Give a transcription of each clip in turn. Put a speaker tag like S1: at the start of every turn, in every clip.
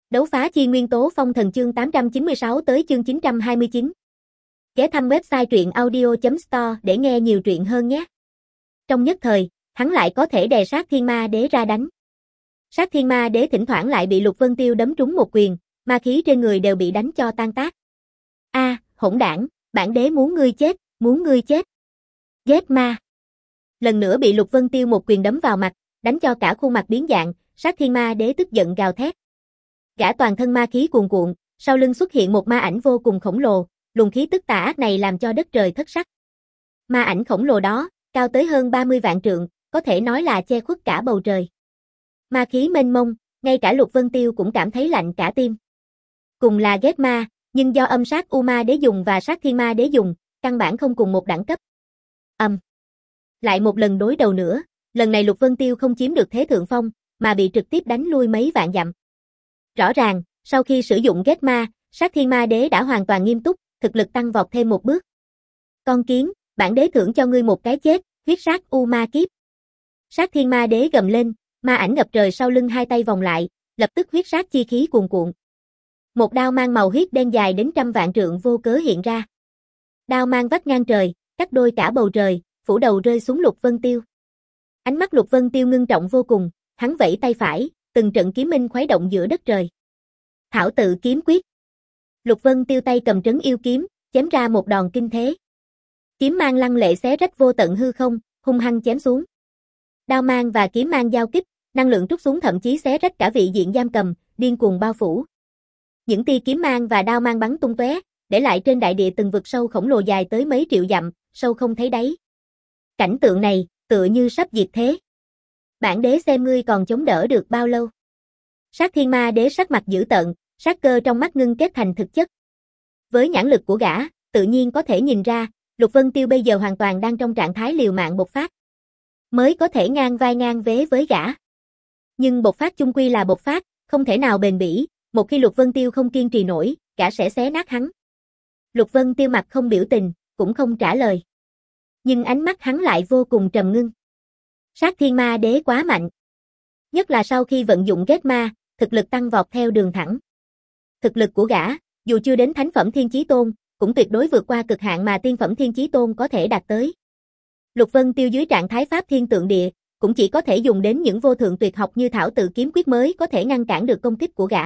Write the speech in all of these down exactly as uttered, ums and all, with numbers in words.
S1: Đấu phá chi nguyên tố phong thần chương tám trăm chín mươi sáu tới chương chín trăm hai mươi chín. Ghé thăm website truyện audio chấm store để nghe nhiều truyện hơn nhé. Trong nhất thời, hắn lại có thể đè sát thiên ma đế ra đánh. Sát thiên ma đế thỉnh thoảng lại bị Lục Vân Tiêu đấm trúng một quyền, ma khí trên người đều bị đánh cho tan tác. A, à, hỗn đảng, bản đế muốn ngươi chết, muốn ngươi chết. Ghét ma. Lần nữa bị Lục Vân Tiêu một quyền đấm vào mặt, đánh cho cả khuôn mặt biến dạng, sát thiên ma đế tức giận gào thét. Gã toàn thân ma khí cuồn cuộn, sau lưng xuất hiện một ma ảnh vô cùng khổng lồ, luồng khí tức tà ác này làm cho đất trời thất sắc. Ma ảnh khổng lồ đó, cao tới hơn ba mươi vạn trượng, có thể nói là che khuất cả bầu trời. Ma khí mênh mông, ngay cả Lục Vân Tiêu cũng cảm thấy lạnh cả tim. Cùng là ghét ma, nhưng do âm sát U Ma Đế dùng và sát thiên ma đế dùng, căn bản không cùng một đẳng cấp. Âm. Um. Lại một lần đối đầu nữa, lần này Lục Vân Tiêu không chiếm được thế thượng phong, mà bị trực tiếp đánh lui mấy vạn dặm. Rõ ràng, sau khi sử dụng ghét ma, sát thiên ma đế đã hoàn toàn nghiêm túc, thực lực tăng vọt thêm một bước. Con kiến, bản đế thưởng cho ngươi một cái chết, huyết sát U Ma kiếp. Sát thiên ma đế gầm lên, ma ảnh ngập trời sau lưng hai tay vòng lại, lập tức huyết sát chi khí cuồn cuộn. Một đao mang màu huyết đen dài đến trăm vạn trượng vô cớ hiện ra. Đao mang vắt ngang trời, cắt đôi cả bầu trời, phủ đầu rơi xuống Lục Vân Tiêu. Ánh mắt Lục Vân Tiêu ngưng trọng vô cùng, hắn vẫy tay phải, từng trận kiếm minh khuấy động giữa đất trời. Thảo tự kiếm quyết. Lục Vân Tiêu tay cầm trấn yêu kiếm, chém ra một đòn kinh thế. Kiếm mang lăng lệ xé rách vô tận hư không, hung hăng chém xuống. Đao mang và kiếm mang giao kích, năng lượng trút xuống thậm chí xé rách cả vị diện giam cầm, điên cuồng bao phủ. Những tia kiếm mang và đao mang bắn tung tóe, để lại trên đại địa từng vực sâu khổng lồ dài tới mấy triệu dặm, sâu không thấy đáy. Cảnh tượng này, tựa như sắp diệt thế. Bản đế xem ngươi còn chống đỡ được bao lâu. Sát thiên ma đế sắc mặt dữ tợn, sát cơ trong mắt ngưng kết thành thực chất. Với nhãn lực của gã, tự nhiên có thể nhìn ra, Lục Vân Tiêu bây giờ hoàn toàn đang trong trạng thái liều mạng bộc phát. Mới có thể ngang vai ngang vế với gã. Nhưng bộc phát chung quy là bộc phát, không thể nào bền bỉ, một khi Lục Vân Tiêu không kiên trì nổi, gã sẽ xé nát hắn. Lục Vân Tiêu mặt không biểu tình, cũng không trả lời. Nhưng ánh mắt hắn lại vô cùng trầm ngưng. Sát thiên ma đế quá mạnh. Nhất là sau khi vận dụng ghét ma, thực lực tăng vọt theo đường thẳng. Thực lực của gã, dù chưa đến thánh phẩm thiên chí tôn, cũng tuyệt đối vượt qua cực hạn mà tiên phẩm thiên chí tôn có thể đạt tới. Lục Vân Tiêu dưới trạng thái pháp thiên tượng địa, cũng chỉ có thể dùng đến những vô thượng tuyệt học như thảo tự kiếm quyết mới có thể ngăn cản được công kích của gã.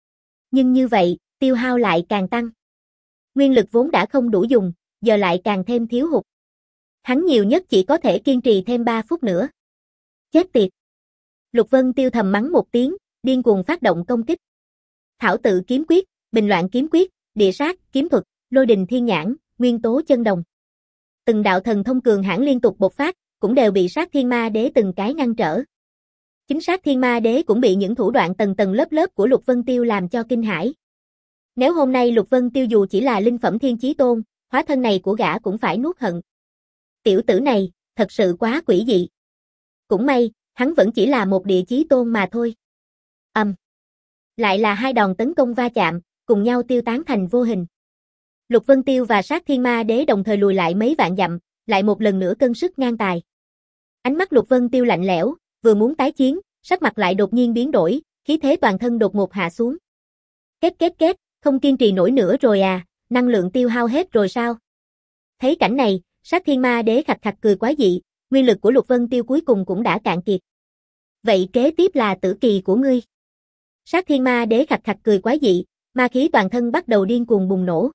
S1: Nhưng như vậy, tiêu hao lại càng tăng. Nguyên lực vốn đã không đủ dùng, giờ lại càng thêm thiếu hụt. Hắn nhiều nhất chỉ có thể kiên trì thêm ba phút nữa. Chết tiệt. Lục Vân Tiêu thầm mắng một tiếng, điên cuồng phát động công kích. Thảo tự kiếm quyết, bình loạn kiếm quyết, địa sát, kiếm thuật, lôi đình thiên nhãn, nguyên tố chân đồng. Từng đạo thần thông cường hãn liên tục bộc phát, cũng đều bị sát thiên ma đế từng cái ngăn trở. Chính sát thiên ma đế cũng bị những thủ đoạn tầng tầng lớp lớp của Lục Vân Tiêu làm cho kinh hãi. Nếu hôm nay Lục Vân Tiêu dù chỉ là linh phẩm thiên chí tôn, hóa thân này của gã cũng phải nuốt hận. Tiểu tử này, thật sự quá quỷ dị. Cũng may, hắn vẫn chỉ là một địa chí tôn mà thôi. Âm. Um. Lại là hai đòn tấn công va chạm, cùng nhau tiêu tán thành vô hình. Lục Vân Tiêu và sát thiên ma đế đồng thời lùi lại mấy vạn dặm, lại một lần nữa cân sức ngang tài. Ánh mắt Lục Vân Tiêu lạnh lẽo, vừa muốn tái chiến, sắc mặt lại đột nhiên biến đổi, khí thế toàn thân đột ngột hạ xuống. Két két két, không kiên trì nổi nữa rồi à, năng lượng tiêu hao hết rồi sao? Thấy cảnh này, sát thiên ma đế khạch khạch cười quái dị, nguyên lực của Lục Vân Tiêu cuối cùng cũng đã cạn kiệt. Vậy kế tiếp là tử kỳ của ngươi. Sát thiên ma đế khạch khạch cười quái dị, ma khí toàn thân bắt đầu điên cuồng bùng nổ.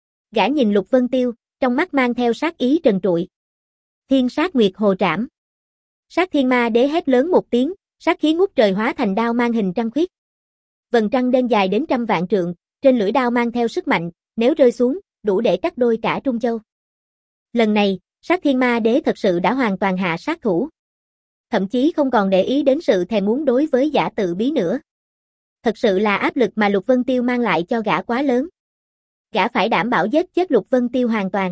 S1: Gã nhìn Lục Vân Tiêu, trong mắt mang theo sát ý trần trụi. Thiên sát nguyệt hồ trảm. Sát thiên ma đế hét lớn một tiếng, sát khí ngút trời hóa thành đao mang hình trăng khuyết. Vầng trăng đen dài đến trăm vạn trượng, trên lưỡi đao mang theo sức mạnh, nếu rơi xuống, đủ để cắt đôi cả Trung Châu. Lần này, sát thiên ma đế thật sự đã hoàn toàn hạ sát thủ. Thậm chí không còn để ý đến sự thèm muốn đối với giả tự bí nữa. Thật sự là áp lực mà Lục Vân Tiêu mang lại cho gã quá lớn. Gã phải đảm bảo giết chết Lục Vân Tiêu hoàn toàn.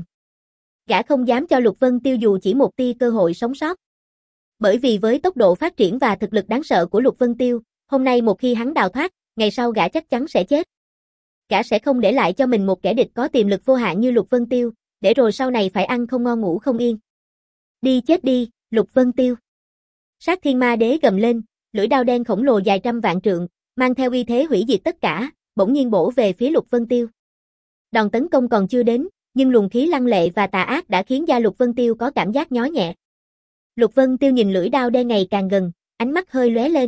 S1: Gã không dám cho Lục Vân Tiêu dù chỉ một tia cơ hội sống sót. Bởi vì với tốc độ phát triển và thực lực đáng sợ của Lục Vân Tiêu, hôm nay một khi hắn đào thoát, ngày sau gã chắc chắn sẽ chết. Gã sẽ không để lại cho mình một kẻ địch có tiềm lực vô hạn như Lục Vân Tiêu, để rồi sau này phải ăn không ngon ngủ không yên. Đi chết đi, Lục Vân Tiêu. Sát thiên ma đế gầm lên, lưỡi đao đen khổng lồ dài trăm vạn trượng, mang theo uy thế hủy diệt tất cả, bỗng nhiên bổ về phía Lục Vân Tiêu. Đòn tấn công còn chưa đến, nhưng luồng khí lăng lệ và tà ác đã khiến da Lục Vân Tiêu có cảm giác nhói nhẹ. Lục Vân Tiêu nhìn lưỡi đao đen ngày càng gần, ánh mắt hơi lóe lên.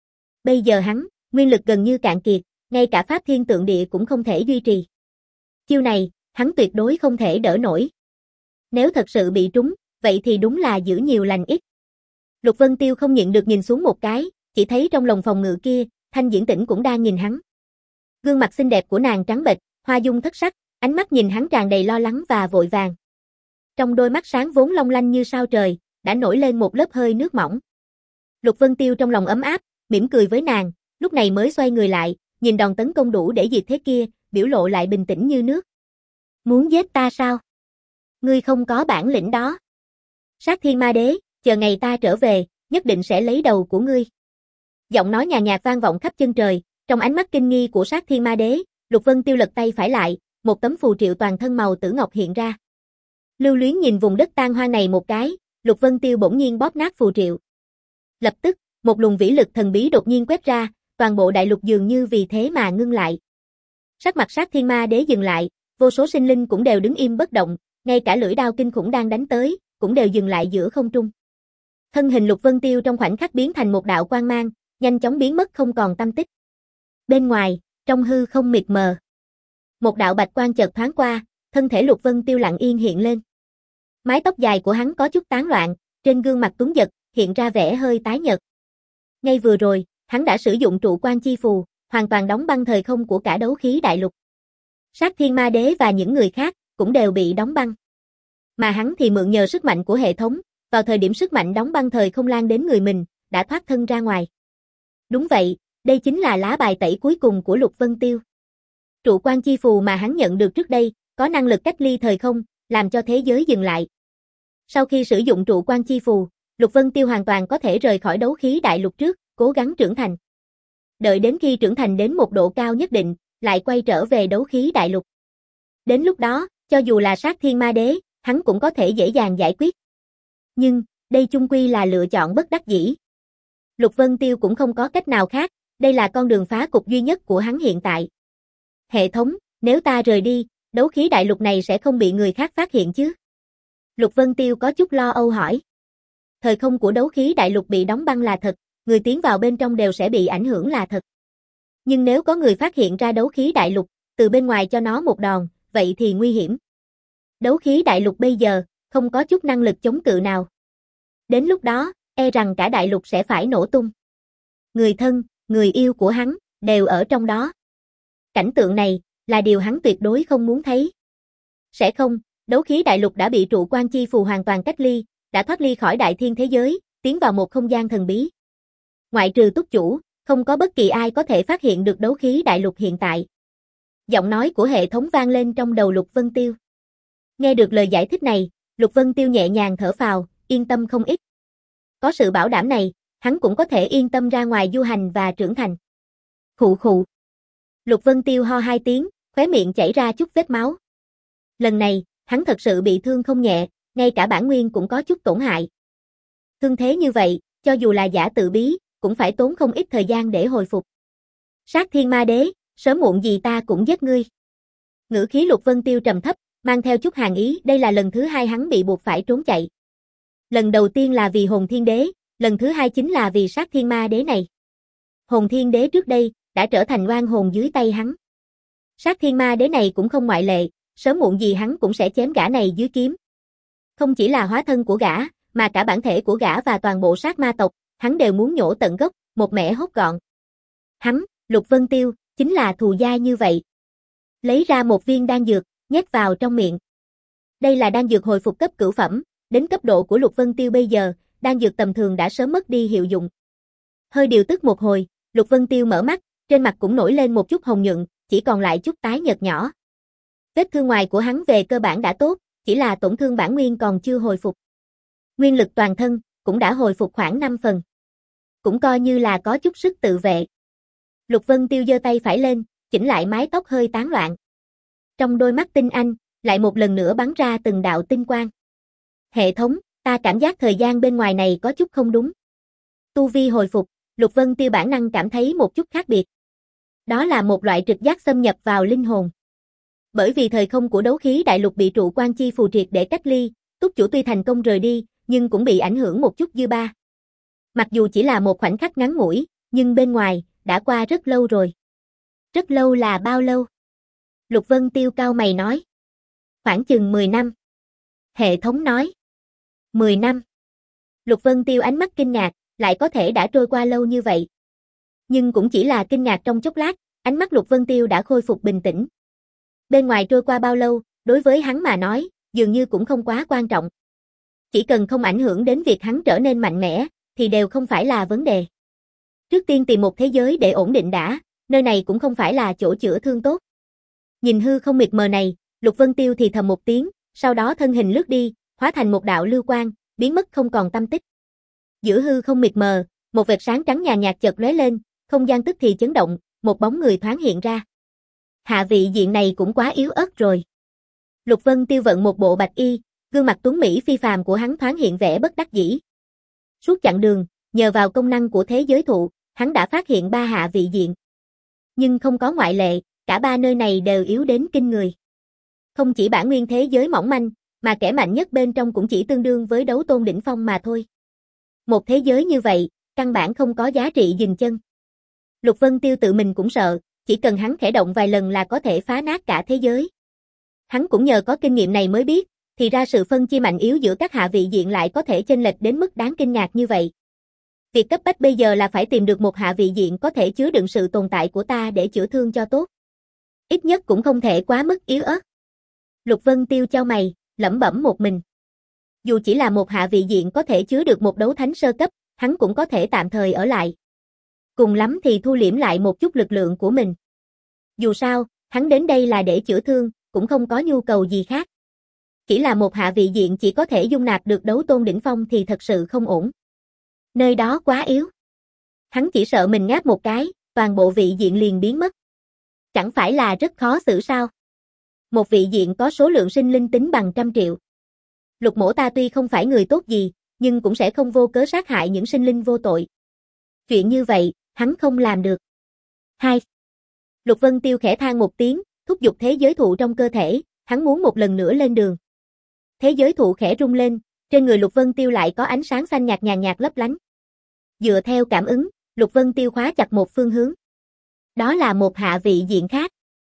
S1: Bây giờ hắn, nguyên lực gần như cạn kiệt, ngay cả pháp thiên tượng địa cũng không thể duy trì. Chiêu này, hắn tuyệt đối không thể đỡ nổi. Nếu thật sự bị trúng, vậy thì đúng là giữ nhiều lành ít. Lục Vân Tiêu không nhịn được nhìn xuống một cái, chỉ thấy trong lồng phòng ngự kia, Thanh Diễn Tĩnh cũng đang nhìn hắn. Gương mặt xinh đẹp của nàng trắng bệch, hoa dung thất sắc, ánh mắt nhìn hắn tràn đầy lo lắng và vội vàng. Trong đôi mắt sáng vốn long lanh như sao trời, đã nổi lên một lớp hơi nước mỏng. Lục Vân Tiêu trong lòng ấm áp, mỉm cười với nàng, lúc này mới xoay người lại, nhìn đòn tấn công đủ để diệt thế kia, biểu lộ lại bình tĩnh như nước. Muốn giết ta sao? Ngươi không có bản lĩnh đó. Sát Thiên Ma Đế, chờ ngày ta trở về, nhất định sẽ lấy đầu của ngươi. Giọng nói nhàn nhạt vang vọng khắp chân trời, trong ánh mắt kinh nghi của Sát Thiên Ma Đế, Lục Vân Tiêu lật tay phải lại, một tấm phù triệu toàn thân màu tử ngọc hiện ra. Lưu luyến nhìn vùng đất tan hoang này một cái, Lục Vân Tiêu bỗng nhiên bóp nát phù triệu. Lập tức, một luồng vĩ lực thần bí đột nhiên quét ra, toàn bộ đại lục dường như vì thế mà ngưng lại. Sắc mặt Sát Thiên Ma Đế dừng lại, vô số sinh linh cũng đều đứng im bất động, ngay cả lưỡi đao kinh khủng đang đánh tới, cũng đều dừng lại giữa không trung. Thân hình Lục Vân Tiêu trong khoảnh khắc biến thành một đạo quang mang, nhanh chóng biến mất không còn tăm tích. Bên ngoài, trong hư không mịt mờ, một đạo bạch quang chợt thoáng qua, thân thể Lục Vân Tiêu lặng yên hiện lên. Mái tóc dài của hắn có chút tán loạn, trên gương mặt tuấn giật, hiện ra vẻ hơi tái nhợt. Ngay vừa rồi, hắn đã sử dụng trụ quan chi phù, hoàn toàn đóng băng thời không của cả đấu khí đại lục. Sát Thiên Ma Đế và những người khác cũng đều bị đóng băng. Mà hắn thì mượn nhờ sức mạnh của hệ thống, vào thời điểm sức mạnh đóng băng thời không lan đến người mình, đã thoát thân ra ngoài. Đúng vậy, đây chính là lá bài tẩy cuối cùng của Lục Vân Tiêu. Trụ quan chi phù mà hắn nhận được trước đây, có năng lực cách ly thời không, làm cho thế giới dừng lại. Sau khi sử dụng trụ quan chi phù, Lục Vân Tiêu hoàn toàn có thể rời khỏi đấu khí đại lục trước, cố gắng trưởng thành. Đợi đến khi trưởng thành đến một độ cao nhất định, lại quay trở về đấu khí đại lục. Đến lúc đó, cho dù là Sát Thiên Ma Đế, hắn cũng có thể dễ dàng giải quyết. Nhưng, đây chung quy là lựa chọn bất đắc dĩ. Lục Vân Tiêu cũng không có cách nào khác, đây là con đường phá cục duy nhất của hắn hiện tại. Hệ thống, nếu ta rời đi, đấu khí đại lục này sẽ không bị người khác phát hiện chứ? Lục Vân Tiêu có chút lo âu hỏi. Thời không của đấu khí đại lục bị đóng băng là thật, người tiến vào bên trong đều sẽ bị ảnh hưởng là thật. Nhưng nếu có người phát hiện ra đấu khí đại lục, từ bên ngoài cho nó một đòn, vậy thì nguy hiểm. Đấu khí đại lục bây giờ, không có chút năng lực chống cự nào. Đến lúc đó, e rằng cả đại lục sẽ phải nổ tung. Người thân, người yêu của hắn, đều ở trong đó. Cảnh tượng này, là điều hắn tuyệt đối không muốn thấy. Sẽ không, đấu khí đại lục đã bị trụ quan chi phù hoàn toàn cách ly, đã thoát ly khỏi đại thiên thế giới, tiến vào một không gian thần bí. Ngoại trừ túc chủ, không có bất kỳ ai có thể phát hiện được đấu khí đại lục hiện tại. Giọng nói của hệ thống vang lên trong đầu Lục Vân Tiêu. Nghe được lời giải thích này, Lục Vân Tiêu nhẹ nhàng thở phào, yên tâm không ít. Có sự bảo đảm này, hắn cũng có thể yên tâm ra ngoài du hành và trưởng thành. Khụ khụ. Lục Vân Tiêu ho hai tiếng, khóe miệng chảy ra chút vết máu. Lần này, hắn thật sự bị thương không nhẹ, ngay cả bản nguyên cũng có chút tổn hại. Thương thế như vậy, cho dù là giả tự bí, cũng phải tốn không ít thời gian để hồi phục. Sát Thiên Ma Đế, sớm muộn gì ta cũng giết ngươi. Ngữ khí Lục Vân Tiêu trầm thấp, mang theo chút hàn ý, đây là lần thứ hai hắn bị buộc phải trốn chạy. Lần đầu tiên là vì Hồn Thiên Đế, lần thứ hai chính là vì Sát Thiên Ma Đế này. Hồn Thiên Đế trước đây, đã trở thành oan hồn dưới tay hắn. Sát Thiên Ma Đế này cũng không ngoại lệ, sớm muộn gì hắn cũng sẽ chém gã này dưới kiếm. Không chỉ là hóa thân của gã, mà cả bản thể của gã và toàn bộ sát ma tộc, hắn đều muốn nhổ tận gốc, một mẻ hốt gọn. Hắn, Lục Vân Tiêu, chính là thù dai như vậy. Lấy ra một viên đan dược, nhét vào trong miệng. Đây là đan dược hồi phục cấp cửu phẩm, đến cấp độ của Lục Vân Tiêu bây giờ, đan dược tầm thường đã sớm mất đi hiệu dụng. Hơi điều tức một hồi, Lục Vân Tiêu mở mắt, trên mặt cũng nổi lên một chút hồng nhuận, chỉ còn lại chút tái nhợt nhỏ. Vết thương ngoài của hắn về cơ bản đã tốt, chỉ là tổn thương bản nguyên còn chưa hồi phục. Nguyên lực toàn thân cũng đã hồi phục khoảng năm phần. Cũng coi như là có chút sức tự vệ. Lục Vân Tiêu giơ tay phải lên, chỉnh lại mái tóc hơi tán loạn. Trong đôi mắt tinh anh, lại một lần nữa bắn ra từng đạo tinh quang. Hệ thống, ta cảm giác thời gian bên ngoài này có chút không đúng. Tu vi hồi phục, Lục Vân Tiêu bản năng cảm thấy một chút khác biệt. Đó là một loại trực giác xâm nhập vào linh hồn. Bởi vì thời không của đấu khí đại lục bị trụ quan chi phù triệt để cách ly, túc chủ tuy thành công rời đi, nhưng cũng bị ảnh hưởng một chút dư ba. Mặc dù chỉ là một khoảnh khắc ngắn ngủi, nhưng bên ngoài, đã qua rất lâu rồi. Rất lâu là bao lâu? Lục Vân Tiêu cau mày nói. Khoảng chừng mười năm. Hệ thống nói. mười năm. Lục Vân Tiêu ánh mắt kinh ngạc, lại có thể đã trôi qua lâu như vậy. Nhưng cũng chỉ là kinh ngạc trong chốc lát, ánh mắt Lục Vân Tiêu đã khôi phục bình tĩnh. Bên ngoài trôi qua bao lâu, đối với hắn mà nói, dường như cũng không quá quan trọng. Chỉ cần không ảnh hưởng đến việc hắn trở nên mạnh mẽ, thì đều không phải là vấn đề. Trước tiên tìm một thế giới để ổn định đã, nơi này cũng không phải là chỗ chữa thương tốt. Nhìn hư không mịt mờ này, Lục Vân Tiêu thì thầm một tiếng, sau đó thân hình lướt đi, hóa thành một đạo lưu quang, biến mất không còn tăm tích. Giữa hư không mịt mờ, một vệt sáng trắng nhàn nhạt chợt lóe lên, không gian tức thì chấn động, một bóng người thoáng hiện ra. Hạ vị diện này cũng quá yếu ớt rồi. Lục Vân Tiêu vận một bộ bạch y, gương mặt tuấn mỹ phi phàm của hắn thoáng hiện vẻ bất đắc dĩ. Suốt chặng đường, nhờ vào công năng của thế giới thụ, hắn đã phát hiện ba hạ vị diện. Nhưng không có ngoại lệ, cả ba nơi này đều yếu đến kinh người. Không chỉ bản nguyên thế giới mỏng manh, mà kẻ mạnh nhất bên trong cũng chỉ tương đương với đấu tôn đỉnh phong mà thôi. Một thế giới như vậy, căn bản không có giá trị dừng chân. Lục Vân Tiêu tự mình cũng sợ, chỉ cần hắn khẽ động vài lần là có thể phá nát cả thế giới. Hắn cũng nhờ có kinh nghiệm này mới biết, thì ra sự phân chia mạnh yếu giữa các hạ vị diện lại có thể chênh lệch đến mức đáng kinh ngạc như vậy. Việc cấp bách bây giờ là phải tìm được một hạ vị diện có thể chứa đựng sự tồn tại của ta để chữa thương cho tốt. Ít nhất cũng không thể quá mức yếu ớt. Lục Vân Tiêu chau mày, lẩm bẩm một mình. Dù chỉ là một hạ vị diện có thể chứa được một đấu thánh sơ cấp, hắn cũng có thể tạm thời ở lại. Cùng lắm thì thu liễm lại một chút lực lượng của mình. Dù sao, hắn đến đây là để chữa thương, cũng không có nhu cầu gì khác. Chỉ là một hạ vị diện chỉ có thể dung nạp được đấu tôn đỉnh phong thì thật sự không ổn. Nơi đó quá yếu. Hắn chỉ sợ mình ngáp một cái, toàn bộ vị diện liền biến mất. Chẳng phải là rất khó xử sao? Một vị diện có số lượng sinh linh tính bằng trăm triệu. Lục Mỗ ta tuy không phải người tốt gì, nhưng cũng sẽ không vô cớ sát hại những sinh linh vô tội. Chuyện như vậy, hắn không làm được. Hai. Lục Vân Tiêu khẽ than một tiếng, thúc giục thế giới thụ trong cơ thể, hắn muốn một lần nữa lên đường. Thế giới thụ khẽ rung lên, trên người Lục Vân Tiêu lại có ánh sáng xanh nhạt nhàn nhạt lấp lánh. Dựa theo cảm ứng, Lục Vân Tiêu khóa chặt một phương hướng. Đó là một hạ vị diện khác.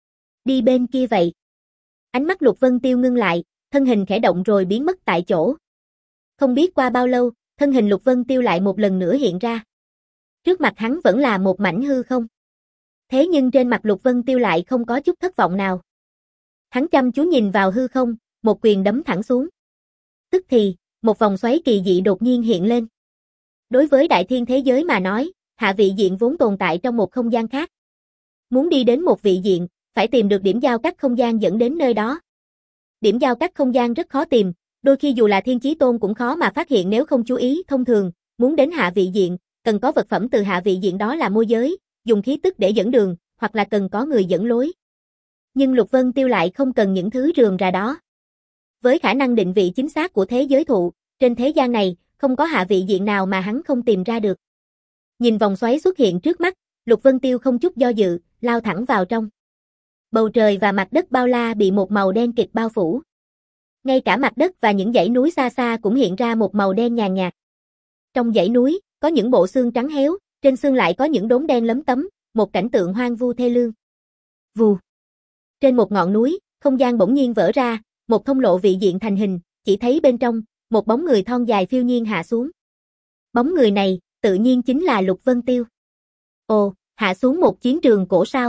S1: Đi bên kia vậy. Ánh mắt Lục Vân Tiêu ngưng lại, thân hình khẽ động rồi biến mất tại chỗ. Không biết qua bao lâu, thân hình Lục Vân Tiêu lại một lần nữa hiện ra. Trước mặt hắn vẫn là một mảnh hư không. Thế nhưng trên mặt Lục Vân Tiêu lại không có chút thất vọng nào. Hắn chăm chú nhìn vào hư không, một quyền đấm thẳng xuống. Tức thì, một vòng xoáy kỳ dị đột nhiên hiện lên. Đối với đại thiên thế giới mà nói, hạ vị diện vốn tồn tại trong một không gian khác. Muốn đi đến một vị diện, phải tìm được điểm giao cắt không gian dẫn đến nơi đó. Điểm giao cắt không gian rất khó tìm, đôi khi dù là thiên chí tôn cũng khó mà phát hiện nếu không chú ý. Thông thường, muốn đến hạ vị diện, cần có vật phẩm từ hạ vị diện đó là môi giới, dùng khí tức để dẫn đường, hoặc là cần có người dẫn lối. Nhưng Lục Vân Tiêu lại không cần những thứ rườm rà đó. Với khả năng định vị chính xác của thế giới thụ, trên thế gian này, không có hạ vị diện nào mà hắn không tìm ra được. Nhìn vòng xoáy xuất hiện trước mắt, Lục Vân Tiêu không chút do dự, lao thẳng vào trong. Bầu trời và mặt đất bao la bị một màu đen kịt bao phủ. Ngay cả mặt đất và những dãy núi xa xa cũng hiện ra một màu đen nhàn nhạt. Trong dãy núi, có những bộ xương trắng héo, trên xương lại có những đốm đen lấm tấm, một cảnh tượng hoang vu thê lương. Vù. Trên một ngọn núi, không gian bỗng nhiên vỡ ra, một thông lộ vị diện thành hình, chỉ thấy bên trong, một bóng người thon dài phiêu nhiên hạ xuống. Bóng người này, tự nhiên chính là Lục Vân Tiêu. Ồ, hạ xuống một chiến trường cổ sao?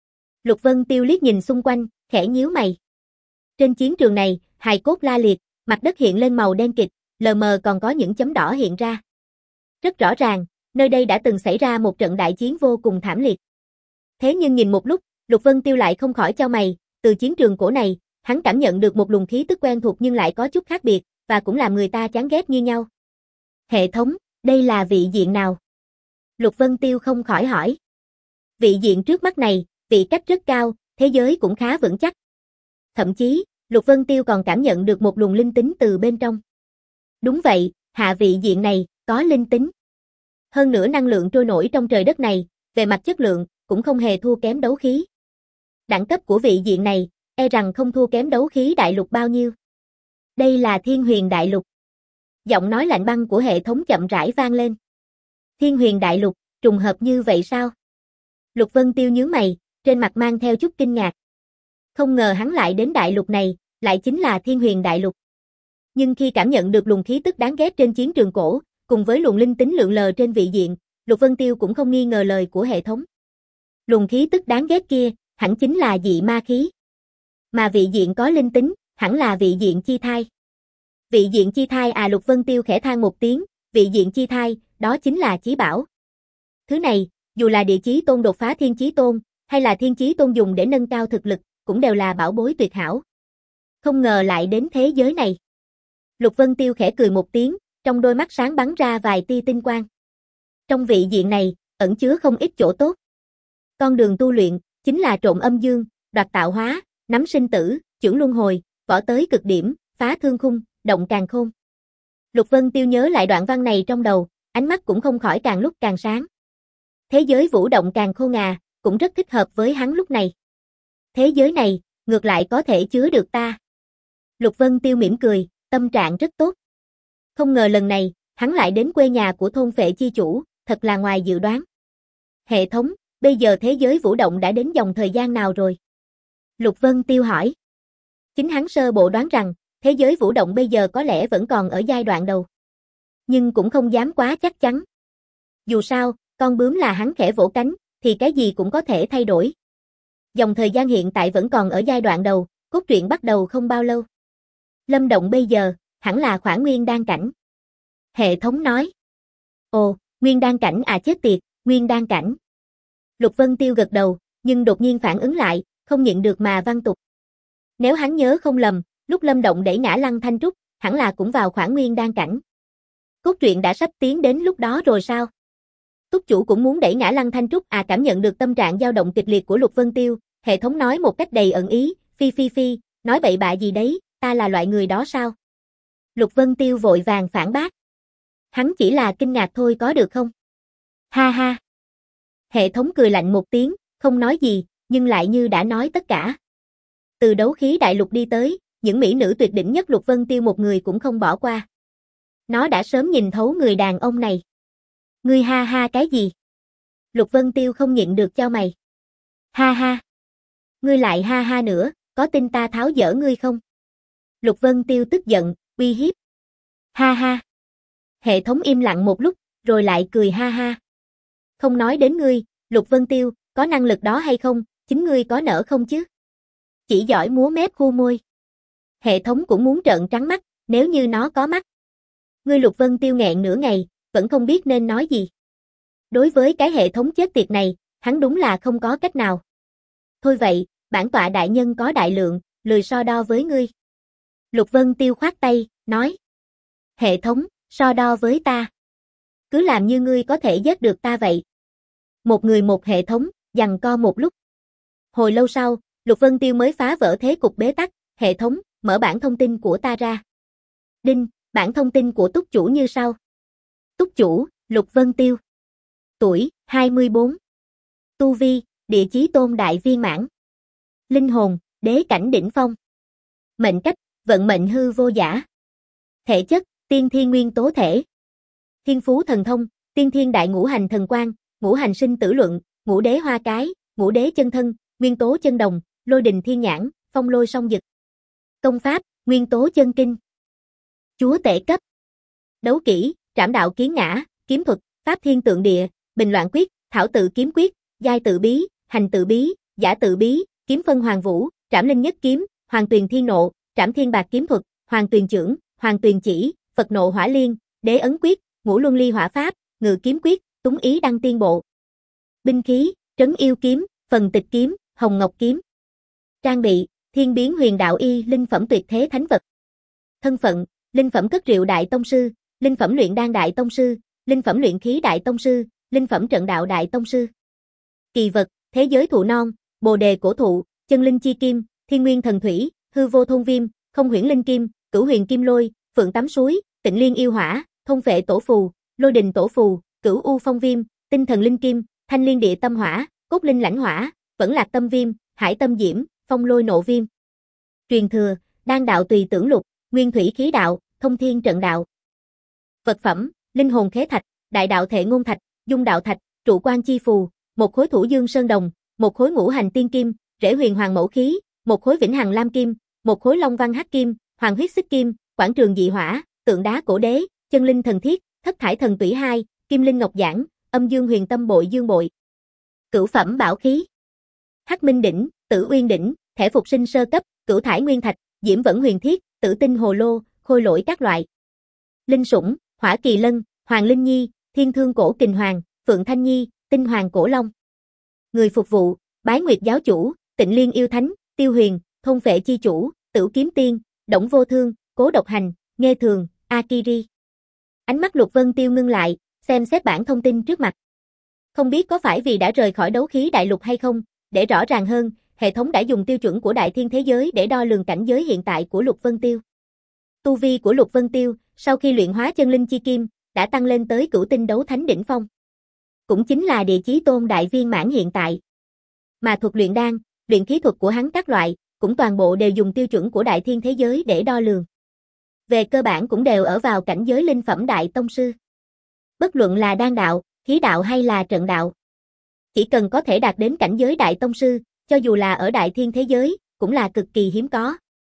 S1: Lục Vân Tiêu liếc nhìn xung quanh, khẽ nhíu mày. Trên chiến trường này, hài cốt la liệt, mặt đất hiện lên màu đen kịt, lờ mờ còn có những chấm đỏ hiện ra. Rất rõ ràng, nơi đây đã từng xảy ra một trận đại chiến vô cùng thảm liệt. Thế nhưng nhìn một lúc, Lục Vân Tiêu lại không khỏi chau mày, từ chiến trường cổ này, hắn cảm nhận được một luồng khí tức quen thuộc nhưng lại có chút khác biệt, và cũng làm người ta chán ghét như nhau. Hệ thống, đây là vị diện nào? Lục Vân Tiêu không khỏi hỏi. Vị diện trước mắt này, vị cách rất cao, thế giới cũng khá vững chắc. Thậm chí, Lục Vân Tiêu còn cảm nhận được một luồng linh tính từ bên trong. Đúng vậy, hạ vị diện này, có linh tính. Hơn nữa năng lượng trôi nổi trong trời đất này, về mặt chất lượng, cũng không hề thua kém đấu khí. Đẳng cấp của vị diện này, e rằng không thua kém đấu khí đại lục bao nhiêu. Đây là Thiên Huyền Đại Lục. Giọng nói lạnh băng của hệ thống chậm rãi vang lên. Thiên Huyền Đại Lục, trùng hợp như vậy sao? Lục Vân Tiêu nhướng mày, trên mặt mang theo chút kinh ngạc. Không ngờ hắn lại đến đại lục này, lại chính là Thiên Huyền Đại Lục. Nhưng khi cảm nhận được luồng khí tức đáng ghét trên chiến trường cổ, cùng với luồng linh tính lượn lờ trên vị diện, Lục Vân Tiêu cũng không nghi ngờ lời của hệ thống. Luồng khí tức đáng ghét kia, hẳn chính là dị ma khí. Mà vị diện có linh tính, hẳn là vị diện chi thai. Vị diện chi thai à, Lục Vân Tiêu khẽ than một tiếng, vị diện chi thai, đó chính là chí bảo. Thứ này, dù là địa chí tôn đột phá thiên chí tôn, hay là thiên chí tôn dùng để nâng cao thực lực, cũng đều là bảo bối tuyệt hảo. Không ngờ lại đến thế giới này. Lục Vân Tiêu khẽ cười một tiếng, trong đôi mắt sáng bắn ra vài tia tinh quang. Trong vị diện này, ẩn chứa không ít chỗ tốt. Con đường tu luyện, chính là trộn âm dương, đoạt tạo hóa, nắm sinh tử, chưởng luân hồi, võ tới cực điểm, phá thương khung, động càn khôn. Lục Vân Tiêu nhớ lại đoạn văn này trong đầu, ánh mắt cũng không khỏi càng lúc càng sáng. Thế giới vũ động càn khôn à, cũng rất thích hợp với hắn lúc này. Thế giới này, ngược lại có thể chứa được ta. Lục Vân Tiêu mỉm cười, tâm trạng rất tốt. Không ngờ lần này, hắn lại đến quê nhà của thôn phệ chi chủ, thật là ngoài dự đoán. Hệ thống, bây giờ thế giới vũ động đã đến dòng thời gian nào rồi? Lục Vân Tiêu hỏi. Chính hắn sơ bộ đoán rằng, thế giới vũ động bây giờ có lẽ vẫn còn ở giai đoạn đầu. Nhưng cũng không dám quá chắc chắn. Dù sao, con bướm là hắn khẽ vỗ cánh, thì cái gì cũng có thể thay đổi. Dòng thời gian hiện tại vẫn còn ở giai đoạn đầu, cốt truyện bắt đầu không bao lâu. Lâm động bây giờ, hẳn là khoảng nguyên đan cảnh. Hệ thống nói. Ồ, nguyên đan cảnh à, chết tiệt, nguyên đan cảnh. Lục Vân Tiêu gật đầu, nhưng đột nhiên phản ứng lại, không nhịn được mà văng tục. Nếu hắn nhớ không lầm, lúc Lâm động đẩy ngã Lăng Thanh Trúc, hẳn là cũng vào khoảng nguyên đan cảnh. Cốt truyện đã sắp tiến đến lúc đó rồi sao? Túc chủ cũng muốn đẩy ngã Lăng Thanh Trúc à? Cảm nhận được tâm trạng dao động kịch liệt của Lục Vân Tiêu, hệ thống nói một cách đầy ẩn ý, phi phi phi, nói bậy bạ gì đấy, ta là loại người đó sao? Lục Vân Tiêu vội vàng phản bác. Hắn chỉ là kinh ngạc thôi có được không? Ha ha. Hệ thống cười lạnh một tiếng, không nói gì, nhưng lại như đã nói tất cả. Từ đấu khí đại lục đi tới, những mỹ nữ tuyệt đỉnh nhất Lục Vân Tiêu một người cũng không bỏ qua. Nó đã sớm nhìn thấu người đàn ông này. Ngươi ha ha cái gì? Lục Vân Tiêu không nhịn được chau mày. Ha ha. Ngươi lại ha ha nữa, có tin ta tháo dỡ ngươi không? Lục Vân Tiêu tức giận, uy hiếp. Ha ha. Hệ thống im lặng một lúc, rồi lại cười ha ha. Không nói đến ngươi, Lục Vân Tiêu, có năng lực đó hay không, chính ngươi có nỡ không chứ? Chỉ giỏi múa mép khu môi. Hệ thống cũng muốn trợn trắng mắt, nếu như nó có mắt. Ngươi Lục Vân Tiêu nghẹn nửa ngày, vẫn không biết nên nói gì. Đối với cái hệ thống chết tiệt này, hắn đúng là không có cách nào. Thôi vậy, bản tọa đại nhân có đại lượng, lười so đo với ngươi. Lục Vân Tiêu khoát tay, nói. Hệ thống, so đo với ta. Cứ làm như ngươi có thể giết được ta vậy. Một người một hệ thống, giằng co một lúc. Hồi lâu sau, Lục Vân Tiêu mới phá vỡ thế cục bế tắc, hệ thống, mở bản thông tin của ta ra. Đinh, bản thông tin của túc chủ như sau. Túc chủ, Lục Vân Tiêu. Tuổi, hai mươi bốn. Tu vi, địa chí tôn đại viên mãn. Linh hồn, đế cảnh đỉnh phong. Mệnh cách, vận mệnh hư vô giả. Thể chất, tiên thiên nguyên tố thể. Thiên phú thần thông, tiên thiên đại ngũ hành thần quang, ngũ hành sinh tử luận, ngũ đế hoa cái, ngũ đế chân thân, nguyên tố chân đồng, lôi đình thiên nhãn, phong lôi song dực. Công pháp, nguyên tố chân kinh. Chúa tể cấp. Đấu kỹ, trảm đạo kiến ngã, kiếm thuật, pháp thiên tượng địa, bình loạn quyết, thảo tự kiếm quyết, giai tự bí, hành tự bí, giả tự bí, kiếm phân hoàng vũ, trảm linh nhất kiếm, hoàng tuyền thiên nộ, trảm thiên bạc kiếm thuật, hoàng tuyền chưởng, hoàng tuyền chỉ, Phật nộ hỏa liên, đế ấn quyết, ngũ luân ly hỏa pháp, ngự kiếm quyết, túng ý đăng tiên bộ. Binh khí, trấn yêu kiếm, phần tịch kiếm, hồng ngọc kiếm. Trang bị, thiên biến huyền đạo y linh phẩm tuyệt thế thánh vật. Thân phận, linh phẩm cất rượu đại tông sư, linh phẩm luyện đan đại tông sư, linh phẩm luyện khí đại tông sư, linh phẩm trận đạo đại tông sư. Kỳ vật, thế giới thụ non, bồ đề cổ thụ, chân linh chi kim, thiên nguyên thần thủy, hư vô thôn viêm, không huyễn linh kim, cửu huyền kim lôi, phượng tắm suối, tịnh liên yêu hỏa, thông phệ tổ phù, lôi đình tổ phù, cửu u phong viêm, tinh thần linh kim, thanh liên địa tâm hỏa, cốt linh lãnh hỏa, vẫn lạc tâm viêm, hải tâm diễm, phong lôi nộ viêm. Truyền thừa, đan đạo tùy tưởng lục, nguyên thủy khí đạo, thông thiên trận đạo. Vật phẩm, linh hồn khế thạch, đại đạo thệ ngôn thạch, dung đạo thạch, trụ quan chi phù, một khối thủ dương sơn đồng, một khối ngũ hành tiên kim, rễ huyền hoàng mẫu khí, một khối vĩnh hằng lam kim, một khối long văn hắc kim, hoàng huyết xích kim, quảng trường dị hỏa, tượng đá cổ đế, chân linh thần thiết, thất thải thần tủy hai, kim linh ngọc giản, âm dương huyền tâm bội dương bội. Cửu phẩm bảo khí. Hắc minh đỉnh, tử uyên đỉnh, thẻ phục sinh sơ cấp, cửu thải nguyên thạch, diễm vẫn huyền thiết, tử tinh hồ lô, khôi lỗi các loại. Linh sủng, hỏa kỳ lân, hoàng linh nhi, thiên thương cổ kình hoàng, phượng thanh nhi, tinh hoàng cổ long. Người phục vụ, bái nguyệt giáo chủ, tịnh liên yêu thánh, tiêu huyền, thôn phệ chi chủ, tửu kiếm tiên, động vô thương, cố độc hành, nghe thường, akiri. Ánh mắt Lục Vân Tiêu ngưng lại, xem xét bảng thông tin trước mặt. Không biết có phải vì đã rời khỏi đấu khí đại lục hay không, để rõ ràng hơn, hệ thống đã dùng tiêu chuẩn của đại thiên thế giới để đo lường cảnh giới hiện tại của Lục Vân Tiêu. Tu vi của Lục Vân Tiêu, sau khi luyện hóa chân linh chi kim, đã tăng lên tới cửu tinh đấu thánh đỉnh phong. Cũng chính là địa chí tôn đại viên mãn hiện tại. Mà thuật luyện đan, luyện khí thuật của hắn các loại, cũng toàn bộ đều dùng tiêu chuẩn của đại thiên thế giới để đo lường. Về cơ bản cũng đều ở vào cảnh giới linh phẩm đại tông sư. Bất luận là đan đạo, khí đạo hay là trận đạo. Chỉ cần có thể đạt đến cảnh giới đại tông sư, cho dù là ở đại thiên thế giới, cũng là cực kỳ hiếm có.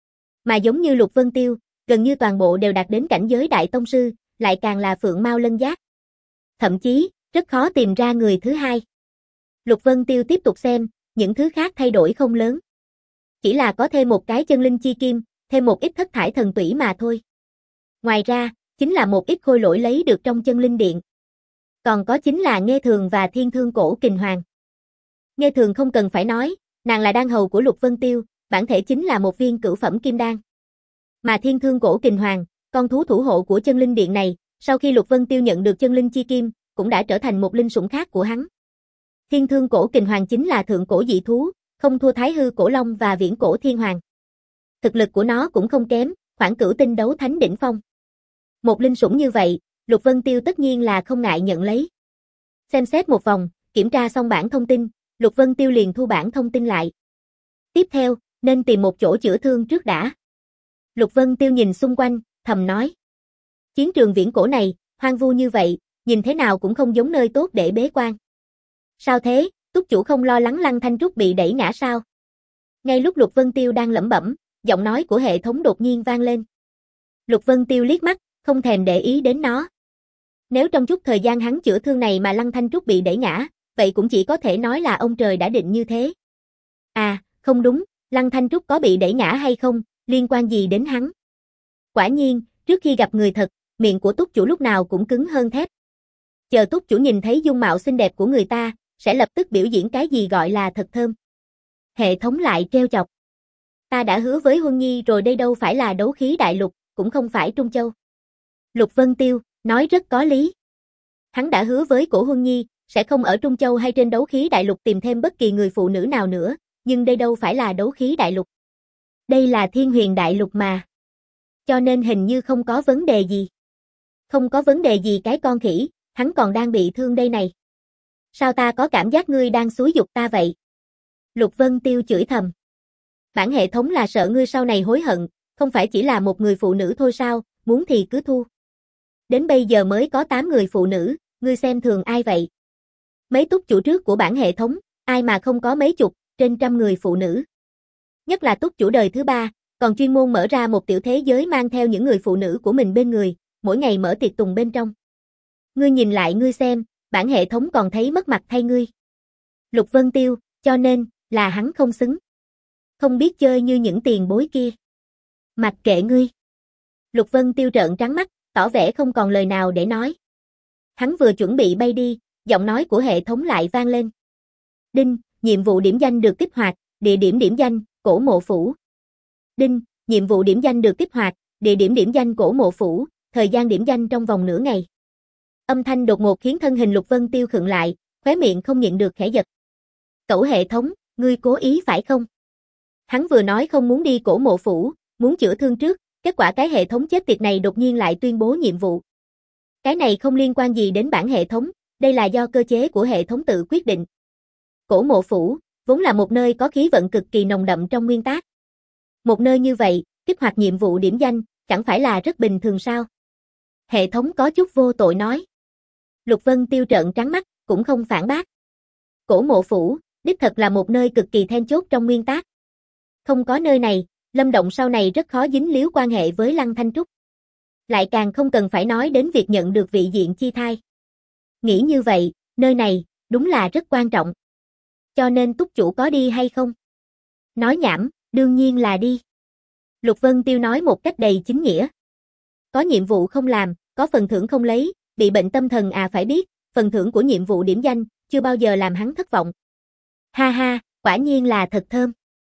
S1: Mà giống như Lục Vân Tiêu, gần như toàn bộ đều đạt đến cảnh giới đại tông sư, lại càng là phượng mao lân giác. Thậm chí, rất khó tìm ra người thứ hai. Lục Vân Tiêu tiếp tục xem, những thứ khác thay đổi không lớn. Chỉ là có thêm một cái chân linh chi kim, thêm một ít thất thải thần tủy mà thôi. Ngoài ra, chính là một ít khôi lỗi lấy được trong chân linh điện. Còn có chính là nghe thường và thiên thương cổ kình hoàng. Nghe thường không cần phải nói, nàng là đan hầu của Lục Vân Tiêu, bản thể chính là một viên cửu phẩm kim đan. Mà thiên thương cổ kình hoàng, con thú thủ hộ của chân linh điện này, sau khi Lục Vân Tiêu nhận được chân linh chi kim, cũng đã trở thành một linh sủng khác của hắn. Thiên thương cổ kình hoàng chính là thượng cổ dị thú, không thua thái hư cổ long và viễn cổ thiên hoàng. Thực lực của nó cũng không kém, khoảng cửu tinh đấu thánh đỉnh phong. Một linh sủng như vậy, Lục Vân Tiêu tất nhiên là không ngại nhận lấy. Xem xét một vòng, kiểm tra xong bảng thông tin, Lục Vân Tiêu liền thu bảng thông tin lại. Tiếp theo, nên tìm một chỗ chữa thương trước đã. Lục Vân Tiêu nhìn xung quanh, thầm nói. Chiến trường viễn cổ này, hoang vu như vậy, nhìn thế nào cũng không giống nơi tốt để bế quan. Sao thế, túc chủ không lo lắng Lăng Thanh Trúc bị đẩy ngã sao? Ngay lúc Lục Vân Tiêu đang lẩm bẩm, giọng nói của hệ thống đột nhiên vang lên. Lục Vân Tiêu liếc mắt, không thèm để ý đến nó. Nếu trong chút thời gian hắn chữa thương này mà Lăng Thanh Trúc bị đẩy ngã, vậy cũng chỉ có thể nói là ông trời đã định như thế. À, không đúng, Lăng Thanh Trúc có bị đẩy ngã hay không, liên quan gì đến hắn? Quả nhiên, trước khi gặp người thật, miệng của túc chủ lúc nào cũng cứng hơn thép. Chờ túc chủ nhìn thấy dung mạo xinh đẹp của người ta, sẽ lập tức biểu diễn cái gì gọi là thật thơm. Hệ thống lại trêu chọc. Ta đã hứa với Huân Nhi rồi, đây đâu phải là đấu khí đại lục, cũng không phải Trung Châu. Lục Vân Tiêu, nói rất có lý. Hắn đã hứa với Cổ Huân Nhi, sẽ không ở Trung Châu hay trên đấu khí đại lục tìm thêm bất kỳ người phụ nữ nào nữa, nhưng đây đâu phải là đấu khí đại lục. Đây là Thiên Huyền đại lục mà. Cho nên hình như không có vấn đề gì. Không có vấn đề gì cái con khỉ, hắn còn đang bị thương đây này. Sao ta có cảm giác ngươi đang xúi giục ta vậy? Lục Vân Tiêu chửi thầm. Bản hệ thống là sợ ngươi sau này hối hận, không phải chỉ là một người phụ nữ thôi sao, muốn thì cứ thu. Đến bây giờ mới có tám người phụ nữ, ngươi xem thường ai vậy? Mấy túc chủ trước của bản hệ thống, ai mà không có mấy chục, trên trăm người phụ nữ. Nhất là túc chủ đời thứ ba, còn chuyên môn mở ra một tiểu thế giới mang theo những người phụ nữ của mình bên người, mỗi ngày mở tiệc tùng bên trong. Ngươi nhìn lại ngươi xem, bản hệ thống còn thấy mất mặt thay ngươi. Lục Vân Tiêu, cho nên, là hắn không xứng. Không biết chơi như những tiền bối kia. Mặc kệ ngươi. Lục Vân Tiêu trợn trắng mắt, tỏ vẻ không còn lời nào để nói. Hắn vừa chuẩn bị bay đi, giọng nói của hệ thống lại vang lên. Đinh, nhiệm vụ điểm danh được kích hoạt, địa điểm điểm danh, Cổ Mộ Phủ. Đinh, nhiệm vụ điểm danh được kích hoạt, địa điểm điểm danh Cổ Mộ Phủ, thời gian điểm danh trong vòng nửa ngày. Âm thanh đột ngột khiến thân hình Lục Vân Tiêu khựng lại, khóe miệng không nhịn được khẽ giật. Cẩu hệ thống, ngươi cố ý phải không? Hắn vừa nói không muốn đi Cổ Mộ Phủ, muốn chữa thương trước, kết quả cái hệ thống chết tiệt này đột nhiên lại tuyên bố nhiệm vụ. Cái này không liên quan gì đến bản hệ thống, đây là do cơ chế của hệ thống tự quyết định. Cổ Mộ Phủ, vốn là một nơi có khí vận cực kỳ nồng đậm trong nguyên tác. Một nơi như vậy, kích hoạt nhiệm vụ điểm danh, chẳng phải là rất bình thường sao? Hệ thống có chút vô tội nói. Lục Vân Tiêu trợn trắng mắt, cũng không phản bác. Cổ Mộ Phủ, đích thật là một nơi cực kỳ then chốt trong nguyên tác. Không có nơi này, Lâm Động sau này rất khó dính líu quan hệ với Lăng Thanh Trúc. Lại càng không cần phải nói đến việc nhận được vị diện chi thai. Nghĩ như vậy, nơi này, đúng là rất quan trọng. Cho nên túc chủ có đi hay không? Nói nhảm, đương nhiên là đi. Lục Vân Tiêu nói một cách đầy chính nghĩa. Có nhiệm vụ không làm, có phần thưởng không lấy, bị bệnh tâm thần à phải biết, phần thưởng của nhiệm vụ điểm danh, chưa bao giờ làm hắn thất vọng. Ha ha, quả nhiên là thật thơm.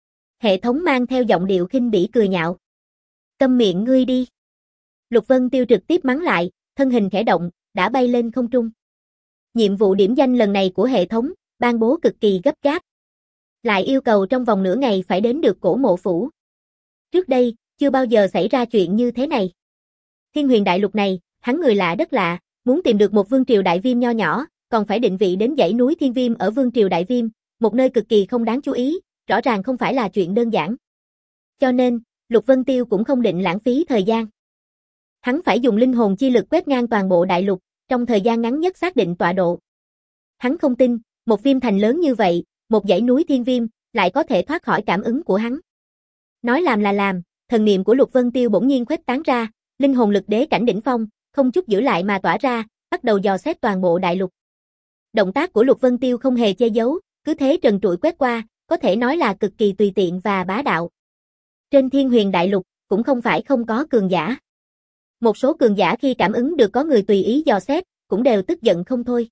S1: Hệ thống mang theo giọng điệu khinh bỉ cười nhạo. Câm miệng ngươi đi. Lục Vân Tiêu trực tiếp mắng lại, thân hình khẽ động, đã bay lên không trung. Nhiệm vụ điểm danh lần này của hệ thống, ban bố cực kỳ gấp gáp. Lại yêu cầu trong vòng nửa ngày phải đến được Cổ Mộ Phủ. Trước đây, chưa bao giờ xảy ra chuyện như thế này. Thiên Huyền Đại Lục này, hắn người lạ đất lạ, muốn tìm được một vương triều đại viêm nho nhỏ, còn phải định vị đến dãy núi Thiên Viêm ở vương triều đại viêm, một nơi cực kỳ không đáng chú ý, rõ ràng không phải là chuyện đơn giản. Cho nên, Lục Vân Tiêu cũng không định lãng phí thời gian. Hắn phải dùng linh hồn chi lực quét ngang toàn bộ đại lục, trong thời gian ngắn nhất xác định tọa độ. Hắn không tin, một viêm thành lớn như vậy, một dãy núi Thiên Viêm, lại có thể thoát khỏi cảm ứng của hắn. Nói làm là làm, thần niệm của Lục Vân Tiêu bỗng nhiên khuếch tán ra, linh hồn lực đế cảnh đỉnh phong, không chút giữ lại mà tỏa ra, bắt đầu dò xét toàn bộ đại lục. Động tác của Lục Vân Tiêu không hề che giấu, cứ thế trần trụi quét qua, có thể nói là cực kỳ tùy tiện và bá đạo. Trên Thiên Huyền Đại Lục, cũng không phải không có cường giả. Một số cường giả khi cảm ứng được có người tùy ý dò xét, cũng đều tức giận không thôi.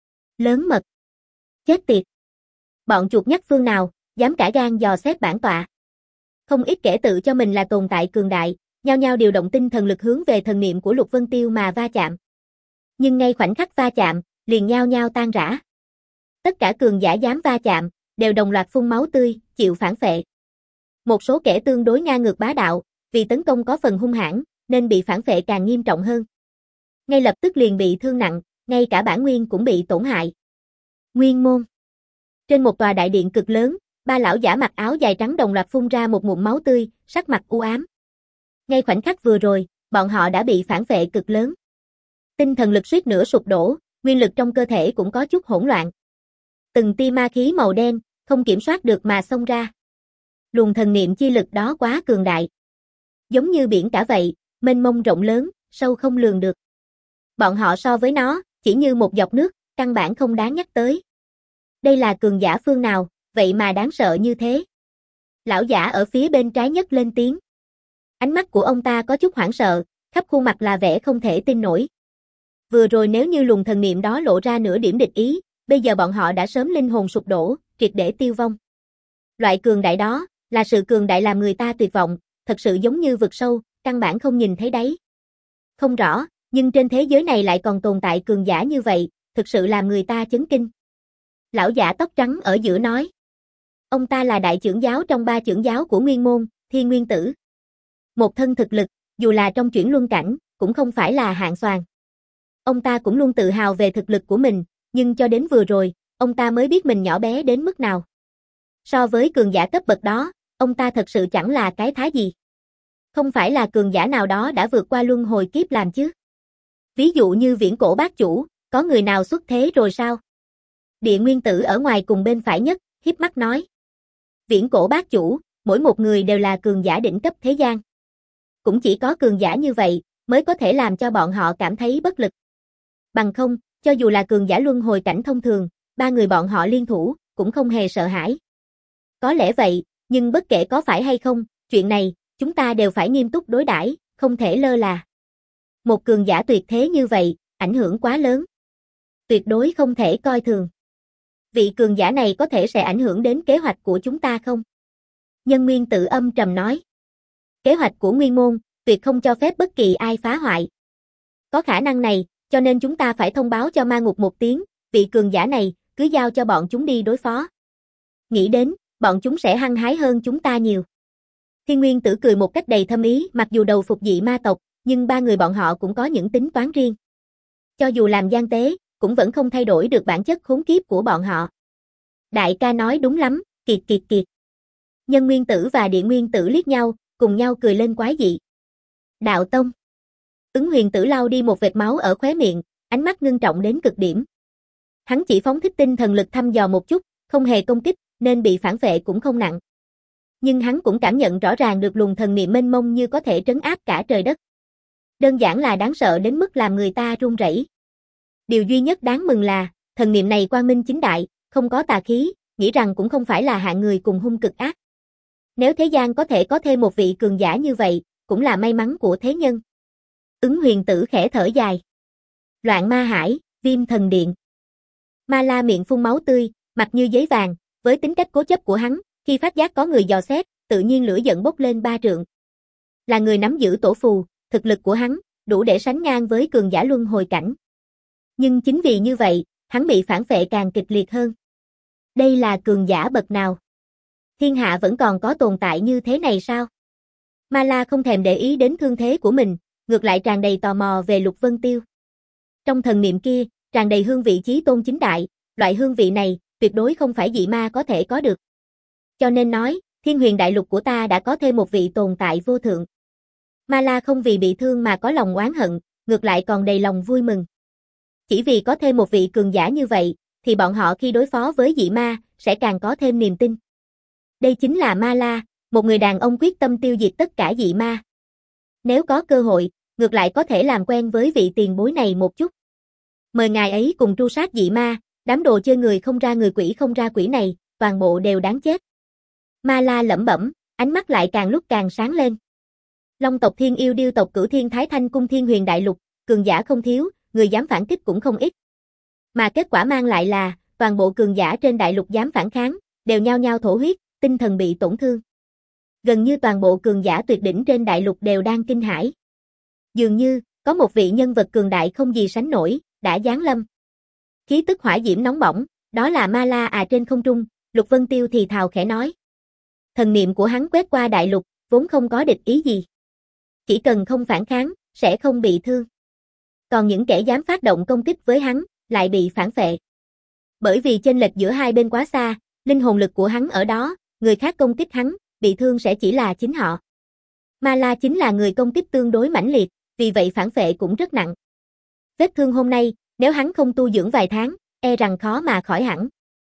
S1: Lớn mật. Chết tiệt. Bọn chuột nhắt phương nào, dám cả gan dò xét bản tọa. Không ít kẻ tự cho mình là tồn tại cường đại, nhao nhao điều động tinh thần lực hướng về thần niệm của Lục Vân Tiêu mà va chạm. Nhưng ngay khoảnh khắc va chạm, liền nhao nhao tan rã. Tất cả cường giả dám va chạm, đều đồng loạt phun máu tươi, chịu phản phệ. Một số kẻ tương đối ngang ngược bá đạo, vì tấn công có phần hung hãn, nên bị phản phệ càng nghiêm trọng hơn. Ngay lập tức liền bị thương nặng, ngay cả bản nguyên cũng bị tổn hại. Nguyên môn. Trên một tòa đại điện cực lớn, ba lão giả mặc áo dài trắng đồng loạt phun ra một ngụm máu tươi, sắc mặt u ám. Ngay khoảnh khắc vừa rồi, bọn họ đã bị phản phệ cực lớn. Tinh thần lực suýt nữa sụp đổ, nguyên lực trong cơ thể cũng có chút hỗn loạn. Từng tia ma khí màu đen, không kiểm soát được mà xông ra. Luồng thần niệm chi lực đó quá cường đại. Giống như biển cả vậy, mênh mông rộng lớn, sâu không lường được. Bọn họ so với nó, chỉ như một giọt nước, căn bản không đáng nhắc tới. Đây là cường giả phương nào, vậy mà đáng sợ như thế. Lão giả ở phía bên trái nhất lên tiếng. Ánh mắt của ông ta có chút hoảng sợ, khắp khuôn mặt là vẻ không thể tin nổi. Vừa rồi nếu như luồng thần niệm đó lộ ra nửa điểm địch ý, bây giờ bọn họ đã sớm linh hồn sụp đổ, triệt để tiêu vong. Loại cường đại đó, là sự cường đại làm người ta tuyệt vọng, thật sự giống như vực sâu, căn bản không nhìn thấy đáy. Không rõ, nhưng trên thế giới này lại còn tồn tại cường giả như vậy, thực sự làm người ta chấn kinh. Lão giả tóc trắng ở giữa nói. Ông ta là đại trưởng giáo trong ba trưởng giáo của Nguyên Môn, Thiên Nguyên Tử. Một thân thực lực, dù là trong chuyển luân cảnh, cũng không phải là hạng xoàn. Ông ta cũng luôn tự hào về thực lực của mình, nhưng cho đến vừa rồi, ông ta mới biết mình nhỏ bé đến mức nào. So với cường giả cấp bậc đó, ông ta thật sự chẳng là cái thá gì. Không phải là cường giả nào đó đã vượt qua luân hồi kiếp làm chứ. Ví dụ như Viễn Cổ Bát Chủ, có người nào xuất thế rồi sao? Địa Nguyên Tử ở ngoài cùng bên phải nhất, híp mắt nói. Viễn Cổ Bát Chủ, mỗi một người đều là cường giả đỉnh cấp thế gian. Cũng chỉ có cường giả như vậy, mới có thể làm cho bọn họ cảm thấy bất lực. Bằng không, cho dù là cường giả luân hồi cảnh thông thường, ba người bọn họ liên thủ, cũng không hề sợ hãi. Có lẽ vậy, nhưng bất kể có phải hay không, chuyện này, chúng ta đều phải nghiêm túc đối đãi, không thể lơ là. Một cường giả tuyệt thế như vậy, ảnh hưởng quá lớn. Tuyệt đối không thể coi thường. Vị cường giả này có thể sẽ ảnh hưởng đến kế hoạch của chúng ta không? Nhân Nguyên Tử âm trầm nói. Kế hoạch của Nguyên Môn, tuyệt không cho phép bất kỳ ai phá hoại. Có khả năng này, cho nên chúng ta phải thông báo cho ma ngục một tiếng, vị cường giả này, cứ giao cho bọn chúng đi đối phó. Nghĩ đến, bọn chúng sẽ hăng hái hơn chúng ta nhiều. Thiên Nguyên Tử cười một cách đầy thâm ý, mặc dù đầu phục dị ma tộc, nhưng ba người bọn họ cũng có những tính toán riêng. Cho dù làm gian tế, cũng vẫn không thay đổi được bản chất khốn kiếp của bọn họ. Đại ca nói đúng lắm, kiệt kiệt kiệt. Nhân nguyên tử và địa nguyên tử liếc nhau, cùng nhau cười lên quái dị. Đạo tông. Ứng huyền tử lau đi một vệt máu ở khóe miệng, ánh mắt ngưng trọng đến cực điểm. Hắn chỉ phóng thích tinh thần lực thăm dò một chút, không hề công kích, nên bị phản vệ cũng không nặng. Nhưng hắn cũng cảm nhận rõ ràng được luồng thần niệm mênh mông như có thể trấn áp cả trời đất. Đơn giản là đáng sợ đến mức làm người ta run rẩy. Điều duy nhất đáng mừng là, thần niệm này quang minh chính đại, không có tà khí, nghĩ rằng cũng không phải là hạng người cùng hung cực ác. Nếu thế gian có thể có thêm một vị cường giả như vậy, cũng là may mắn của thế nhân. Ứng huyền tử khẽ thở dài. Loạn ma hải, viêm thần điện. Ma La miệng phun máu tươi, mặt như giấy vàng, với tính cách cố chấp của hắn, khi phát giác có người dò xét, tự nhiên lửa giận bốc lên ba trượng. Là người nắm giữ tổ phù, thực lực của hắn, đủ để sánh ngang với cường giả luân hồi cảnh. Nhưng chính vì như vậy, hắn bị phản phệ càng kịch liệt hơn. Đây là cường giả bậc nào? Thiên hạ vẫn còn có tồn tại như thế này sao? Ma La không thèm để ý đến thương thế của mình, ngược lại tràn đầy tò mò về Lục Vân Tiêu. Trong thần niệm kia, tràn đầy hương vị chí tôn chính đại, loại hương vị này, tuyệt đối không phải dị ma có thể có được. Cho nên nói, Thiên Huyền Đại Lục của ta đã có thêm một vị tồn tại vô thượng. Ma La không vì bị thương mà có lòng oán hận, ngược lại còn đầy lòng vui mừng. Chỉ vì có thêm một vị cường giả như vậy, thì bọn họ khi đối phó với dị ma, sẽ càng có thêm niềm tin. Đây chính là Ma La, một người đàn ông quyết tâm tiêu diệt tất cả dị ma. Nếu có cơ hội, ngược lại có thể làm quen với vị tiền bối này một chút. Mời ngài ấy cùng tru sát dị ma, đám đồ chơi người không ra người quỷ không ra quỷ này, toàn bộ đều đáng chết. Ma La lẩm bẩm, ánh mắt lại càng lúc càng sáng lên. Long tộc Thiên Yêu Điêu tộc Cửu Thiên Thái Thanh cung Thiên Huyền Đại Lục, cường giả không thiếu, người dám phản kích cũng không ít. Mà kết quả mang lại là, toàn bộ cường giả trên đại lục dám phản kháng, đều nhao nhao thổ huyết, tinh thần bị tổn thương. Gần như toàn bộ cường giả tuyệt đỉnh trên đại lục đều đang kinh hãi. Dường như, có một vị nhân vật cường đại không gì sánh nổi, đã giáng lâm. Khí tức hỏa diễm nóng bỏng, đó là Ma La à trên không trung, Lục Vân Tiêu thì thào khẽ nói. Thần niệm của hắn quét qua đại lục, vốn không có địch ý gì. Chỉ cần không phản kháng, sẽ không bị thương. Còn những kẻ dám phát động công kích với hắn, lại bị phản phệ. Bởi vì chênh lệch giữa hai bên quá xa, linh hồn lực của hắn ở đó, người khác công kích hắn, bị thương sẽ chỉ là chính họ. Ma La chính là người công kích tương đối mãnh liệt, vì vậy phản phệ cũng rất nặng. Vết thương hôm nay, nếu hắn không tu dưỡng vài tháng, e rằng khó mà khỏi hẳn.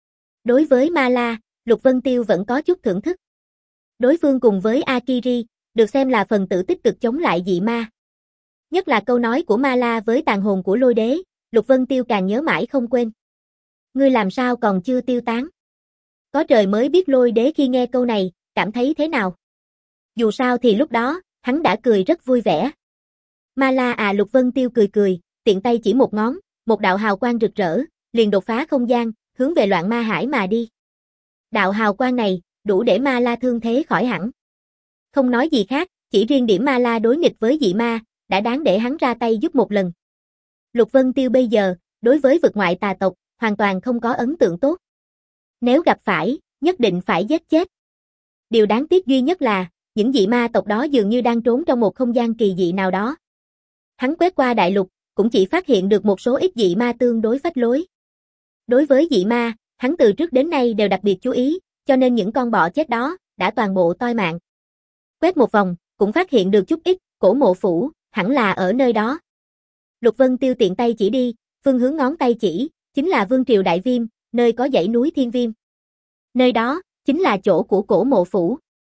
S1: Đối với Ma La, Lục Vân Tiêu vẫn có chút thưởng thức. Đối phương cùng với Akiri, được xem là phần tử tích cực chống lại dị ma. Nhất là câu nói của Ma La với tàn hồn của Lôi Đế, Lục Vân Tiêu càng nhớ mãi không quên. Ngươi làm sao còn chưa tiêu tán? Có trời mới biết Lôi Đế khi nghe câu này, cảm thấy thế nào? Dù sao thì lúc đó, hắn đã cười rất vui vẻ. Ma La à Lục Vân Tiêu cười cười, tiện tay chỉ một ngón, một đạo hào quang rực rỡ, liền đột phá không gian, hướng về loạn ma hải mà đi. Đạo hào quang này, đủ để Ma La thương thế khỏi hẳn. Không nói gì khác, chỉ riêng điểm Ma La đối nghịch với dị ma, đã đáng để hắn ra tay giúp một lần. Lục Vân Tiêu bây giờ, đối với vực ngoại tà tộc, hoàn toàn không có ấn tượng tốt. Nếu gặp phải, nhất định phải giết chết. Điều đáng tiếc duy nhất là, những dị ma tộc đó dường như đang trốn trong một không gian kỳ dị nào đó. Hắn quét qua đại lục, cũng chỉ phát hiện được một số ít dị ma tương đối phách lối. Đối với dị ma, hắn từ trước đến nay đều đặc biệt chú ý, cho nên những con bọ chết đó, đã toàn bộ toi mạng. Quét một vòng, cũng phát hiện được chút ít, cổ mộ phủ, hẳn là ở nơi đó. Lục Vân Tiêu tiện tay chỉ đi, phương hướng ngón tay chỉ, chính là Vương Triều Đại Viêm, nơi có dãy núi Thiên Viêm. Nơi đó, chính là chỗ của cổ mộ phủ.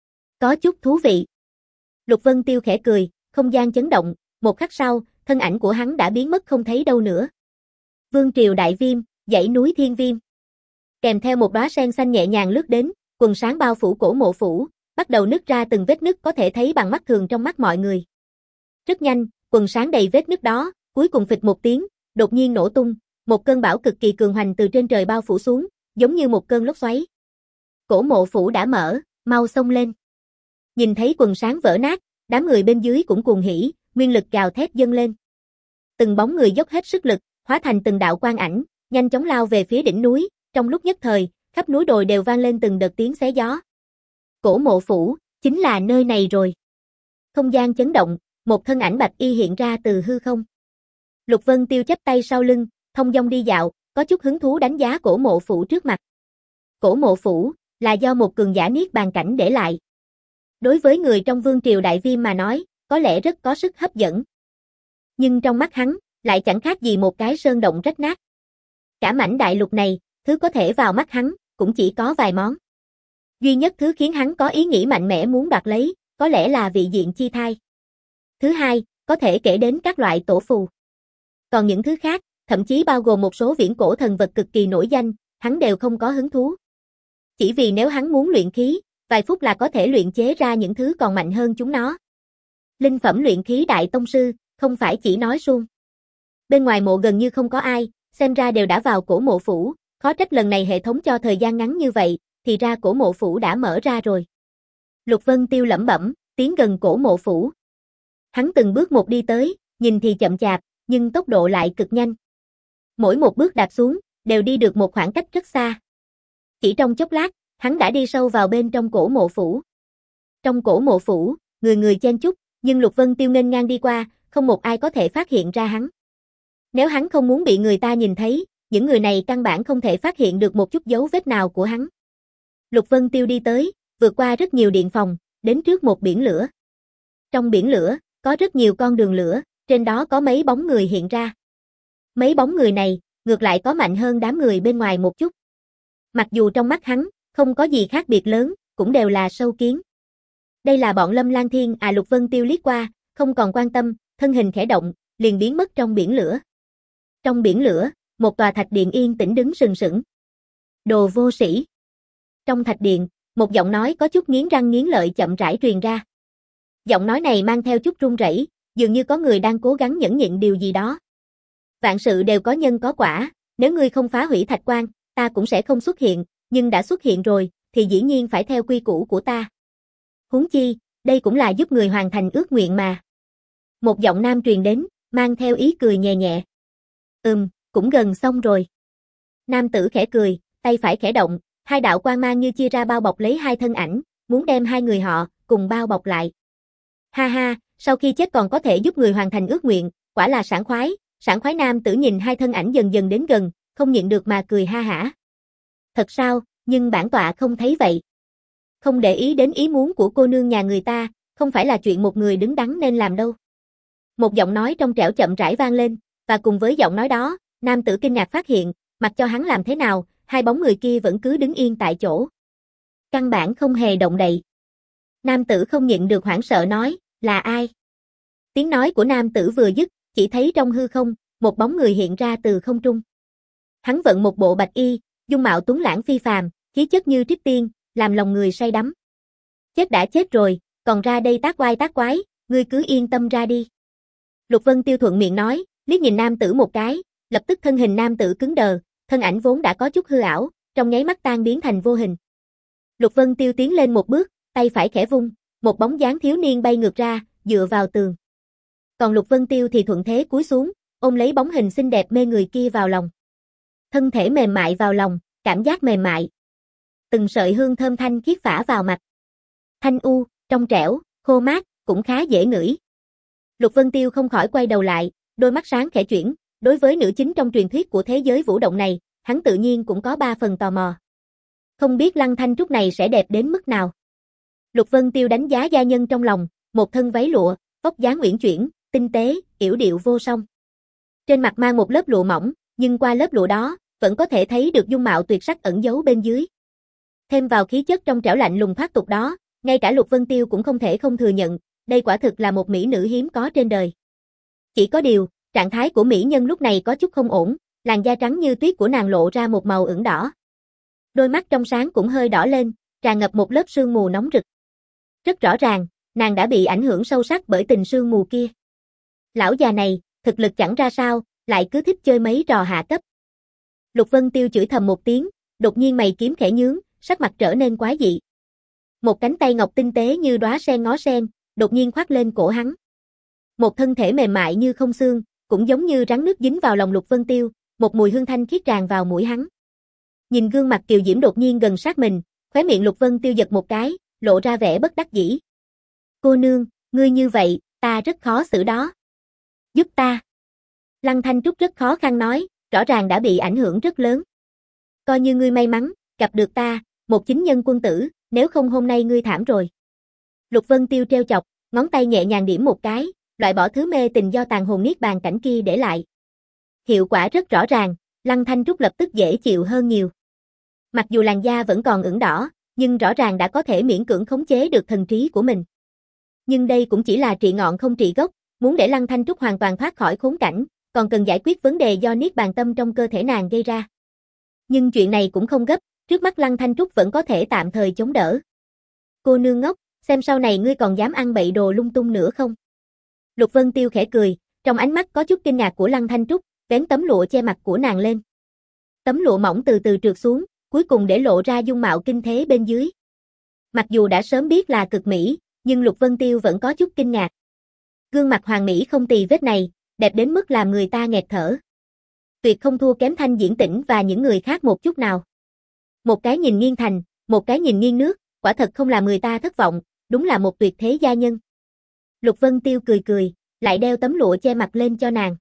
S1: Có chút thú vị. Lục Vân Tiêu khẽ cười, không gian chấn động, một khắc sau, thân ảnh của hắn đã biến mất không thấy đâu nữa. Vương Triều Đại Viêm, dãy núi Thiên Viêm. Kèm theo một đóa sen xanh nhẹ nhàng lướt đến, quần sáng bao phủ cổ mộ phủ, bắt đầu nứt ra từng vết nứt có thể thấy bằng mắt thường trong mắt mọi người. Rất nhanh, quần sáng đầy vết nứt đó, cuối cùng phịch một tiếng, đột nhiên nổ tung, một cơn bão cực kỳ cường hoành từ trên trời bao phủ xuống, giống như một cơn lốc xoáy. Cổ mộ phủ đã mở, mau xông lên. Nhìn thấy quần sáng vỡ nát, đám người bên dưới cũng cuồng hỉ, nguyên lực gào thét dâng lên. Từng bóng người dốc hết sức lực, hóa thành từng đạo quang ảnh, nhanh chóng lao về phía đỉnh núi, trong lúc nhất thời, khắp núi đồi đều vang lên từng đợt tiếng xé gió. Cổ mộ phủ, chính là nơi này rồi. Không gian chấn động, một thân ảnh bạch y hiện ra từ hư không. Lục Vân Tiêu chắp tay sau lưng, thông dong đi dạo, có chút hứng thú đánh giá cổ mộ phủ trước mặt. Cổ Mộ Phủ là do một cường giả niết bàn cảnh để lại. Đối với người trong vương triều Đại Viêm mà nói, có lẽ rất có sức hấp dẫn. Nhưng trong mắt hắn, lại chẳng khác gì một cái sơn động rách nát. Cả mảnh đại lục này, thứ có thể vào mắt hắn, cũng chỉ có vài món. Duy nhất thứ khiến hắn có ý nghĩ mạnh mẽ muốn đoạt lấy, có lẽ là vị diện chi thai. Thứ hai, có thể kể đến các loại tổ phù. Còn những thứ khác, thậm chí bao gồm một số viễn cổ thần vật cực kỳ nổi danh, hắn đều không có hứng thú. Chỉ vì nếu hắn muốn luyện khí, vài phút là có thể luyện chế ra những thứ còn mạnh hơn chúng nó. Linh phẩm luyện khí đại tông sư, không phải chỉ nói suông. Bên ngoài mộ gần như không có ai, xem ra đều đã vào Cổ Mộ Phủ, khó trách lần này hệ thống cho thời gian ngắn như vậy, thì ra Cổ Mộ Phủ đã mở ra rồi. Lục Vân Tiêu lẩm bẩm, tiến gần Cổ Mộ Phủ. Hắn từng bước một đi tới, nhìn thì chậm chạp, nhưng tốc độ lại cực nhanh. Mỗi một bước đạp xuống, đều đi được một khoảng cách rất xa. Chỉ trong chốc lát, hắn đã đi sâu vào bên trong Cổ Mộ Phủ. Trong Cổ Mộ Phủ, người người chen chúc, nhưng Lục Vân Tiêu nghênh ngang đi qua, không một ai có thể phát hiện ra hắn. Nếu hắn không muốn bị người ta nhìn thấy, những người này căn bản không thể phát hiện được một chút dấu vết nào của hắn. Lục Vân Tiêu đi tới, vượt qua rất nhiều điện phòng, đến trước một biển lửa. Trong biển lửa, có rất nhiều con đường lửa, trên đó có mấy bóng người hiện ra. Mấy bóng người này, ngược lại có mạnh hơn đám người bên ngoài một chút. Mặc dù trong mắt hắn, không có gì khác biệt lớn, cũng đều là sâu kiến. Đây là bọn Lâm Lan Thiên à. Lục Vân Tiêu liếc qua, không còn quan tâm, thân hình khẽ động, liền biến mất trong biển lửa. Trong biển lửa, một tòa thạch điện yên tĩnh đứng sừng sững. Đồ vô sĩ. Trong thạch điện, một giọng nói có chút nghiến răng nghiến lợi chậm rãi truyền ra. Giọng nói này mang theo chút run rẩy, dường như có người đang cố gắng nhẫn nhịn điều gì đó. Vạn sự đều có nhân có quả, nếu ngươi không phá hủy thạch quan, ta cũng sẽ không xuất hiện, nhưng đã xuất hiện rồi, thì dĩ nhiên phải theo quy củ của ta. Huống chi, đây cũng là giúp người hoàn thành ước nguyện mà. Một giọng nam truyền đến, mang theo ý cười nhẹ nhẹ. Ừm, cũng gần xong rồi. Nam tử khẽ cười, tay phải khẽ động, hai đạo quang mang như chia ra bao bọc lấy hai thân ảnh, muốn đem hai người họ cùng bao bọc lại. Ha ha, sau khi chết còn có thể giúp người hoàn thành ước nguyện, quả là sảng khoái. Sảng khoái. Nam tử nhìn hai thân ảnh dần dần đến gần, không nhịn được mà cười ha hả. Thật sao, nhưng bản tọa không thấy vậy. Không để ý đến ý muốn của cô nương nhà người ta, không phải là chuyện một người đứng đắn nên làm đâu. Một giọng nói trong trẻo chậm rãi vang lên, và cùng với giọng nói đó, nam tử kinh ngạc phát hiện, mặc cho hắn làm thế nào, hai bóng người kia vẫn cứ đứng yên tại chỗ. Căn bản không hề động đậy. Nam tử không nhịn được hoảng sợ nói, là ai? Tiếng nói của nam tử vừa dứt, chỉ thấy trong hư không, một bóng người hiện ra từ không trung. Hắn vận một bộ bạch y, dung mạo tuấn lãng phi phàm, khí chất như trích tiên, làm lòng người say đắm. Chết đã chết rồi, còn ra đây tác oai tác quái, ngươi cứ yên tâm ra đi. Lục Vân Tiêu thuận miệng nói, liếc nhìn nam tử một cái, lập tức thân hình nam tử cứng đờ, thân ảnh vốn đã có chút hư ảo, trong nháy mắt tan biến thành vô hình. Lục Vân Tiêu tiến lên một bước, tay phải khẽ vung, một bóng dáng thiếu niên bay ngược ra, dựa vào tường. Còn Lục Vân Tiêu thì thuận thế cúi xuống, ôm lấy bóng hình xinh đẹp mê người kia vào lòng. Thân thể mềm mại vào lòng, cảm giác mềm mại. Từng sợi hương thơm thanh khiết phả vào mặt. Thanh u, trong trẻo, khô mát, cũng khá dễ ngửi. Lục Vân Tiêu không khỏi quay đầu lại, đôi mắt sáng khẽ chuyển, đối với nữ chính trong truyền thuyết của thế giới vũ động này, hắn tự nhiên cũng có ba phần tò mò. Không biết Lăng Thanh Trúc này sẽ đẹp đến mức nào. Lục Vân Tiêu đánh giá gia nhân trong lòng, một thân váy lụa, vóc dáng uyển chuyển, tinh tế, yểu điệu vô song. Trên mặt mang một lớp lụa mỏng, nhưng qua lớp lụa đó, vẫn có thể thấy được dung mạo tuyệt sắc ẩn giấu bên dưới. Thêm vào khí chất trong trẻo lạnh lùng thoát tục đó, ngay cả Lục Vân Tiêu cũng không thể không thừa nhận, đây quả thực là một mỹ nữ hiếm có trên đời. Chỉ có điều, trạng thái của mỹ nhân lúc này có chút không ổn, làn da trắng như tuyết của nàng lộ ra một màu ửng đỏ. Đôi mắt trong sáng cũng hơi đỏ lên, tràn ngập một lớp sương mù nóng rực. Rất rõ ràng, nàng đã bị ảnh hưởng sâu sắc bởi tình sương mù kia. Lão già này, thực lực chẳng ra sao, lại cứ thích chơi mấy trò hạ cấp. Lục Vân Tiêu chửi thầm một tiếng, đột nhiên mày kiếm khẽ nhướng, sắc mặt trở nên quái dị. Một cánh tay ngọc tinh tế như đóa sen ngó sen, đột nhiên khoác lên cổ hắn. Một thân thể mềm mại như không xương, cũng giống như rắn nước dính vào lòng Lục Vân Tiêu, một mùi hương thanh khiết tràn vào mũi hắn. Nhìn gương mặt kiều diễm đột nhiên gần sát mình, khóe miệng Lục Vân Tiêu giật một cái, lộ ra vẻ bất đắc dĩ. Cô nương, ngươi như vậy, ta rất khó xử đó. Giúp ta. Lăng Thanh Trúc rất khó khăn nói, rõ ràng đã bị ảnh hưởng rất lớn. Coi như ngươi may mắn, gặp được ta, một chính nhân quân tử, nếu không hôm nay ngươi thảm rồi. Lục Vân Tiêu trêu chọc, ngón tay nhẹ nhàng điểm một cái, loại bỏ thứ mê tình do tàn hồn niết bàn cảnh kia để lại. Hiệu quả rất rõ ràng, Lăng Thanh Trúc lập tức dễ chịu hơn nhiều. Mặc dù làn da vẫn còn ửng đỏ, nhưng rõ ràng đã có thể miễn cưỡng khống chế được thần trí của mình. Nhưng đây cũng chỉ là trị ngọn không trị gốc, muốn để Lăng Thanh Trúc hoàn toàn thoát khỏi khốn cảnh, còn cần giải quyết vấn đề do niết bàn tâm trong cơ thể nàng gây ra. Nhưng chuyện này cũng không gấp, trước mắt Lăng Thanh Trúc vẫn có thể tạm thời chống đỡ. Cô nương ngốc, xem sau này ngươi còn dám ăn bậy đồ lung tung nữa không? Lục Vân Tiêu khẽ cười, trong ánh mắt có chút kinh ngạc của Lăng Thanh Trúc, vén tấm lụa che mặt của nàng lên. Tấm lụa mỏng từ từ trượt xuống, cuối cùng để lộ ra dung mạo kinh thế bên dưới. Mặc dù đã sớm biết là cực mỹ, nhưng Lục Vân Tiêu vẫn có chút kinh ngạc. Gương mặt hoàn mỹ không tì vết này, đẹp đến mức làm người ta nghẹt thở. Tuyệt không thua kém Thanh Diễn Tĩnh và những người khác một chút nào. Một cái nhìn nghiêng thành, một cái nhìn nghiêng nước, quả thật không làm người ta thất vọng, đúng là một tuyệt thế gia nhân. Lục Vân Tiêu cười cười, lại đeo tấm lụa che mặt lên cho nàng.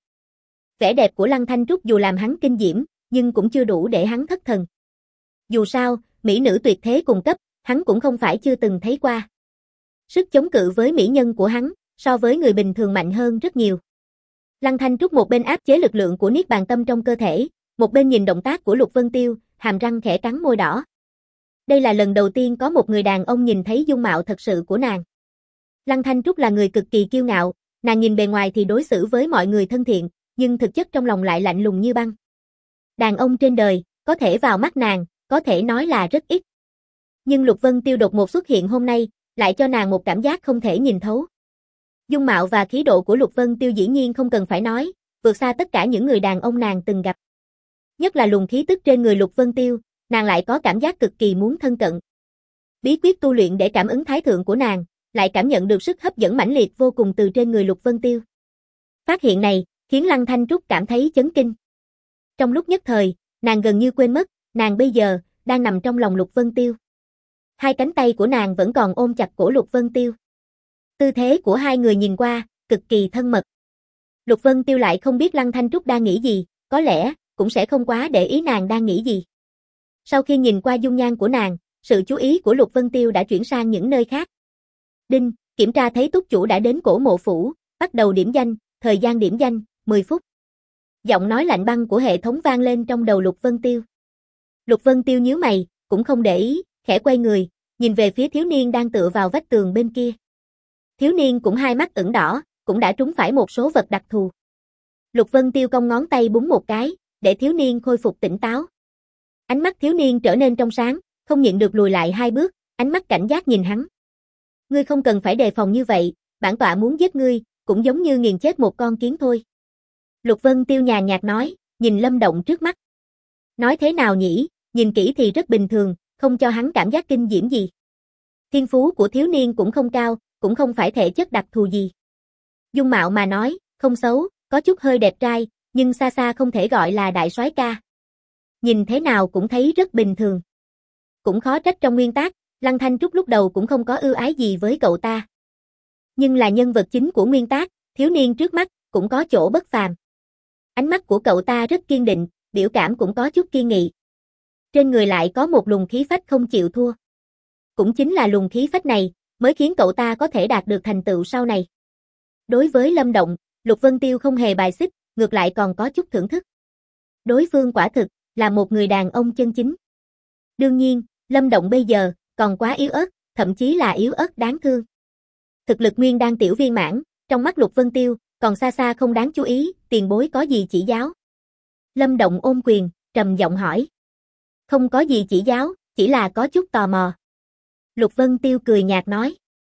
S1: Vẻ đẹp của Lăng Thanh Trúc dù làm hắn kinh diễm, nhưng cũng chưa đủ để hắn thất thần. Dù sao, mỹ nữ tuyệt thế cùng cấp, hắn cũng không phải chưa từng thấy qua. Sức chống cự với mỹ nhân của hắn, so với người bình thường mạnh hơn rất nhiều. Lăng Thanh Trúc một bên áp chế lực lượng của niết bàn tâm trong cơ thể, một bên nhìn động tác của Lục Vân Tiêu, hàm răng khẽ cắn môi đỏ. Đây là lần đầu tiên có một người đàn ông nhìn thấy dung mạo thật sự của nàng. Lăng Thanh Trúc là người cực kỳ kiêu ngạo, nàng nhìn bề ngoài thì đối xử với mọi người thân thiện, nhưng thực chất trong lòng lại lạnh lùng như băng. Đàn ông trên đời, có thể vào mắt nàng, có thể nói là rất ít. Nhưng Lục Vân Tiêu đột ngột xuất hiện hôm nay, lại cho nàng một cảm giác không thể nhìn thấu. Dung mạo và khí độ của Lục Vân Tiêu dĩ nhiên không cần phải nói, vượt xa tất cả những người đàn ông nàng từng gặp. Nhất là luồng khí tức trên người Lục Vân Tiêu, nàng lại có cảm giác cực kỳ muốn thân cận. Bí quyết tu luyện để cảm ứng thái thượng của nàng, lại cảm nhận được sức hấp dẫn mãnh liệt vô cùng từ trên người Lục Vân Tiêu. Phát hiện này, khiến Lăng Thanh Trúc cảm thấy chấn kinh. Trong lúc nhất thời, nàng gần như quên mất, nàng bây giờ, đang nằm trong lòng Lục Vân Tiêu. Hai cánh tay của nàng vẫn còn ôm chặt cổ Lục Vân Tiêu. Tư thế của hai người nhìn qua, cực kỳ thân mật. Lục Vân Tiêu lại không biết Lăng Thanh Trúc đang nghĩ gì, có lẽ, cũng sẽ không quá để ý nàng đang nghĩ gì. Sau khi nhìn qua dung nhan của nàng, sự chú ý của Lục Vân Tiêu đã chuyển sang những nơi khác. Đinh, kiểm tra thấy túc chủ đã đến cổ mộ phủ, bắt đầu điểm danh, thời gian điểm danh, mười phút. Giọng nói lạnh băng của hệ thống vang lên trong đầu Lục Vân Tiêu. Lục Vân Tiêu nhíu mày, cũng không để ý, khẽ quay người, nhìn về phía thiếu niên đang tựa vào vách tường bên kia. Thiếu niên cũng hai mắt ửng đỏ, cũng đã trúng phải một số vật đặc thù. Lục Vân Tiêu cong ngón tay búng một cái, để thiếu niên khôi phục tỉnh táo. Ánh mắt thiếu niên trở nên trong sáng, không nhịn được lùi lại hai bước, ánh mắt cảnh giác nhìn hắn. Ngươi không cần phải đề phòng như vậy, bản tọa muốn giết ngươi, cũng giống như nghiền chết một con kiến thôi. Lục Vân Tiêu nhàn nhạt nói, nhìn Lâm Động trước mắt. Nói thế nào nhỉ, nhìn kỹ thì rất bình thường, không cho hắn cảm giác kinh diễm gì. Thiên phú của thiếu niên cũng không cao, cũng không phải thể chất đặc thù gì. Dung mạo mà nói, không xấu, có chút hơi đẹp trai, nhưng xa xa không thể gọi là đại soái ca. Nhìn thế nào cũng thấy rất bình thường. Cũng khó trách trong nguyên tác, Lăng Thanh Trúc lúc đầu cũng không có ưu ái gì với cậu ta. Nhưng là nhân vật chính của nguyên tác, thiếu niên trước mắt, cũng có chỗ bất phàm. Ánh mắt của cậu ta rất kiên định, biểu cảm cũng có chút kiên nghị. Trên người lại có một luồng khí phách không chịu thua. Cũng chính là luồng khí phách này, mới khiến cậu ta có thể đạt được thành tựu sau này. Đối với Lâm Động, Lục Vân Tiêu không hề bài xích, ngược lại còn có chút thưởng thức. Đối phương quả thực, là một người đàn ông chân chính. Đương nhiên, Lâm Động bây giờ, còn quá yếu ớt, thậm chí là yếu ớt đáng thương. Thực lực nguyên đan tiểu viên mãn, trong mắt Lục Vân Tiêu, còn xa xa không đáng chú ý, tiền bối có gì chỉ giáo. Lâm Động ôm quyền, trầm giọng hỏi. Không có gì chỉ giáo, chỉ là có chút tò mò. Lục Vân Tiêu cười nhạt nói.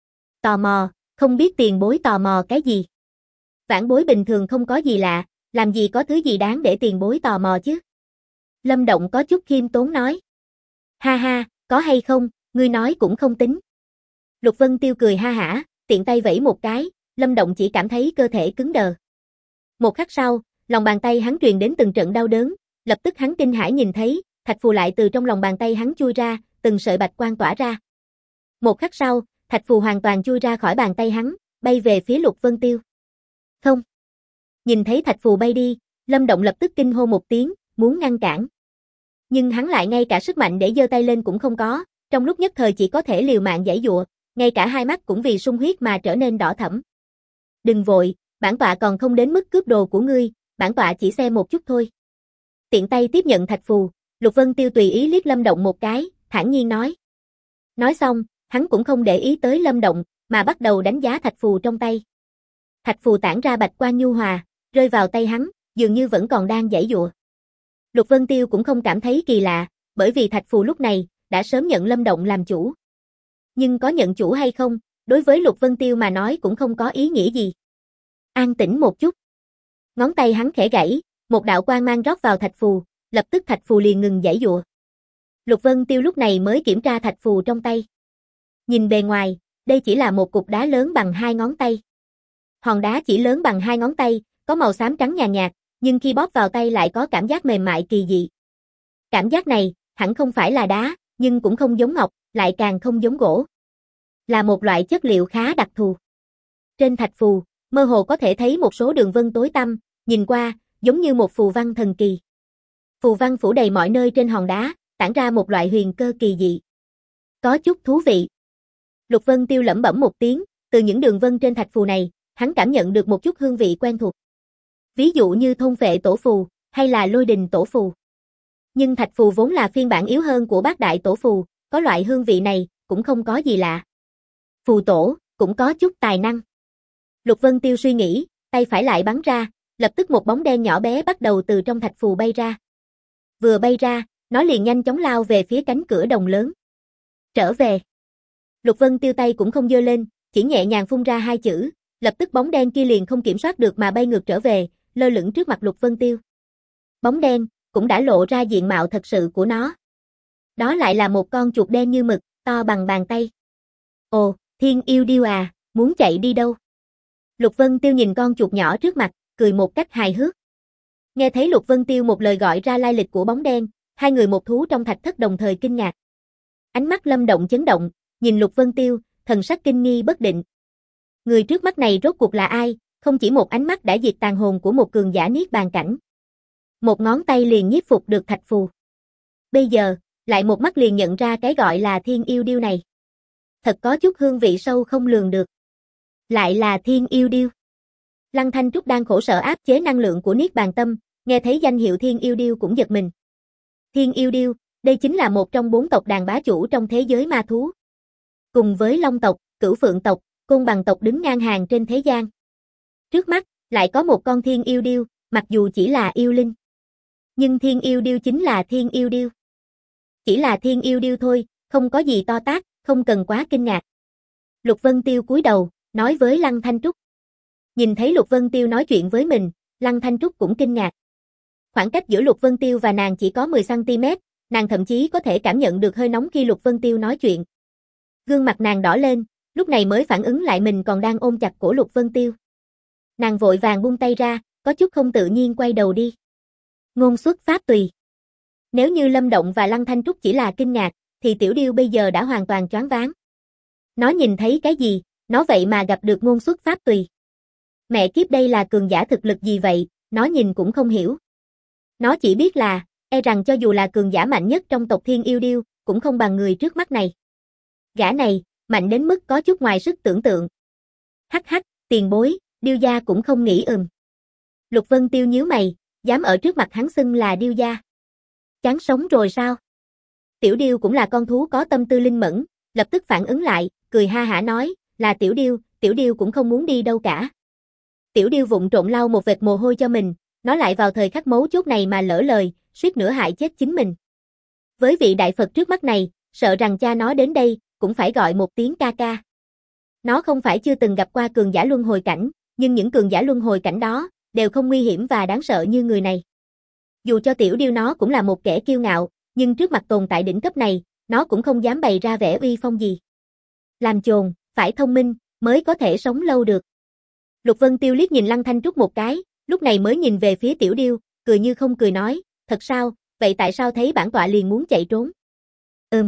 S1: Tò mò, không biết tiền bối tò mò cái gì. Vãn bối bình thường không có gì lạ, làm gì có thứ gì đáng để tiền bối tò mò chứ. Lâm Động có chút khiêm tốn nói. Ha ha, có hay không, ngươi nói cũng không tính. Lục Vân Tiêu cười ha hả, tiện tay vẫy một cái, Lâm Động chỉ cảm thấy cơ thể cứng đờ. Một khắc sau, lòng bàn tay hắn truyền đến từng trận đau đớn, lập tức hắn kinh hãi nhìn thấy, thạch phù lại từ trong lòng bàn tay hắn chui ra, từng sợi bạch quang tỏa ra. Một khắc sau, thạch phù hoàn toàn chui ra khỏi bàn tay hắn, bay về phía Lục Vân Tiêu. Không. Nhìn thấy thạch phù bay đi, Lâm Động lập tức kinh hô một tiếng, muốn ngăn cản. Nhưng hắn lại ngay cả sức mạnh để giơ tay lên cũng không có, trong lúc nhất thời chỉ có thể liều mạng giãy giụa, ngay cả hai mắt cũng vì sung huyết mà trở nên đỏ thẫm. Đừng vội, bản tọa còn không đến mức cướp đồ của ngươi, bản tọa chỉ xem một chút thôi. Tiện tay tiếp nhận thạch phù, Lục Vân Tiêu tùy ý liếc Lâm Động một cái, thản nhiên nói. Nói xong, hắn cũng không để ý tới Lâm Động, mà bắt đầu đánh giá thạch phù trong tay. Thạch phù tản ra bạch quang nhu hòa, rơi vào tay hắn, dường như vẫn còn đang giãy giụa. Lục Vân Tiêu cũng không cảm thấy kỳ lạ, bởi vì thạch phù lúc này đã sớm nhận Lâm Động làm chủ. Nhưng có nhận chủ hay không, đối với Lục Vân Tiêu mà nói cũng không có ý nghĩa gì. An tĩnh một chút. Ngón tay hắn khẽ gãy, một đạo quang mang rót vào thạch phù, lập tức thạch phù liền ngừng giãy giụa. Lục Vân Tiêu lúc này mới kiểm tra thạch phù trong tay. Nhìn bề ngoài, đây chỉ là một cục đá lớn bằng hai ngón tay. Hòn đá chỉ lớn bằng hai ngón tay, có màu xám trắng nhàn nhạt, nhưng khi bóp vào tay lại có cảm giác mềm mại kỳ dị. Cảm giác này, hẳn không phải là đá, nhưng cũng không giống ngọc, lại càng không giống gỗ. Là một loại chất liệu khá đặc thù. Trên thạch phù, mơ hồ có thể thấy một số đường vân tối tăm, nhìn qua, giống như một phù văn thần kỳ. Phù văn phủ đầy mọi nơi trên hòn đá, tản ra một loại huyền cơ kỳ dị. Có chút thú vị. Lục Vân Tiêu lẩm bẩm một tiếng, từ những đường vân trên thạch phù này, hắn cảm nhận được một chút hương vị quen thuộc. Ví dụ như thôn phệ tổ phù, hay là lôi đình tổ phù. Nhưng thạch phù vốn là phiên bản yếu hơn của bát đại tổ phù, có loại hương vị này, cũng không có gì lạ. Phù tổ, cũng có chút tài năng. Lục Vân Tiêu suy nghĩ, tay phải lại bắn ra, lập tức một bóng đen nhỏ bé bắt đầu từ trong thạch phù bay ra. Vừa bay ra, nó liền nhanh chóng lao về phía cánh cửa đồng lớn. Trở về. Lục Vân Tiêu tay cũng không giơ lên, chỉ nhẹ nhàng phun ra hai chữ, lập tức bóng đen kia liền không kiểm soát được mà bay ngược trở về, lơ lửng trước mặt Lục Vân Tiêu. Bóng đen cũng đã lộ ra diện mạo thật sự của nó. Đó lại là một con chuột đen như mực, to bằng bàn tay. Ồ, Thiên Yêu Điêu à, muốn chạy đi đâu? Lục Vân Tiêu nhìn con chuột nhỏ trước mặt, cười một cách hài hước. Nghe thấy Lục Vân Tiêu một lời gọi ra lai lịch của bóng đen, hai người một thú trong thạch thất đồng thời kinh ngạc. Ánh mắt Lâm Động chấn động, nhìn Lục Vân Tiêu, thần sắc kinh nghi bất định. Người trước mắt này rốt cuộc là ai, không chỉ một ánh mắt đã diệt tàn hồn của một cường giả niết bàn cảnh. Một ngón tay liền nhiếp phục được thạch phù. Bây giờ, lại một mắt liền nhận ra cái gọi là Thiên Yêu Điêu này. Thật có chút hương vị sâu không lường được. Lại là Thiên Yêu Điêu. Lăng Thanh Trúc đang khổ sở áp chế năng lượng của niết bàn tâm, nghe thấy danh hiệu Thiên Yêu Điêu cũng giật mình. Thiên Yêu Điêu, đây chính là một trong bốn tộc đàn bá chủ trong thế giới ma thú. Cùng với Long tộc, Cửu Phượng tộc, Côn Bằng tộc đứng ngang hàng trên thế gian. Trước mắt, lại có một con Thiên Yêu Điêu, mặc dù chỉ là yêu linh. Nhưng Thiên Yêu Điêu chính là Thiên Yêu Điêu. Chỉ là Thiên Yêu Điêu thôi, không có gì to tát, không cần quá kinh ngạc. Lục Vân Tiêu cúi đầu, nói với Lăng Thanh Trúc. Nhìn thấy Lục Vân Tiêu nói chuyện với mình, Lăng Thanh Trúc cũng kinh ngạc. Khoảng cách giữa Lục Vân Tiêu và nàng chỉ có mười xăng ti mét, nàng thậm chí có thể cảm nhận được hơi nóng khi Lục Vân Tiêu nói chuyện. Gương mặt nàng đỏ lên, lúc này mới phản ứng lại mình còn đang ôm chặt cổ Lục Vân Tiêu. Nàng vội vàng buông tay ra, có chút không tự nhiên quay đầu đi. Ngôn xuất pháp tùy. Nếu như Lâm Động và Lăng Thanh Trúc chỉ là kinh ngạc, thì Tiểu Điêu bây giờ đã hoàn toàn choáng váng. Nó nhìn thấy cái gì, nó vậy mà gặp được ngôn xuất pháp tùy. Mẹ kiếp, đây là cường giả thực lực gì vậy, nó nhìn cũng không hiểu. Nó chỉ biết là, e rằng cho dù là cường giả mạnh nhất trong tộc Thiên Yêu Điêu, cũng không bằng người trước mắt này. Gã này, mạnh đến mức có chút ngoài sức tưởng tượng. Hắc hắc, tiền bối, Điêu gia cũng không nghĩ ừm. Lục Vân Tiêu nhíu mày, dám ở trước mặt hắn xưng là Điêu gia. Chán sống rồi sao? Tiểu Điêu cũng là con thú có tâm tư linh mẫn, lập tức phản ứng lại, cười ha hả nói, là Tiểu Điêu, Tiểu Điêu cũng không muốn đi đâu cả. Tiểu Điêu vụng trộn lau một vệt mồ hôi cho mình, nó lại vào thời khắc mấu chốt này mà lỡ lời, suýt nữa hại chết chính mình. Với vị đại Phật trước mắt này, sợ rằng cha nó đến đây, cũng phải gọi một tiếng ca ca. Nó không phải chưa từng gặp qua cường giả luân hồi cảnh, nhưng những cường giả luân hồi cảnh đó, đều không nguy hiểm và đáng sợ như người này. Dù cho Tiểu Điêu nó cũng là một kẻ kiêu ngạo, nhưng trước mặt tồn tại đỉnh cấp này, nó cũng không dám bày ra vẻ uy phong gì. Làm chồn, phải thông minh, mới có thể sống lâu được. Lục Vân Tiêu liếc nhìn Lăng Thanh Trúc một cái, lúc này mới nhìn về phía Tiểu Điêu, cười như không cười nói, thật sao, vậy tại sao thấy bản tọa liền muốn chạy trốn? Ừm.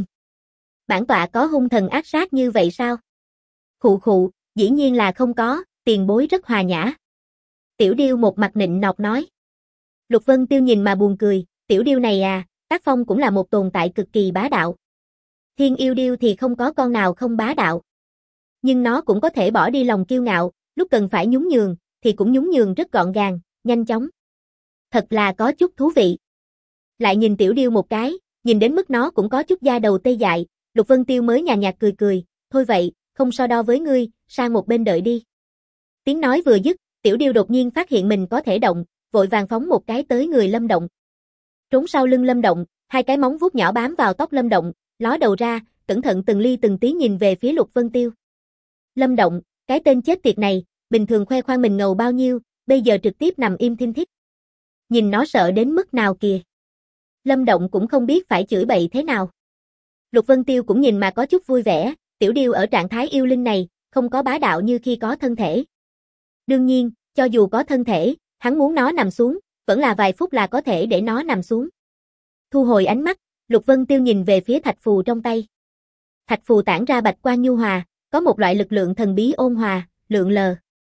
S1: Bản tọa có hung thần ác sát như vậy sao? Khụ khụ, dĩ nhiên là không có, tiền bối rất hòa nhã. Tiểu Điêu một mặt nịnh nọt nói. Lục Vân Tiêu nhìn mà buồn cười, Tiểu Điêu này à, tác phong cũng là một tồn tại cực kỳ bá đạo. Thiên yêu điêu thì không có con nào không bá đạo. Nhưng nó cũng có thể bỏ đi lòng kiêu ngạo, lúc cần phải nhún nhường, thì cũng nhún nhường rất gọn gàng, nhanh chóng. Thật là có chút thú vị. Lại nhìn tiểu điêu một cái, nhìn đến mức nó cũng có chút da đầu tê dại, Lục Vân Tiêu mới nhàn nhạt cười cười, thôi vậy, không so đo với ngươi, sang một bên đợi đi. Tiếng nói vừa dứt, tiểu điêu đột nhiên phát hiện mình có thể động, vội vàng phóng một cái tới người Lâm Động. Trốn sau lưng Lâm Động, hai cái móng vuốt nhỏ bám vào tóc Lâm Động, ló đầu ra, cẩn thận từng ly từng tí nhìn về phía Lục Vân Tiêu. Lâm Động, cái tên chết tiệt này, bình thường khoe khoang mình ngầu bao nhiêu, bây giờ trực tiếp nằm im thinh thích. Nhìn nó sợ đến mức nào kìa. Lâm Động cũng không biết phải chửi bậy thế nào. Lục Vân Tiêu cũng nhìn mà có chút vui vẻ, tiểu điêu ở trạng thái yêu linh này, không có bá đạo như khi có thân thể. Đương nhiên, cho dù có thân thể, hắn muốn nó nằm xuống, vẫn là vài phút là có thể để nó nằm xuống. Thu hồi ánh mắt, Lục Vân Tiêu nhìn về phía thạch phù trong tay. Thạch phù tản ra bạch quang nhu hòa, có một loại lực lượng thần bí ôn hòa, lượn lờ.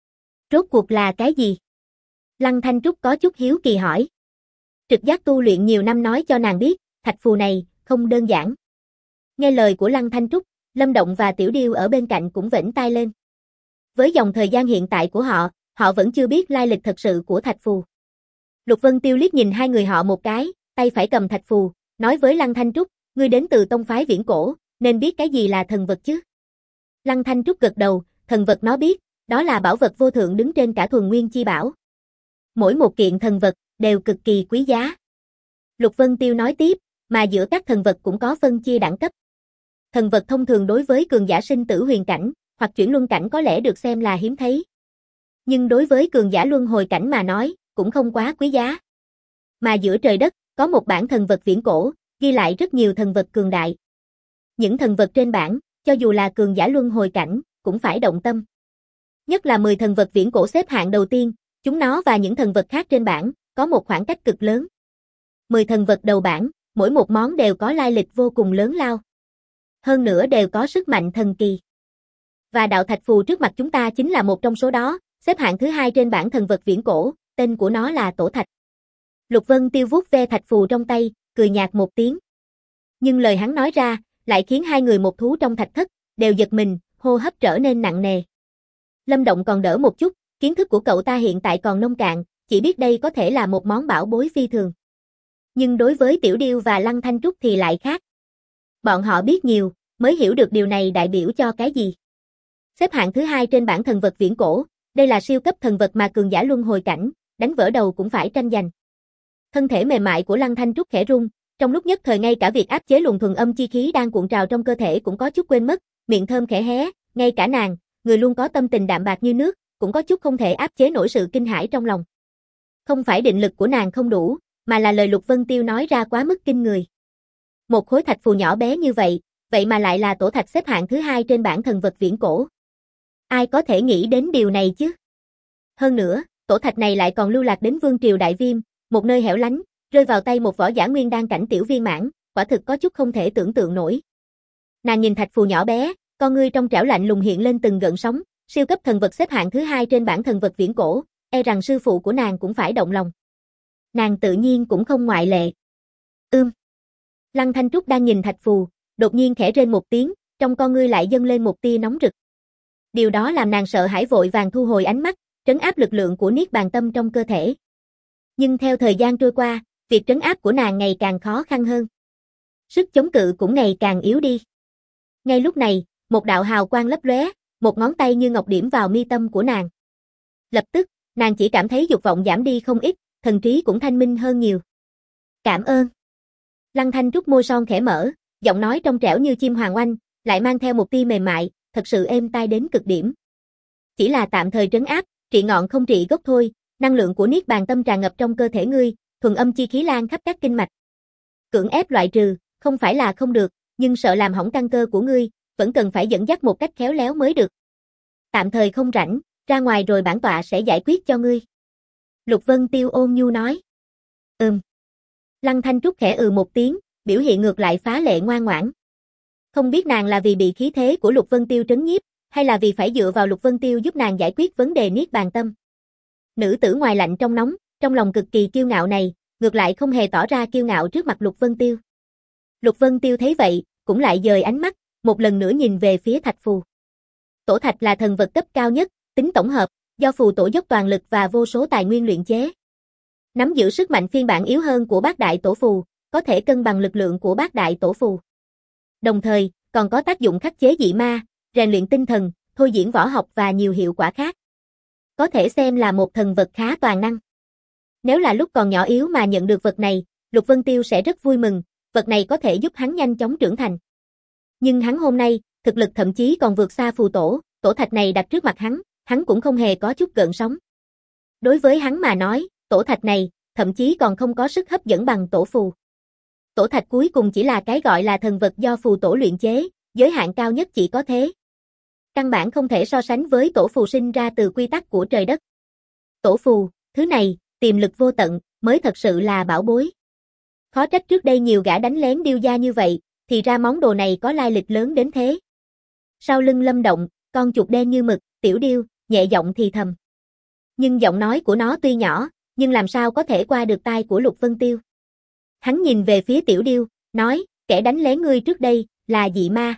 S1: Rốt cuộc là cái gì? Lăng Thanh Trúc có chút hiếu kỳ hỏi. Trực giác tu luyện nhiều năm nói cho nàng biết, thạch phù này, không đơn giản. Nghe lời của Lăng Thanh Trúc, Lâm Động và Tiểu Điêu ở bên cạnh cũng vểnh tai lên. Với dòng thời gian hiện tại của họ, họ vẫn chưa biết lai lịch thật sự của thạch phù. Lục Vân Tiêu liếc nhìn hai người họ một cái, tay phải cầm thạch phù, nói với Lăng Thanh Trúc, ngươi đến từ tông phái viễn cổ, nên biết cái gì là thần vật chứ? Lăng Thanh Trúc gật đầu, thần vật nó biết, đó là bảo vật vô thượng đứng trên cả thuần nguyên chi bảo. Mỗi một kiện thần vật, đều cực kỳ quý giá. Lục Vân Tiêu nói tiếp, mà giữa các thần vật cũng có phân chia đẳng cấp. Thần vật thông thường đối với cường giả sinh tử huyền cảnh, hoặc chuyển luân cảnh có lẽ được xem là hiếm thấy. Nhưng đối với cường giả luân hồi cảnh mà nói, cũng không quá quý giá. Mà giữa trời đất, có một bản thần vật viễn cổ, ghi lại rất nhiều thần vật cường đại. Những thần vật trên bảng, cho dù là cường giả luân hồi cảnh, cũng phải động tâm. Nhất là mười thần vật viễn cổ xếp hạng đầu tiên, chúng nó và những thần vật khác trên bảng, có một khoảng cách cực lớn. mười thần vật đầu bảng, mỗi một món đều có lai lịch vô cùng lớn lao. Hơn nữa đều có sức mạnh thần kỳ. Và đạo thạch phù trước mặt chúng ta chính là một trong số đó, xếp hạng thứ hai trên bảng thần vật viễn cổ, tên của nó là Tổ Thạch. Lục Vân Tiêu vuốt ve thạch phù trong tay, cười nhạt một tiếng. Nhưng lời hắn nói ra, lại khiến hai người một thú trong thạch thất, đều giật mình, hô hấp trở nên nặng nề. Lâm Động còn đỡ một chút, kiến thức của cậu ta hiện tại còn nông cạn, chỉ biết đây có thể là một món bảo bối phi thường. Nhưng đối với Tiểu Điêu và Lăng Thanh Trúc thì lại khác. Bọn họ biết nhiều, mới hiểu được điều này đại biểu cho cái gì. Xếp hạng thứ hai trên bảng thần vật viễn cổ, đây là siêu cấp thần vật mà cường giả luân hồi cảnh, đánh vỡ đầu cũng phải tranh giành. Thân thể mềm mại của Lăng Thanh Trúc khẽ rung, trong lúc nhất thời ngay cả việc áp chế luồng thuần âm chi khí đang cuộn trào trong cơ thể cũng có chút quên mất, miệng thơm khẽ hé, ngay cả nàng, người luôn có tâm tình đạm bạc như nước, cũng có chút không thể áp chế nổi sự kinh hãi trong lòng. Không phải định lực của nàng không đủ, mà là lời Lục Vân Tiêu nói ra quá mức kinh người. Một khối thạch phù nhỏ bé như vậy, vậy mà lại là tổ thạch xếp hạng thứ hai trên bảng thần vật viễn cổ. Ai có thể nghĩ đến điều này chứ? Hơn nữa, tổ thạch này lại còn lưu lạc đến Vương Triều Đại Viêm, một nơi hẻo lánh, rơi vào tay một võ giả nguyên đan cảnh tiểu viên mãn, quả thực có chút không thể tưởng tượng nổi. Nàng nhìn thạch phù nhỏ bé, con ngươi trong trẻo lạnh lùng hiện lên từng gợn sóng, siêu cấp thần vật xếp hạng thứ hai trên bảng thần vật viễn cổ, e rằng sư phụ của nàng cũng phải động lòng. Nàng tự nhiên cũng không ngoại lệ. Ưm. Lăng Thanh Trúc đang nhìn thạch phù, đột nhiên khẽ rên một tiếng, trong con ngươi lại dâng lên một tia nóng rực. Điều đó làm nàng sợ hãi vội vàng thu hồi ánh mắt, trấn áp lực lượng của niết bàn tâm trong cơ thể. Nhưng theo thời gian trôi qua, việc trấn áp của nàng ngày càng khó khăn hơn. Sức chống cự cũng ngày càng yếu đi. Ngay lúc này, một đạo hào quang lấp lóe, một ngón tay như ngọc điểm vào mi tâm của nàng. Lập tức, nàng chỉ cảm thấy dục vọng giảm đi không ít, thần trí cũng thanh minh hơn nhiều. Cảm ơn. Lăng Thanh Trúc môi son khẽ mở, giọng nói trong trẻo như chim hoàng oanh, lại mang theo một tia mềm mại, thật sự êm tai đến cực điểm. Chỉ là tạm thời trấn áp, trị ngọn không trị gốc thôi, năng lượng của niết bàn tâm tràn ngập trong cơ thể ngươi, thuần âm chi khí lan khắp các kinh mạch. Cưỡng ép loại trừ, không phải là không được, nhưng sợ làm hỏng căn cơ của ngươi, vẫn cần phải dẫn dắt một cách khéo léo mới được. Tạm thời không rảnh, ra ngoài rồi bản tọa sẽ giải quyết cho ngươi. Lục Vân Tiêu ôn nhu nói. Ừm. Lăng Thanh Trúc khẽ ừ một tiếng, biểu hiện ngược lại phá lệ ngoan ngoãn. Không biết nàng là vì bị khí thế của Lục Vân Tiêu trấn nhiếp, hay là vì phải dựa vào Lục Vân Tiêu giúp nàng giải quyết vấn đề niết bàn tâm. Nữ tử ngoài lạnh trong nóng, trong lòng cực kỳ kiêu ngạo này, ngược lại không hề tỏ ra kiêu ngạo trước mặt Lục Vân Tiêu. Lục Vân Tiêu thấy vậy, cũng lại dời ánh mắt, một lần nữa nhìn về phía thạch phù. Tổ thạch là thần vật cấp cao nhất, tính tổng hợp, do phù tổ dốc toàn lực và vô số tài nguyên luyện chế. Nắm giữ sức mạnh phiên bản yếu hơn của bát đại tổ phù, có thể cân bằng lực lượng của bát đại tổ phù. Đồng thời, còn có tác dụng khắc chế dị ma, rèn luyện tinh thần, thôi diễn võ học và nhiều hiệu quả khác. Có thể xem là một thần vật khá toàn năng. Nếu là lúc còn nhỏ yếu mà nhận được vật này, Lục Vân Tiêu sẽ rất vui mừng, vật này có thể giúp hắn nhanh chóng trưởng thành. Nhưng hắn hôm nay, thực lực thậm chí còn vượt xa phù tổ, tổ thạch này đặt trước mặt hắn, hắn cũng không hề có chút gợn sóng. Đối với hắn mà nói, tổ thạch này, thậm chí còn không có sức hấp dẫn bằng tổ phù. Tổ thạch cuối cùng chỉ là cái gọi là thần vật do phù tổ luyện chế, giới hạn cao nhất chỉ có thế. Căn bản không thể so sánh với tổ phù sinh ra từ quy tắc của trời đất. Tổ phù, thứ này, tiềm lực vô tận, mới thật sự là bảo bối. Khó trách trước đây nhiều gã đánh lén điêu gia như vậy, thì ra món đồ này có lai lịch lớn đến thế. Sau lưng Lâm Động, con chuột đen như mực, Tiểu Điêu, nhẹ giọng thì thầm. Nhưng giọng nói của nó tuy nhỏ, nhưng làm sao có thể qua được tai của Lục Vân Tiêu. Hắn nhìn về phía Tiểu Điêu, nói, kẻ đánh lén ngươi trước đây, là dị ma.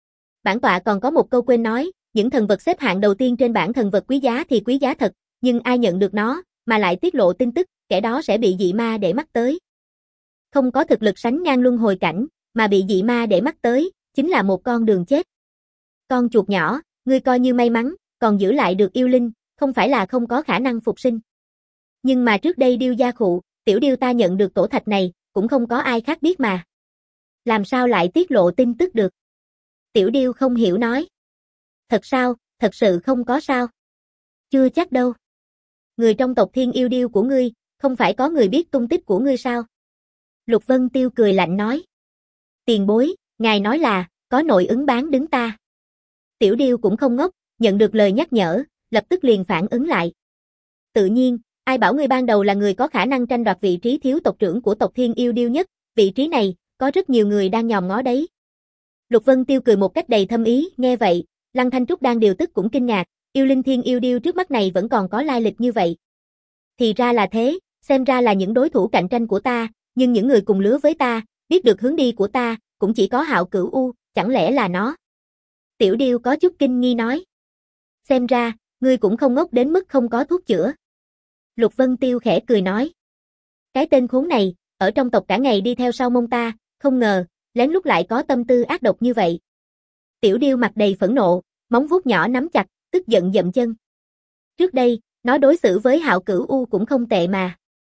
S1: Bản tọa còn có một câu quên nói, những thần vật xếp hạng đầu tiên trên bảng thần vật quý giá thì quý giá thật, nhưng ai nhận được nó, mà lại tiết lộ tin tức, kẻ đó sẽ bị dị ma để mắt tới. Không có thực lực sánh ngang luân hồi cảnh, mà bị dị ma để mắt tới, chính là một con đường chết. Con chuột nhỏ, ngươi coi như may mắn, còn giữ lại được yêu linh, không phải là không có khả năng phục sinh. Nhưng mà trước đây Điêu gia khụ, Tiểu Điêu ta nhận được tổ thạch này, cũng không có ai khác biết mà. Làm sao lại tiết lộ tin tức được? Tiểu Điêu không hiểu nói. Thật sao, thật sự không có sao. Chưa chắc đâu. Người trong tộc Thiên Yêu Điêu của ngươi, không phải có người biết tung tích của ngươi sao? Lục Vân Tiêu cười lạnh nói. Tiền bối, ngài nói là, có nội ứng bán đứng ta. Tiểu Điêu cũng không ngốc, nhận được lời nhắc nhở, lập tức liền phản ứng lại. Tự nhiên, ai bảo ngươi ban đầu là người có khả năng tranh đoạt vị trí thiếu tộc trưởng của tộc Thiên Yêu Điêu nhất, vị trí này, có rất nhiều người đang nhòm ngó đấy. Lục Vân Tiêu cười một cách đầy thâm ý, nghe vậy, Lăng Thanh Trúc đang điều tức cũng kinh ngạc, yêu linh Thiên Yêu Điêu trước mắt này vẫn còn có lai lịch như vậy. Thì ra là thế, xem ra là những đối thủ cạnh tranh của ta, nhưng những người cùng lứa với ta, biết được hướng đi của ta, cũng chỉ có Hạo Cửu U, chẳng lẽ là nó? Tiểu Điêu có chút kinh nghi nói. Xem ra, ngươi cũng không ngốc đến mức không có thuốc chữa. Lục Vân Tiêu khẽ cười nói. Cái tên khốn này, ở trong tộc cả ngày đi theo sau mông ta, không ngờ, lén lút lại có tâm tư ác độc như vậy. Tiểu Điêu mặt đầy phẫn nộ, móng vuốt nhỏ nắm chặt, tức giận dậm chân. Trước đây, nó đối xử với Hạo Cửu U cũng không tệ mà.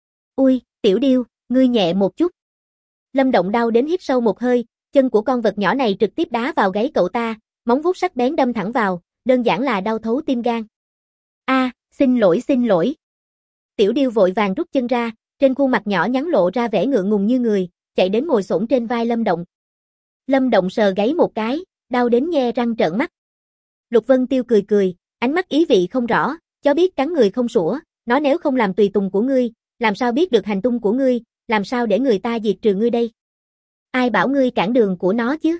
S1: Ui, Tiểu Điêu, ngươi nhẹ một chút. Lâm Động đau đến hít sâu một hơi, chân của con vật nhỏ này trực tiếp đá vào gáy cậu ta, móng vuốt sắc bén đâm thẳng vào, đơn giản là đau thấu tim gan. A, xin lỗi xin lỗi. Tiểu Điêu vội vàng rút chân ra, trên khuôn mặt nhỏ nhắn lộ ra vẻ ngượng ngùng như người, chạy đến ngồi xổm trên vai Lâm Động. Lâm Động sờ gáy một cái, đau đến nhe răng trợn mắt. Lục Vân Tiêu cười cười, ánh mắt ý vị không rõ, chó biết cắn người không sủa, nó nếu không làm tùy tùng của ngươi, làm sao biết được hành tung của ngươi, làm sao để người ta diệt trừ ngươi đây? Ai bảo ngươi cản đường của nó chứ?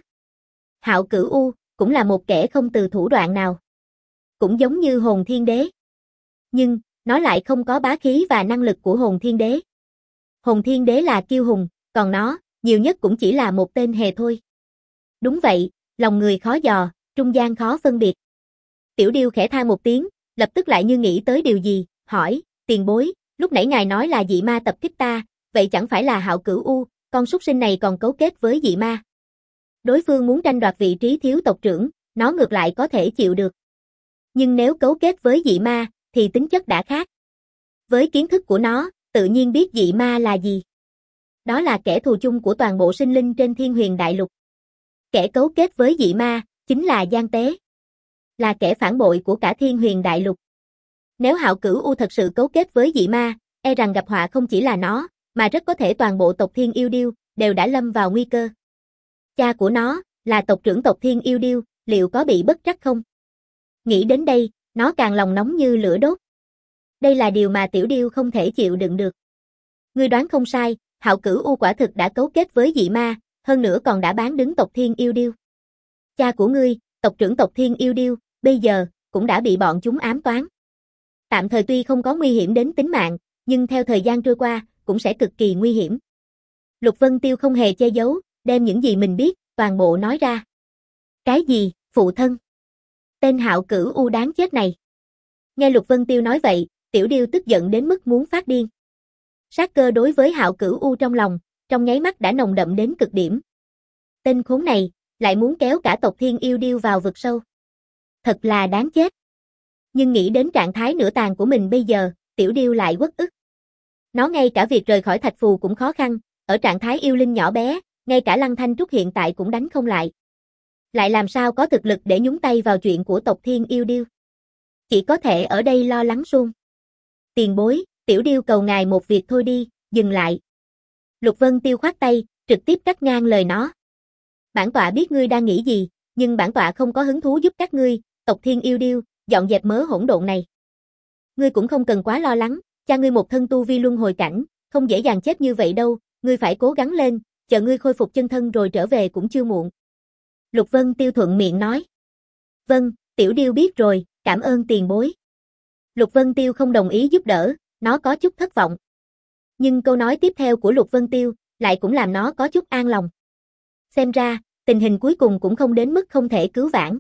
S1: Hạo Cửu U, cũng là một kẻ không từ thủ đoạn nào. Cũng giống như Hồn Thiên Đế. Nhưng, nó lại không có bá khí và năng lực của Hồn Thiên Đế. Hồn Thiên Đế là kiêu hùng, còn nó, nhiều nhất cũng chỉ là một tên hề thôi. Đúng vậy, lòng người khó dò, trung gian khó phân biệt. Tiểu Điêu khẽ than một tiếng, lập tức lại như nghĩ tới điều gì, hỏi, tiền bối, lúc nãy ngài nói là dị ma tập kích ta, vậy chẳng phải là Hạo Cửu U, con súc sinh này còn cấu kết với dị ma. Đối phương muốn tranh đoạt vị trí thiếu tộc trưởng, nó ngược lại có thể chịu được. Nhưng nếu cấu kết với dị ma, thì tính chất đã khác. Với kiến thức của nó, tự nhiên biết dị ma là gì. Đó là kẻ thù chung của toàn bộ sinh linh trên Thiên Huyền Đại Lục. Kẻ cấu kết với dị ma, chính là gian tế. Là kẻ phản bội của cả Thiên Huyền Đại Lục. Nếu Hạo Cửu U thật sự cấu kết với dị ma, e rằng gặp họa không chỉ là nó, mà rất có thể toàn bộ tộc Thiên Yêu Điêu, đều đã lâm vào nguy cơ. Cha của nó, là tộc trưởng tộc Thiên Yêu Điêu, liệu có bị bất trắc không? Nghĩ đến đây, nó càng lòng nóng như lửa đốt. Đây là điều mà Tiểu Điêu không thể chịu đựng được. Ngươi đoán không sai, Hạo Cửu U quả thực đã cấu kết với dị ma, hơn nữa còn đã bán đứng tộc Thiên Yêu Điêu. Cha của ngươi, tộc trưởng tộc Thiên Yêu Điêu, bây giờ, cũng đã bị bọn chúng ám toán. Tạm thời tuy không có nguy hiểm đến tính mạng, nhưng theo thời gian trôi qua, cũng sẽ cực kỳ nguy hiểm. Lục Vân Tiêu không hề che giấu, đem những gì mình biết, toàn bộ nói ra. Cái gì, phụ thân? Tên Hạo Cửu U đáng chết này. Nghe Lục Vân Tiêu nói vậy, Tiểu Điêu tức giận đến mức muốn phát điên. Sát cơ đối với Hạo Cửu U trong lòng, trong nháy mắt đã nồng đậm đến cực điểm. Tên khốn này, lại muốn kéo cả tộc Thiên Yêu Điêu vào vực sâu. Thật là đáng chết. Nhưng nghĩ đến trạng thái nửa tàn của mình bây giờ, Tiểu Điêu lại uất ức. Nó ngay cả việc rời khỏi Thạch Phù cũng khó khăn, ở trạng thái yêu linh nhỏ bé, ngay cả Lăng Thanh Trúc hiện tại cũng đánh không lại. Lại làm sao có thực lực để nhúng tay vào chuyện của tộc Thiên Yêu Điêu. Chỉ có thể ở đây lo lắng suông. Tiền bối, Tiểu Điêu cầu ngài một việc thôi đi, dừng lại. Lục Vân Tiêu khoát tay, trực tiếp cắt ngang lời nó. Bản tọa biết ngươi đang nghĩ gì, nhưng bản tọa không có hứng thú giúp các ngươi, tộc Thiên Yêu Điêu, dọn dẹp mớ hỗn độn này. Ngươi cũng không cần quá lo lắng, cha ngươi một thân tu vi luân hồi cảnh, không dễ dàng chết như vậy đâu, ngươi phải cố gắng lên, chờ ngươi khôi phục chân thân rồi trở về cũng chưa muộn. Lục Vân Tiêu thuận miệng nói. Vâng, Tiểu Điêu biết rồi, cảm ơn tiền bối. Lục Vân Tiêu không đồng ý giúp đỡ, nó có chút thất vọng. Nhưng câu nói tiếp theo của Lục Vân Tiêu lại cũng làm nó có chút an lòng. Xem ra, tình hình cuối cùng cũng không đến mức không thể cứu vãn.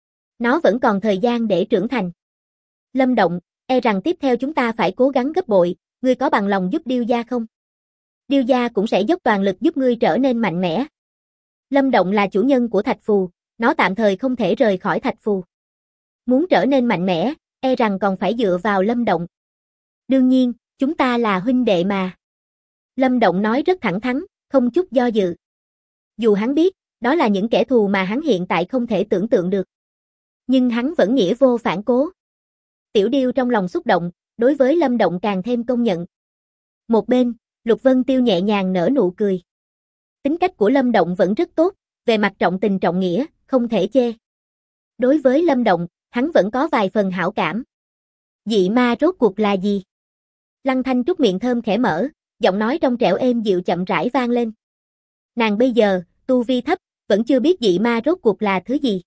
S1: Nó vẫn còn thời gian để trưởng thành. Lâm Động, e rằng tiếp theo chúng ta phải cố gắng gấp bội, ngươi có bằng lòng giúp Điêu gia không? Điêu gia cũng sẽ dốc toàn lực giúp ngươi trở nên mạnh mẽ. Lâm Động là chủ nhân của Thạch Phù, nó tạm thời không thể rời khỏi Thạch Phù. Muốn trở nên mạnh mẽ, e rằng còn phải dựa vào Lâm Động. Đương nhiên, chúng ta là huynh đệ mà. Lâm Động nói rất thẳng thắn, không chút do dự. Dù hắn biết, đó là những kẻ thù mà hắn hiện tại không thể tưởng tượng được. Nhưng hắn vẫn nghĩa vô phản cố. Tiểu Điêu trong lòng xúc động, đối với Lâm Động càng thêm công nhận. Một bên, Lục Vân Tiêu nhẹ nhàng nở nụ cười. Tính cách của Lâm Động vẫn rất tốt, về mặt trọng tình trọng nghĩa, không thể chê. Đối với Lâm Động, hắn vẫn có vài phần hảo cảm. Dị ma rốt cuộc là gì? Lăng Thanh Trúc miệng thơm khẽ mở, giọng nói trong trẻo êm dịu chậm rãi vang lên. Nàng bây giờ, tu vi thấp, vẫn chưa biết dị ma rốt cuộc là thứ gì.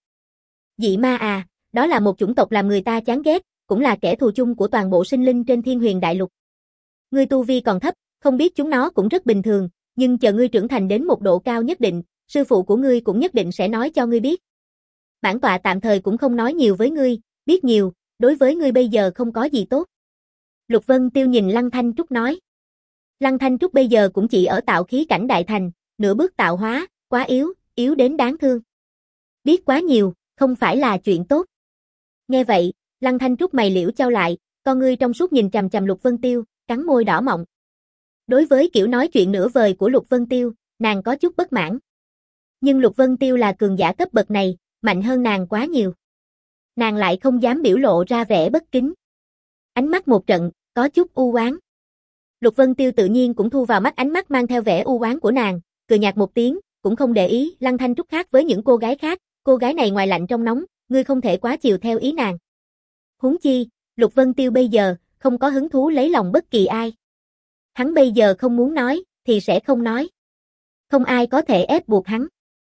S1: Dị ma à, đó là một chủng tộc làm người ta chán ghét, cũng là kẻ thù chung của toàn bộ sinh linh trên Thiên Huyền Đại Lục. Ngươi tu vi còn thấp, không biết chúng nó cũng rất bình thường, nhưng chờ ngươi trưởng thành đến một độ cao nhất định, sư phụ của ngươi cũng nhất định sẽ nói cho ngươi biết. Bản tọa tạm thời cũng không nói nhiều với ngươi, biết nhiều, đối với ngươi bây giờ không có gì tốt. Lục Vân Tiêu nhìn Lăng Thanh Trúc nói. Lăng Thanh Trúc bây giờ cũng chỉ ở tạo khí cảnh đại thành, nửa bước tạo hóa, quá yếu, yếu đến đáng thương. Biết quá nhiều, không phải là chuyện tốt. Nghe vậy, Lăng Thanh Trúc mày liễu chau lại, con ngươi trong suốt nhìn chằm chằm Lục Vân Tiêu, cắn môi đỏ mọng. Đối với kiểu nói chuyện nửa vời của Lục Vân Tiêu, nàng có chút bất mãn. Nhưng Lục Vân Tiêu là cường giả cấp bậc này, mạnh hơn nàng quá nhiều. Nàng lại không dám biểu lộ ra vẻ bất kính. Ánh mắt một trận, có chút u oán. Lục Vân Tiêu tự nhiên cũng thu vào mắt ánh mắt mang theo vẻ u oán của nàng, cười nhạt một tiếng, cũng không để ý. Lăng Thanh Trúc khác với những cô gái khác, cô gái này ngoài lạnh trong nóng, ngươi không thể quá chiều theo ý nàng. Huống chi, Lục Vân Tiêu bây giờ, không có hứng thú lấy lòng bất kỳ ai. Hắn bây giờ không muốn nói, thì sẽ không nói. Không ai có thể ép buộc hắn.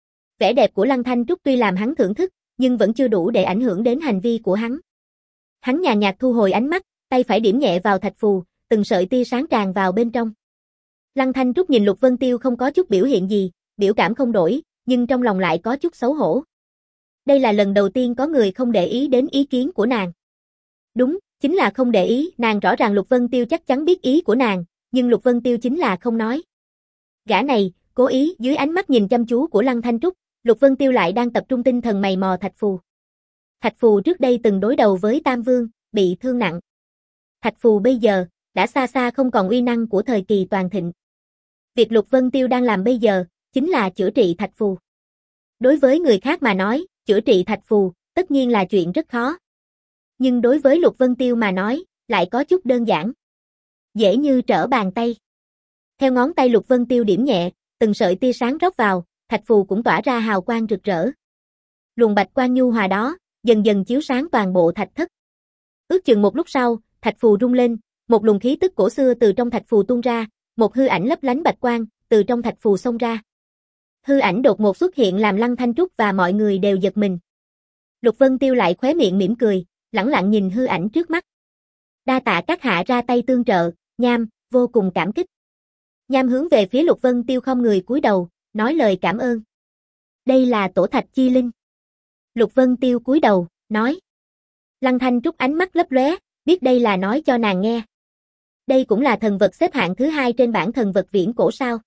S1: Vẻ đẹp của Lăng Thanh Trúc tuy làm hắn thưởng thức, nhưng vẫn chưa đủ để ảnh hưởng đến hành vi của hắn. Hắn nhàn nhạt thu hồi ánh mắt, tay phải điểm nhẹ vào thạch phù, từng sợi tia sáng tràn vào bên trong. Lăng Thanh Trúc nhìn Lục Vân Tiêu không có chút biểu hiện gì, biểu cảm không đổi, nhưng trong lòng lại có chút xấu hổ. Đây là lần đầu tiên có người không để ý đến ý kiến của nàng. Đúng, chính là không để ý, nàng rõ ràng Lục Vân Tiêu chắc chắn biết ý của nàng, nhưng Lục Vân Tiêu chính là không nói. Gã này, cố ý, dưới ánh mắt nhìn chăm chú của Lăng Thanh Trúc, Lục Vân Tiêu lại đang tập trung tinh thần mày mò thạch phù. Thạch phù trước đây từng đối đầu với Tam Vương, bị thương nặng. Thạch phù bây giờ, đã xa xa không còn uy năng của thời kỳ toàn thịnh. Việc Lục Vân Tiêu đang làm bây giờ, chính là chữa trị thạch phù. Đối với người khác mà nói, chữa trị thạch phù, tất nhiên là chuyện rất khó. Nhưng đối với Lục Vân Tiêu mà nói, lại có chút đơn giản. Dễ như trở bàn tay. Theo ngón tay Lục Vân Tiêu điểm nhẹ, từng sợi tia sáng rót vào, thạch phù cũng tỏa ra hào quang rực rỡ. Luồng bạch quang nhu hòa đó, dần dần chiếu sáng toàn bộ thạch thất. Ước chừng một lúc sau, thạch phù rung lên, một luồng khí tức cổ xưa từ trong thạch phù tuôn ra, một hư ảnh lấp lánh bạch quang, từ trong thạch phù xông ra. Hư ảnh đột ngột xuất hiện làm Lăng Thanh Trúc và mọi người đều giật mình. Lục Vân Tiêu lại khóe miệng mỉm cười, lẳng lặng nhìn hư ảnh trước mắt. Đa tạ các hạ ra tay tương trợ, nham, vô cùng cảm kích. Nham hướng về phía Lục Vân Tiêu không người cúi đầu, nói lời cảm ơn. Đây là tổ thạch chi linh. Lục Vân Tiêu cúi đầu, nói. Lăng Thanh Trúc ánh mắt lấp lóe, biết đây là nói cho nàng nghe. Đây cũng là thần vật xếp hạng thứ hai trên bảng thần vật viễn cổ sao.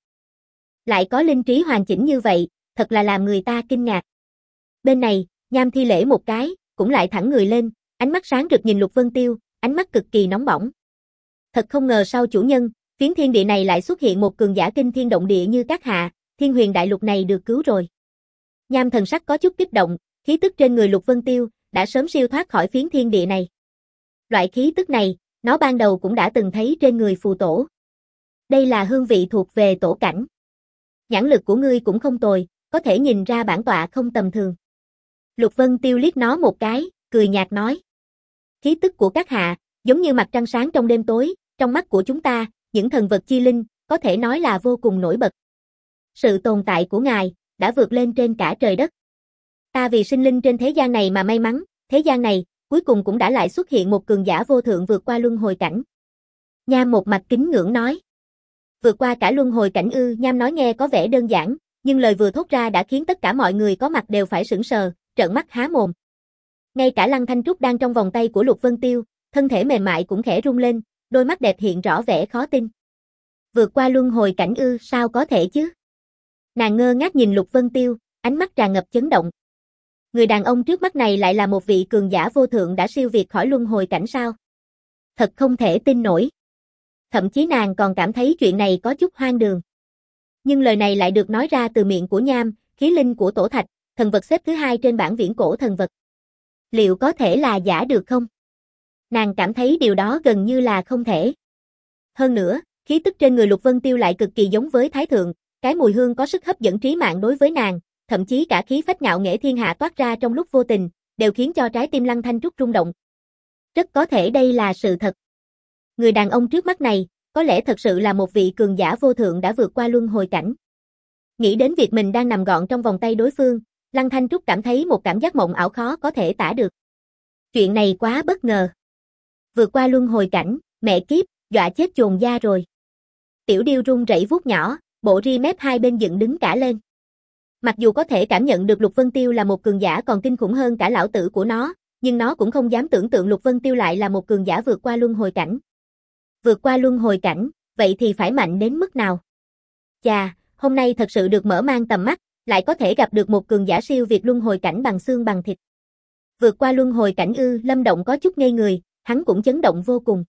S1: Lại có linh trí hoàn chỉnh như vậy, thật là làm người ta kinh ngạc. Bên này, Nham thi lễ một cái, cũng lại thẳng người lên, ánh mắt sáng rực nhìn Lục Vân Tiêu, ánh mắt cực kỳ nóng bỏng. Thật không ngờ sau chủ nhân, phiến thiên địa này lại xuất hiện một cường giả kinh thiên động địa như các hạ, thiên huyền đại lục này được cứu rồi. Nham thần sắc có chút kích động, khí tức trên người Lục Vân Tiêu đã sớm siêu thoát khỏi phiến thiên địa này. Loại khí tức này, nó ban đầu cũng đã từng thấy trên người phù tổ. Đây là hương vị thuộc về tổ cảnh. Nhãn lực của ngươi cũng không tồi, có thể nhìn ra bản tọa không tầm thường. Lục Vân Tiêu liếc nó một cái, cười nhạt nói. Khí tức của các hạ, giống như mặt trăng sáng trong đêm tối, trong mắt của chúng ta, những thần vật chi linh, có thể nói là vô cùng nổi bật. Sự tồn tại của ngài, đã vượt lên trên cả trời đất. Ta vì sinh linh trên thế gian này mà may mắn, thế gian này, cuối cùng cũng đã lại xuất hiện một cường giả vô thượng vượt qua luân hồi cảnh. Nham một mặt kính ngưỡng nói. Vượt qua cả luân hồi cảnh ư? Nham nói nghe có vẻ đơn giản, nhưng lời vừa thốt ra đã khiến tất cả mọi người có mặt đều phải sững sờ, trợn mắt há mồm. Ngay cả Lăng Thanh Trúc đang trong vòng tay của Lục Vân Tiêu, thân thể mềm mại cũng khẽ rung lên, đôi mắt đẹp hiện rõ vẻ khó tin. Vượt qua luân hồi cảnh ư? Sao có thể chứ? Nàng ngơ ngác nhìn Lục Vân Tiêu, ánh mắt tràn ngập chấn động. Người đàn ông trước mắt này lại là một vị cường giả vô thượng đã siêu việt khỏi luân hồi cảnh sao? Thật không thể tin nổi. Thậm chí nàng còn cảm thấy chuyện này có chút hoang đường. Nhưng lời này lại được nói ra từ miệng của Nham, khí linh của tổ thạch, thần vật xếp thứ hai trên bảng viễn cổ thần vật. Liệu có thể là giả được không? Nàng cảm thấy điều đó gần như là không thể. Hơn nữa, khí tức trên người Lục Vân Tiêu lại cực kỳ giống với Thái Thượng, cái mùi hương có sức hấp dẫn trí mạng đối với nàng, thậm chí cả khí phách ngạo nghễ thiên hạ toát ra trong lúc vô tình, đều khiến cho trái tim Lăng Thanh Trúc rung động. Rất có thể đây là sự thật. Người đàn ông trước mắt này, có lẽ thật sự là một vị cường giả vô thượng đã vượt qua luân hồi cảnh. Nghĩ đến việc mình đang nằm gọn trong vòng tay đối phương, Lăng Thanh Trúc cảm thấy một cảm giác mộng ảo khó có thể tả được. Chuyện này quá bất ngờ. Vượt qua luân hồi cảnh, mẹ kiếp, dọa chết chồn da rồi. Tiểu điêu run rẩy vuốt nhỏ, bộ ri mép hai bên dựng đứng cả lên. Mặc dù có thể cảm nhận được Lục Vân Tiêu là một cường giả còn kinh khủng hơn cả lão tử của nó, nhưng nó cũng không dám tưởng tượng Lục Vân Tiêu lại là một cường giả vượt qua luân hồi cảnh. Vượt qua luân hồi cảnh, vậy thì phải mạnh đến mức nào? Chà, hôm nay thật sự được mở mang tầm mắt, lại có thể gặp được một cường giả siêu việt luân hồi cảnh bằng xương bằng thịt. Vượt qua luân hồi cảnh ư? Lâm Động có chút ngây người, hắn cũng chấn động vô cùng.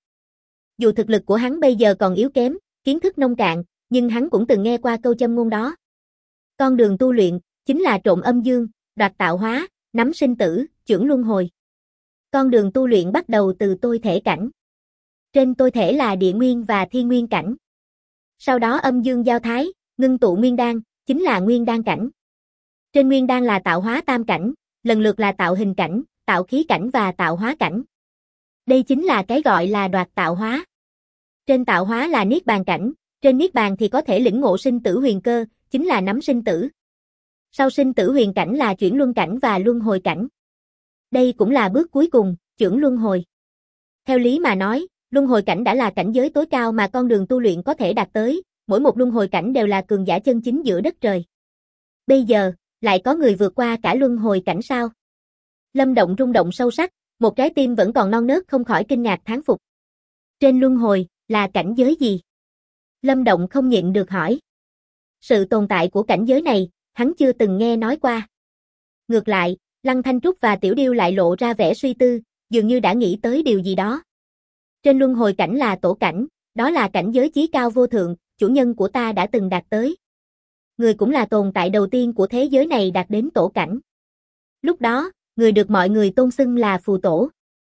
S1: Dù thực lực của hắn bây giờ còn yếu kém, kiến thức nông cạn, nhưng hắn cũng từng nghe qua câu châm ngôn đó. Con đường tu luyện, chính là trộn âm dương, đoạt tạo hóa, nắm sinh tử, chưởng luân hồi. Con đường tu luyện bắt đầu từ tôi thể cảnh. Trên tôi thể là địa nguyên và thiên nguyên cảnh. Sau đó âm dương giao thái, ngưng tụ nguyên đan, chính là nguyên đan cảnh. Trên nguyên đan là tạo hóa tam cảnh, lần lượt là tạo hình cảnh, tạo khí cảnh và tạo hóa cảnh. Đây chính là cái gọi là đoạt tạo hóa. Trên tạo hóa là niết bàn cảnh, trên niết bàn thì có thể lĩnh ngộ sinh tử huyền cơ, chính là nắm sinh tử. Sau sinh tử huyền cảnh là chuyển luân cảnh và luân hồi cảnh. Đây cũng là bước cuối cùng, chuyển luân hồi. Theo lý mà nói, luân hồi cảnh đã là cảnh giới tối cao mà con đường tu luyện có thể đạt tới, mỗi một luân hồi cảnh đều là cường giả chân chính giữa đất trời. Bây giờ, lại có người vượt qua cả luân hồi cảnh sao? Lâm Động rung động sâu sắc, một trái tim vẫn còn non nớt không khỏi kinh ngạc thán phục. Trên luân hồi, là cảnh giới gì? Lâm Động không nhịn được hỏi. Sự tồn tại của cảnh giới này, hắn chưa từng nghe nói qua. Ngược lại, Lăng Thanh Trúc và Tiểu Điêu lại lộ ra vẻ suy tư, dường như đã nghĩ tới điều gì đó. Trên luân hồi cảnh là tổ cảnh, đó là cảnh giới chí cao vô thượng, chủ nhân của ta đã từng đạt tới. Người cũng là tồn tại đầu tiên của thế giới này đạt đến tổ cảnh. Lúc đó, người được mọi người tôn xưng là phù tổ.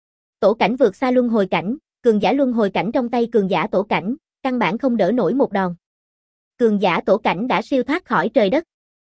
S1: Tổ cảnh vượt xa luân hồi cảnh, cường giả luân hồi cảnh trong tay cường giả tổ cảnh, căn bản không đỡ nổi một đòn. Cường giả tổ cảnh đã siêu thoát khỏi trời đất.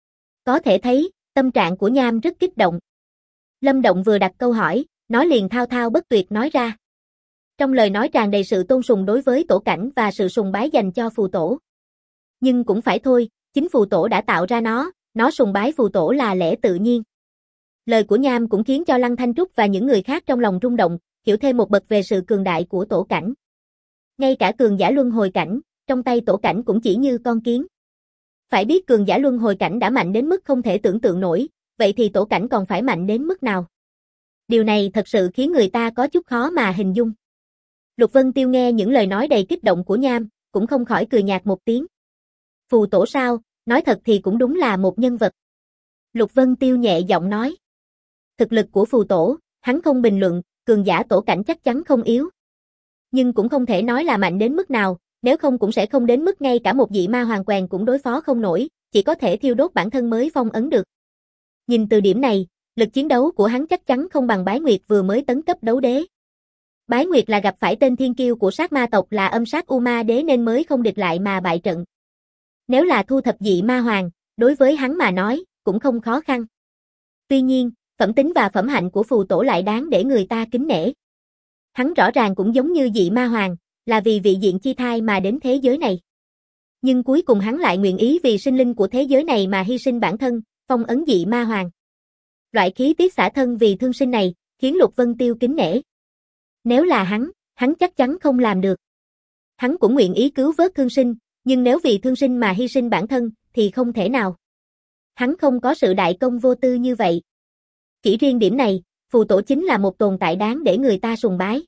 S1: Có thể thấy, tâm trạng của Nham rất kích động. Lâm Động vừa đặt câu hỏi, nó liền thao thao bất tuyệt nói ra. Trong lời nói tràn đầy sự tôn sùng đối với tổ cảnh và sự sùng bái dành cho phù tổ. Nhưng cũng phải thôi, chính phù tổ đã tạo ra nó, nó sùng bái phù tổ là lẽ tự nhiên. Lời của Nham cũng khiến cho Lăng Thanh Trúc và những người khác trong lòng rung động, hiểu thêm một bậc về sự cường đại của tổ cảnh. Ngay cả cường giả luân hồi cảnh, trong tay tổ cảnh cũng chỉ như con kiến. Phải biết cường giả luân hồi cảnh đã mạnh đến mức không thể tưởng tượng nổi, vậy thì tổ cảnh còn phải mạnh đến mức nào? Điều này thật sự khiến người ta có chút khó mà hình dung. Lục Vân Tiêu nghe những lời nói đầy kích động của Nham, cũng không khỏi cười nhạt một tiếng. Phù tổ sao, nói thật thì cũng đúng là một nhân vật. Lục Vân Tiêu nhẹ giọng nói. Thực lực của phù tổ, hắn không bình luận, cường giả tổ cảnh chắc chắn không yếu. Nhưng cũng không thể nói là mạnh đến mức nào, nếu không cũng sẽ không đến mức ngay cả một dị ma hoàng quèn cũng đối phó không nổi, chỉ có thể thiêu đốt bản thân mới phong ấn được. Nhìn từ điểm này, lực chiến đấu của hắn chắc chắn không bằng Bái Nguyệt vừa mới tấn cấp đấu đế. Bái Nguyệt là gặp phải tên thiên kiêu của sát ma tộc là âm sát U Ma Đế nên mới không địch lại mà bại trận. Nếu là thu thập dị ma hoàng, đối với hắn mà nói, cũng không khó khăn. Tuy nhiên, phẩm tính và phẩm hạnh của phù tổ lại đáng để người ta kính nể. Hắn rõ ràng cũng giống như dị ma hoàng, là vì vị diện chi thai mà đến thế giới này. Nhưng cuối cùng hắn lại nguyện ý vì sinh linh của thế giới này mà hy sinh bản thân, phong ấn dị ma hoàng. Loại khí tiết xả thân vì thương sinh này, khiến Lục Vân Tiêu kính nể. Nếu là hắn, hắn chắc chắn không làm được. Hắn cũng nguyện ý cứu vớt thương sinh, nhưng nếu vì thương sinh mà hy sinh bản thân, thì không thể nào. Hắn không có sự đại công vô tư như vậy. Chỉ riêng điểm này, phù tổ chính là một tồn tại đáng để người ta sùng bái.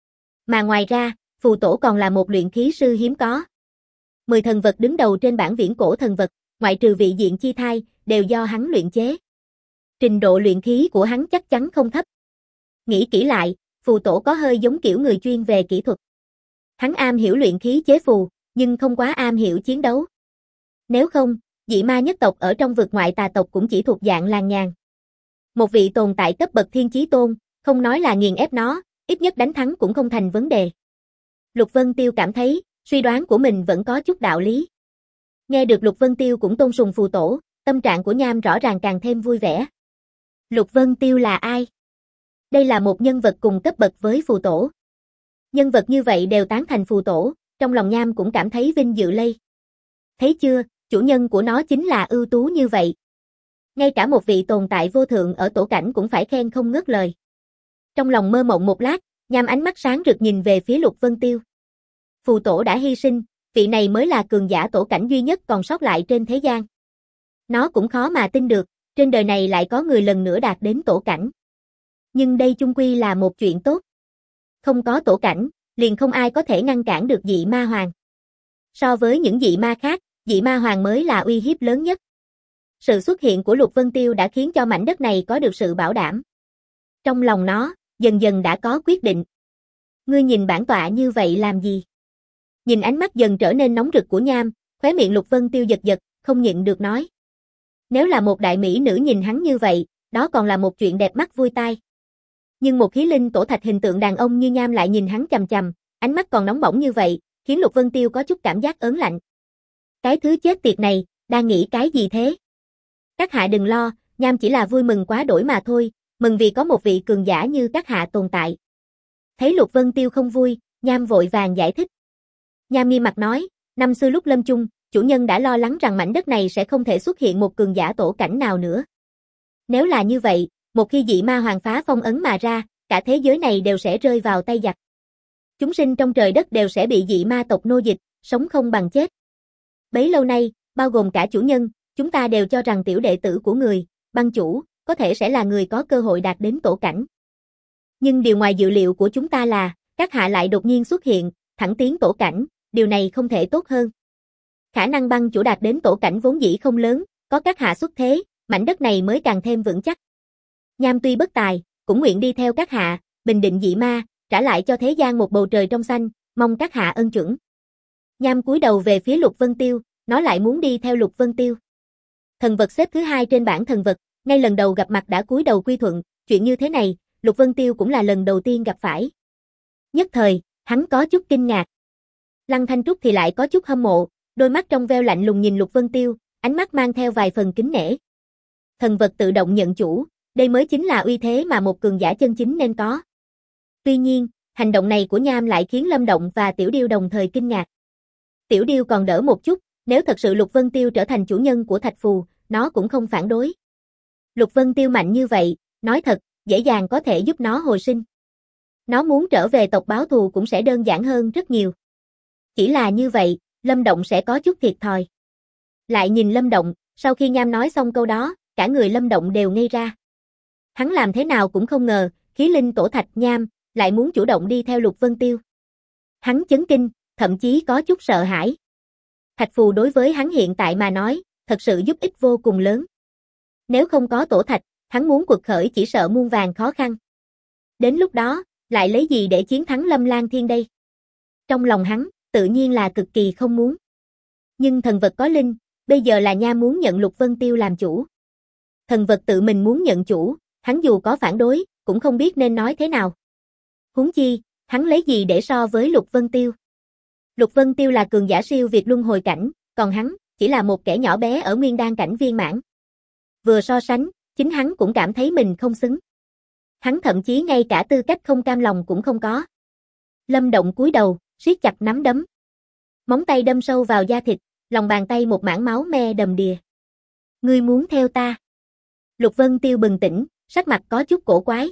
S1: Mà ngoài ra, phù tổ còn là một luyện khí sư hiếm có. Mười thần vật đứng đầu trên bảng viễn cổ thần vật, ngoại trừ vị diện chi thai, đều do hắn luyện chế. Trình độ luyện khí của hắn chắc chắn không thấp. Nghĩ kỹ lại, phù tổ có hơi giống kiểu người chuyên về kỹ thuật. Hắn am hiểu luyện khí chế phù, nhưng không quá am hiểu chiến đấu. Nếu không, dị ma nhất tộc ở trong vực ngoại tà tộc cũng chỉ thuộc dạng làng nhàng. Một vị tồn tại cấp bậc thiên chí tôn, không nói là nghiền ép nó, ít nhất đánh thắng cũng không thành vấn đề. Lục Vân Tiêu cảm thấy, suy đoán của mình vẫn có chút đạo lý. Nghe được Lục Vân Tiêu cũng tôn sùng phù tổ, tâm trạng của Nham rõ ràng càng thêm vui vẻ. Lục Vân Tiêu là ai? Đây là một nhân vật cùng cấp bậc với phù tổ. Nhân vật như vậy đều tán thành phù tổ, trong lòng Nham cũng cảm thấy vinh dự lây. Thấy chưa, chủ nhân của nó chính là ưu tú như vậy. Ngay cả một vị tồn tại vô thượng ở tổ cảnh cũng phải khen không ngớt lời. Trong lòng mơ mộng một lát, Nham ánh mắt sáng rực nhìn về phía Lục Vân Tiêu. Phù tổ đã hy sinh, vị này mới là cường giả tổ cảnh duy nhất còn sót lại trên thế gian. Nó cũng khó mà tin được, trên đời này lại có người lần nữa đạt đến tổ cảnh. Nhưng đây chung quy là một chuyện tốt. Không có tổ cảnh, liền không ai có thể ngăn cản được dị ma hoàng. So với những dị ma khác, dị ma hoàng mới là uy hiếp lớn nhất. Sự xuất hiện của Lục Vân Tiêu đã khiến cho mảnh đất này có được sự bảo đảm. Trong lòng nó, dần dần đã có quyết định. Ngươi nhìn bản tọa như vậy làm gì? Nhìn ánh mắt dần trở nên nóng rực của Nham, khóe miệng Lục Vân Tiêu giật giật, không nhịn được nói. Nếu là một đại mỹ nữ nhìn hắn như vậy, đó còn là một chuyện đẹp mắt vui tai. Nhưng một khí linh tổ thạch hình tượng đàn ông như Nham lại nhìn hắn chằm chằm, ánh mắt còn nóng bỏng như vậy, khiến Lục Vân Tiêu có chút cảm giác ớn lạnh. Cái thứ chết tiệt này, đang nghĩ cái gì thế? Các hạ đừng lo, Nham chỉ là vui mừng quá đổi mà thôi, mừng vì có một vị cường giả như các hạ tồn tại. Thấy Lục Vân Tiêu không vui, Nham vội vàng giải thích. Nham nghiêm mặt nói, năm xưa lúc lâm chung, chủ nhân đã lo lắng rằng mảnh đất này sẽ không thể xuất hiện một cường giả tổ cảnh nào nữa. Nếu là như vậy, một khi dị ma hoàng phá phong ấn mà ra, cả thế giới này đều sẽ rơi vào tay giặc. Chúng sinh trong trời đất đều sẽ bị dị ma tộc nô dịch, sống không bằng chết. Bấy lâu nay, bao gồm cả chủ nhân, chúng ta đều cho rằng tiểu đệ tử của người, băng chủ, có thể sẽ là người có cơ hội đạt đến tổ cảnh. Nhưng điều ngoài dự liệu của chúng ta là, các hạ lại đột nhiên xuất hiện, thẳng tiến tổ cảnh, điều này không thể tốt hơn. Khả năng băng chủ đạt đến tổ cảnh vốn dĩ không lớn, có các hạ xuất thế, mảnh đất này mới càng thêm vững chắc. Nham tuy bất tài, cũng nguyện đi theo các hạ, bình định dị ma, trả lại cho thế gian một bầu trời trong xanh, mong các hạ ân chuẩn. Nham cúi đầu về phía Lục Vân Tiêu, nó lại muốn đi theo Lục Vân Tiêu. Thần vật xếp thứ hai trên bảng thần vật, ngay lần đầu gặp mặt đã cúi đầu quy thuận, chuyện như thế này, Lục Vân Tiêu cũng là lần đầu tiên gặp phải. Nhất thời, hắn có chút kinh ngạc. Lăng Thanh Trúc thì lại có chút hâm mộ, đôi mắt trong veo lạnh lùng nhìn Lục Vân Tiêu, ánh mắt mang theo vài phần kính nể. Thần vật tự động nhận chủ, đây mới chính là uy thế mà một cường giả chân chính nên có. Tuy nhiên, hành động này của Nham lại khiến Lâm Động và Tiểu Điêu đồng thời kinh ngạc. Tiểu Điêu còn đỡ một chút, nếu thật sự Lục Vân Tiêu trở thành chủ nhân của Thạch Phù, nó cũng không phản đối. Lục Vân Tiêu mạnh như vậy, nói thật, dễ dàng có thể giúp nó hồi sinh. Nó muốn trở về tộc báo thù cũng sẽ đơn giản hơn rất nhiều. Chỉ là như vậy, Lâm Động sẽ có chút thiệt thòi. Lại nhìn Lâm Động, sau khi Nham nói xong câu đó, cả người Lâm Động đều ngây ra. Hắn làm thế nào cũng không ngờ, khí linh tổ thạch Nham, lại muốn chủ động đi theo Lục Vân Tiêu. Hắn chấn kinh, thậm chí có chút sợ hãi. Thạch phù đối với hắn hiện tại mà nói, thật sự giúp ích vô cùng lớn. Nếu không có tổ thạch, hắn muốn quật khởi chỉ sợ muôn vàn khó khăn. Đến lúc đó, lại lấy gì để chiến thắng Lâm Lang Thiên đây? Trong lòng hắn, tự nhiên là cực kỳ không muốn. Nhưng thần vật có linh, bây giờ là Nha muốn nhận Lục Vân Tiêu làm chủ. Thần vật tự mình muốn nhận chủ, hắn dù có phản đối, cũng không biết nên nói thế nào. Huống chi, hắn lấy gì để so với Lục Vân Tiêu? Lục Vân Tiêu là cường giả siêu việt luân hồi cảnh, còn hắn, chỉ là một kẻ nhỏ bé ở nguyên đan cảnh viên mãn. Vừa so sánh, chính hắn cũng cảm thấy mình không xứng. Hắn thậm chí ngay cả tư cách không cam lòng cũng không có. Lâm Động cúi đầu, siết chặt nắm đấm. Móng tay đâm sâu vào da thịt, lòng bàn tay một mảng máu me đầm đìa. Ngươi muốn theo ta? Lục Vân Tiêu bừng tỉnh, sắc mặt có chút cổ quái.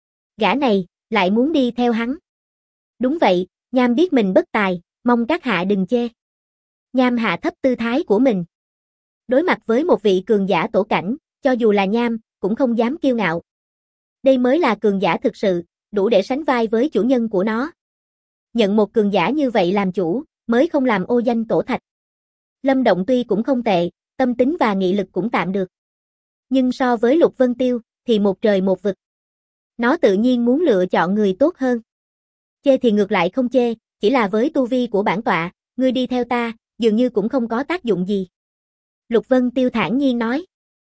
S1: Gã này, lại muốn đi theo hắn. Đúng vậy, Nham biết mình bất tài, mong các hạ đừng chê. Nham hạ thấp tư thái của mình. Đối mặt với một vị cường giả tổ cảnh, cho dù là Nham, cũng không dám kiêu ngạo. Đây mới là cường giả thực sự, đủ để sánh vai với chủ nhân của nó. Nhận một cường giả như vậy làm chủ, mới không làm ô danh tổ thạch. Lâm Động tuy cũng không tệ, tâm tính và nghị lực cũng tạm được. Nhưng so với Lục Vân Tiêu, thì một trời một vực. Nó tự nhiên muốn lựa chọn người tốt hơn. Chê thì ngược lại không chê, chỉ là với tu vi của bản tọa, ngươi đi theo ta, dường như cũng không có tác dụng gì. Lục Vân Tiêu thản nhiên nói.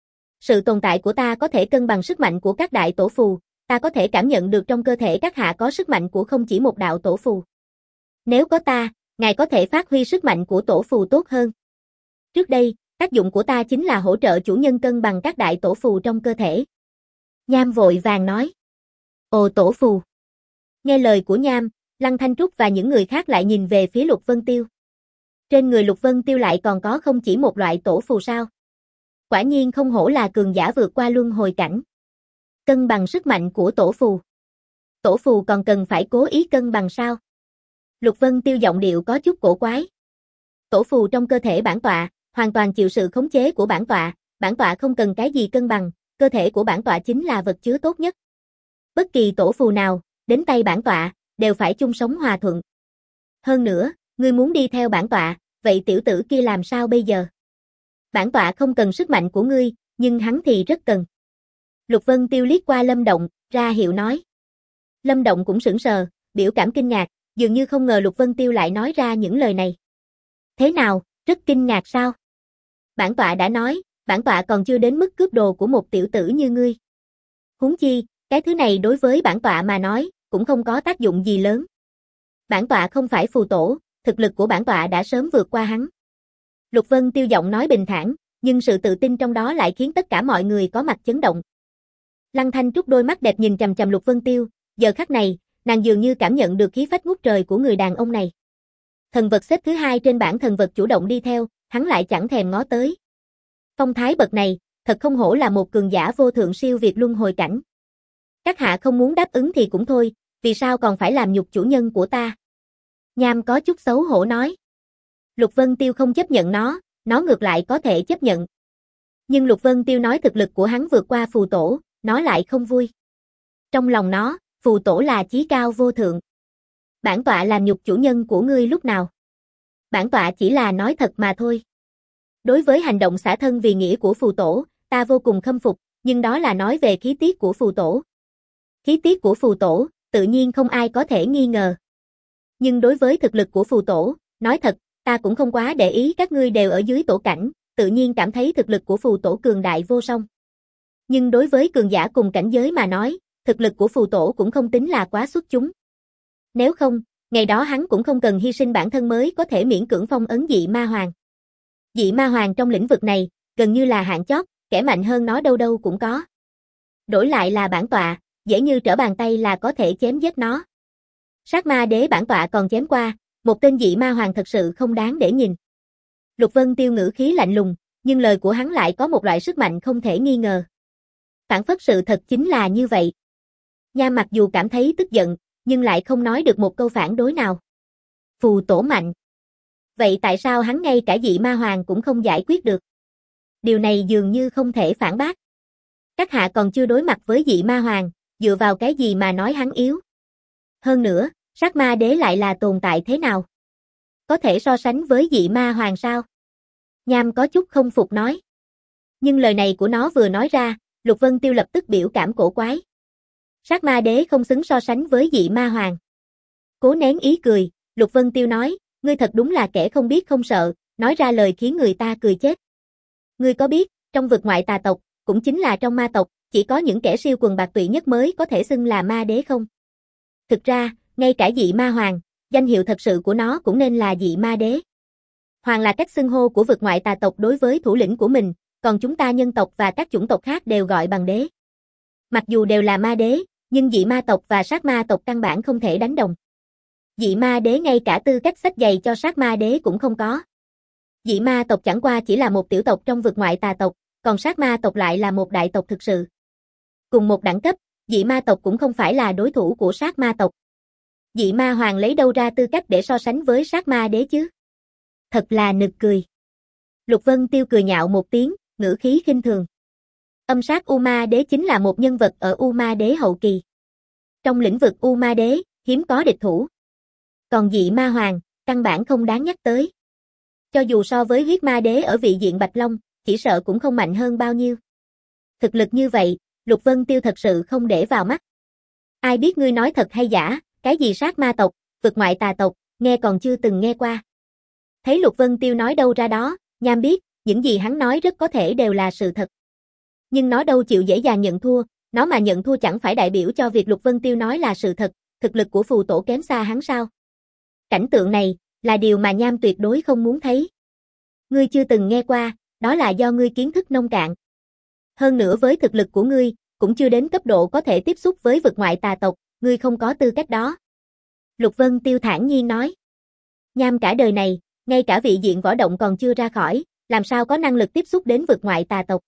S1: Sự tồn tại của ta có thể cân bằng sức mạnh của các đại tổ phù, ta có thể cảm nhận được trong cơ thể các hạ có sức mạnh của không chỉ một đạo tổ phù. Nếu có ta, ngài có thể phát huy sức mạnh của tổ phù tốt hơn. Trước đây, tác dụng của ta chính là hỗ trợ chủ nhân cân bằng các đại tổ phù trong cơ thể. Nham vội vàng nói. Ồ tổ phù. Nghe lời của Nham, Lăng Thanh Trúc và những người khác lại nhìn về phía Lục Vân Tiêu. Trên người Lục Vân Tiêu lại còn có không chỉ một loại tổ phù sao? Quả nhiên không hổ là cường giả vượt qua luân hồi cảnh. Cân bằng sức mạnh của tổ phù. Tổ phù còn cần phải cố ý cân bằng sao? Lục Vân Tiêu giọng điệu có chút cổ quái. Tổ phù trong cơ thể bản tọa, hoàn toàn chịu sự khống chế của bản tọa, bản tọa không cần cái gì cân bằng, cơ thể của bản tọa chính là vật chứa tốt nhất. Bất kỳ tổ phù nào, đến tay bản tọa, đều phải chung sống hòa thuận. Hơn nữa, ngươi muốn đi theo bản tọa, vậy tiểu tử kia làm sao bây giờ? Bản tọa không cần sức mạnh của ngươi, nhưng hắn thì rất cần. Lục Vân Tiêu liếc qua Lâm Động, ra hiệu nói. Lâm Động cũng sững sờ, biểu cảm kinh ngạc, dường như không ngờ Lục Vân Tiêu lại nói ra những lời này. Thế nào, rất kinh ngạc sao? Bản tọa đã nói, bản tọa còn chưa đến mức cướp đồ của một tiểu tử như ngươi. Huống chi, cái thứ này đối với bản tọa mà nói, cũng không có tác dụng gì lớn. Bản tọa không phải phù tổ, thực lực của bản tọa đã sớm vượt qua hắn. Lục Vân Tiêu giọng nói bình thản, nhưng sự tự tin trong đó lại khiến tất cả mọi người có mặt chấn động. Lăng Thanh Trúc đôi mắt đẹp nhìn chằm chằm Lục Vân Tiêu, giờ khắc này, nàng dường như cảm nhận được khí phách ngút trời của người đàn ông này. Thần vật xếp thứ hai trên bảng thần vật chủ động đi theo, hắn lại chẳng thèm ngó tới. Phong thái bậc này, thật không hổ là một cường giả vô thượng siêu việt luân hồi cảnh. Các hạ không muốn đáp ứng thì cũng thôi, vì sao còn phải làm nhục chủ nhân của ta? Nham có chút xấu hổ nói. Lục Vân Tiêu không chấp nhận nó, nó ngược lại có thể chấp nhận. Nhưng Lục Vân Tiêu nói thực lực của hắn vượt qua phù tổ, nó lại không vui. Trong lòng nó, phù tổ là chí cao vô thượng. Bản tọa làm nhục chủ nhân của ngươi lúc nào? Bản tọa chỉ là nói thật mà thôi. Đối với hành động xả thân vì nghĩa của phù tổ, ta vô cùng khâm phục, nhưng đó là nói về khí tiết của phù tổ. Khí tiết của phù tổ, tự nhiên không ai có thể nghi ngờ. Nhưng đối với thực lực của phù tổ, nói thật, ta cũng không quá để ý các ngươi đều ở dưới tổ cảnh, tự nhiên cảm thấy thực lực của phù tổ cường đại vô song. Nhưng đối với cường giả cùng cảnh giới mà nói, thực lực của phù tổ cũng không tính là quá xuất chúng. Nếu không, ngày đó hắn cũng không cần hy sinh bản thân mới có thể miễn cưỡng phong ấn dị ma hoàng. Dị ma hoàng trong lĩnh vực này, gần như là hạng chót, kẻ mạnh hơn nó đâu đâu cũng có. Đổi lại là bản tọa, dễ như trở bàn tay là có thể chém giết nó. Sát ma đế bản tọa còn chém qua, một tên dị ma hoàng thật sự không đáng để nhìn. Lục Vân Tiêu ngữ khí lạnh lùng, nhưng lời của hắn lại có một loại sức mạnh không thể nghi ngờ. Phản phất sự thật chính là như vậy. Nha mặc dù cảm thấy tức giận, nhưng lại không nói được một câu phản đối nào. Phù tổ mạnh. Vậy tại sao hắn ngay cả dị ma hoàng cũng không giải quyết được? Điều này dường như không thể phản bác. Các hạ còn chưa đối mặt với dị ma hoàng, dựa vào cái gì mà nói hắn yếu? Hơn nữa, sát ma đế lại là tồn tại thế nào? Có thể so sánh với dị ma hoàng sao? Nham có chút không phục nói. Nhưng lời này của nó vừa nói ra, Lục Vân Tiêu lập tức biểu cảm cổ quái. Sát ma đế không xứng so sánh với dị ma hoàng. Cố nén ý cười, Lục Vân Tiêu nói, ngươi thật đúng là kẻ không biết không sợ, nói ra lời khiến người ta cười chết. Ngươi có biết, trong vực ngoại tà tộc, cũng chính là trong ma tộc, chỉ có những kẻ siêu quần bạc tụy nhất mới có thể xưng là ma đế không? Thực ra, ngay cả dị ma hoàng, danh hiệu thật sự của nó cũng nên là dị ma đế. Hoàng là cách xưng hô của vực ngoại tà tộc đối với thủ lĩnh của mình, còn chúng ta nhân tộc và các chủng tộc khác đều gọi bằng đế. Mặc dù đều là ma đế, nhưng dị ma tộc và sát ma tộc căn bản không thể đánh đồng. Dị ma đế ngay cả tư cách xách giày cho sát ma đế cũng không có. Dị ma tộc chẳng qua chỉ là một tiểu tộc trong vực ngoại tà tộc, còn sát ma tộc lại là một đại tộc thực sự. Cùng một đẳng cấp, dị ma tộc cũng không phải là đối thủ của sát ma tộc. Dị ma hoàng lấy đâu ra tư cách để so sánh với sát ma đế chứ? Thật là nực cười. Lục Vân Tiêu cười nhạo một tiếng, ngữ khí khinh thường. Âm sát U Ma Đế chính là một nhân vật ở U Ma Đế hậu kỳ. Trong lĩnh vực U Ma Đế, hiếm có địch thủ. Còn dị ma hoàng, căn bản không đáng nhắc tới. Cho dù so với huyết ma đế ở vị diện Bạch Long, chỉ sợ cũng không mạnh hơn bao nhiêu. Thực lực như vậy, Lục Vân Tiêu thật sự không để vào mắt. Ai biết ngươi nói thật hay giả, cái gì sát ma tộc, vực ngoại tà tộc, nghe còn chưa từng nghe qua. Thấy Lục Vân Tiêu nói đâu ra đó, Nham biết, những gì hắn nói rất có thể đều là sự thật. Nhưng nó đâu chịu dễ dàng nhận thua, nó mà nhận thua chẳng phải đại biểu cho việc Lục Vân Tiêu nói là sự thật, thực lực của phù tổ kém xa hắn sao. Cảnh tượng này, là điều mà Nham tuyệt đối không muốn thấy. Ngươi chưa từng nghe qua, đó là do ngươi kiến thức nông cạn. Hơn nữa với thực lực của ngươi, cũng chưa đến cấp độ có thể tiếp xúc với vực ngoại tà tộc, ngươi không có tư cách đó. Lục Vân Tiêu thản nhiên nói. Nham cả đời này, ngay cả vị diện võ động còn chưa ra khỏi, làm sao có năng lực tiếp xúc đến vực ngoại tà tộc.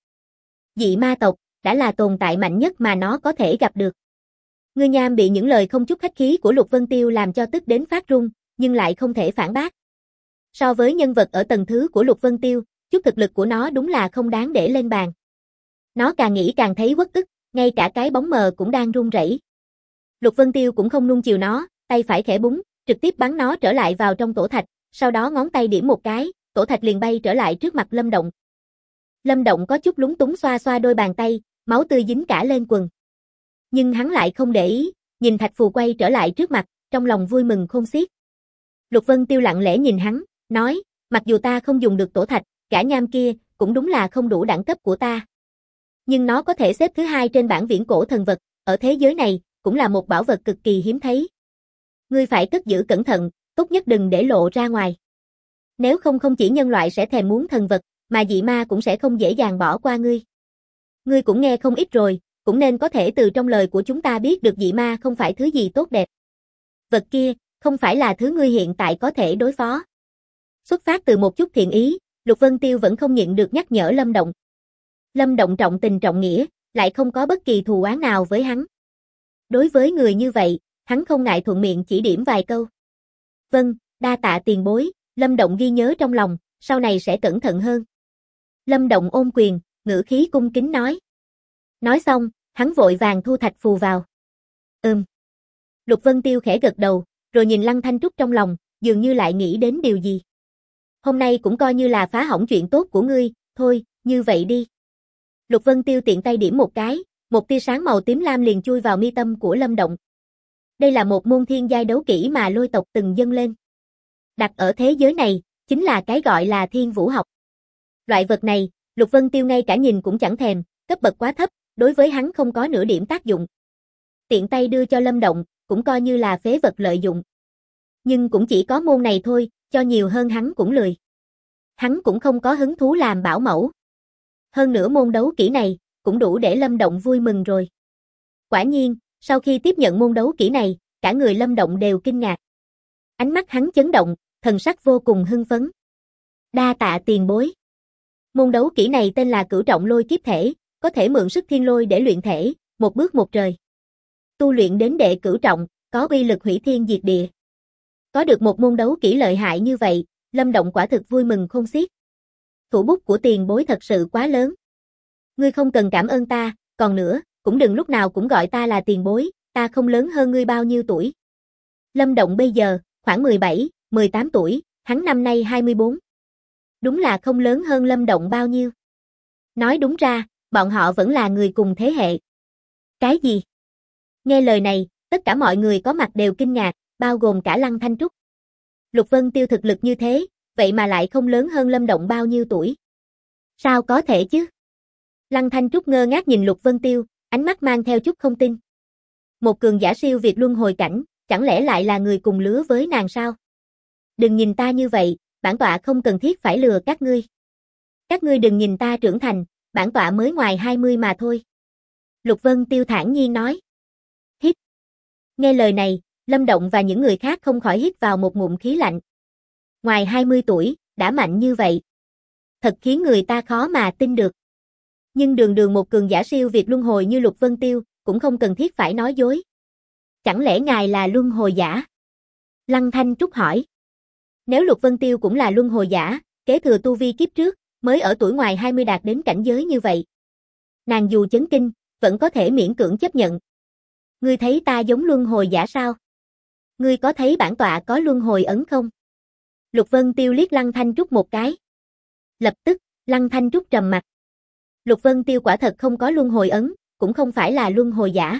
S1: Dị ma tộc, đã là tồn tại mạnh nhất mà nó có thể gặp được. Ngươi Nham bị những lời không chút khách khí của Lục Vân Tiêu làm cho tức đến phát run, nhưng lại không thể phản bác. So với nhân vật ở tầng thứ của Lục Vân Tiêu, chút thực lực của nó đúng là không đáng để lên bàn. Nó càng nghĩ càng thấy uất ức, ngay cả cái bóng mờ cũng đang run rẩy. Lục Vân Tiêu cũng không nuông chiều nó, tay phải khẽ búng, trực tiếp bắn nó trở lại vào trong tổ thạch, sau đó ngón tay điểm một cái, tổ thạch liền bay trở lại trước mặt Lâm Động. Lâm Động có chút lúng túng xoa xoa đôi bàn tay, máu tươi dính cả lên quần. Nhưng hắn lại không để ý, nhìn thạch phù quay trở lại trước mặt, trong lòng vui mừng khôn xiết. Lục Vân Tiêu lặng lẽ nhìn hắn, nói, mặc dù ta không dùng được tổ thạch, cả Nham kia, cũng đúng là không đủ đẳng cấp của ta. Nhưng nó có thể xếp thứ hai trên bảng viễn cổ thần vật, ở thế giới này, cũng là một bảo vật cực kỳ hiếm thấy. Ngươi phải cất giữ cẩn thận, tốt nhất đừng để lộ ra ngoài. Nếu không không chỉ nhân loại sẽ thèm muốn thần vật, mà dị ma cũng sẽ không dễ dàng bỏ qua ngươi. Ngươi cũng nghe không ít rồi, cũng nên có thể từ trong lời của chúng ta biết được dị ma không phải thứ gì tốt đẹp. Vật kia, không phải là thứ ngươi hiện tại có thể đối phó. Xuất phát từ một chút thiện ý, Lục Vân Tiêu vẫn không nhịn được nhắc nhở Lâm Động. Lâm Động trọng tình trọng nghĩa, lại không có bất kỳ thù oán nào với hắn. Đối với người như vậy, hắn không ngại thuận miệng chỉ điểm vài câu. Vâng, đa tạ tiền bối, Lâm Động ghi nhớ trong lòng, sau này sẽ cẩn thận hơn. Lâm Động ôm quyền, ngữ khí cung kính nói. Nói xong, hắn vội vàng thu thạch phù vào. Ừm. Lục Vân Tiêu khẽ gật đầu, rồi nhìn Lăng Thanh Trúc trong lòng, dường như lại nghĩ đến điều gì. Hôm nay cũng coi như là phá hỏng chuyện tốt của ngươi, thôi, như vậy đi. Lục Vân Tiêu tiện tay điểm một cái, một tia sáng màu tím lam liền chui vào mi tâm của Lâm Động. Đây là một môn thiên giai đấu kỹ mà lôi tộc từng dâng lên. Đặt ở thế giới này, chính là cái gọi là thiên vũ học. Loại vật này, Lục Vân Tiêu ngay cả nhìn cũng chẳng thèm, cấp bậc quá thấp, đối với hắn không có nửa điểm tác dụng. Tiện tay đưa cho Lâm Động, cũng coi như là phế vật lợi dụng. Nhưng cũng chỉ có môn này thôi, cho nhiều hơn hắn cũng lười. Hắn cũng không có hứng thú làm bảo mẫu. Hơn nữa môn đấu kỹ này, cũng đủ để Lâm Động vui mừng rồi. Quả nhiên, sau khi tiếp nhận môn đấu kỹ này, cả người Lâm Động đều kinh ngạc. Ánh mắt hắn chấn động, thần sắc vô cùng hưng phấn. Đa tạ tiền bối. Môn đấu kỹ này tên là Cửu Trọng Lôi Kiếp Thể, có thể mượn sức thiên lôi để luyện thể, một bước một trời. Tu luyện đến đệ cửu trọng, có uy lực hủy thiên diệt địa. Có được một môn đấu kỹ lợi hại như vậy, Lâm Động quả thực vui mừng khôn xiết. Thủ bút của tiền bối thật sự quá lớn. Ngươi không cần cảm ơn ta, còn nữa, cũng đừng lúc nào cũng gọi ta là tiền bối, ta không lớn hơn ngươi bao nhiêu tuổi. Lâm Động bây giờ, khoảng mười bảy, mười tám tuổi, hắn năm nay hai mươi bốn. Đúng là không lớn hơn Lâm Động bao nhiêu. Nói đúng ra, bọn họ vẫn là người cùng thế hệ. Cái gì? Nghe lời này, tất cả mọi người có mặt đều kinh ngạc, bao gồm cả Lăng Thanh Trúc. Lục Vân Tiêu thực lực như thế, vậy mà lại không lớn hơn Lâm Động bao nhiêu tuổi. Sao có thể chứ? Lăng Thanh Trúc ngơ ngác nhìn Lục Vân Tiêu, ánh mắt mang theo chút không tin. Một cường giả siêu việt luân hồi cảnh, chẳng lẽ lại là người cùng lứa với nàng sao? Đừng nhìn ta như vậy, bản tọa không cần thiết phải lừa các ngươi. Các ngươi đừng nhìn ta trưởng thành, bản tọa mới ngoài hai mươi mà thôi. Lục Vân Tiêu thản nhiên nói. Hít. Nghe lời này, Lâm Động và những người khác không khỏi hít vào một ngụm khí lạnh. Ngoài hai mươi tuổi, đã mạnh như vậy. Thật khiến người ta khó mà tin được. Nhưng đường đường một cường giả siêu việt luân hồi như Lục Vân Tiêu, cũng không cần thiết phải nói dối. Chẳng lẽ ngài là luân hồi giả? Lăng Thanh Trúc hỏi. Nếu Lục Vân Tiêu cũng là luân hồi giả, kế thừa tu vi kiếp trước, mới ở tuổi ngoài hai mươi đạt đến cảnh giới như vậy. Nàng dù chấn kinh, vẫn có thể miễn cưỡng chấp nhận. Ngươi thấy ta giống luân hồi giả sao? Ngươi có thấy bản tọa có luân hồi ấn không? Lục Vân Tiêu liếc Lăng Thanh Trúc một cái. Lập tức, Lăng Thanh Trúc trầm mặt. Lục Vân Tiêu quả thật không có luân hồi ấn, cũng không phải là luân hồi giả.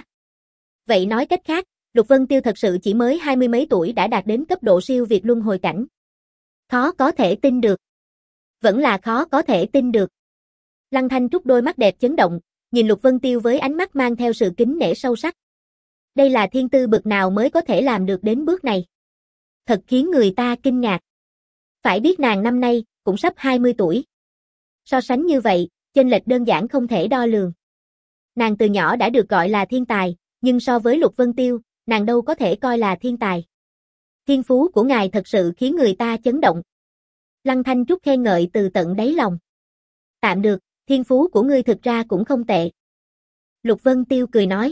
S1: Vậy nói cách khác, Lục Vân Tiêu thật sự chỉ mới hai mươi mấy tuổi đã đạt đến cấp độ siêu việt luân hồi cảnh. Khó có thể tin được. Vẫn là khó có thể tin được. Lăng Thanh Trúc đôi mắt đẹp chấn động, nhìn Lục Vân Tiêu với ánh mắt mang theo sự kính nể sâu sắc. Đây là thiên tư bậc nào mới có thể làm được đến bước này. Thật khiến người ta kinh ngạc. Phải biết nàng năm nay, cũng sắp hai mươi tuổi. So sánh như vậy, chênh lệch đơn giản không thể đo lường. Nàng từ nhỏ đã được gọi là thiên tài, nhưng so với Lục Vân Tiêu, nàng đâu có thể coi là thiên tài. Thiên phú của ngài thật sự khiến người ta chấn động. Lăng Thanh Trúc khen ngợi từ tận đáy lòng. Tạm được, thiên phú của ngươi thực ra cũng không tệ. Lục Vân Tiêu cười nói.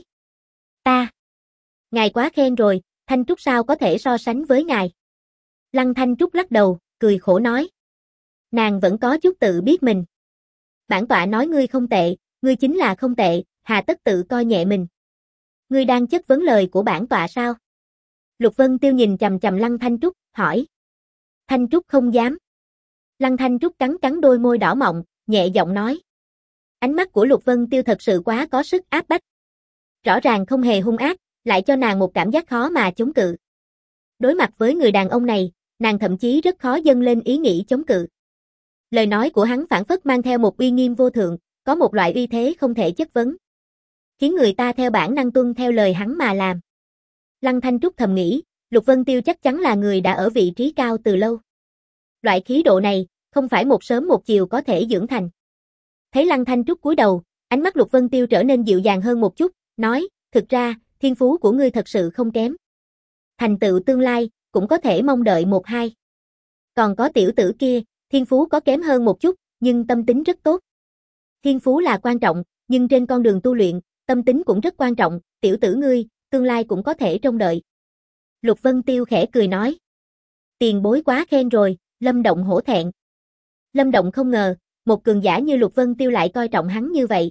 S1: Ta. Ngài quá khen rồi, Thanh Trúc sao có thể so sánh với ngài. Lăng Thanh Trúc lắc đầu, cười khổ nói. Nàng vẫn có chút tự biết mình. Bản tọa nói ngươi không tệ, ngươi chính là không tệ, hà tất tự coi nhẹ mình. Ngươi đang chất vấn lời của bản tọa sao? Lục Vân Tiêu nhìn chằm chằm Lăng Thanh Trúc, hỏi. Thanh Trúc không dám. Lăng Thanh Trúc cắn cắn đôi môi đỏ mọng, nhẹ giọng nói. Ánh mắt của Lục Vân Tiêu thật sự quá có sức áp bách. Rõ ràng không hề hung ác, lại cho nàng một cảm giác khó mà chống cự. Đối mặt với người đàn ông này, nàng thậm chí rất khó dâng lên ý nghĩ chống cự. Lời nói của hắn phảng phất mang theo một uy nghiêm vô thượng, có một loại uy thế không thể chất vấn. Khiến người ta theo bản năng tuân theo lời hắn mà làm. Lăng Thanh Trúc thầm nghĩ, Lục Vân Tiêu chắc chắn là người đã ở vị trí cao từ lâu. Loại khí độ này, không phải một sớm một chiều có thể dưỡng thành. Thấy Lăng Thanh Trúc cúi đầu, ánh mắt Lục Vân Tiêu trở nên dịu dàng hơn một chút, nói, thực ra, thiên phú của ngươi thật sự không kém. Thành tựu tương lai, cũng có thể mong đợi một hai. Còn có tiểu tử kia, thiên phú có kém hơn một chút, nhưng tâm tính rất tốt. Thiên phú là quan trọng, nhưng trên con đường tu luyện, tâm tính cũng rất quan trọng, tiểu tử ngươi, tương lai cũng có thể trông đợi. Lục Vân Tiêu khẽ cười nói. Tiền bối quá khen rồi, Lâm Động hổ thẹn. Lâm Động không ngờ, một cường giả như Lục Vân Tiêu lại coi trọng hắn như vậy.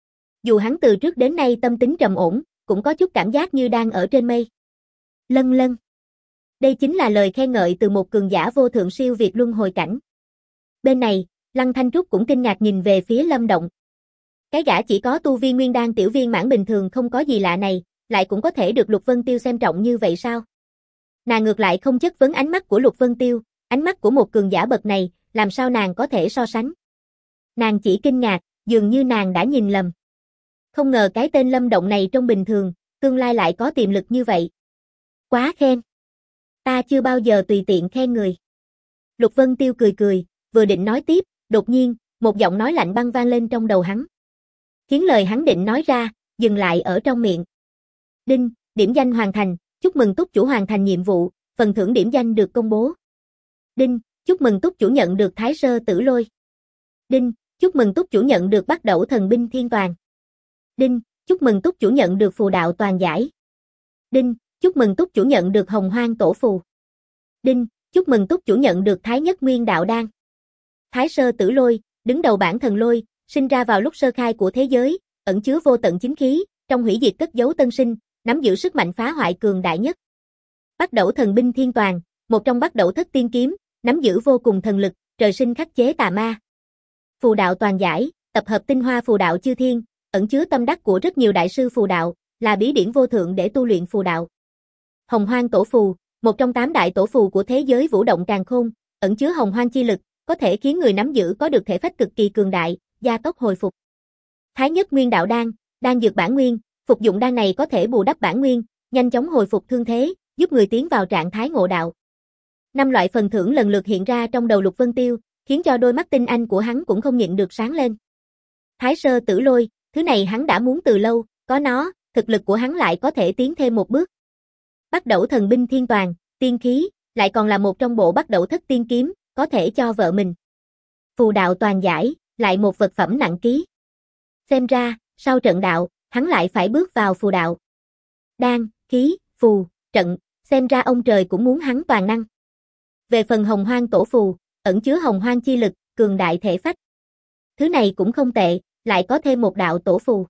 S1: Dù hắn từ trước đến nay tâm tính trầm ổn, cũng có chút cảm giác như đang ở trên mây. Lân lân. Đây chính là lời khen ngợi từ một cường giả vô thượng siêu việt luân hồi cảnh. Bên này, Lăng Thanh Trúc cũng kinh ngạc nhìn về phía Lâm Động. Cái gã chỉ có tu vi nguyên đan tiểu viên mãn bình thường không có gì lạ này, lại cũng có thể được Lục Vân Tiêu xem trọng như vậy sao? Nàng ngược lại không chất vấn ánh mắt của Lục Vân Tiêu, ánh mắt của một cường giả bậc này, làm sao nàng có thể so sánh? Nàng chỉ kinh ngạc, dường như nàng đã nhìn lầm. Không ngờ cái tên Lâm Động này trong bình thường, tương lai lại có tiềm lực như vậy. Quá khen. Ta chưa bao giờ tùy tiện khen người. Lục Vân Tiêu cười cười, vừa định nói tiếp, đột nhiên, một giọng nói lạnh băng vang lên trong đầu hắn. Khiến lời hắn định nói ra, dừng lại ở trong miệng. Đinh, điểm danh hoàn thành, chúc mừng túc chủ hoàn thành nhiệm vụ, phần thưởng điểm danh được công bố. Đinh, chúc mừng túc chủ nhận được Thái Sơ Tử Lôi. Đinh, chúc mừng túc chủ nhận được Bắt Đẩu Thần Binh Thiên Toàn. Đinh, chúc mừng túc chủ nhận được Phù Đạo Toàn Giải. Đinh, chúc mừng túc chủ nhận được Hồng Hoang Tổ Phù. Đinh, Chúc mừng túc chủ nhận được Thái Nhất Nguyên Đạo Đan. Thái Sơ Tử Lôi, đứng đầu bảng thần lôi, sinh ra vào lúc sơ khai của thế giới, ẩn chứa vô tận chính khí, trong hủy diệt cất giấu tân sinh, nắm giữ sức mạnh phá hoại cường đại nhất. Bắt Đẩu Thần Binh Thiên Toàn, một trong Bắt Đẩu Thất Tiên Kiếm, nắm giữ vô cùng thần lực, trời sinh khắc chế tà ma. Phù đạo toàn giải, tập hợp tinh hoa phù đạo chư thiên, ẩn chứa tâm đắc của rất nhiều đại sư phù đạo, là bí điển vô thượng để tu luyện phù đạo. Hồng Hoang Tổ Phù, một trong tám đại tổ phù của thế giới vũ động càn khôn, ẩn chứa hồng hoang chi lực, có thể khiến người nắm giữ có được thể phách cực kỳ cường đại, gia tốc hồi phục. Thái Nhất Nguyên Đạo Đan, đan dược bản nguyên, phục dụng đan này có thể bù đắp bản nguyên, nhanh chóng hồi phục thương thế, giúp người tiến vào trạng thái ngộ đạo. Năm loại phần thưởng lần lượt hiện ra trong đầu Lục Vân Tiêu, khiến cho đôi mắt tinh anh của hắn cũng không nhịn được sáng lên. Thái Sơ Tử Lôi, thứ này hắn đã muốn từ lâu, có nó, thực lực của hắn lại có thể tiến thêm một bước. Bắt Đẩu Thần Binh Thiên Toàn, tiên khí, lại còn là một trong bộ Bắt Đẩu Thất Tiên Kiếm, có thể cho vợ mình. Phù đạo toàn giải, lại một vật phẩm nặng ký. Xem ra, sau trận đạo, hắn lại phải bước vào phù đạo. Đan, khí, phù, trận, xem ra ông trời cũng muốn hắn toàn năng. Về phần Hồng Hoang Tổ Phù, ẩn chứa hồng hoang chi lực, cường đại thể phách. Thứ này cũng không tệ, lại có thêm một đạo tổ phù.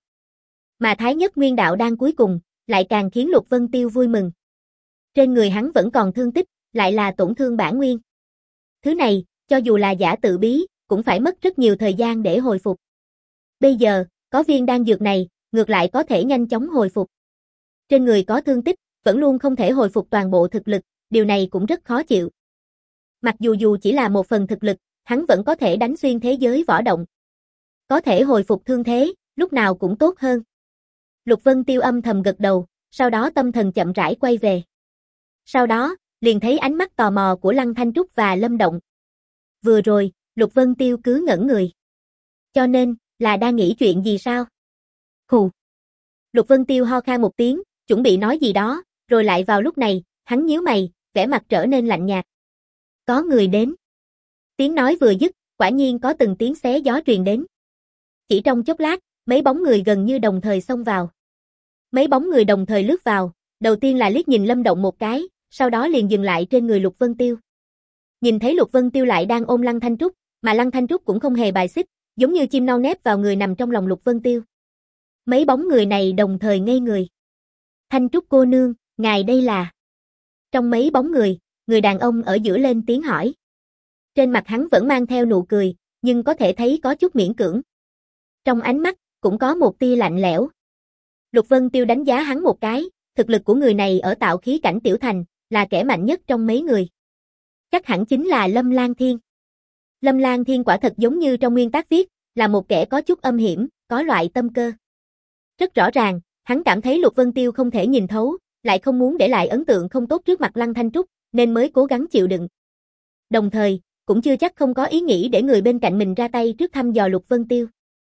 S1: Mà Thái Nhất Nguyên Đạo Đan cuối cùng, lại càng khiến Lục Vân Tiêu vui mừng. Trên người hắn vẫn còn thương tích, lại là tổn thương bản nguyên. Thứ này, cho dù là giả tự bí, cũng phải mất rất nhiều thời gian để hồi phục. Bây giờ, có viên đan dược này, ngược lại có thể nhanh chóng hồi phục. Trên người có thương tích, vẫn luôn không thể hồi phục toàn bộ thực lực, điều này cũng rất khó chịu. Mặc dù dù chỉ là một phần thực lực, hắn vẫn có thể đánh xuyên thế giới võ động. Có thể hồi phục thương thế, lúc nào cũng tốt hơn. Lục Vân Tiêu âm thầm gật đầu, sau đó tâm thần chậm rãi quay về. Sau đó, liền thấy ánh mắt tò mò của Lăng Thanh Trúc và Lâm Động. Vừa rồi, Lục Vân Tiêu cứ ngẩn người. Cho nên, là đang nghĩ chuyện gì sao? Hù. Lục Vân Tiêu ho khan một tiếng, chuẩn bị nói gì đó, rồi lại vào lúc này, hắn nhíu mày, vẻ mặt trở nên lạnh nhạt. Có người đến. Tiếng nói vừa dứt, quả nhiên có từng tiếng xé gió truyền đến. Chỉ trong chốc lát, mấy bóng người gần như đồng thời xông vào. Mấy bóng người đồng thời lướt vào, đầu tiên là liếc nhìn Lâm Động một cái, sau đó liền dừng lại trên người Lục Vân Tiêu. Nhìn thấy Lục Vân Tiêu lại đang ôm Lăng Thanh Trúc, mà Lăng Thanh Trúc cũng không hề bài xích, giống như chim non nép vào người nằm trong lòng Lục Vân Tiêu. Mấy bóng người này đồng thời ngây người. Thanh Trúc cô nương, ngài đây là... Trong mấy bóng người, người đàn ông ở giữa lên tiếng hỏi. Trên mặt hắn vẫn mang theo nụ cười, nhưng có thể thấy có chút miễn cưỡng. Trong ánh mắt, cũng có một tia lạnh lẽo. Lục Vân Tiêu đánh giá hắn một cái, thực lực của người này ở tạo khí cảnh tiểu thành, là kẻ mạnh nhất trong mấy người. Chắc hẳn chính là Lâm Lang Thiên. Lâm Lang Thiên quả thật giống như trong nguyên tác viết, là một kẻ có chút âm hiểm, có loại tâm cơ. Rất rõ ràng, hắn cảm thấy Lục Vân Tiêu không thể nhìn thấu, lại không muốn để lại ấn tượng không tốt trước mặt Lăng Thanh Trúc, nên mới cố gắng chịu đựng. Đồng thời, cũng chưa chắc không có ý nghĩ để người bên cạnh mình ra tay trước thăm dò Lục Vân Tiêu.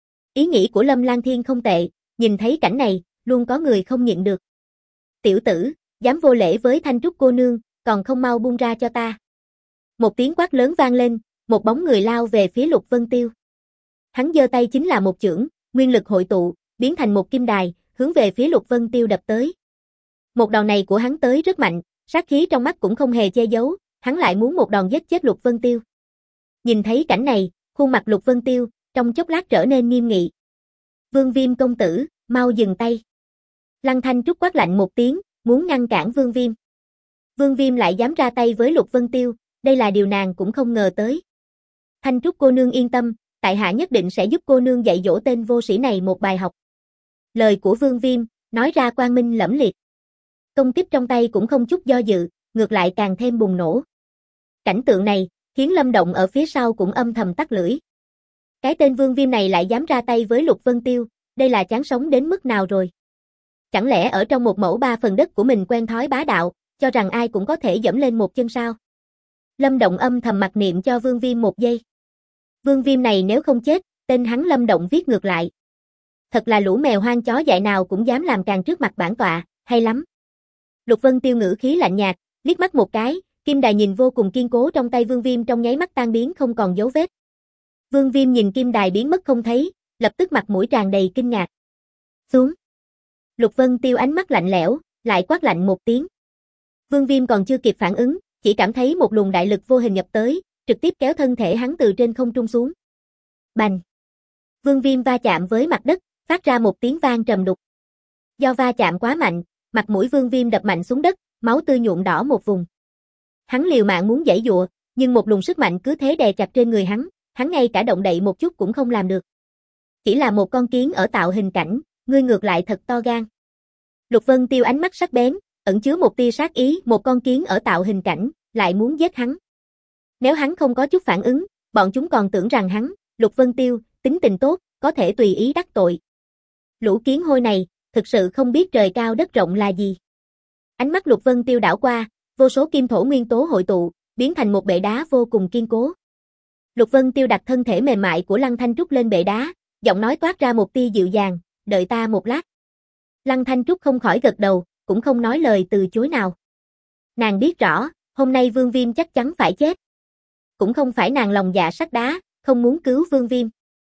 S1: Ý nghĩ của Lâm Lang Thiên không tệ, nhìn thấy cảnh này, luôn có người không nhịn được. Tiểu tử, dám vô lễ với Thanh Trúc cô nương, còn không mau buông ra cho ta. Một tiếng quát lớn vang lên, một bóng người lao về phía Lục Vân Tiêu. Hắn giơ tay chính là một chưởng, nguyên lực hội tụ, biến thành một kim đài, hướng về phía Lục Vân Tiêu đập tới. Một đòn này của hắn tới rất mạnh, sát khí trong mắt cũng không hề che giấu, hắn lại muốn một đòn giết chết Lục Vân Tiêu. Nhìn thấy cảnh này, khuôn mặt Lục Vân Tiêu, trong chốc lát trở nên nghiêm nghị. Vương Viêm công tử, mau dừng tay. Lăng Thanh Trúc quát lạnh một tiếng, muốn ngăn cản Vương Viêm. Vương Viêm lại dám ra tay với Lục Vân Tiêu, đây là điều nàng cũng không ngờ tới. Thanh Trúc cô nương yên tâm, tại hạ nhất định sẽ giúp cô nương dạy dỗ tên vô sĩ này một bài học. Lời của Vương Viêm, nói ra quang minh lẫm liệt. Công kích trong tay cũng không chút do dự, ngược lại càng thêm bùng nổ. Cảnh tượng này, khiến Lâm Động ở phía sau cũng âm thầm tắt lưỡi. Cái tên Vương Viêm này lại dám ra tay với Lục Vân Tiêu, đây là chán sống đến mức nào rồi? Chẳng lẽ ở trong một mẫu ba phần đất của mình quen thói bá đạo, cho rằng ai cũng có thể dẫm lên một chân sao? Lâm Động âm thầm mặc niệm cho Vương Viêm một giây. Vương Viêm này nếu không chết, tên hắn Lâm Động viết ngược lại. Thật là lũ mèo hoang chó dại nào cũng dám làm càng trước mặt bản tọa, hay lắm. Lục Vân Tiêu ngữ khí lạnh nhạt, liếc mắt một cái, kim đài nhìn vô cùng kiên cố trong tay Vương Viêm trong nháy mắt tan biến không còn dấu vết. Vương Viêm nhìn kim đài biến mất không thấy, lập tức mặt mũi tràn đầy kinh ngạc. Xuống. Lục Vân Tiêu ánh mắt lạnh lẽo, lại quát lạnh một tiếng. Vương Viêm còn chưa kịp phản ứng, chỉ cảm thấy một luồng đại lực vô hình nhập tới, trực tiếp kéo thân thể hắn từ trên không trung xuống. Bành! Vương Viêm va chạm với mặt đất, phát ra một tiếng vang trầm đục. Do va chạm quá mạnh, mặt mũi Vương Viêm đập mạnh xuống đất, máu tươi nhuộm đỏ một vùng. Hắn liều mạng muốn giãy giụa, nhưng một luồng sức mạnh cứ thế đè chặt trên người hắn, hắn ngay cả động đậy một chút cũng không làm được. Chỉ là một con kiến ở tạo hình cảnh, ngươi ngược lại thật to gan. Lục Vân Tiêu ánh mắt sắc bén, ẩn chứa một tia sát ý, một con kiến ở tạo hình cảnh, lại muốn giết hắn. Nếu hắn không có chút phản ứng, bọn chúng còn tưởng rằng hắn, Lục Vân Tiêu, tính tình tốt, có thể tùy ý đắc tội. Lũ kiến hôi này, thực sự không biết trời cao đất rộng là gì. Ánh mắt Lục Vân Tiêu đảo qua, vô số kim thổ nguyên tố hội tụ, biến thành một bệ đá vô cùng kiên cố. Lục Vân Tiêu đặt thân thể mềm mại của Lăng Thanh Trúc lên bệ đá, giọng nói toát ra một tia dịu dàng, đợi ta một lát. Lăng Thanh Trúc không khỏi gật đầu, cũng không nói lời từ chối nào. Nàng biết rõ, hôm nay Vương Viêm chắc chắn phải chết. Cũng không phải nàng lòng dạ sắt đá, không muốn cứu Vương Viêm.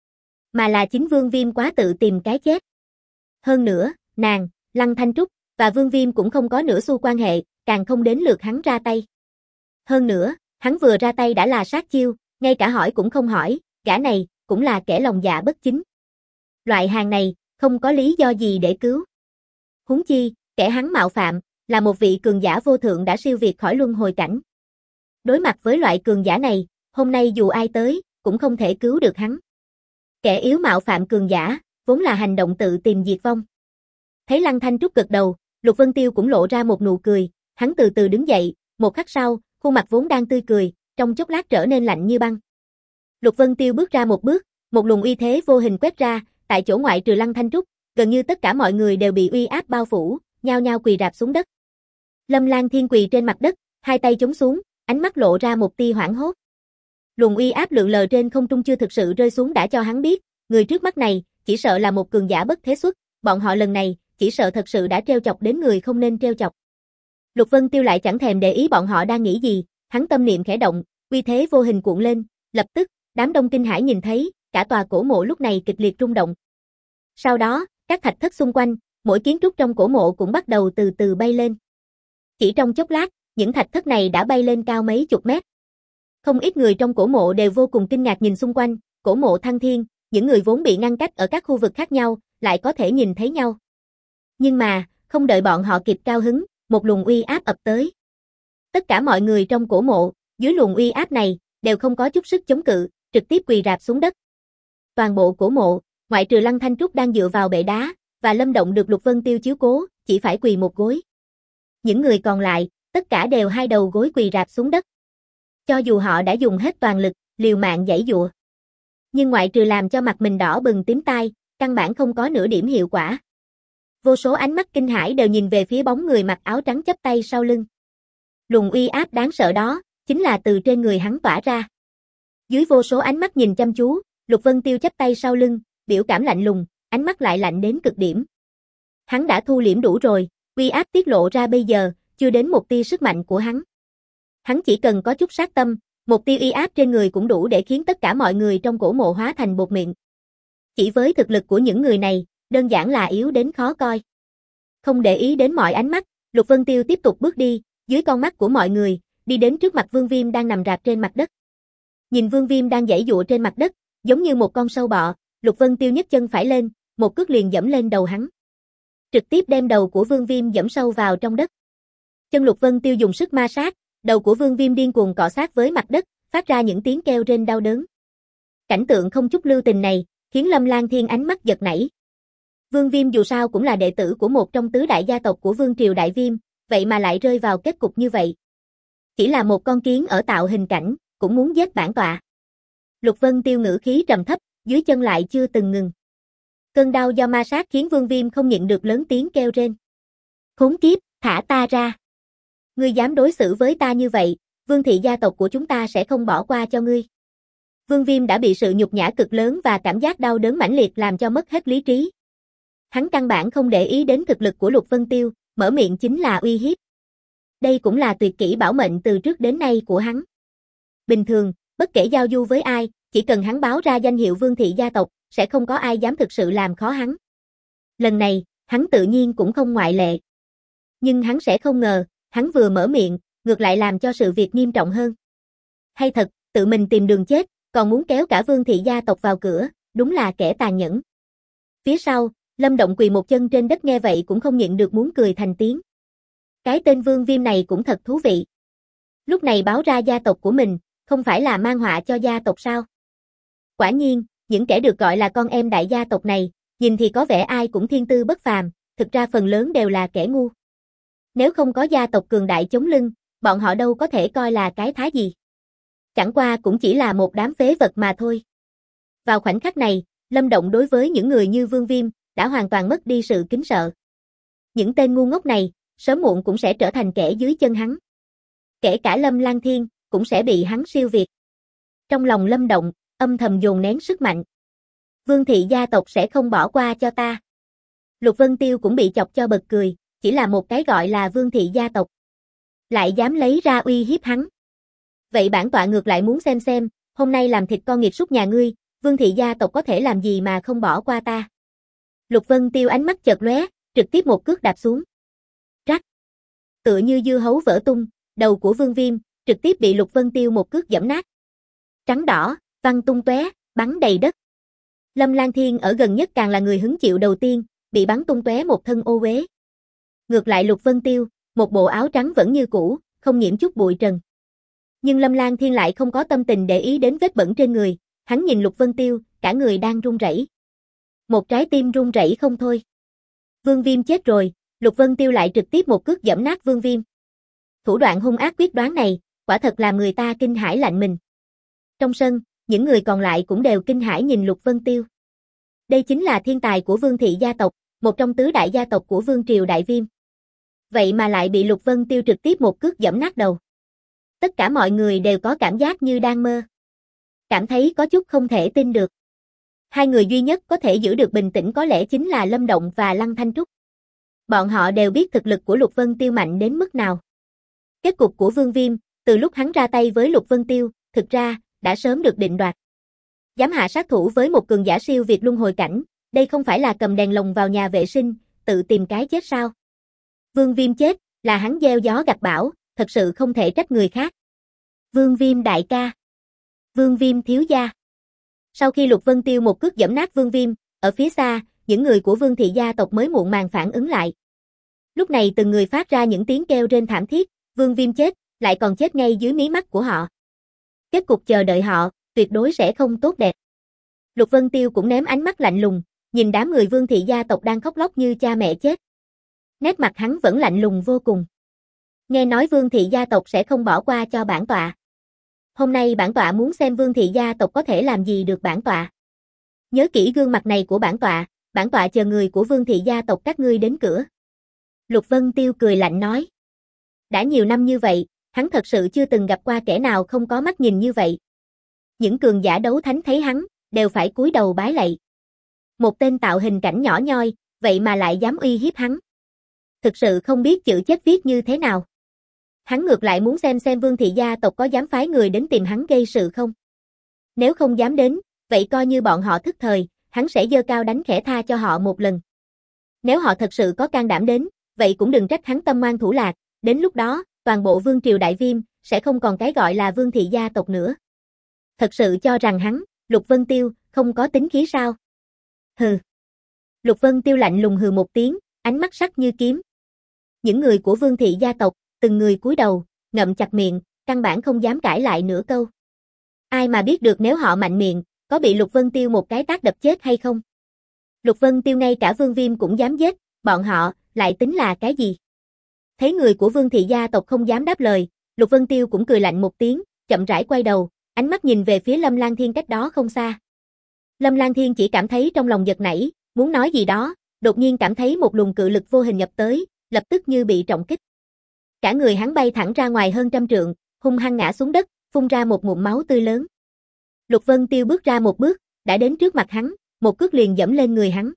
S1: Mà là chính Vương Viêm quá tự tìm cái chết. Hơn nữa, nàng, Lăng Thanh Trúc, và Vương Viêm cũng không có nửa xu quan hệ, càng không đến lượt hắn ra tay. Hơn nữa, hắn vừa ra tay đã là sát chiêu, ngay cả hỏi cũng không hỏi, gã này, cũng là kẻ lòng dạ bất chính. Loại hàng này, không có lý do gì để cứu. Huống chi, kẻ hắn mạo phạm, là một vị cường giả vô thượng đã siêu việt khỏi luân hồi cảnh. Đối mặt với loại cường giả này, hôm nay dù ai tới, cũng không thể cứu được hắn. Kẻ yếu mạo phạm cường giả, vốn là hành động tự tìm diệt vong. Thấy Lăng Thanh Trúc gật đầu, Lục Vân Tiêu cũng lộ ra một nụ cười, hắn từ từ đứng dậy, một khắc sau, khuôn mặt vốn đang tươi cười, trong chốc lát trở nên lạnh như băng. Lục Vân Tiêu bước ra một bước, một luồng uy thế vô hình quét ra, tại chỗ ngoại trừ Lăng Thanh Trúc, gần như tất cả mọi người đều bị uy áp bao phủ, nhao nhao quỳ rạp xuống đất. Lâm Lan Thiên quỳ trên mặt đất, hai tay chống xuống, ánh mắt lộ ra một tia hoảng hốt. Luồng uy áp lượn lờ trên không trung chưa thực sự rơi xuống đã cho hắn biết, người trước mắt này, chỉ sợ là một cường giả bất thế xuất, bọn họ lần này, chỉ sợ thật sự đã trêu chọc đến người không nên trêu chọc. Lục Vân Tiêu lại chẳng thèm để ý bọn họ đang nghĩ gì, hắn tâm niệm khẽ động, uy thế vô hình cuộn lên, lập tức, đám đông kinh hãi nhìn thấy, cả tòa cổ mộ lúc này kịch liệt rung động. Sau đó, các thạch thất xung quanh, mỗi kiến trúc trong cổ mộ cũng bắt đầu từ từ bay lên. Chỉ trong chốc lát, những thạch thất này đã bay lên cao mấy chục mét. Không ít người trong cổ mộ đều vô cùng kinh ngạc nhìn xung quanh, cổ mộ thăng thiên, những người vốn bị ngăn cách ở các khu vực khác nhau, lại có thể nhìn thấy nhau. Nhưng mà, không đợi bọn họ kịp cao hứng, một luồng uy áp ập tới. Tất cả mọi người trong cổ mộ, dưới luồng uy áp này, đều không có chút sức chống cự, trực tiếp quỳ rạp xuống đất. Toàn bộ cổ mộ, ngoại trừ Lăng Thanh Trúc đang dựa vào bệ đá, và Lâm Động được Lục Vân Tiêu chiếu cố, chỉ phải quỳ một gối. Những người còn lại, tất cả đều hai đầu gối quỳ rạp xuống đất. Cho dù họ đã dùng hết toàn lực, liều mạng giãy giụa, nhưng ngoại trừ làm cho mặt mình đỏ bừng tím tai, căn bản không có nửa điểm hiệu quả. Vô số ánh mắt kinh hãi đều nhìn về phía bóng người mặc áo trắng chắp tay sau lưng. Luồng uy áp đáng sợ đó, chính là từ trên người hắn tỏa ra. Dưới vô số ánh mắt nhìn chăm chú, Lục Vân Tiêu chắp tay sau lưng, biểu cảm lạnh lùng, ánh mắt lại lạnh đến cực điểm. Hắn đã thu liễm đủ rồi, uy áp tiết lộ ra bây giờ, chưa đến một tia sức mạnh của hắn. Hắn chỉ cần có chút sát tâm, một tia uy áp trên người cũng đủ để khiến tất cả mọi người trong cổ mộ hóa thành bột mịn. Chỉ với thực lực của những người này, đơn giản là yếu đến khó coi. Không để ý đến mọi ánh mắt, Lục Vân Tiêu tiếp tục bước đi, dưới con mắt của mọi người, đi đến trước mặt Vương Viêm đang nằm rạp trên mặt đất. Nhìn Vương Viêm đang giãy giụa trên mặt đất, giống như một con sâu bọ, Lục Vân Tiêu nhấc chân phải lên, một cước liền dẫm lên đầu hắn. Trực tiếp đem đầu của Vương Viêm dẫm sâu vào trong đất. Chân Lục Vân Tiêu dùng sức ma sát, đầu của Vương Viêm điên cuồng cọ sát với mặt đất, phát ra những tiếng kêu rên đau đớn. Cảnh tượng không chút lưu tình này, khiến Lâm Lan Thiên ánh mắt giật nảy. Vương Viêm dù sao cũng là đệ tử của một trong tứ đại gia tộc của Vương triều Đại Viêm, vậy mà lại rơi vào kết cục như vậy. Chỉ là một con kiến ở tạo hình cảnh, cũng muốn giết bản tọa. Lục Vân Tiêu ngữ khí trầm thấp, dưới chân lại chưa từng ngừng. Cơn đau do ma sát khiến Vương Viêm không nhịn được lớn tiếng kêu rên. Khốn kiếp, thả ta ra. Ngươi dám đối xử với ta như vậy, Vương thị gia tộc của chúng ta sẽ không bỏ qua cho ngươi. Vương Viêm đã bị sự nhục nhã cực lớn và cảm giác đau đớn mãnh liệt làm cho mất hết lý trí. Hắn căn bản không để ý đến thực lực của Lục Vân Tiêu, mở miệng chính là uy hiếp. Đây cũng là tuyệt kỹ bảo mệnh từ trước đến nay của hắn. Bình thường, bất kể giao du với ai, chỉ cần hắn báo ra danh hiệu Vương thị gia tộc, sẽ không có ai dám thực sự làm khó hắn. Lần này, hắn tự nhiên cũng không ngoại lệ. Nhưng hắn sẽ không ngờ, hắn vừa mở miệng, ngược lại làm cho sự việc nghiêm trọng hơn. Hay thật, tự mình tìm đường chết, còn muốn kéo cả Vương thị gia tộc vào cửa, đúng là kẻ tàn nhẫn. Phía sau, Lâm Động quỳ một chân trên đất nghe vậy cũng không nhịn được muốn cười thành tiếng. Cái tên Vương Viêm này cũng thật thú vị. Lúc này báo ra gia tộc của mình, không phải là mang họa cho gia tộc sao? Quả nhiên, những kẻ được gọi là con em đại gia tộc này, nhìn thì có vẻ ai cũng thiên tư bất phàm, thực ra phần lớn đều là kẻ ngu. Nếu không có gia tộc cường đại chống lưng, bọn họ đâu có thể coi là cái thá gì. Chẳng qua cũng chỉ là một đám phế vật mà thôi. Vào khoảnh khắc này, Lâm Động đối với những người như Vương Viêm, đã hoàn toàn mất đi sự kính sợ. Những tên ngu ngốc này, sớm muộn cũng sẽ trở thành kẻ dưới chân hắn. Kể cả Lâm Lang Thiên, cũng sẽ bị hắn siêu việt. Trong lòng Lâm Động, âm thầm dồn nén sức mạnh. Vương thị gia tộc sẽ không bỏ qua cho ta. Lục Vân Tiêu cũng bị chọc cho bật cười, chỉ là một cái gọi là Vương thị gia tộc. Lại dám lấy ra uy hiếp hắn. Vậy bản tọa ngược lại muốn xem xem, hôm nay làm thịt con nghiệt súc nhà ngươi, Vương thị gia tộc có thể làm gì mà không bỏ qua ta. Lục Vân Tiêu ánh mắt chợt lóe, trực tiếp một cước đạp xuống. Rắc. Tựa như dưa hấu vỡ tung, đầu của Vương Viêm, trực tiếp bị Lục Vân Tiêu một cước giẫm nát. Trắng đỏ, văng tung tóe, bắn đầy đất. Lâm Lang Thiên ở gần nhất càng là người hứng chịu đầu tiên, bị bắn tung tóe một thân ô uế. Ngược lại Lục Vân Tiêu, một bộ áo trắng vẫn như cũ, không nhiễm chút bụi trần. Nhưng Lâm Lang Thiên lại không có tâm tình để ý đến vết bẩn trên người, hắn nhìn Lục Vân Tiêu, cả người đang run rẩy. Một trái tim run rẩy không thôi. Vương Viêm chết rồi, Lục Vân Tiêu lại trực tiếp một cước giẫm nát Vương Viêm. Thủ đoạn hung ác quyết đoán này, quả thật làm người ta kinh hãi lạnh mình. Trong sân, những người còn lại cũng đều kinh hãi nhìn Lục Vân Tiêu. Đây chính là thiên tài của Vương thị gia tộc, một trong tứ đại gia tộc của Vương triều Đại Viêm. Vậy mà lại bị Lục Vân Tiêu trực tiếp một cước giẫm nát đầu. Tất cả mọi người đều có cảm giác như đang mơ. Cảm thấy có chút không thể tin được. Hai người duy nhất có thể giữ được bình tĩnh có lẽ chính là Lâm Động và Lăng Thanh Trúc. Bọn họ đều biết thực lực của Lục Vân Tiêu mạnh đến mức nào. Kết cục của Vương Viêm, từ lúc hắn ra tay với Lục Vân Tiêu, thực ra, đã sớm được định đoạt. Dám hạ sát thủ với một cường giả siêu việt luân hồi cảnh, đây không phải là cầm đèn lồng vào nhà vệ sinh, tự tìm cái chết sao? Vương Viêm chết, là hắn gieo gió gặt bão, thật sự không thể trách người khác. Vương Viêm đại ca. Vương Viêm thiếu gia. Sau khi Lục Vân Tiêu một cước giẫm nát Vương Viêm, ở phía xa, những người của Vương thị gia tộc mới muộn màng phản ứng lại. Lúc này từng người phát ra những tiếng kêu rên thảm thiết, Vương Viêm chết, lại còn chết ngay dưới mí mắt của họ. Kết cục chờ đợi họ, tuyệt đối sẽ không tốt đẹp. Lục Vân Tiêu cũng ném ánh mắt lạnh lùng, nhìn đám người Vương thị gia tộc đang khóc lóc như cha mẹ chết. Nét mặt hắn vẫn lạnh lùng vô cùng. Nghe nói Vương thị gia tộc sẽ không bỏ qua cho bản tọa. Hôm nay bản tọa muốn xem Vương thị gia tộc có thể làm gì được bản tọa. Nhớ kỹ gương mặt này của bản tọa, bản tọa chờ người của Vương thị gia tộc các ngươi đến cửa. Lục Vân Tiêu cười lạnh nói. Đã nhiều năm như vậy, hắn thật sự chưa từng gặp qua kẻ nào không có mắt nhìn như vậy. Những cường giả đấu thánh thấy hắn, đều phải cúi đầu bái lạy. Một tên tạo hình cảnh nhỏ nhoi, vậy mà lại dám uy hiếp hắn. Thực sự không biết chữ chết viết như thế nào. Hắn ngược lại muốn xem xem Vương thị gia tộc có dám phái người đến tìm hắn gây sự không. Nếu không dám đến, vậy coi như bọn họ thức thời, hắn sẽ giơ cao đánh khẽ tha cho họ một lần. Nếu họ thật sự có can đảm đến, vậy cũng đừng trách hắn tâm ngoan thủ lạc, đến lúc đó, toàn bộ Vương triều Đại Viêm, sẽ không còn cái gọi là Vương thị gia tộc nữa. Thật sự cho rằng hắn, Lục Vân Tiêu, không có tính khí sao? Hừ. Lục Vân Tiêu lạnh lùng hừ một tiếng, ánh mắt sắc như kiếm. Những người của Vương thị gia tộc, từng người cúi đầu, ngậm chặt miệng, căn bản không dám cãi lại nửa câu. Ai mà biết được nếu họ mạnh miệng, có bị Lục Vân Tiêu một cái tát đập chết hay không? Lục Vân Tiêu ngay cả Vương Viêm cũng dám giết, bọn họ, lại tính là cái gì? Thấy người của Vương thị gia tộc không dám đáp lời, Lục Vân Tiêu cũng cười lạnh một tiếng, chậm rãi quay đầu, ánh mắt nhìn về phía Lâm Lang Thiên cách đó không xa. Lâm Lang Thiên chỉ cảm thấy trong lòng giật nảy, muốn nói gì đó, đột nhiên cảm thấy một luồng cự lực vô hình nhập tới, lập tức như bị trọng kích. Cả người hắn bay thẳng ra ngoài hơn trăm trượng, hung hăng ngã xuống đất, phun ra một ngụm máu tươi lớn. Lục Vân Tiêu bước ra một bước, đã đến trước mặt hắn, một cước liền giẫm lên người hắn.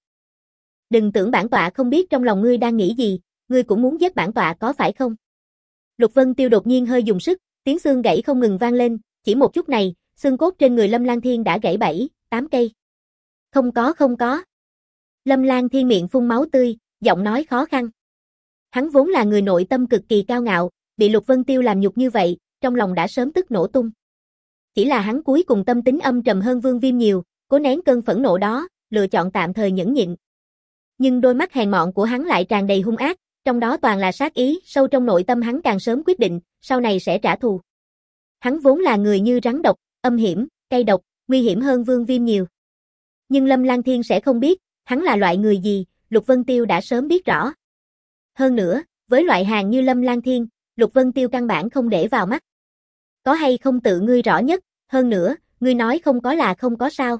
S1: Đừng tưởng bản tọa không biết trong lòng ngươi đang nghĩ gì, ngươi cũng muốn giết bản tọa có phải không? Lục Vân Tiêu đột nhiên hơi dùng sức, tiếng xương gãy không ngừng vang lên, chỉ một chút này, xương cốt trên người Lâm Lang Thiên đã gãy bảy, tám cây. Không có không có. Lâm Lang Thiên miệng phun máu tươi, giọng nói khó khăn. Hắn vốn là người nội tâm cực kỳ cao ngạo, bị Lục Vân Tiêu làm nhục như vậy, trong lòng đã sớm tức nổ tung. Chỉ là hắn cuối cùng tâm tính âm trầm hơn Vương Viêm nhiều, cố nén cơn phẫn nộ đó, lựa chọn tạm thời nhẫn nhịn. Nhưng đôi mắt hèn mọn của hắn lại tràn đầy hung ác, trong đó toàn là sát ý, sâu trong nội tâm hắn càng sớm quyết định, sau này sẽ trả thù. Hắn vốn là người như rắn độc, âm hiểm, cay độc, nguy hiểm hơn Vương Viêm nhiều. Nhưng Lâm Lang Thiên sẽ không biết, hắn là loại người gì, Lục Vân Tiêu đã sớm biết rõ. Hơn nữa, với loại hàng như Lâm Lang Thiên, Lục Vân Tiêu căn bản không để vào mắt. Có hay không tự ngươi rõ nhất, hơn nữa, ngươi nói không có là không có sao.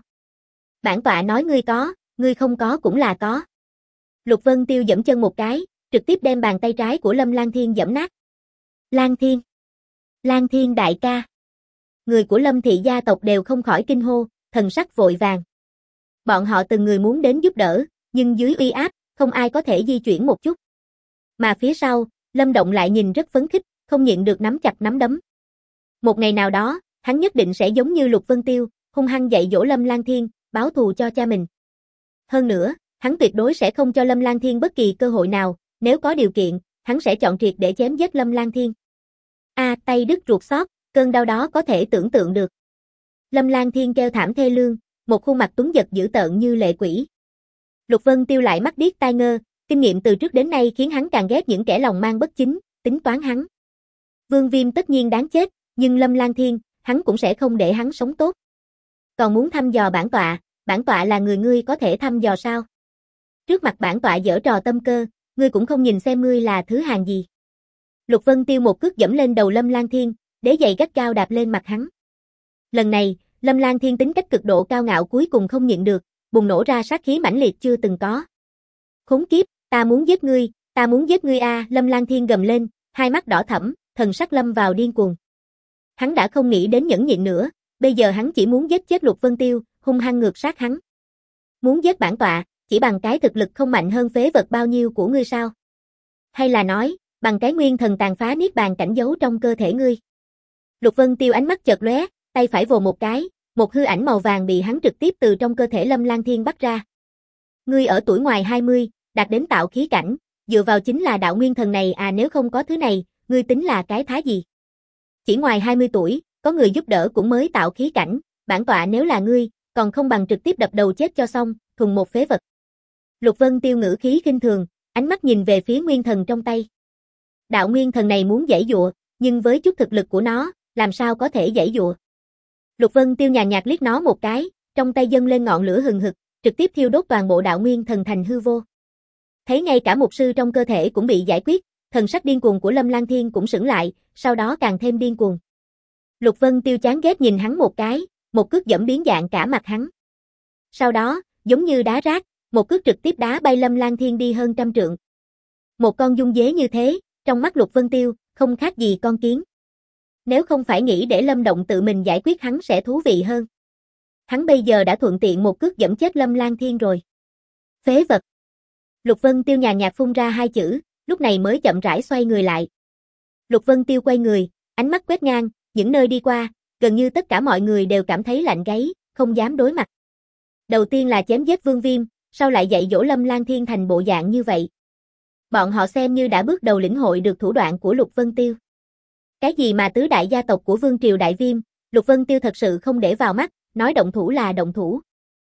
S1: Bản tọa nói ngươi có, ngươi không có cũng là có. Lục Vân Tiêu giẫm chân một cái, trực tiếp đem bàn tay trái của Lâm Lang Thiên giẫm nát. Lang Thiên! Lang Thiên đại ca! Người của Lâm thị gia tộc đều không khỏi kinh hô, thần sắc vội vàng. Bọn họ từng người muốn đến giúp đỡ, nhưng dưới uy áp, không ai có thể di chuyển một chút. Mà phía sau, Lâm Động lại nhìn rất phấn khích, không nhịn được nắm chặt nắm đấm. Một ngày nào đó, hắn nhất định sẽ giống như Lục Vân Tiêu, hung hăng dạy dỗ Lâm Lang Thiên, báo thù cho cha mình. Hơn nữa, hắn tuyệt đối sẽ không cho Lâm Lang Thiên bất kỳ cơ hội nào, nếu có điều kiện, hắn sẽ chọn triệt để chém giết Lâm Lang Thiên. A, à, tay đứt ruột xót, cơn đau đó có thể tưởng tượng được. Lâm Lang Thiên kêu thảm thê lương, một khuôn mặt tuấn giật dữ tợn như lệ quỷ. Lục Vân Tiêu lại mắt điếc tai ngơ, kinh nghiệm từ trước đến nay khiến hắn càng ghét những kẻ lòng mang bất chính, tính toán hắn. Vương Viêm tất nhiên đáng chết, nhưng Lâm Lang Thiên, hắn cũng sẽ không để hắn sống tốt. Còn muốn thăm dò bản tọa, bản tọa là người ngươi có thể thăm dò sao? Trước mặt bản tọa giở trò tâm cơ, ngươi cũng không nhìn xem ngươi là thứ hàng gì. Lục Vân Tiêu một cước dẫm lên đầu Lâm Lang Thiên, đế giày gắt gao đạp lên mặt hắn. Lần này, Lâm Lang Thiên tính cách cực độ cao ngạo cuối cùng không nhịn được, bùng nổ ra sát khí mãnh liệt chưa từng có. Khốn kiếp, ta muốn giết ngươi, ta muốn giết ngươi a, Lâm Lang Thiên gầm lên, hai mắt đỏ thẫm, thần sắc lâm vào điên cuồng. Hắn đã không nghĩ đến nhẫn nhịn nữa, bây giờ hắn chỉ muốn giết chết Lục Vân Tiêu, hung hăng ngược sát hắn. Muốn giết bản tọa, chỉ bằng cái thực lực không mạnh hơn phế vật bao nhiêu của ngươi sao? Hay là nói, bằng cái nguyên thần tàn phá niết bàn cảnh giấu trong cơ thể ngươi? Lục Vân Tiêu ánh mắt chợt lóe, tay phải vồ một cái, một hư ảnh màu vàng bị hắn trực tiếp từ trong cơ thể Lâm Lang Thiên bắt ra. Ngươi ở tuổi ngoài hai mươi, đạt đến tạo khí cảnh, dựa vào chính là đạo nguyên thần này à, nếu không có thứ này, ngươi tính là cái thá gì? Chỉ ngoài hai mươi tuổi, có người giúp đỡ cũng mới tạo khí cảnh, bản tọa nếu là ngươi, còn không bằng trực tiếp đập đầu chết cho xong, thuần một phế vật. Lục Vân Tiêu ngữ khí khinh thường, ánh mắt nhìn về phía nguyên thần trong tay. Đạo nguyên thần này muốn giãy giụa, nhưng với chút thực lực của nó, làm sao có thể giãy giụa? Lục Vân Tiêu nhàn nhạt liếc nó một cái, trong tay dâng lên ngọn lửa hừng hực, trực tiếp thiêu đốt toàn bộ đạo nguyên thần thành hư vô. Thấy ngay cả mục sư trong cơ thể cũng bị giải quyết, thần sắc điên cuồng của Lâm Lang Thiên cũng sững lại, sau đó càng thêm điên cuồng. Lục Vân Tiêu chán ghét nhìn hắn một cái, một cước dẫm biến dạng cả mặt hắn. Sau đó, giống như đá rác, một cước trực tiếp đá bay Lâm Lang Thiên đi hơn trăm trượng. Một con dung dế như thế, trong mắt Lục Vân Tiêu, không khác gì con kiến. Nếu không phải nghĩ để Lâm Động tự mình giải quyết hắn sẽ thú vị hơn. Hắn bây giờ đã thuận tiện một cước dẫm chết Lâm Lang Thiên rồi. Phế vật. Lục Vân Tiêu nhàn nhạt phun ra hai chữ, lúc này mới chậm rãi xoay người lại. Lục Vân Tiêu quay người, ánh mắt quét ngang, những nơi đi qua, gần như tất cả mọi người đều cảm thấy lạnh gáy, không dám đối mặt. Đầu tiên là chém giết Vương Viêm, sau lại dạy dỗ Lâm Lang Thiên thành bộ dạng như vậy. Bọn họ xem như đã bước đầu lĩnh hội được thủ đoạn của Lục Vân Tiêu. Cái gì mà tứ đại gia tộc của Vương Triều Đại Viêm, Lục Vân Tiêu thật sự không để vào mắt, nói động thủ là động thủ.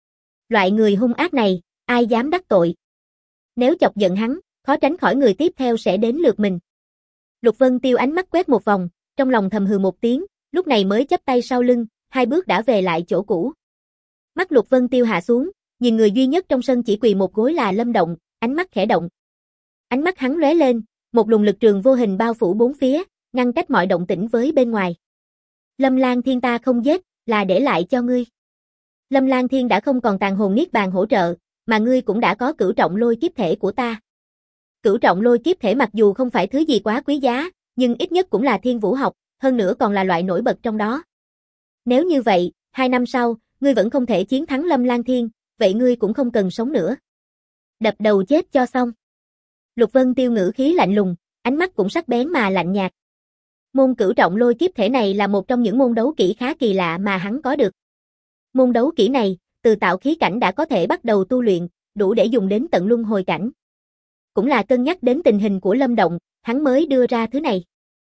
S1: Loại người hung ác này, ai dám đắc tội. Nếu chọc giận hắn, khó tránh khỏi người tiếp theo sẽ đến lượt mình. Lục Vân Tiêu ánh mắt quét một vòng, trong lòng thầm hừ một tiếng, lúc này mới chắp tay sau lưng, hai bước đã về lại chỗ cũ. Mắt Lục Vân Tiêu hạ xuống, nhìn người duy nhất trong sân chỉ quỳ một gối là Lâm Động, ánh mắt khẽ động. Ánh mắt hắn lóe lên, một luồng lực trường vô hình bao phủ bốn phía, ngăn cách mọi động tĩnh với bên ngoài. Lâm Lang Thiên ta không giết, là để lại cho ngươi. Lâm Lang Thiên đã không còn tàn hồn niết bàn hỗ trợ, mà ngươi cũng đã có cửu trọng lôi kiếp thể của ta. Cửu trọng lôi kiếp thể mặc dù không phải thứ gì quá quý giá, nhưng ít nhất cũng là thiên vũ học, hơn nữa còn là loại nổi bật trong đó. Nếu như vậy, hai năm sau, ngươi vẫn không thể chiến thắng Lâm Lang Thiên, vậy ngươi cũng không cần sống nữa. Đập đầu chết cho xong. Lục Vân Tiêu ngữ khí lạnh lùng, ánh mắt cũng sắc bén mà lạnh nhạt. Môn cửu trọng lôi kiếp thể này là một trong những môn đấu kỹ khá kỳ lạ mà hắn có được. Môn đấu kỹ này, từ tạo khí cảnh đã có thể bắt đầu tu luyện, đủ để dùng đến tận luân hồi cảnh. Cũng là cân nhắc đến tình hình của Lâm Động, hắn mới đưa ra thứ này.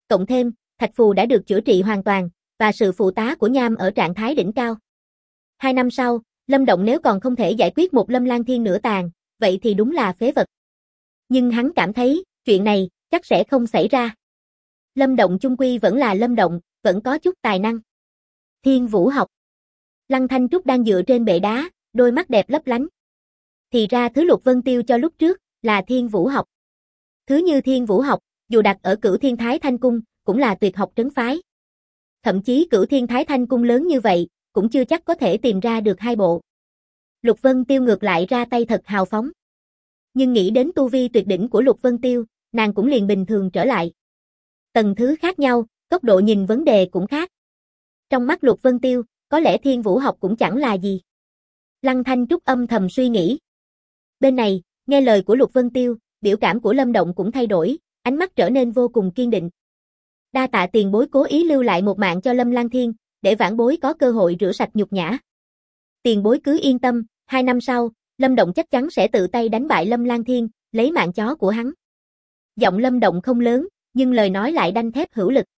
S1: Cộng thêm, thạch phù đã được chữa trị hoàn toàn, và sự phụ tá của Nham ở trạng thái đỉnh cao. Hai năm sau, Lâm Động nếu còn không thể giải quyết một Lâm Lan Thiên nửa tàn, vậy thì đúng là phế vật. Nhưng hắn cảm thấy, chuyện này, chắc sẽ không xảy ra. Lâm Động chung quy vẫn là Lâm Động, vẫn có chút tài năng. Thiên Vũ học. Lăng Thanh Trúc đang dựa trên bệ đá, đôi mắt đẹp lấp lánh. Thì ra thứ Lục Vân Tiêu cho lúc trước, là Thiên Vũ học. Thứ như Thiên Vũ học, dù đặt ở Cửu Thiên Thái Thanh Cung, cũng là tuyệt học trấn phái. Thậm chí Cửu Thiên Thái Thanh Cung lớn như vậy, cũng chưa chắc có thể tìm ra được hai bộ. Lục Vân Tiêu ngược lại ra tay thật hào phóng. Nhưng nghĩ đến tu vi tuyệt đỉnh của Lục Vân Tiêu, nàng cũng liền bình thường trở lại. Tầng thứ khác nhau, góc độ nhìn vấn đề cũng khác. Trong mắt Lục Vân Tiêu, có lẽ Thiên Vũ học cũng chẳng là gì. Lăng Thanh Trúc âm thầm suy nghĩ. Bên này, nghe lời của Lục Vân Tiêu, biểu cảm của Lâm Động cũng thay đổi, ánh mắt trở nên vô cùng kiên định. Đa tạ tiền bối cố ý lưu lại một mạng cho Lâm Lan Thiên, để vãn bối có cơ hội rửa sạch nhục nhã. Tiền bối cứ yên tâm, hai năm sau, Lâm Động chắc chắn sẽ tự tay đánh bại Lâm Lan Thiên, lấy mạng chó của hắn. Giọng Lâm Động không lớn, nhưng lời nói lại đanh thép hữu lực.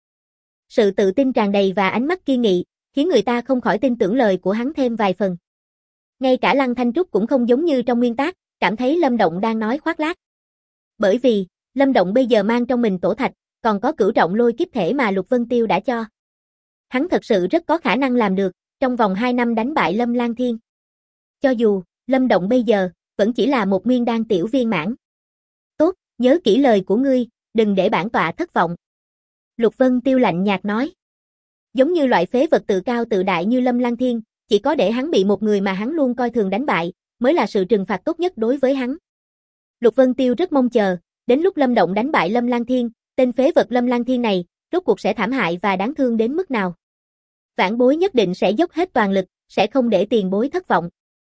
S1: Sự tự tin tràn đầy và ánh mắt kiên nghị, khiến người ta không khỏi tin tưởng lời của hắn thêm vài phần. Ngay cả Lăng Thanh Trúc cũng không giống như trong nguyên tác, cảm thấy Lâm Động đang nói khoác lác. Bởi vì, Lâm Động bây giờ mang trong mình tổ thạch, còn có cửu trọng lôi kiếp thể mà Lục Vân Tiêu đã cho. Hắn thật sự rất có khả năng làm được, trong vòng hai năm đánh bại Lâm Lan Thiên. Cho dù, Lâm Động bây giờ, vẫn chỉ là một nguyên đan tiểu viên mãn. Tốt, nhớ kỹ lời của ngươi, đừng để bản tọa thất vọng. Lục Vân Tiêu lạnh nhạt nói. Giống như loại phế vật tự cao tự đại như Lâm Lan Thiên, chỉ có để hắn bị một người mà hắn luôn coi thường đánh bại, mới là sự trừng phạt tốt nhất đối với hắn. Lục Vân Tiêu rất mong chờ, đến lúc Lâm Động đánh bại Lâm Lan Thiên, tên phế vật Lâm Lan Thiên này, rốt cuộc sẽ thảm hại và đáng thương đến mức nào. Vãn bối nhất định sẽ dốc hết toàn lực, sẽ không để tiền bối thất vọng.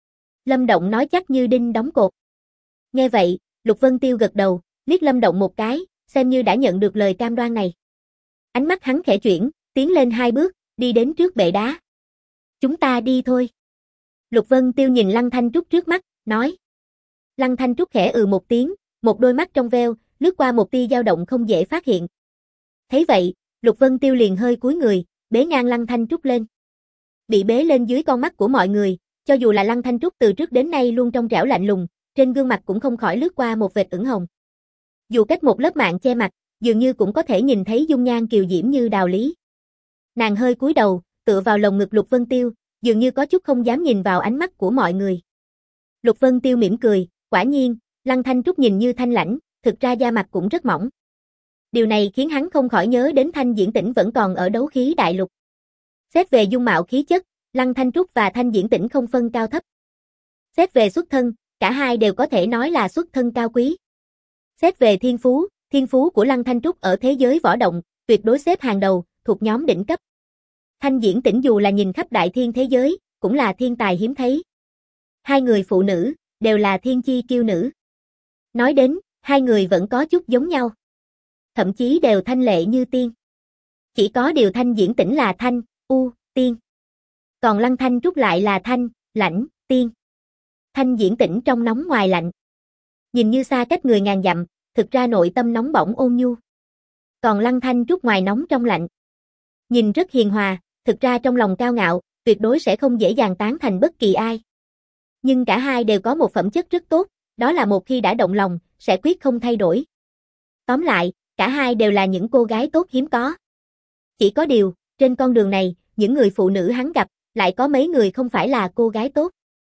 S1: Lâm Động nói chắc như đinh đóng cột. Nghe vậy, Lục Vân Tiêu gật đầu, liếc Lâm Động một cái, xem như đã nhận được lời cam đoan này. Ánh mắt hắn khẽ chuyển, tiến lên hai bước, đi đến trước bệ đá. Chúng ta đi thôi. Lục Vân Tiêu nhìn Lăng Thanh Trúc trước mắt, nói. Lăng Thanh Trúc khẽ ừ một tiếng, một đôi mắt trong veo, lướt qua một tia dao động không dễ phát hiện. Thấy vậy, Lục Vân Tiêu liền hơi cúi người, bế ngang Lăng Thanh Trúc lên. Bị bế lên dưới con mắt của mọi người, cho dù là Lăng Thanh Trúc từ trước đến nay luôn trong trẻo lạnh lùng, trên gương mặt cũng không khỏi lướt qua một vệt ửng hồng. Dù cách một lớp mạng che mặt, dường như cũng có thể nhìn thấy dung nhan kiều diễm như đào lý. Nàng hơi cúi đầu, tựa vào lồng ngực Lục Vân Tiêu, dường như có chút không dám nhìn vào ánh mắt của mọi người. Lục Vân Tiêu mỉm cười, quả nhiên, Lăng Thanh Trúc nhìn như thanh lãnh, thực ra da mặt cũng rất mỏng. Điều này khiến hắn không khỏi nhớ đến Thanh Diễn Tĩnh vẫn còn ở đấu khí đại lục. Xét về dung mạo khí chất, Lăng Thanh Trúc và Thanh Diễn Tĩnh không phân cao thấp. Xét về xuất thân, cả hai đều có thể nói là xuất thân cao quý. Xét về thiên phú, thiên phú của Lăng Thanh Trúc ở thế giới võ động, tuyệt đối xếp hàng đầu, thuộc nhóm đỉnh cấp. Thanh Diễn Tĩnh dù là nhìn khắp đại thiên thế giới, cũng là thiên tài hiếm thấy. Hai người phụ nữ, đều là thiên chi kiêu nữ. Nói đến, hai người vẫn có chút giống nhau. Thậm chí đều thanh lệ như tiên. Chỉ có điều Thanh Diễn Tĩnh là thanh, u, tiên. Còn Lăng Thanh Trúc lại là thanh, lãnh, tiên. Thanh Diễn Tĩnh trong nóng ngoài lạnh. Nhìn như xa cách người ngàn dặm, thực ra nội tâm nóng bỏng ôn nhu. Còn Lăng Thanh Trúc ngoài nóng trong lạnh. Nhìn rất hiền hòa, thực ra trong lòng cao ngạo, tuyệt đối sẽ không dễ dàng tán thành bất kỳ ai. Nhưng cả hai đều có một phẩm chất rất tốt, đó là một khi đã động lòng, sẽ quyết không thay đổi. Tóm lại, cả hai đều là những cô gái tốt hiếm có. Chỉ có điều, trên con đường này, những người phụ nữ hắn gặp, lại có mấy người không phải là cô gái tốt.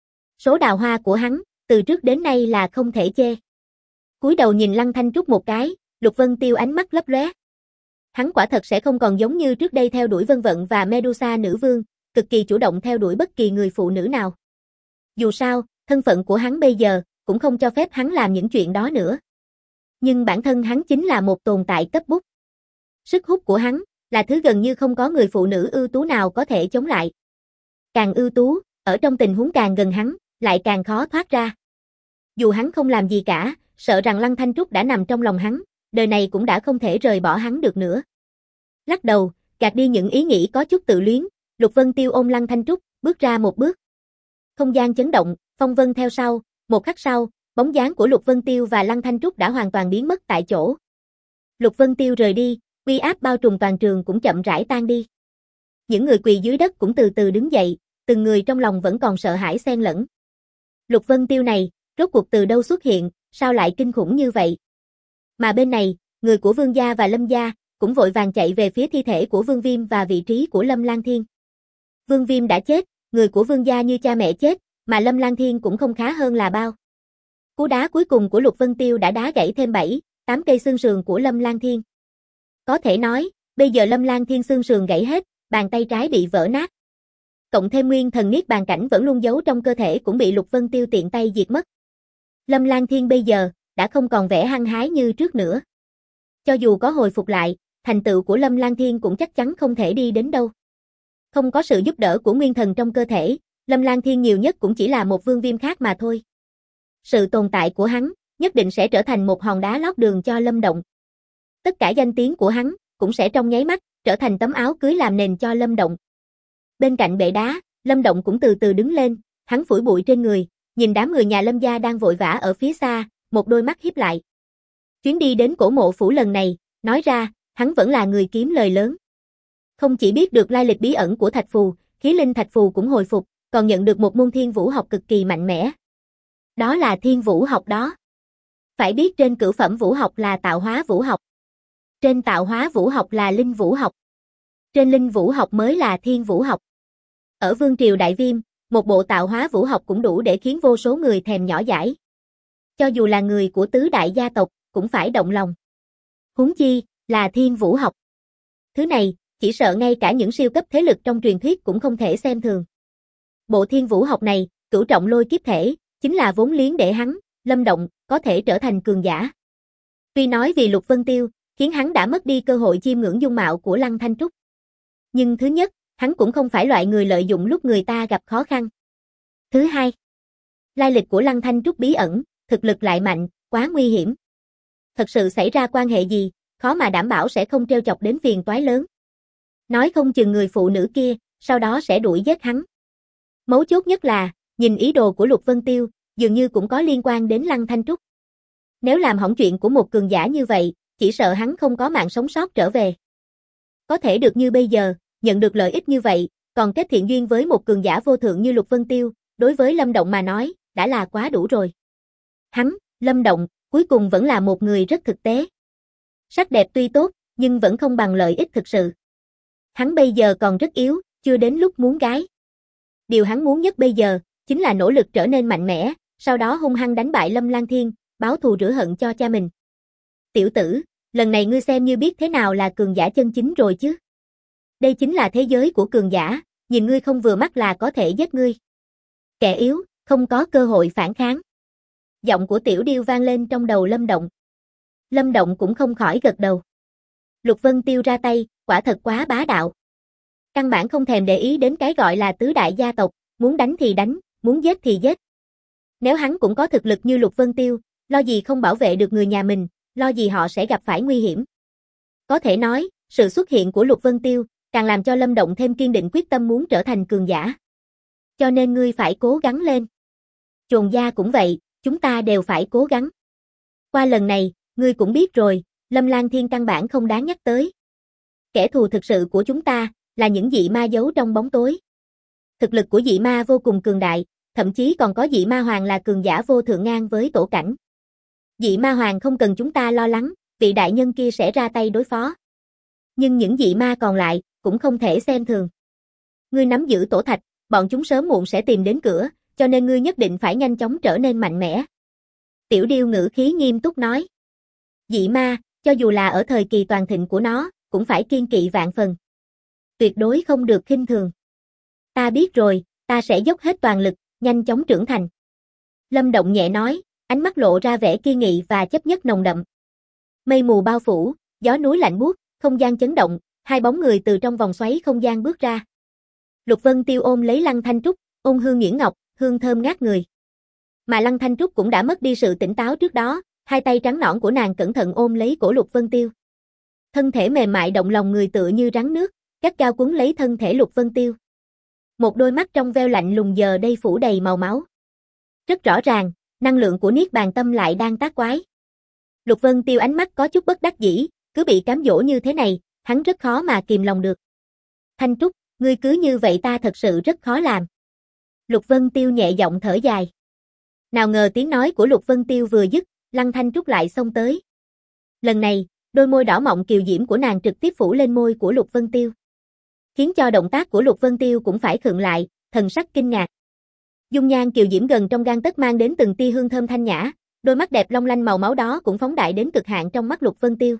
S1: Số đào hoa của hắn, từ trước đến nay là không thể chê. Cúi đầu nhìn Lăng Thanh Trúc một cái, Lục Vân Tiêu ánh mắt lấp lóe. Hắn quả thật sẽ không còn giống như trước đây theo đuổi Vân Vận và Medusa nữ vương, cực kỳ chủ động theo đuổi bất kỳ người phụ nữ nào. Dù sao, thân phận của hắn bây giờ, cũng không cho phép hắn làm những chuyện đó nữa. Nhưng bản thân hắn chính là một tồn tại cấp bút. Sức hút của hắn, là thứ gần như không có người phụ nữ ưu tú nào có thể chống lại. Càng ưu tú, ở trong tình huống càng gần hắn, lại càng khó thoát ra. Dù hắn không làm gì cả, sợ rằng Lăng Thanh Trúc đã nằm trong lòng hắn, đời này cũng đã không thể rời bỏ hắn được nữa. Lắc đầu, gạt đi những ý nghĩ có chút tự luyến, Lục Vân Tiêu ôm Lăng Thanh Trúc, bước ra một bước. Không gian chấn động, phong vân theo sau, một khắc sau, bóng dáng của Lục Vân Tiêu và Lăng Thanh Trúc đã hoàn toàn biến mất tại chỗ. Lục Vân Tiêu rời đi, uy áp bao trùm toàn trường cũng chậm rãi tan đi. Những người quỳ dưới đất cũng từ từ đứng dậy, từng người trong lòng vẫn còn sợ hãi xen lẫn. Lục Vân Tiêu này, rốt cuộc từ đâu xuất hiện, sao lại kinh khủng như vậy? Mà bên này, người của Vương gia và Lâm gia cũng vội vàng chạy về phía thi thể của Vương Viêm và vị trí của Lâm Lang Thiên. Vương Viêm đã chết, người của Vương gia như cha mẹ chết, mà Lâm Lang Thiên cũng không khá hơn là bao. Cú đá cuối cùng của Lục Vân Tiêu đã đá gãy thêm bảy, tám cây xương sườn của Lâm Lang Thiên. Có thể nói, bây giờ Lâm Lang Thiên xương sườn gãy hết, bàn tay trái bị vỡ nát. Cộng thêm nguyên thần niết bàn cảnh vẫn luôn giấu trong cơ thể cũng bị Lục Vân Tiêu tiện tay diệt mất. Lâm Lang Thiên bây giờ đã không còn vẻ hăng hái như trước nữa. Cho dù có hồi phục lại, thành tựu của Lâm Lang Thiên cũng chắc chắn không thể đi đến đâu. Không có sự giúp đỡ của nguyên thần trong cơ thể, Lâm Lang Thiên nhiều nhất cũng chỉ là một Vương Viêm khác mà thôi. Sự tồn tại của hắn nhất định sẽ trở thành một hòn đá lót đường cho Lâm Động. Tất cả danh tiếng của hắn cũng sẽ trong nháy mắt trở thành tấm áo cưới làm nền cho Lâm Động. Bên cạnh bệ đá, Lâm Động cũng từ từ đứng lên, hắn phủi bụi trên người, nhìn đám người nhà Lâm gia đang vội vã ở phía xa, một đôi mắt híp lại. Chuyến đi đến cổ mộ phủ lần này, nói ra, hắn vẫn là người kiếm lời lớn. Không chỉ biết được lai lịch bí ẩn của thạch phù, khí linh thạch phù cũng hồi phục, còn nhận được một môn thiên vũ học cực kỳ mạnh mẽ. Đó là thiên vũ học đó. Phải biết trên cửu phẩm vũ học là tạo hóa vũ học. Trên tạo hóa vũ học là linh vũ học. Trên linh vũ học mới là thiên vũ học. Ở Vương triều Đại Viêm, một bộ tạo hóa vũ học cũng đủ để khiến vô số người thèm nhỏ dãi. Cho dù là người của tứ đại gia tộc, cũng phải động lòng. Huống chi, là thiên vũ học. Thứ này, chỉ sợ ngay cả những siêu cấp thế lực trong truyền thuyết cũng không thể xem thường. Bộ thiên vũ học này, cửu trọng lôi kiếp thể, chính là vốn liếng để hắn, Lâm Động, có thể trở thành cường giả. Tuy nói vì Lục Vân Tiêu, khiến hắn đã mất đi cơ hội chiêm ngưỡng dung mạo của Lăng Thanh Trúc. Nhưng thứ nhất, hắn cũng không phải loại người lợi dụng lúc người ta gặp khó khăn. Thứ hai, lai lịch của Lăng Thanh Trúc bí ẩn, thực lực lại mạnh, quá nguy hiểm. Thật sự xảy ra quan hệ gì, khó mà đảm bảo sẽ không trêu chọc đến phiền toái lớn. Nói không chừng người phụ nữ kia, sau đó sẽ đuổi giết hắn. Mấu chốt nhất là, nhìn ý đồ của Lục Vân Tiêu, dường như cũng có liên quan đến Lăng Thanh Trúc. Nếu làm hỏng chuyện của một cường giả như vậy, chỉ sợ hắn không có mạng sống sót trở về. Có thể được như bây giờ, nhận được lợi ích như vậy, còn kết thiện duyên với một cường giả vô thượng như Lục Vân Tiêu, đối với Lâm Động mà nói, đã là quá đủ rồi. Hắn, Lâm Động, cuối cùng vẫn là một người rất thực tế. Sắc đẹp tuy tốt, nhưng vẫn không bằng lợi ích thực sự. Hắn bây giờ còn rất yếu, chưa đến lúc muốn gái. Điều hắn muốn nhất bây giờ, chính là nỗ lực trở nên mạnh mẽ, sau đó hung hăng đánh bại Lâm Lang Thiên, báo thù rửa hận cho cha mình. Tiểu tử, lần này ngươi xem như biết thế nào là cường giả chân chính rồi chứ. Đây chính là thế giới của cường giả, nhìn ngươi không vừa mắt là có thể giết ngươi. Kẻ yếu, không có cơ hội phản kháng. Giọng của Tiểu Điêu vang lên trong đầu Lâm Động. Lâm Động cũng không khỏi gật đầu. Lục Vân Tiêu ra tay, quả thật quá bá đạo. Căn bản không thèm để ý đến cái gọi là tứ đại gia tộc, muốn đánh thì đánh, muốn giết thì giết. Nếu hắn cũng có thực lực như Lục Vân Tiêu, lo gì không bảo vệ được người nhà mình, lo gì họ sẽ gặp phải nguy hiểm. Có thể nói, sự xuất hiện của Lục Vân Tiêu, càng làm cho Lâm Động thêm kiên định quyết tâm muốn trở thành cường giả. Cho nên ngươi phải cố gắng lên. Chồn gia cũng vậy, chúng ta đều phải cố gắng. Qua lần này, ngươi cũng biết rồi, Lâm Lang Thiên căn bản không đáng nhắc tới. Kẻ thù thực sự của chúng ta, là những dị ma giấu trong bóng tối. Thực lực của dị ma vô cùng cường đại, thậm chí còn có dị ma hoàng là cường giả vô thượng ngang với tổ cảnh. Dị ma hoàng không cần chúng ta lo lắng, vị đại nhân kia sẽ ra tay đối phó. Nhưng những dị ma còn lại, cũng không thể xem thường. Ngươi nắm giữ tổ thạch, bọn chúng sớm muộn sẽ tìm đến cửa, cho nên ngươi nhất định phải nhanh chóng trở nên mạnh mẽ. Tiểu Điêu ngữ khí nghiêm túc nói. Dị ma, cho dù là ở thời kỳ toàn thịnh của nó, cũng phải kiên kỵ vạn phần. Tuyệt đối không được khinh thường. Ta biết rồi, ta sẽ dốc hết toàn lực, nhanh chóng trưởng thành. Lâm Động nhẹ nói, ánh mắt lộ ra vẻ kiên nghị và chấp nhất nồng đậm. Mây mù bao phủ, gió núi lạnh buốt, không gian chấn động, hai bóng người từ trong vòng xoáy không gian bước ra. Lục Vân Tiêu ôm lấy Lăng Thanh Trúc, ôn hương nhuyễn ngọc, hương thơm ngát người. Mà Lăng Thanh Trúc cũng đã mất đi sự tỉnh táo trước đó, hai tay trắng nõn của nàng cẩn thận ôm lấy cổ Lục Vân Tiêu. Thân thể mềm mại động lòng người tựa như rắn nước, gắt gao quấn lấy thân thể Lục Vân Tiêu. Một đôi mắt trong veo lạnh lùng giờ đây phủ đầy màu máu. Rất rõ ràng, năng lượng của Niết Bàn Tâm lại đang tác quái. Lục Vân Tiêu ánh mắt có chút bất đắc dĩ, Cứ bị cám dỗ như thế này, hắn rất khó mà kìm lòng được. Thanh Trúc, ngươi cứ như vậy ta thật sự rất khó làm. Lục Vân Tiêu nhẹ giọng thở dài. Nào ngờ tiếng nói của Lục Vân Tiêu vừa dứt, Lăng Thanh Trúc lại xông tới. Lần này, đôi môi đỏ mọng kiều diễm của nàng trực tiếp phủ lên môi của Lục Vân Tiêu, khiến cho động tác của Lục Vân Tiêu cũng phải khựng lại, thần sắc kinh ngạc. Dung nhan kiều diễm gần trong gang tấc mang đến từng tia hương thơm thanh nhã, đôi mắt đẹp long lanh màu máu đó cũng phóng đại đến cực hạn trong mắt Lục Vân Tiêu.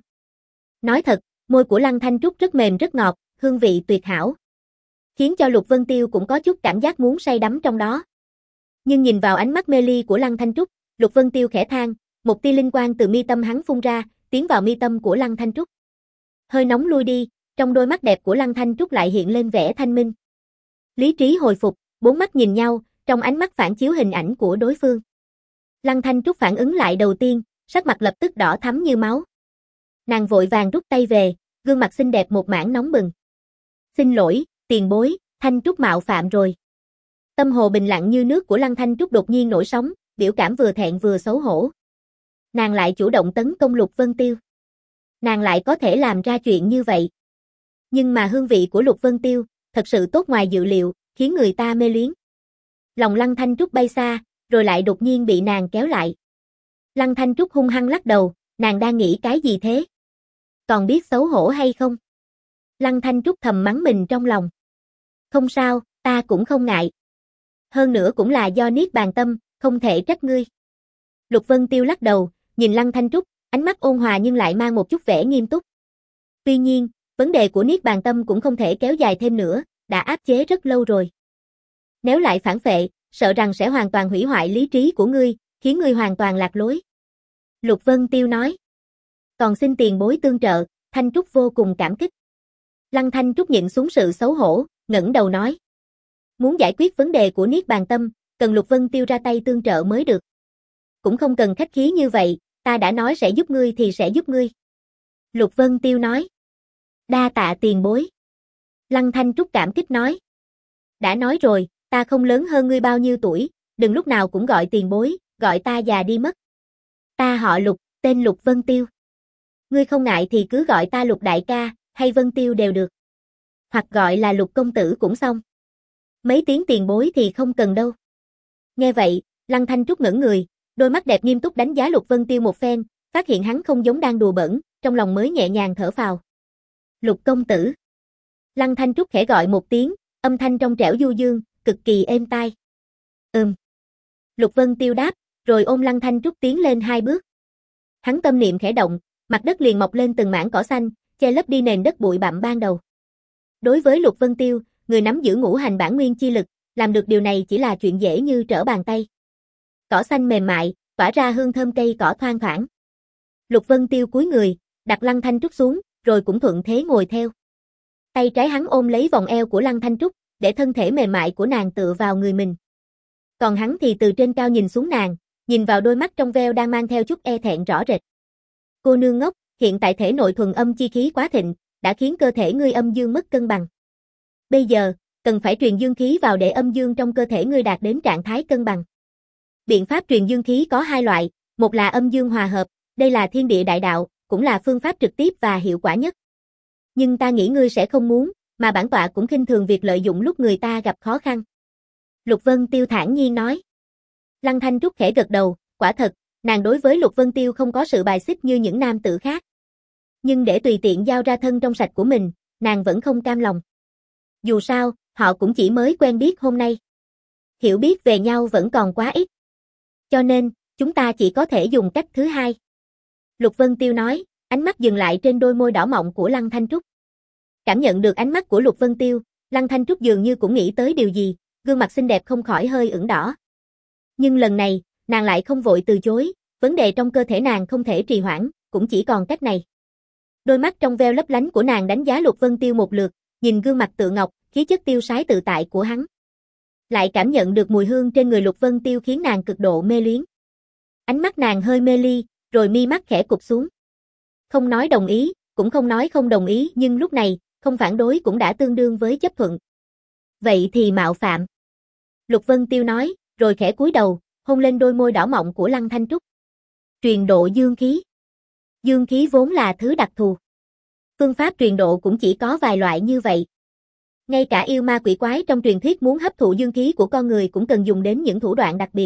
S1: Nói thật, môi của Lăng Thanh Trúc rất mềm rất ngọt, hương vị tuyệt hảo, khiến cho Lục Vân Tiêu cũng có chút cảm giác muốn say đắm trong đó. Nhưng nhìn vào ánh mắt mê ly của Lăng Thanh Trúc, Lục Vân Tiêu khẽ than, một tia linh quang từ mi tâm hắn phun ra, tiến vào mi tâm của Lăng Thanh Trúc. Hơi nóng lui đi, trong đôi mắt đẹp của Lăng Thanh Trúc lại hiện lên vẻ thanh minh. Lý trí hồi phục, bốn mắt nhìn nhau, trong ánh mắt phản chiếu hình ảnh của đối phương. Lăng Thanh Trúc phản ứng lại đầu tiên, sắc mặt lập tức đỏ thắm như máu. Nàng vội vàng rút tay về, gương mặt xinh đẹp một mảng nóng bừng. Xin lỗi, tiền bối, Thanh Trúc mạo phạm rồi. Tâm hồ bình lặng như nước của Lăng Thanh Trúc đột nhiên nổi sóng, biểu cảm vừa thẹn vừa xấu hổ. Nàng lại chủ động tấn công Lục Vân Tiêu. Nàng lại có thể làm ra chuyện như vậy. Nhưng mà hương vị của Lục Vân Tiêu, thật sự tốt ngoài dự liệu, khiến người ta mê luyến. Lòng Lăng Thanh Trúc bay xa, rồi lại đột nhiên bị nàng kéo lại. Lăng Thanh Trúc hung hăng lắc đầu, nàng đang nghĩ cái gì thế? Còn biết xấu hổ hay không? Lăng Thanh Trúc thầm mắng mình trong lòng. Không sao, ta cũng không ngại. Hơn nữa cũng là do niết bàn tâm, không thể trách ngươi. Lục Vân Tiêu lắc đầu, nhìn Lăng Thanh Trúc, ánh mắt ôn hòa nhưng lại mang một chút vẻ nghiêm túc. Tuy nhiên, vấn đề của niết bàn tâm cũng không thể kéo dài thêm nữa, đã áp chế rất lâu rồi. Nếu lại phản phệ, sợ rằng sẽ hoàn toàn hủy hoại lý trí của ngươi, khiến ngươi hoàn toàn lạc lối. Lục Vân Tiêu nói. Còn xin tiền bối tương trợ, Thanh Trúc vô cùng cảm kích. Lăng Thanh Trúc nhịn xuống sự xấu hổ, ngẩng đầu nói. Muốn giải quyết vấn đề của niết bàn tâm, cần Lục Vân Tiêu ra tay tương trợ mới được. Cũng không cần khách khí như vậy, ta đã nói sẽ giúp ngươi thì sẽ giúp ngươi. Lục Vân Tiêu nói. Đa tạ tiền bối. Lăng Thanh Trúc cảm kích nói. Đã nói rồi, ta không lớn hơn ngươi bao nhiêu tuổi, đừng lúc nào cũng gọi tiền bối, gọi ta già đi mất. Ta họ Lục, tên Lục Vân Tiêu. Ngươi không ngại thì cứ gọi ta Lục đại ca, hay Vân Tiêu đều được. Hoặc gọi là Lục công tử cũng xong. Mấy tiếng tiền bối thì không cần đâu. Nghe vậy, Lăng Thanh Trúc ngẩn người, đôi mắt đẹp nghiêm túc đánh giá Lục Vân Tiêu một phen, phát hiện hắn không giống đang đùa bỡn, trong lòng mới nhẹ nhàng thở phào. Lục công tử. Lăng Thanh Trúc khẽ gọi một tiếng, âm thanh trong trẻo du dương, cực kỳ êm tai. Ừm. Lục Vân Tiêu đáp, rồi ôm Lăng Thanh Trúc tiến lên hai bước. Hắn tâm niệm khẽ động, mặt đất liền mọc lên từng mảng cỏ xanh, che lấp đi nền đất bụi bặm ban đầu. Đối với Lục Vân Tiêu, người nắm giữ ngũ hành bản nguyên chi lực, làm được điều này chỉ là chuyện dễ như trở bàn tay. Cỏ xanh mềm mại, tỏa ra hương thơm cây cỏ thoang thoảng. Lục Vân Tiêu cúi người, đặt Lăng Thanh Trúc xuống, rồi cũng thuận thế ngồi theo. Tay trái hắn ôm lấy vòng eo của Lăng Thanh Trúc, để thân thể mềm mại của nàng tựa vào người mình. Còn hắn thì từ trên cao nhìn xuống nàng, nhìn vào đôi mắt trong veo đang mang theo chút e thẹn rõ rệt. Cô nương ngốc, hiện tại thể nội thuần âm chi khí quá thịnh, đã khiến cơ thể ngươi âm dương mất cân bằng. Bây giờ, cần phải truyền dương khí vào để âm dương trong cơ thể ngươi đạt đến trạng thái cân bằng. Biện pháp truyền dương khí có hai loại, một là âm dương hòa hợp, đây là thiên địa đại đạo, cũng là phương pháp trực tiếp và hiệu quả nhất. Nhưng ta nghĩ ngươi sẽ không muốn, mà bản tọa cũng khinh thường việc lợi dụng lúc người ta gặp khó khăn. Lục Vân Tiêu thản nhiên nói. Lăng Thanh Trúc khẽ gật đầu, quả thật, nàng đối với Lục Vân Tiêu không có sự bài xích như những nam tử khác. Nhưng để tùy tiện giao ra thân trong sạch của mình, nàng vẫn không cam lòng. Dù sao, họ cũng chỉ mới quen biết hôm nay. Hiểu biết về nhau vẫn còn quá ít. Cho nên, chúng ta chỉ có thể dùng cách thứ hai. Lục Vân Tiêu nói, ánh mắt dừng lại trên đôi môi đỏ mọng của Lăng Thanh Trúc. Cảm nhận được ánh mắt của Lục Vân Tiêu, Lăng Thanh Trúc dường như cũng nghĩ tới điều gì, gương mặt xinh đẹp không khỏi hơi ửng đỏ. Nhưng lần này, nàng lại không vội từ chối, vấn đề trong cơ thể nàng không thể trì hoãn, cũng chỉ còn cách này. Đôi mắt trong veo lấp lánh của nàng đánh giá Lục Vân Tiêu một lượt, nhìn gương mặt tựa ngọc, khí chất tiêu sái tự tại của hắn. Lại cảm nhận được mùi hương trên người Lục Vân Tiêu khiến nàng cực độ mê luyến. Ánh mắt nàng hơi mê ly, rồi mi mắt khẽ cụp xuống. Không nói đồng ý, cũng không nói không đồng ý, nhưng lúc này, không phản đối cũng đã tương đương với chấp thuận. Vậy thì mạo phạm. Lục Vân Tiêu nói, rồi khẽ cúi đầu, hôn lên đôi môi đỏ mọng của Lăng Thanh Trúc. Truyền độ dương khí. Dương khí vốn là thứ đặc thù. Phương pháp truyền độ cũng chỉ có vài loại như vậy. Ngay cả yêu ma quỷ quái trong truyền thuyết muốn hấp thụ dương khí của con người cũng cần dùng đến những thủ đoạn đặc biệt.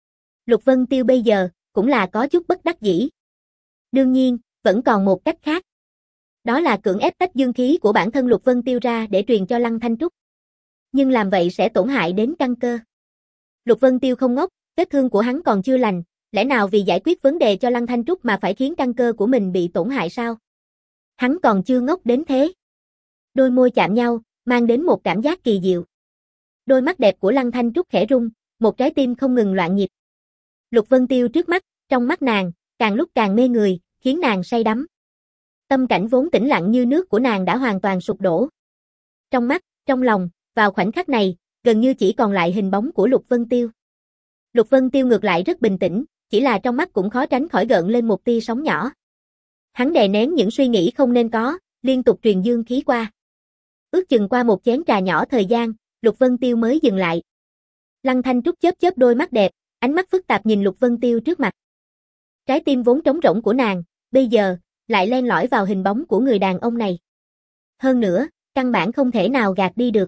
S1: Lục Vân Tiêu bây giờ cũng là có chút bất đắc dĩ. Đương nhiên, vẫn còn một cách khác. Đó là cưỡng ép tách dương khí của bản thân Lục Vân Tiêu ra để truyền cho Lăng Thanh Trúc. Nhưng làm vậy sẽ tổn hại đến căn cơ. Lục Vân Tiêu không ngốc, vết thương của hắn còn chưa lành, lẽ nào vì giải quyết vấn đề cho Lăng Thanh Trúc mà phải khiến căn cơ của mình bị tổn hại sao? Hắn còn chưa ngốc đến thế. Đôi môi chạm nhau, mang đến một cảm giác kỳ diệu. Đôi mắt đẹp của Lăng Thanh Trúc khẽ rung, một trái tim không ngừng loạn nhịp. Lục Vân Tiêu trước mắt, trong mắt nàng, càng lúc càng mê người, khiến nàng say đắm. Tâm cảnh vốn tĩnh lặng như nước của nàng đã hoàn toàn sụp đổ. Trong mắt, trong lòng, vào khoảnh khắc này, gần như chỉ còn lại hình bóng của Lục Vân Tiêu. Lục Vân Tiêu ngược lại rất bình tĩnh, chỉ là trong mắt cũng khó tránh khỏi gợn lên một tia sóng nhỏ. Hắn đè nén những suy nghĩ không nên có, liên tục truyền dương khí qua. Ước chừng qua một chén trà nhỏ thời gian, Lục Vân Tiêu mới dừng lại. Lăng Thanh Trúc chớp chớp đôi mắt đẹp, ánh mắt phức tạp nhìn Lục Vân Tiêu trước mặt. Trái tim vốn trống rỗng của nàng, bây giờ, lại len lỏi vào hình bóng của người đàn ông này. Hơn nữa, căn bản không thể nào gạt đi được.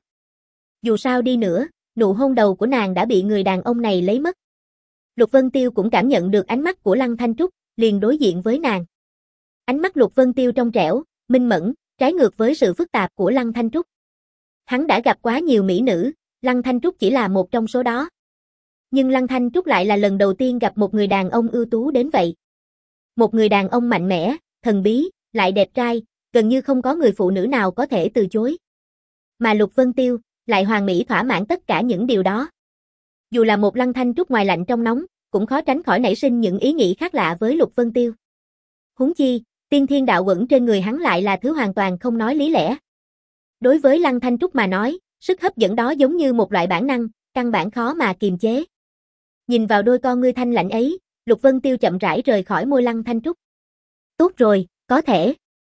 S1: Dù sao đi nữa, nụ hôn đầu của nàng đã bị người đàn ông này lấy mất. Lục Vân Tiêu cũng cảm nhận được ánh mắt của Lăng Thanh Trúc, liền đối diện với nàng. Ánh mắt Lục Vân Tiêu trong trẻo, minh mẫn, trái ngược với sự phức tạp của Lăng Thanh Trúc. Hắn đã gặp quá nhiều mỹ nữ, Lăng Thanh Trúc chỉ là một trong số đó. Nhưng Lăng Thanh Trúc lại là lần đầu tiên gặp một người đàn ông ưu tú đến vậy. Một người đàn ông mạnh mẽ, thần bí, lại đẹp trai, gần như không có người phụ nữ nào có thể từ chối. Mà Lục Vân Tiêu, lại hoàn mỹ thỏa mãn tất cả những điều đó. Dù là một Lăng Thanh Trúc ngoài lạnh trong nóng, cũng khó tránh khỏi nảy sinh những ý nghĩ khác lạ với Lục Vân Tiêu. Huống chi, tiên thiên đạo uẩn trên người hắn lại là thứ hoàn toàn không nói lý lẽ. Đối với Lăng Thanh Trúc mà nói, sức hấp dẫn đó giống như một loại bản năng, căn bản khó mà kiềm chế. Nhìn vào đôi con ngươi thanh lạnh ấy, Lục Vân Tiêu chậm rãi rời khỏi môi Lăng Thanh Trúc. Tốt rồi, có thể.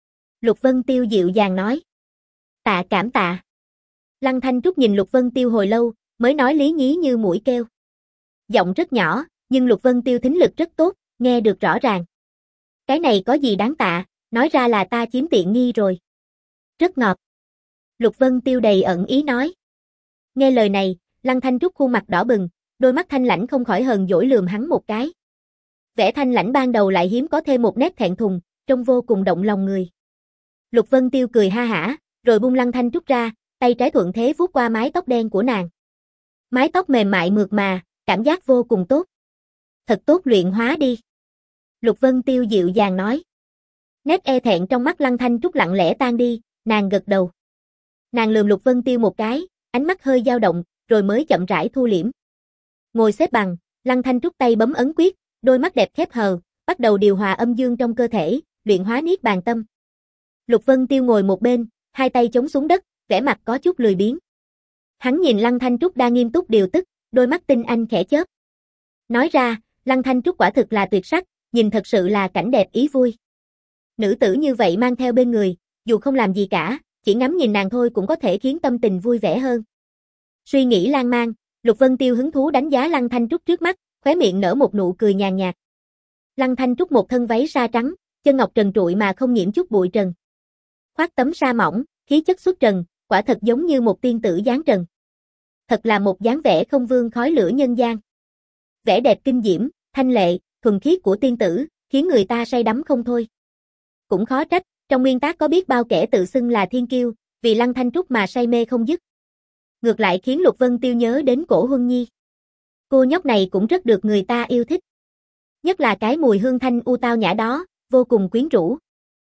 S1: Lục Vân Tiêu dịu dàng nói. Tạ cảm tạ. Lăng Thanh Trúc nhìn Lục Vân Tiêu hồi lâu, mới nói lý nhí như mũi kêu. Giọng rất nhỏ, nhưng Lục Vân Tiêu thính lực rất tốt, nghe được rõ ràng. Cái này có gì đáng tạ, nói ra là ta chiếm tiện nghi rồi. Rất ngọt. Lục Vân Tiêu đầy ẩn ý nói. Nghe lời này, Lăng Thanh Trúc khuôn mặt đỏ bừng, đôi mắt thanh lãnh không khỏi hờn dỗi lườm hắn một cái. Vẻ thanh lãnh ban đầu lại hiếm có thêm một nét thẹn thùng, trông vô cùng động lòng người. Lục Vân Tiêu cười ha hả, rồi buông Lăng Thanh Trúc ra, tay trái thuận thế vuốt qua mái tóc đen của nàng. Mái tóc mềm mại mượt mà, cảm giác vô cùng tốt. Thật tốt luyện hóa đi. Lục Vân Tiêu dịu dàng nói. Nét e thẹn trong mắt Lăng Thanh Trúc lặng lẽ tan đi, nàng gật đầu. Nàng lườm Lục Vân Tiêu một cái, ánh mắt hơi dao động, rồi mới chậm rãi thu liễm. Ngồi xếp bằng, Lăng Thanh Trúc tay bấm ấn quyết, đôi mắt đẹp khép hờ, bắt đầu điều hòa âm dương trong cơ thể, luyện hóa niết bàn tâm. Lục Vân Tiêu ngồi một bên, hai tay chống xuống đất, vẻ mặt có chút lười biếng. Hắn nhìn Lăng Thanh Trúc đang nghiêm túc điều tức, đôi mắt tinh anh khẽ chớp. Nói ra, Lăng Thanh Trúc quả thực là tuyệt sắc, nhìn thật sự là cảnh đẹp ý vui. Nữ tử như vậy mang theo bên người, dù không làm gì cả, chỉ ngắm nhìn nàng thôi cũng có thể khiến tâm tình vui vẻ hơn. Suy nghĩ lan man, Lục Vân Tiêu hứng thú đánh giá Lăng Thanh Trúc trước mắt, khóe miệng nở một nụ cười nhàn nhạt. Lăng Thanh Trúc một thân váy sa trắng, chân ngọc trần trụi mà không nhiễm chút bụi trần. Khoác tấm sa mỏng, khí chất xuất trần, quả thật giống như một tiên tử dáng trần. Thật là một dáng vẻ không vương khói lửa nhân gian. Vẻ đẹp kinh diễm, thanh lệ, thuần khiết của tiên tử, khiến người ta say đắm không thôi. Cũng khó trách, trong nguyên tác có biết bao kẻ tự xưng là thiên kiêu, vì Lăng Thanh Trúc mà say mê không dứt. Ngược lại khiến Lục Vân Tiêu nhớ đến Cổ Huân Nhi. Cô nhóc này cũng rất được người ta yêu thích. Nhất là cái mùi hương thanh u tao nhã đó, vô cùng quyến rũ.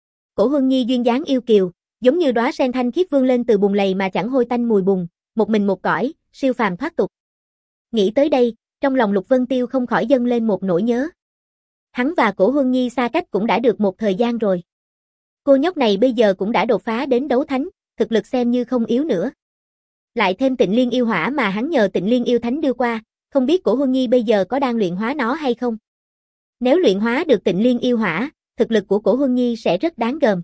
S1: Cổ Huân Nhi duyên dáng yêu kiều, giống như đóa sen thanh khiết vươn lên từ bùn lầy mà chẳng hôi tanh mùi bùn, một mình một cõi, siêu phàm thoát tục. Nghĩ tới đây, trong lòng Lục Vân Tiêu không khỏi dâng lên một nỗi nhớ. Hắn và Cổ Huân Nhi xa cách cũng đã được một thời gian rồi. Cô nhóc này bây giờ cũng đã đột phá đến đấu thánh, thực lực xem như không yếu nữa. Lại thêm Tịnh Liên yêu hỏa mà hắn nhờ Tịnh Liên yêu thánh đưa qua, không biết Cổ Huân Nhi bây giờ có đang luyện hóa nó hay không. Nếu luyện hóa được Tịnh Liên yêu hỏa, thực lực của Cổ Huân Nhi sẽ rất đáng gờm.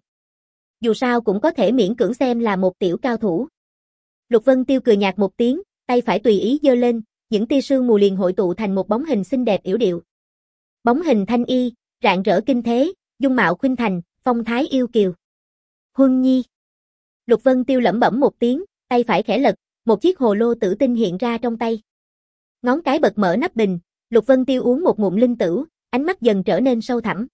S1: Dù sao cũng có thể miễn cưỡng xem là một tiểu cao thủ. Lục Vân Tiêu cười nhạt một tiếng, tay phải tùy ý giơ lên, những tia sương mù liền hội tụ thành một bóng hình xinh đẹp yểu điệu. Bóng hình thanh y, rạng rỡ kinh thế, dung mạo khuynh thành, phong thái yêu kiều. Huân Nhi. Lục Vân Tiêu lẩm bẩm một tiếng, tay phải khẽ lật, một chiếc hồ lô tử tinh hiện ra trong tay. Ngón cái bật mở nắp bình, Lục Vân Tiêu uống một ngụm linh tửu, ánh mắt dần trở nên sâu thẳm.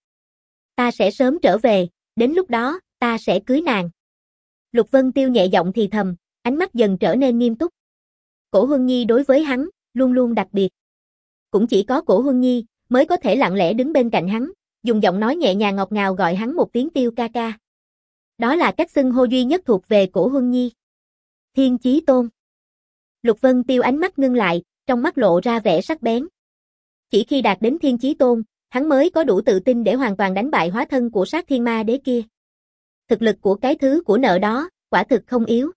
S1: Ta sẽ sớm trở về, đến lúc đó, ta sẽ cưới nàng. Lục Vân Tiêu nhẹ giọng thì thầm, ánh mắt dần trở nên nghiêm túc. Cổ Huân Nhi đối với hắn, luôn luôn đặc biệt. Cũng chỉ có Cổ Huân Nhi, mới có thể lặng lẽ đứng bên cạnh hắn, dùng giọng nói nhẹ nhàng ngọt ngào gọi hắn một tiếng Tiêu ca ca. Đó là cách xưng hô duy nhất thuộc về Cổ Huân Nhi. Thiên Chí Tôn. Lục Vân Tiêu ánh mắt ngưng lại, trong mắt lộ ra vẻ sắc bén. Chỉ khi đạt đến Thiên Chí Tôn, hắn mới có đủ tự tin để hoàn toàn đánh bại hóa thân của sát thiên ma đế kia. Thực lực của cái thứ của nợ đó, quả thực không yếu.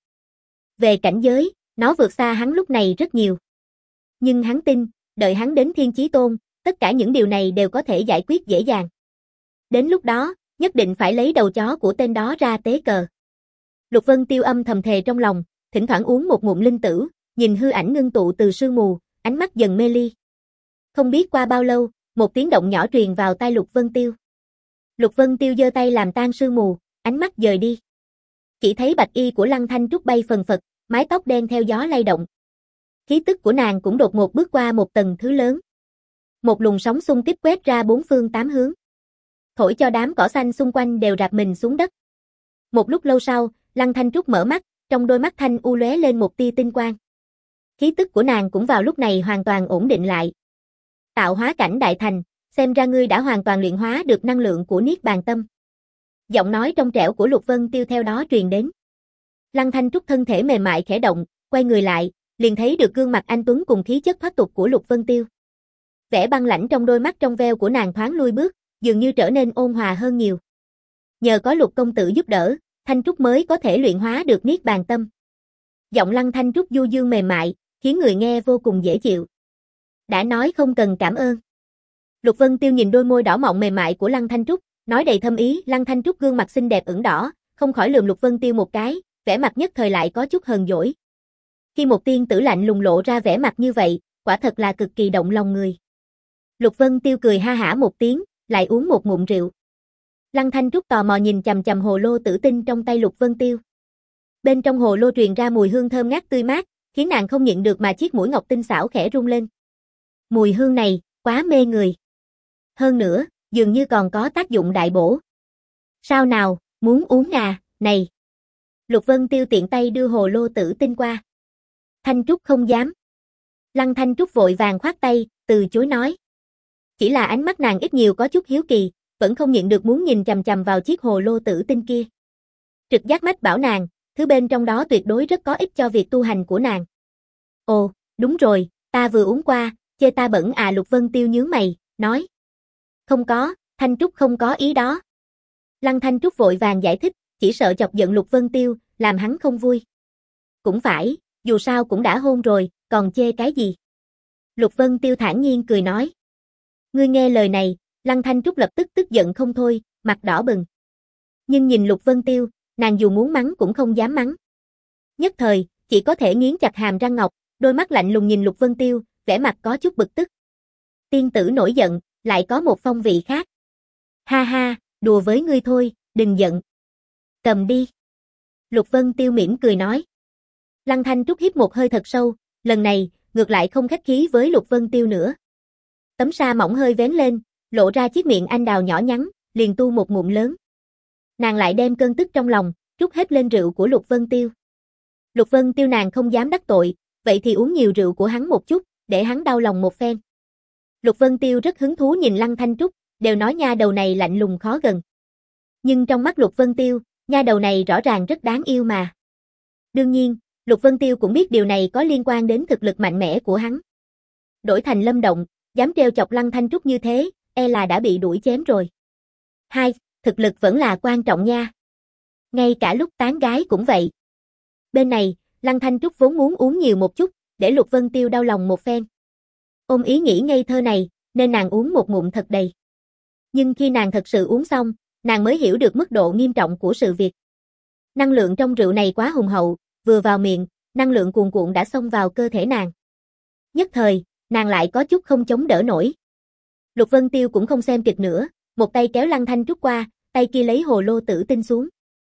S1: Về cảnh giới, nó vượt xa hắn lúc này rất nhiều. Nhưng hắn tin, đợi hắn đến Thiên Chí Tôn, tất cả những điều này đều có thể giải quyết dễ dàng. Đến lúc đó, nhất định phải lấy đầu chó của tên đó ra tế cờ. Lục Vân Tiêu âm thầm thề trong lòng, thỉnh thoảng uống một ngụm linh tửu, nhìn hư ảnh ngưng tụ từ sương mù, ánh mắt dần mê ly. Không biết qua bao lâu, một tiếng động nhỏ truyền vào tai Lục Vân Tiêu. Lục Vân Tiêu giơ tay làm tan sương mù, ánh mắt dời đi. Chỉ thấy bạch y của Lăng Thanh Trúc bay phần phật, mái tóc đen theo gió lay động. Khí tức của nàng cũng đột ngột bước qua một tầng thứ lớn. Một luồng sóng xung kích quét ra bốn phương tám hướng. Thổi cho đám cỏ xanh xung quanh đều rạp mình xuống đất. Một lúc lâu sau, Lăng Thanh Trúc mở mắt, trong đôi mắt thanh u lóe lên một tia tinh quang. Khí tức của nàng cũng vào lúc này hoàn toàn ổn định lại. Tạo hóa cảnh đại thành, xem ra ngươi đã hoàn toàn luyện hóa được năng lượng của Niết Bàn Tâm. Giọng nói trong trẻo của Lục Vân Tiêu theo đó truyền đến. Lăng Thanh Trúc thân thể mềm mại khẽ động, quay người lại, liền thấy được gương mặt anh tuấn cùng khí chất thoát tục của Lục Vân Tiêu. Vẻ băng lãnh trong đôi mắt trong veo của nàng thoáng lui bước, dường như trở nên ôn hòa hơn nhiều. Nhờ có Lục công tử giúp đỡ, Thanh Trúc mới có thể luyện hóa được Niết Bàn Tâm. Giọng Lăng Thanh Trúc du dương mềm mại, khiến người nghe vô cùng dễ chịu. Đã nói không cần cảm ơn. Lục Vân Tiêu nhìn đôi môi đỏ mọng mềm mại của Lăng Thanh Trúc, nói đầy thâm ý. Lăng Thanh Trúc gương mặt xinh đẹp ửng đỏ, không khỏi lườm Lục Vân Tiêu một cái, vẻ mặt nhất thời lại có chút hờn dỗi. Khi một tiên tử lạnh lùng lộ ra vẻ mặt như vậy, quả thật là cực kỳ động lòng người. Lục Vân Tiêu cười ha hả một tiếng, lại uống một ngụm rượu. Lăng Thanh Trúc tò mò nhìn chằm chằm hồ lô tử tinh trong tay Lục Vân Tiêu. Bên trong hồ lô truyền ra mùi hương thơm ngát tươi mát, khiến nàng không nhịn được mà chiếc mũi ngọc tinh xảo khẽ rung lên. Mùi hương này, quá mê người. Hơn nữa, dường như còn có tác dụng đại bổ. Sao nào, muốn uống à, này. Lục Vân Tiêu tiện tay đưa hồ lô tử tinh qua. Thanh Trúc không dám. Lăng Thanh Trúc vội vàng khoát tay, từ chối nói. Chỉ là ánh mắt nàng ít nhiều có chút hiếu kỳ, vẫn không nhịn được muốn nhìn chằm chằm vào chiếc hồ lô tử tinh kia. Trực giác mách bảo nàng, thứ bên trong đó tuyệt đối rất có ích cho việc tu hành của nàng. Ồ, đúng rồi, ta vừa uống qua, chê ta bẩn à. Lục Vân Tiêu nhướng mày, nói. Không có, Thanh Trúc không có ý đó. Lăng Thanh Trúc vội vàng giải thích, chỉ sợ chọc giận Lục Vân Tiêu, làm hắn không vui. Cũng phải, dù sao cũng đã hôn rồi, còn chê cái gì? Lục Vân Tiêu thản nhiên cười nói. Ngươi nghe lời này, Lăng Thanh Trúc lập tức tức giận không thôi, mặt đỏ bừng. Nhưng nhìn Lục Vân Tiêu, nàng dù muốn mắng cũng không dám mắng. Nhất thời, chỉ có thể nghiến chặt hàm răng ngọc, đôi mắt lạnh lùng nhìn Lục Vân Tiêu, vẻ mặt có chút bực tức. Tiên tử nổi giận, lại có một phong vị khác. Ha ha, đùa với ngươi thôi, đừng giận. Cầm đi. Lục Vân Tiêu mỉm cười nói. Lăng Thanh Trúc hít một hơi thật sâu, lần này, ngược lại không khách khí với Lục Vân Tiêu nữa. Tấm sa mỏng hơi vén lên, lộ ra chiếc miệng anh đào nhỏ nhắn, liền tu một ngụm lớn. Nàng lại đem cơn tức trong lòng, trút hết lên rượu của Lục Vân Tiêu. Lục Vân Tiêu nàng không dám đắc tội, vậy thì uống nhiều rượu của hắn một chút, để hắn đau lòng một phen. Lục Vân Tiêu rất hứng thú nhìn Lăng Thanh Trúc, đều nói nha đầu này lạnh lùng khó gần. Nhưng trong mắt Lục Vân Tiêu, nha đầu này rõ ràng rất đáng yêu mà. Đương nhiên, Lục Vân Tiêu cũng biết điều này có liên quan đến thực lực mạnh mẽ của hắn. Đổi thành Lâm Động, dám trêu chọc Lăng Thanh Trúc như thế, e là đã bị đuổi chém rồi. Hai, thực lực vẫn là quan trọng nha. Ngay cả lúc tán gái cũng vậy. Bên này, Lăng Thanh Trúc vốn muốn uống nhiều một chút, để Lục Vân Tiêu đau lòng một phen. Ôm ý nghĩ ngây thơ này, nên nàng uống một ngụm thật đầy. Nhưng khi nàng thật sự uống xong, nàng mới hiểu được mức độ nghiêm trọng của sự việc. Năng lượng trong rượu này quá hùng hậu, vừa vào miệng, năng lượng cuồn cuộn đã xông vào cơ thể nàng. Nhất thời, nàng lại có chút không chống đỡ nổi. Lục Vân Tiêu cũng không xem kịch nữa, một tay kéo Lăng Thanh Trúc qua, tay kia lấy hồ lô tử tinh xuống.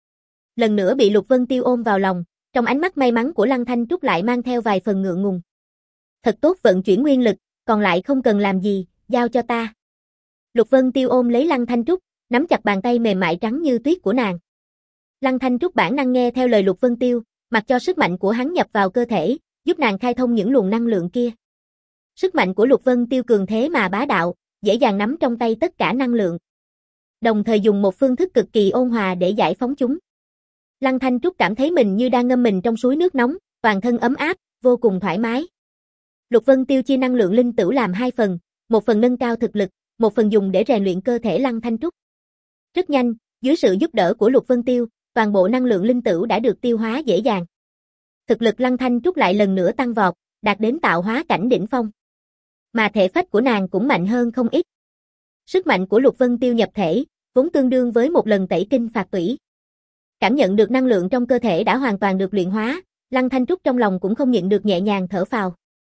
S1: Lần nữa bị Lục Vân Tiêu ôm vào lòng, trong ánh mắt may mắn của Lăng Thanh Trúc lại mang theo vài phần ngượng ngùng. Thật tốt vận chuyển nguyên lực, còn lại không cần làm gì, giao cho ta. Lục Vân Tiêu ôm lấy Lăng Thanh Trúc, nắm chặt bàn tay mềm mại trắng như tuyết của nàng. Lăng Thanh Trúc bản năng nghe theo lời Lục Vân Tiêu, mặc cho sức mạnh của hắn nhập vào cơ thể, giúp nàng khai thông những luồng năng lượng kia. Sức mạnh của Lục Vân Tiêu cường thế mà bá đạo, dễ dàng nắm trong tay tất cả năng lượng. Đồng thời dùng một phương thức cực kỳ ôn hòa để giải phóng chúng. Lăng Thanh Trúc cảm thấy mình như đang ngâm mình trong suối nước nóng, toàn thân ấm áp, vô cùng thoải mái. Lục Vân Tiêu chia năng lượng linh tửu làm hai phần, một phần nâng cao thực lực, một phần dùng để rèn luyện cơ thể Lăng Thanh Trúc. Rất nhanh, dưới sự giúp đỡ của Lục Vân Tiêu, toàn bộ năng lượng linh tửu đã được tiêu hóa dễ dàng. Thực lực Lăng Thanh Trúc lại lần nữa tăng vọt, đạt đến tạo hóa cảnh đỉnh phong. Mà thể phách của nàng cũng mạnh hơn không ít. Sức mạnh của Lục Vân Tiêu nhập thể, vốn tương đương với một lần tẩy kinh phạt tủy. Cảm nhận được năng lượng trong cơ thể đã hoàn toàn được luyện hóa, Lăng Thanh Trúc trong lòng cũng không nhịn được nhẹ nhàng thở phào.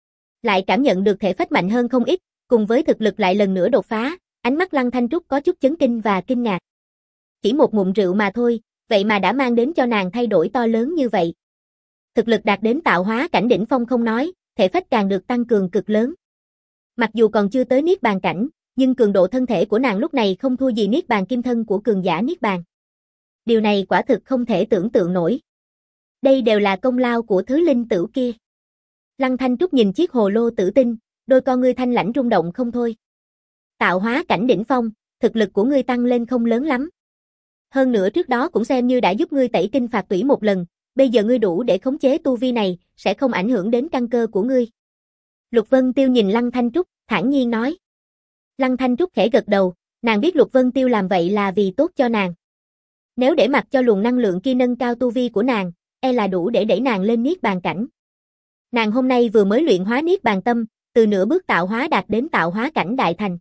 S1: Lại cảm nhận được thể phách mạnh hơn không ít, cùng với thực lực lại lần nữa đột phá, ánh mắt Lăng Thanh Trúc có chút chấn kinh và kinh ngạc. Chỉ một ngụm rượu mà thôi, vậy mà đã mang đến cho nàng thay đổi to lớn như vậy. Thực lực đạt đến tạo hóa cảnh đỉnh phong không nói, thể phách càng được tăng cường cực lớn. Mặc dù còn chưa tới niết bàn cảnh, nhưng cường độ thân thể của nàng lúc này không thua gì niết bàn kim thân của cường giả niết bàn. Điều này quả thực không thể tưởng tượng nổi. Đây đều là công lao của thứ linh tửu kia. Lăng Thanh Trúc nhìn chiếc hồ lô tử tinh, đôi con ngươi thanh lãnh rung động không thôi. Tạo hóa cảnh đỉnh phong, thực lực của ngươi tăng lên không lớn lắm. Hơn nữa trước đó cũng xem như đã giúp ngươi tẩy kinh phạt tủy một lần, bây giờ ngươi đủ để khống chế tu vi này, sẽ không ảnh hưởng đến căn cơ của ngươi. Lục Vân Tiêu nhìn Lăng Thanh Trúc, thản nhiên nói. Lăng Thanh Trúc khẽ gật đầu, nàng biết Lục Vân Tiêu làm vậy là vì tốt cho nàng. Nếu để mặc cho luồng năng lượng kia nâng cao tu vi của nàng, e là đủ để đẩy nàng lên niết bàn cảnh. Nàng hôm nay vừa mới luyện hóa niết bàn tâm, từ nửa bước tạo hóa đạt đến tạo hóa cảnh đại thành.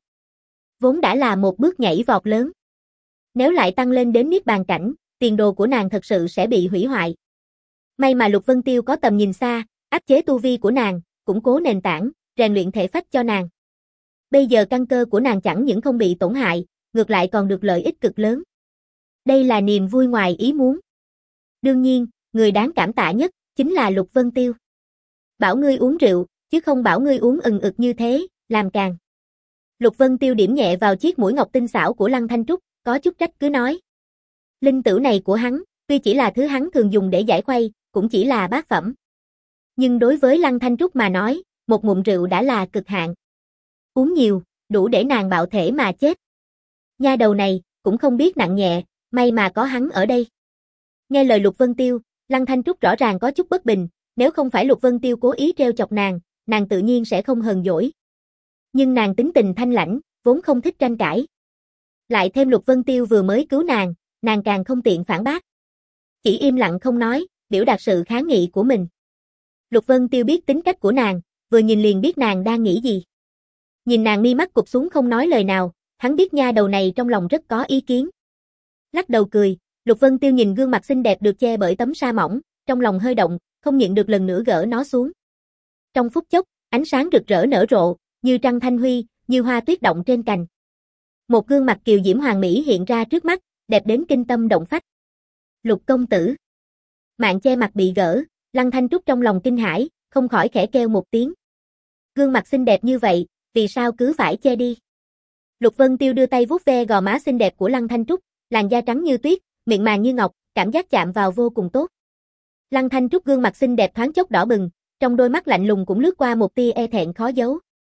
S1: Vốn đã là một bước nhảy vọt lớn. Nếu lại tăng lên đến niết bàn cảnh, tiền đồ của nàng thật sự sẽ bị hủy hoại. May mà Lục Vân Tiêu có tầm nhìn xa, áp chế tu vi của nàng, củng cố nền tảng, rèn luyện thể phách cho nàng. Bây giờ căn cơ của nàng chẳng những không bị tổn hại, ngược lại còn được lợi ích cực lớn. Đây là niềm vui ngoài ý muốn. Đương nhiên, người đáng cảm tạ nhất chính là Lục Vân Tiêu. Bảo ngươi uống rượu, chứ không bảo ngươi uống ừng ực như thế, làm càng. Lục Vân Tiêu điểm nhẹ vào chiếc mũi ngọc tinh xảo của Lăng Thanh Trúc, có chút trách cứ nói. Linh tửu này của hắn, tuy chỉ là thứ hắn thường dùng để giải khuây, cũng chỉ là bát phẩm. Nhưng đối với Lăng Thanh Trúc mà nói, một ngụm rượu đã là cực hạn. Uống nhiều, đủ để nàng bạo thể mà chết. Nha đầu này, cũng không biết nặng nhẹ, may mà có hắn ở đây. Nghe lời Lục Vân Tiêu, Lăng Thanh Trúc rõ ràng có chút bất bình, nếu không phải Lục Vân Tiêu cố ý trêu chọc nàng, nàng tự nhiên sẽ không hờn dỗi. Nhưng nàng tính tình thanh lãnh, vốn không thích tranh cãi. Lại thêm Lục Vân Tiêu vừa mới cứu nàng, nàng càng không tiện phản bác. Chỉ im lặng không nói, biểu đạt sự kháng nghị của mình. Lục Vân Tiêu biết tính cách của nàng, vừa nhìn liền biết nàng đang nghĩ gì. Nhìn nàng mi mắt cụp xuống không nói lời nào, hắn biết nha đầu này trong lòng rất có ý kiến. Lắc đầu cười, Lục Vân Tiêu nhìn gương mặt xinh đẹp được che bởi tấm sa mỏng, trong lòng hơi động, không nhịn được lần nữa gỡ nó xuống. Trong phút chốc, ánh sáng rực rỡ nở rộ, như trăng thanh huy, như hoa tuyết động trên cành. Một gương mặt kiều diễm hoàng mỹ hiện ra trước mắt, đẹp đến kinh tâm động phách. Lục công tử. Mạng che mặt bị gỡ, Lăng Thanh Trúc trong lòng kinh hãi, không khỏi khẽ kêu một tiếng. Gương mặt xinh đẹp như vậy, vì sao cứ phải che đi? Lục Vân Tiêu đưa tay vuốt ve gò má xinh đẹp của Lăng Thanh Trúc, làn da trắng như tuyết, miệng màng như ngọc, cảm giác chạm vào vô cùng tốt. Lăng Thanh Trúc gương mặt xinh đẹp thoáng chốc đỏ bừng, trong đôi mắt lạnh lùng cũng lướt qua một tia e thẹn khó giấu.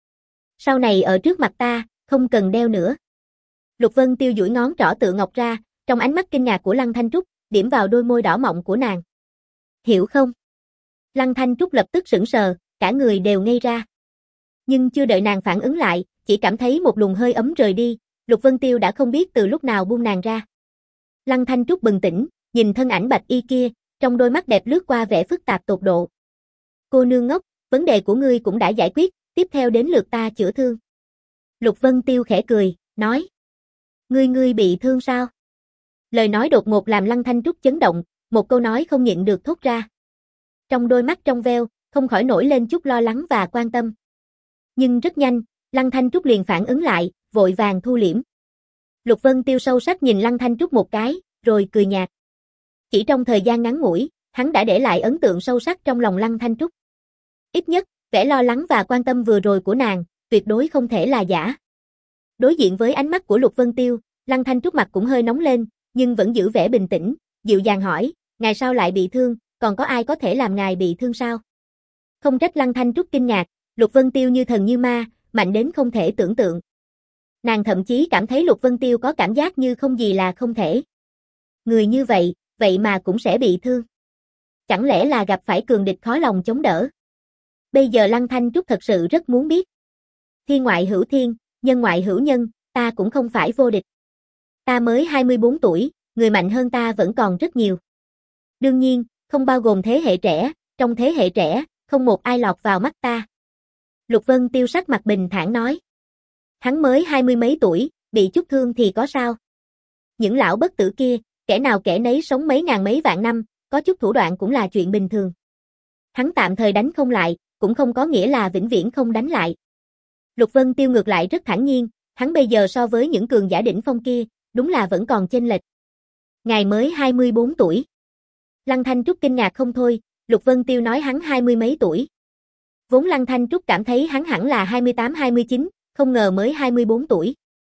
S1: Sau này ở trước mặt ta, không cần đeo nữa. Lục Vân Tiêu duỗi ngón trỏ tự ngọc ra, trong ánh mắt kinh ngạc của Lăng Thanh Trúc, điểm vào đôi môi đỏ mọng của nàng. Hiểu không? Lăng Thanh Trúc lập tức sững sờ, cả người đều ngây ra. Nhưng chưa đợi nàng phản ứng lại, chỉ cảm thấy một luồng hơi ấm rời đi, Lục Vân Tiêu đã không biết từ lúc nào buông nàng ra. Lăng Thanh Trúc bừng tỉnh, nhìn thân ảnh bạch y kia, trong đôi mắt đẹp lướt qua vẻ phức tạp tột độ. Cô nương ngốc, vấn đề của ngươi cũng đã giải quyết, tiếp theo đến lượt ta chữa thương. Lục Vân Tiêu khẽ cười, nói. Ngươi ngươi bị thương sao? Lời nói đột ngột làm Lăng Thanh Trúc chấn động, một câu nói không nhịn được thốt ra. Trong đôi mắt trong veo, không khỏi nổi lên chút lo lắng và quan tâm. Nhưng rất nhanh, Lăng Thanh Trúc liền phản ứng lại, vội vàng thu liễm. Lục Vân Tiêu sâu sắc nhìn Lăng Thanh Trúc một cái, rồi cười nhạt. Chỉ trong thời gian ngắn ngủi, hắn đã để lại ấn tượng sâu sắc trong lòng Lăng Thanh Trúc. Ít nhất, vẻ lo lắng và quan tâm vừa rồi của nàng, tuyệt đối không thể là giả. Đối diện với ánh mắt của Lục Vân Tiêu, Lăng Thanh Trúc mặt cũng hơi nóng lên, nhưng vẫn giữ vẻ bình tĩnh, dịu dàng hỏi, ngài sao lại bị thương, còn có ai có thể làm ngài bị thương sao? Không trách Lăng Thanh Trúc kinh ngạc, Lục Vân Tiêu như thần như ma, mạnh đến không thể tưởng tượng. Nàng thậm chí cảm thấy Lục Vân Tiêu có cảm giác như không gì là không thể. Người như vậy, vậy mà cũng sẽ bị thương. Chẳng lẽ là gặp phải cường địch khó lòng chống đỡ? Bây giờ Lăng Thanh Trúc thật sự rất muốn biết. Thiên ngoại hữu thiên, nhân ngoại hữu nhân, ta cũng không phải vô địch. Ta mới hai mươi bốn tuổi, người mạnh hơn ta vẫn còn rất nhiều. Đương nhiên, không bao gồm thế hệ trẻ, trong thế hệ trẻ, không một ai lọt vào mắt ta. Lục Vân Tiêu sắc mặt bình thản nói. Hắn mới hai mươi mấy tuổi, bị chút thương thì có sao? Những lão bất tử kia, kẻ nào kẻ nấy sống mấy ngàn mấy vạn năm, có chút thủ đoạn cũng là chuyện bình thường. Hắn tạm thời đánh không lại, cũng không có nghĩa là vĩnh viễn không đánh lại. Lục Vân Tiêu ngược lại rất thản nhiên, hắn bây giờ so với những cường giả đỉnh phong kia, đúng là vẫn còn chênh lệch. Ngài mới hai mươi bốn tuổi. Lăng Thanh Trúc kinh ngạc không thôi, Lục Vân Tiêu nói hắn hai mươi mấy tuổi. Vốn Lăng Thanh Trúc cảm thấy hắn hẳn là hai mươi tám hai mươi chín, không ngờ mới hai mươi bốn tuổi.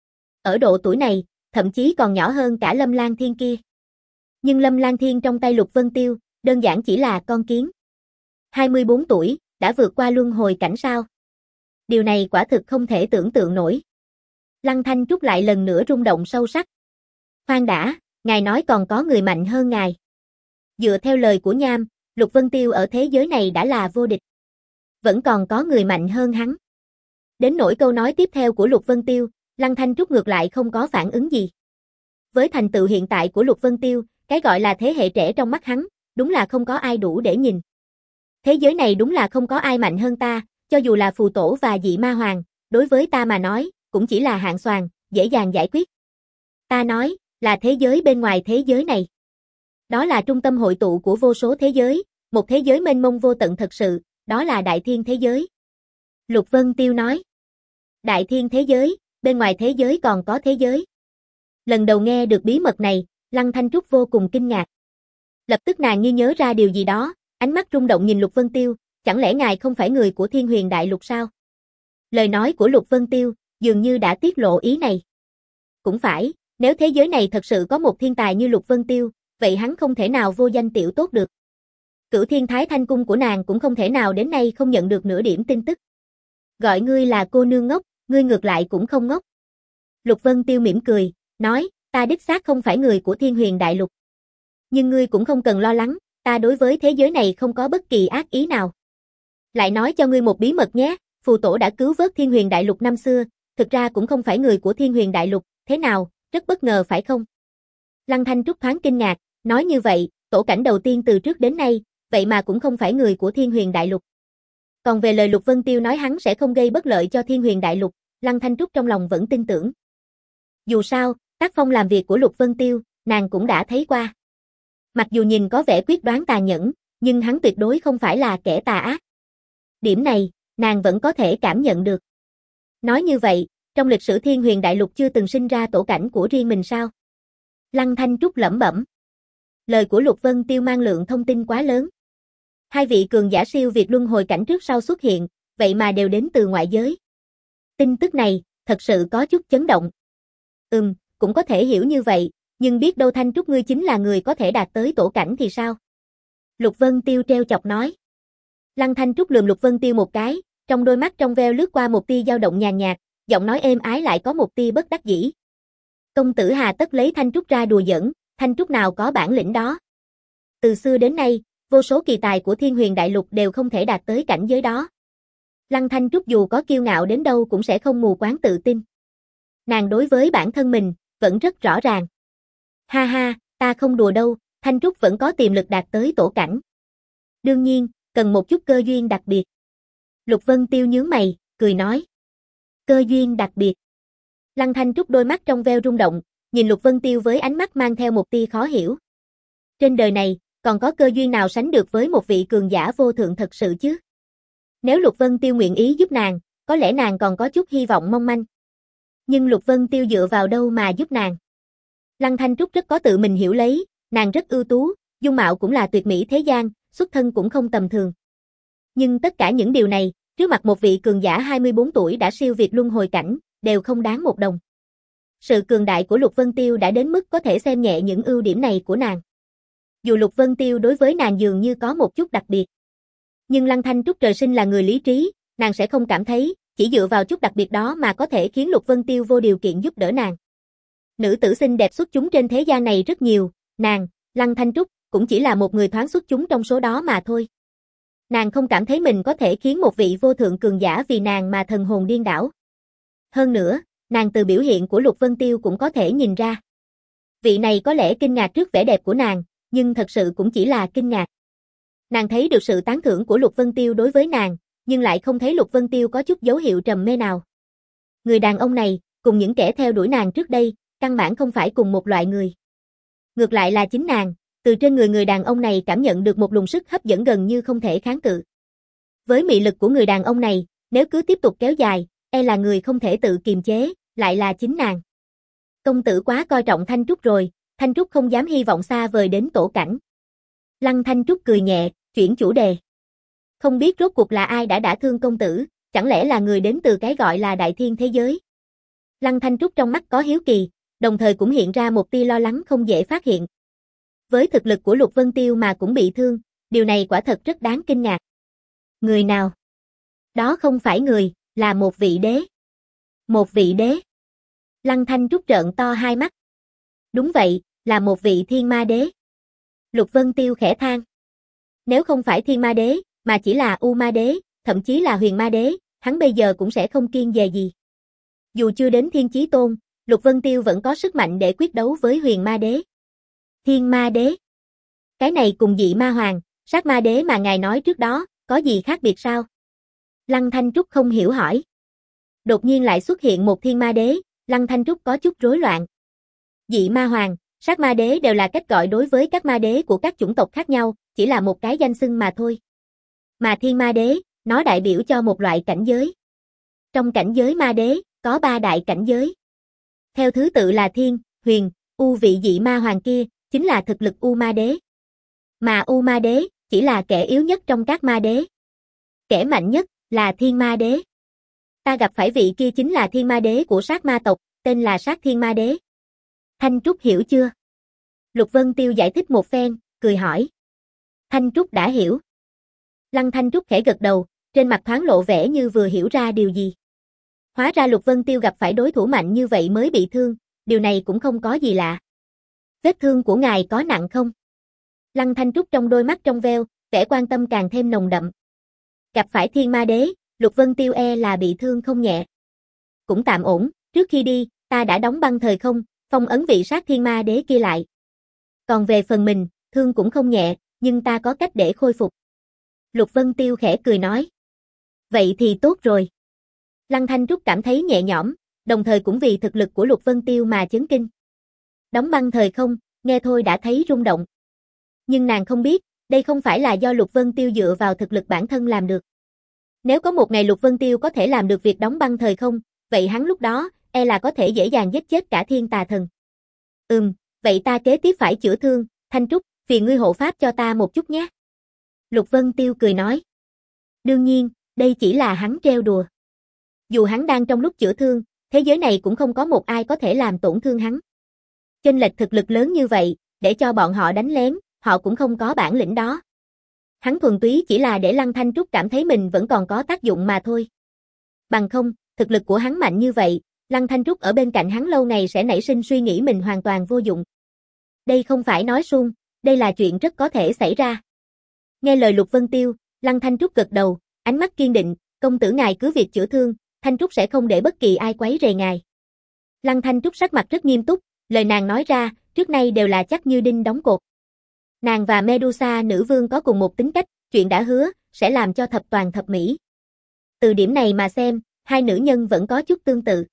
S1: Ở độ tuổi này, thậm chí còn nhỏ hơn cả Lâm Lan Thiên kia. Nhưng Lâm Lan Thiên trong tay Lục Vân Tiêu, đơn giản chỉ là con kiến. hai mươi bốn tuổi, đã vượt qua luân hồi cảnh sao? Điều này quả thực không thể tưởng tượng nổi. Lăng Thanh Trúc lại lần nữa rung động sâu sắc. Khoan đã, ngài nói còn có người mạnh hơn ngài. Dựa theo lời của Nham, Lục Vân Tiêu ở thế giới này đã là vô địch. Vẫn còn có người mạnh hơn hắn. Đến nỗi câu nói tiếp theo của Lục Vân Tiêu, Lăng Thanh Trúc ngược lại không có phản ứng gì. Với thành tựu hiện tại của Lục Vân Tiêu, cái gọi là thế hệ trẻ trong mắt hắn, đúng là không có ai đủ để nhìn. Thế giới này đúng là không có ai mạnh hơn ta, cho dù là phù tổ và dị ma hoàng, đối với ta mà nói, cũng chỉ là hạng xoàn, dễ dàng giải quyết. Ta nói, là thế giới bên ngoài thế giới này. Đó là trung tâm hội tụ của vô số thế giới, một thế giới mênh mông vô tận thật sự, đó là đại thiên thế giới. Lục Vân Tiêu nói. Đại thiên thế giới, bên ngoài thế giới còn có thế giới. Lần đầu nghe được bí mật này, Lăng Thanh Trúc vô cùng kinh ngạc. Lập tức nàng như nhớ ra điều gì đó, ánh mắt rung động nhìn Lục Vân Tiêu, chẳng lẽ ngài không phải người của Thiên Huyền Đại Lục sao? Lời nói của Lục Vân Tiêu, dường như đã tiết lộ ý này. Cũng phải, nếu thế giới này thật sự có một thiên tài như Lục Vân Tiêu, vậy hắn không thể nào vô danh tiểu tốt được. Cửu Thiên Thái Thanh Cung của nàng cũng không thể nào đến nay không nhận được nửa điểm tin tức. Gọi ngươi là cô nương ngốc, ngươi ngược lại cũng không ngốc. Lục Vân Tiêu mỉm cười, nói, ta đích xác không phải người của Thiên Huyền Đại Lục. Nhưng ngươi cũng không cần lo lắng, ta đối với thế giới này không có bất kỳ ác ý nào. Lại nói cho ngươi một bí mật nhé, phù tổ đã cứu vớt Thiên Huyền Đại Lục năm xưa, thực ra cũng không phải người của Thiên Huyền Đại Lục, thế nào, rất bất ngờ phải không? Lăng Thanh Trúc thoáng kinh ngạc, nói như vậy, tổ cảnh đầu tiên từ trước đến nay, vậy mà cũng không phải người của Thiên Huyền Đại Lục. Còn về lời Lục Vân Tiêu nói hắn sẽ không gây bất lợi cho Thiên Huyền Đại Lục, Lăng Thanh Trúc trong lòng vẫn tin tưởng. Dù sao, tác phong làm việc của Lục Vân Tiêu, nàng cũng đã thấy qua. Mặc dù nhìn có vẻ quyết đoán tàn nhẫn, nhưng hắn tuyệt đối không phải là kẻ tà ác. Điểm này, nàng vẫn có thể cảm nhận được. Nói như vậy, trong lịch sử Thiên Huyền Đại Lục chưa từng sinh ra tổ cảnh của riêng mình sao? Lăng Thanh Trúc lẩm bẩm. Lời của Lục Vân Tiêu mang lượng thông tin quá lớn. Hai vị cường giả siêu việt luân hồi cảnh trước sau xuất hiện, vậy mà đều đến từ ngoại giới. Tin tức này, thật sự có chút chấn động. Ừm, cũng có thể hiểu như vậy, nhưng biết đâu Thanh Trúc ngươi chính là người có thể đạt tới tổ cảnh thì sao? Lục Vân Tiêu treo chọc nói. Lăng Thanh Trúc lườm Lục Vân Tiêu một cái, trong đôi mắt trong veo lướt qua một tia dao động nhàn nhạt, giọng nói êm ái lại có một tia bất đắc dĩ. Công tử hà tất lấy Thanh Trúc ra đùa giỡn, Thanh Trúc nào có bản lĩnh đó. Từ xưa đến nay, vô số kỳ tài của Thiên Huyền Đại Lục đều không thể đạt tới cảnh giới đó. Lăng Thanh Trúc dù có kiêu ngạo đến đâu cũng sẽ không mù quáng tự tin. Nàng đối với bản thân mình, vẫn rất rõ ràng. Ha ha, ta không đùa đâu, Thanh Trúc vẫn có tiềm lực đạt tới tổ cảnh. Đương nhiên, cần một chút cơ duyên đặc biệt. Lục Vân Tiêu nhướng mày, cười nói. Cơ duyên đặc biệt. Lăng Thanh Trúc đôi mắt trong veo rung động, nhìn Lục Vân Tiêu với ánh mắt mang theo một tia khó hiểu. Trên đời này, còn có cơ duyên nào sánh được với một vị cường giả vô thượng thật sự chứ? Nếu Lục Vân Tiêu nguyện ý giúp nàng, có lẽ nàng còn có chút hy vọng mong manh. Nhưng Lục Vân Tiêu dựa vào đâu mà giúp nàng? Lăng Thanh Trúc rất có tự mình hiểu lấy, nàng rất ưu tú, dung mạo cũng là tuyệt mỹ thế gian, xuất thân cũng không tầm thường. Nhưng tất cả những điều này, trước mặt một vị cường giả hai mươi bốn tuổi đã siêu việt luân hồi cảnh, đều không đáng một đồng. Sự cường đại của Lục Vân Tiêu đã đến mức có thể xem nhẹ những ưu điểm này của nàng. Dù Lục Vân Tiêu đối với nàng dường như có một chút đặc biệt. Nhưng Lăng Thanh Trúc trời sinh là người lý trí, nàng sẽ không cảm thấy, chỉ dựa vào chút đặc biệt đó mà có thể khiến Lục Vân Tiêu vô điều kiện giúp đỡ nàng. Nữ tử xinh đẹp xuất chúng trên thế gian này rất nhiều, nàng, Lăng Thanh Trúc, cũng chỉ là một người thoáng xuất chúng trong số đó mà thôi. Nàng không cảm thấy mình có thể khiến một vị vô thượng cường giả vì nàng mà thần hồn điên đảo. Hơn nữa, nàng từ biểu hiện của Lục Vân Tiêu cũng có thể nhìn ra. Vị này có lẽ kinh ngạc trước vẻ đẹp của nàng, nhưng thật sự cũng chỉ là kinh ngạc. Nàng thấy được sự tán thưởng của Lục Vân Tiêu đối với nàng, nhưng lại không thấy Lục Vân Tiêu có chút dấu hiệu trầm mê nào. Người đàn ông này, cùng những kẻ theo đuổi nàng trước đây, căn bản không phải cùng một loại người. Ngược lại là chính nàng, từ trên người người đàn ông này cảm nhận được một luồng sức hấp dẫn gần như không thể kháng cự. Với mị lực của người đàn ông này, nếu cứ tiếp tục kéo dài, e là người không thể tự kiềm chế, lại là chính nàng. Công tử quá coi trọng Thanh Trúc rồi, Thanh Trúc không dám hy vọng xa vời đến tổ cảnh. Lăng Thanh Trúc cười nhẹ, chuyển chủ đề. Không biết rốt cuộc là ai đã đả thương công tử, chẳng lẽ là người đến từ cái gọi là đại thiên thế giới? Lăng Thanh Trúc trong mắt có hiếu kỳ, đồng thời cũng hiện ra một tia lo lắng không dễ phát hiện. Với thực lực của Lục Vân Tiêu mà cũng bị thương, điều này quả thật rất đáng kinh ngạc. Người nào? Đó không phải người, là một vị đế. Một vị đế. Lăng Thanh Trúc trợn to hai mắt. Đúng vậy, là một vị thiên ma đế. Lục Vân Tiêu khẽ than. Nếu không phải thiên ma đế, mà chỉ là u ma đế, thậm chí là huyền ma đế, hắn bây giờ cũng sẽ không kiêng dè gì. Dù chưa đến thiên chí tôn, Lục Vân Tiêu vẫn có sức mạnh để quyết đấu với huyền ma đế. Thiên ma đế. Cái này cùng dị ma hoàng, sát ma đế mà ngài nói trước đó, có gì khác biệt sao? Lăng Thanh Trúc không hiểu hỏi. Đột nhiên lại xuất hiện một thiên ma đế, Lăng Thanh Trúc có chút rối loạn. Dị ma hoàng, sát ma đế đều là cách gọi đối với các ma đế của các chủng tộc khác nhau, chỉ là một cái danh xưng mà thôi. Mà thiên ma đế, nó đại biểu cho một loại cảnh giới. Trong cảnh giới ma đế, có ba đại cảnh giới. Theo thứ tự là thiên, huyền, u vị dị ma hoàng kia, chính là thực lực u ma đế. Mà u ma đế, chỉ là kẻ yếu nhất trong các ma đế. Kẻ mạnh nhất, là thiên ma đế. Ta gặp phải vị kia chính là thiên ma đế của sát ma tộc, tên là sát thiên ma đế. Thanh Trúc hiểu chưa? Lục Vân Tiêu giải thích một phen, cười hỏi. Thanh Trúc đã hiểu. Lăng Thanh Trúc khẽ gật đầu, trên mặt thoáng lộ vẻ như vừa hiểu ra điều gì. Hóa ra Lục Vân Tiêu gặp phải đối thủ mạnh như vậy mới bị thương, điều này cũng không có gì lạ. Vết thương của ngài có nặng không? Lăng Thanh Trúc trong đôi mắt trong veo, vẻ quan tâm càng thêm nồng đậm. Gặp phải thiên ma đế, Lục Vân Tiêu e là bị thương không nhẹ. Cũng tạm ổn, trước khi đi, ta đã đóng băng thời không, phong ấn vị sát thiên ma đế kia lại. Còn về phần mình, thương cũng không nhẹ, nhưng ta có cách để khôi phục. Lục Vân Tiêu khẽ cười nói. Vậy thì tốt rồi. Lăng Thanh Trúc cảm thấy nhẹ nhõm, đồng thời cũng vì thực lực của Lục Vân Tiêu mà chấn kinh. Đóng băng thời không, nghe thôi đã thấy rung động. Nhưng nàng không biết, đây không phải là do Lục Vân Tiêu dựa vào thực lực bản thân làm được. Nếu có một ngày Lục Vân Tiêu có thể làm được việc đóng băng thời không, vậy hắn lúc đó, e là có thể dễ dàng giết chết cả thiên tà thần. Ừm, vậy ta kế tiếp phải chữa thương, Thanh Trúc, phiền ngươi hộ pháp cho ta một chút nhé. Lục Vân Tiêu cười nói. Đương nhiên, đây chỉ là hắn trêu đùa. Dù hắn đang trong lúc chữa thương, thế giới này cũng không có một ai có thể làm tổn thương hắn. Chênh lệch thực lực lớn như vậy, để cho bọn họ đánh lén, họ cũng không có bản lĩnh đó. Hắn thuần túy chỉ là để Lăng Thanh Trúc cảm thấy mình vẫn còn có tác dụng mà thôi. Bằng không, thực lực của hắn mạnh như vậy, Lăng Thanh Trúc ở bên cạnh hắn lâu ngày sẽ nảy sinh suy nghĩ mình hoàn toàn vô dụng. Đây không phải nói suông, đây là chuyện rất có thể xảy ra. Nghe lời Lục Vân Tiêu, Lăng Thanh Trúc gật đầu, ánh mắt kiên định, công tử ngài cứ việc chữa thương, Thanh Trúc sẽ không để bất kỳ ai quấy rầy ngài. Lăng Thanh Trúc sắc mặt rất nghiêm túc, lời nàng nói ra, trước nay đều là chắc như đinh đóng cột. Nàng và Medusa nữ vương có cùng một tính cách, chuyện đã hứa, sẽ làm cho thập toàn thập mỹ. Từ điểm này mà xem, hai nữ nhân vẫn có chút tương tự.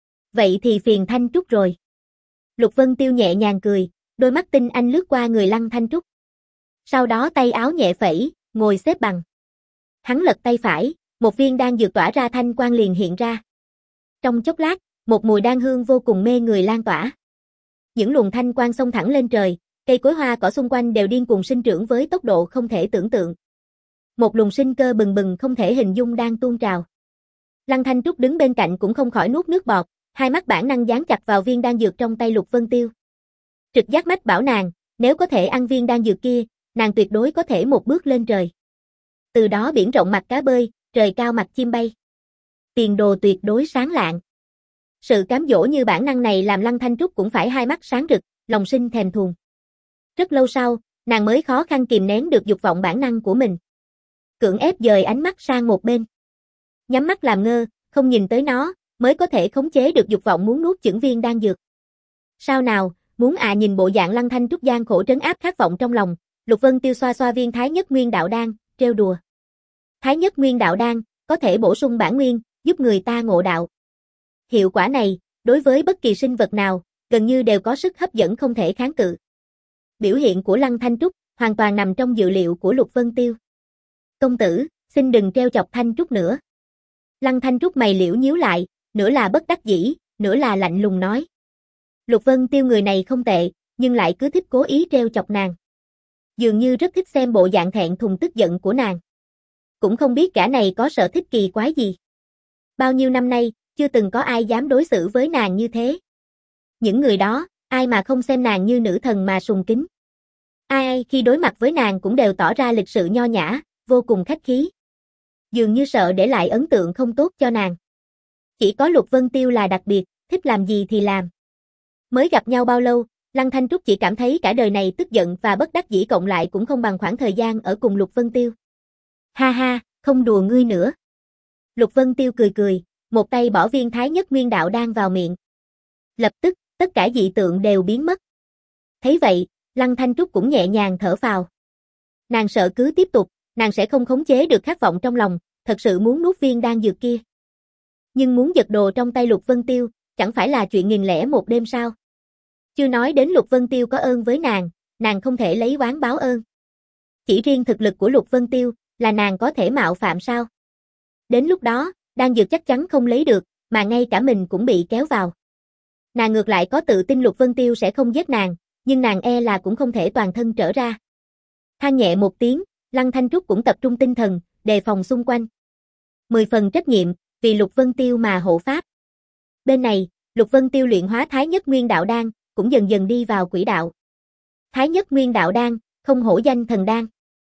S1: Vậy thì phiền Thanh Trúc rồi. Lục Vân Tiêu nhẹ nhàng cười, đôi mắt tinh anh lướt qua người Lăng Thanh Trúc. Sau đó tay áo nhẹ phẩy, ngồi xếp bằng. Hắn lật tay phải, một viên đan dược tỏa ra thanh quang liền hiện ra. Trong chốc lát, Một mùi đan hương vô cùng mê người lan tỏa. Những luồng thanh quang xông thẳng lên trời, cây cối hoa cỏ xung quanh đều điên cuồng sinh trưởng với tốc độ không thể tưởng tượng. Một luồng sinh cơ bừng bừng không thể hình dung đang tuôn trào. Lăng Thanh Trúc đứng bên cạnh cũng không khỏi nuốt nước bọt, hai mắt bản năng dán chặt vào viên đan dược trong tay Lục Vân Tiêu. Trực giác mách bảo nàng, nếu có thể ăn viên đan dược kia, nàng tuyệt đối có thể một bước lên trời. Từ đó biển rộng mặt cá bơi, trời cao mặt chim bay. Tiền đồ tuyệt đối sáng lạng. Sự cám dỗ như bản năng này làm Lăng Thanh Trúc cũng phải hai mắt sáng rực, lòng sinh thèm thuồng. Rất lâu sau, nàng mới khó khăn kìm nén được dục vọng bản năng của mình. Cưỡng ép dời ánh mắt sang một bên. Nhắm mắt làm ngơ, không nhìn tới nó, mới có thể khống chế được dục vọng muốn nuốt chửng viên đan dược. Sao nào, muốn à nhìn bộ dạng Lăng Thanh Trúc gian khổ trấn áp khát vọng trong lòng, Lục Vân Tiêu xoa xoa viên Thái Nhất Nguyên Đạo Đan, trêu đùa. Thái Nhất Nguyên Đạo Đan, có thể bổ sung bản nguyên, giúp người ta ngộ đạo. Hiệu quả này, đối với bất kỳ sinh vật nào, gần như đều có sức hấp dẫn không thể kháng cự. Biểu hiện của Lăng Thanh Trúc, hoàn toàn nằm trong dự liệu của Lục Vân Tiêu. Công tử, xin đừng treo chọc Thanh Trúc nữa. Lăng Thanh Trúc mày liễu nhíu lại, nửa là bất đắc dĩ, nửa là lạnh lùng nói. Lục Vân Tiêu người này không tệ, nhưng lại cứ thích cố ý treo chọc nàng. Dường như rất thích xem bộ dạng thẹn thùng tức giận của nàng. Cũng không biết gã này có sở thích kỳ quái gì. Bao nhiêu năm nay, chưa từng có ai dám đối xử với nàng như thế. Những người đó, ai mà không xem nàng như nữ thần mà sùng kính. Ai khi đối mặt với nàng cũng đều tỏ ra lịch sự nho nhã, vô cùng khách khí. Dường như sợ để lại ấn tượng không tốt cho nàng. Chỉ có Lục Vân Tiêu là đặc biệt, thích làm gì thì làm. Mới gặp nhau bao lâu, Lăng Thanh Trúc chỉ cảm thấy cả đời này tức giận và bất đắc dĩ cộng lại cũng không bằng khoảng thời gian ở cùng Lục Vân Tiêu. Ha ha, không đùa ngươi nữa. Lục Vân Tiêu cười cười, một tay bỏ viên Thái Nhất Nguyên Đạo Đan vào miệng. Lập tức, tất cả dị tượng đều biến mất. Thấy vậy, Lăng Thanh Trúc cũng nhẹ nhàng thở phào. Nàng sợ cứ tiếp tục, nàng sẽ không khống chế được khát vọng trong lòng, thật sự muốn nuốt viên đan dược kia. Nhưng muốn giật đồ trong tay Lục Vân Tiêu, chẳng phải là chuyện nghìn lẻ một đêm sao? Chưa nói đến Lục Vân Tiêu có ơn với nàng, nàng không thể lấy oán báo ơn. Chỉ riêng thực lực của Lục Vân Tiêu, là nàng có thể mạo phạm sao? Đến lúc đó, đan dược chắc chắn không lấy được, mà ngay cả mình cũng bị kéo vào. Nàng ngược lại có tự tin Lục Vân Tiêu sẽ không giết nàng, nhưng nàng e là cũng không thể toàn thân trở ra. Than nhẹ một tiếng, Lăng Thanh Trúc cũng tập trung tinh thần, đề phòng xung quanh. Mười phần trách nhiệm, vì Lục Vân Tiêu mà hộ pháp. Bên này, Lục Vân Tiêu luyện hóa Thái Nhất Nguyên Đạo Đan, cũng dần dần đi vào quỹ đạo. Thái Nhất Nguyên Đạo Đan, không hổ danh thần đan.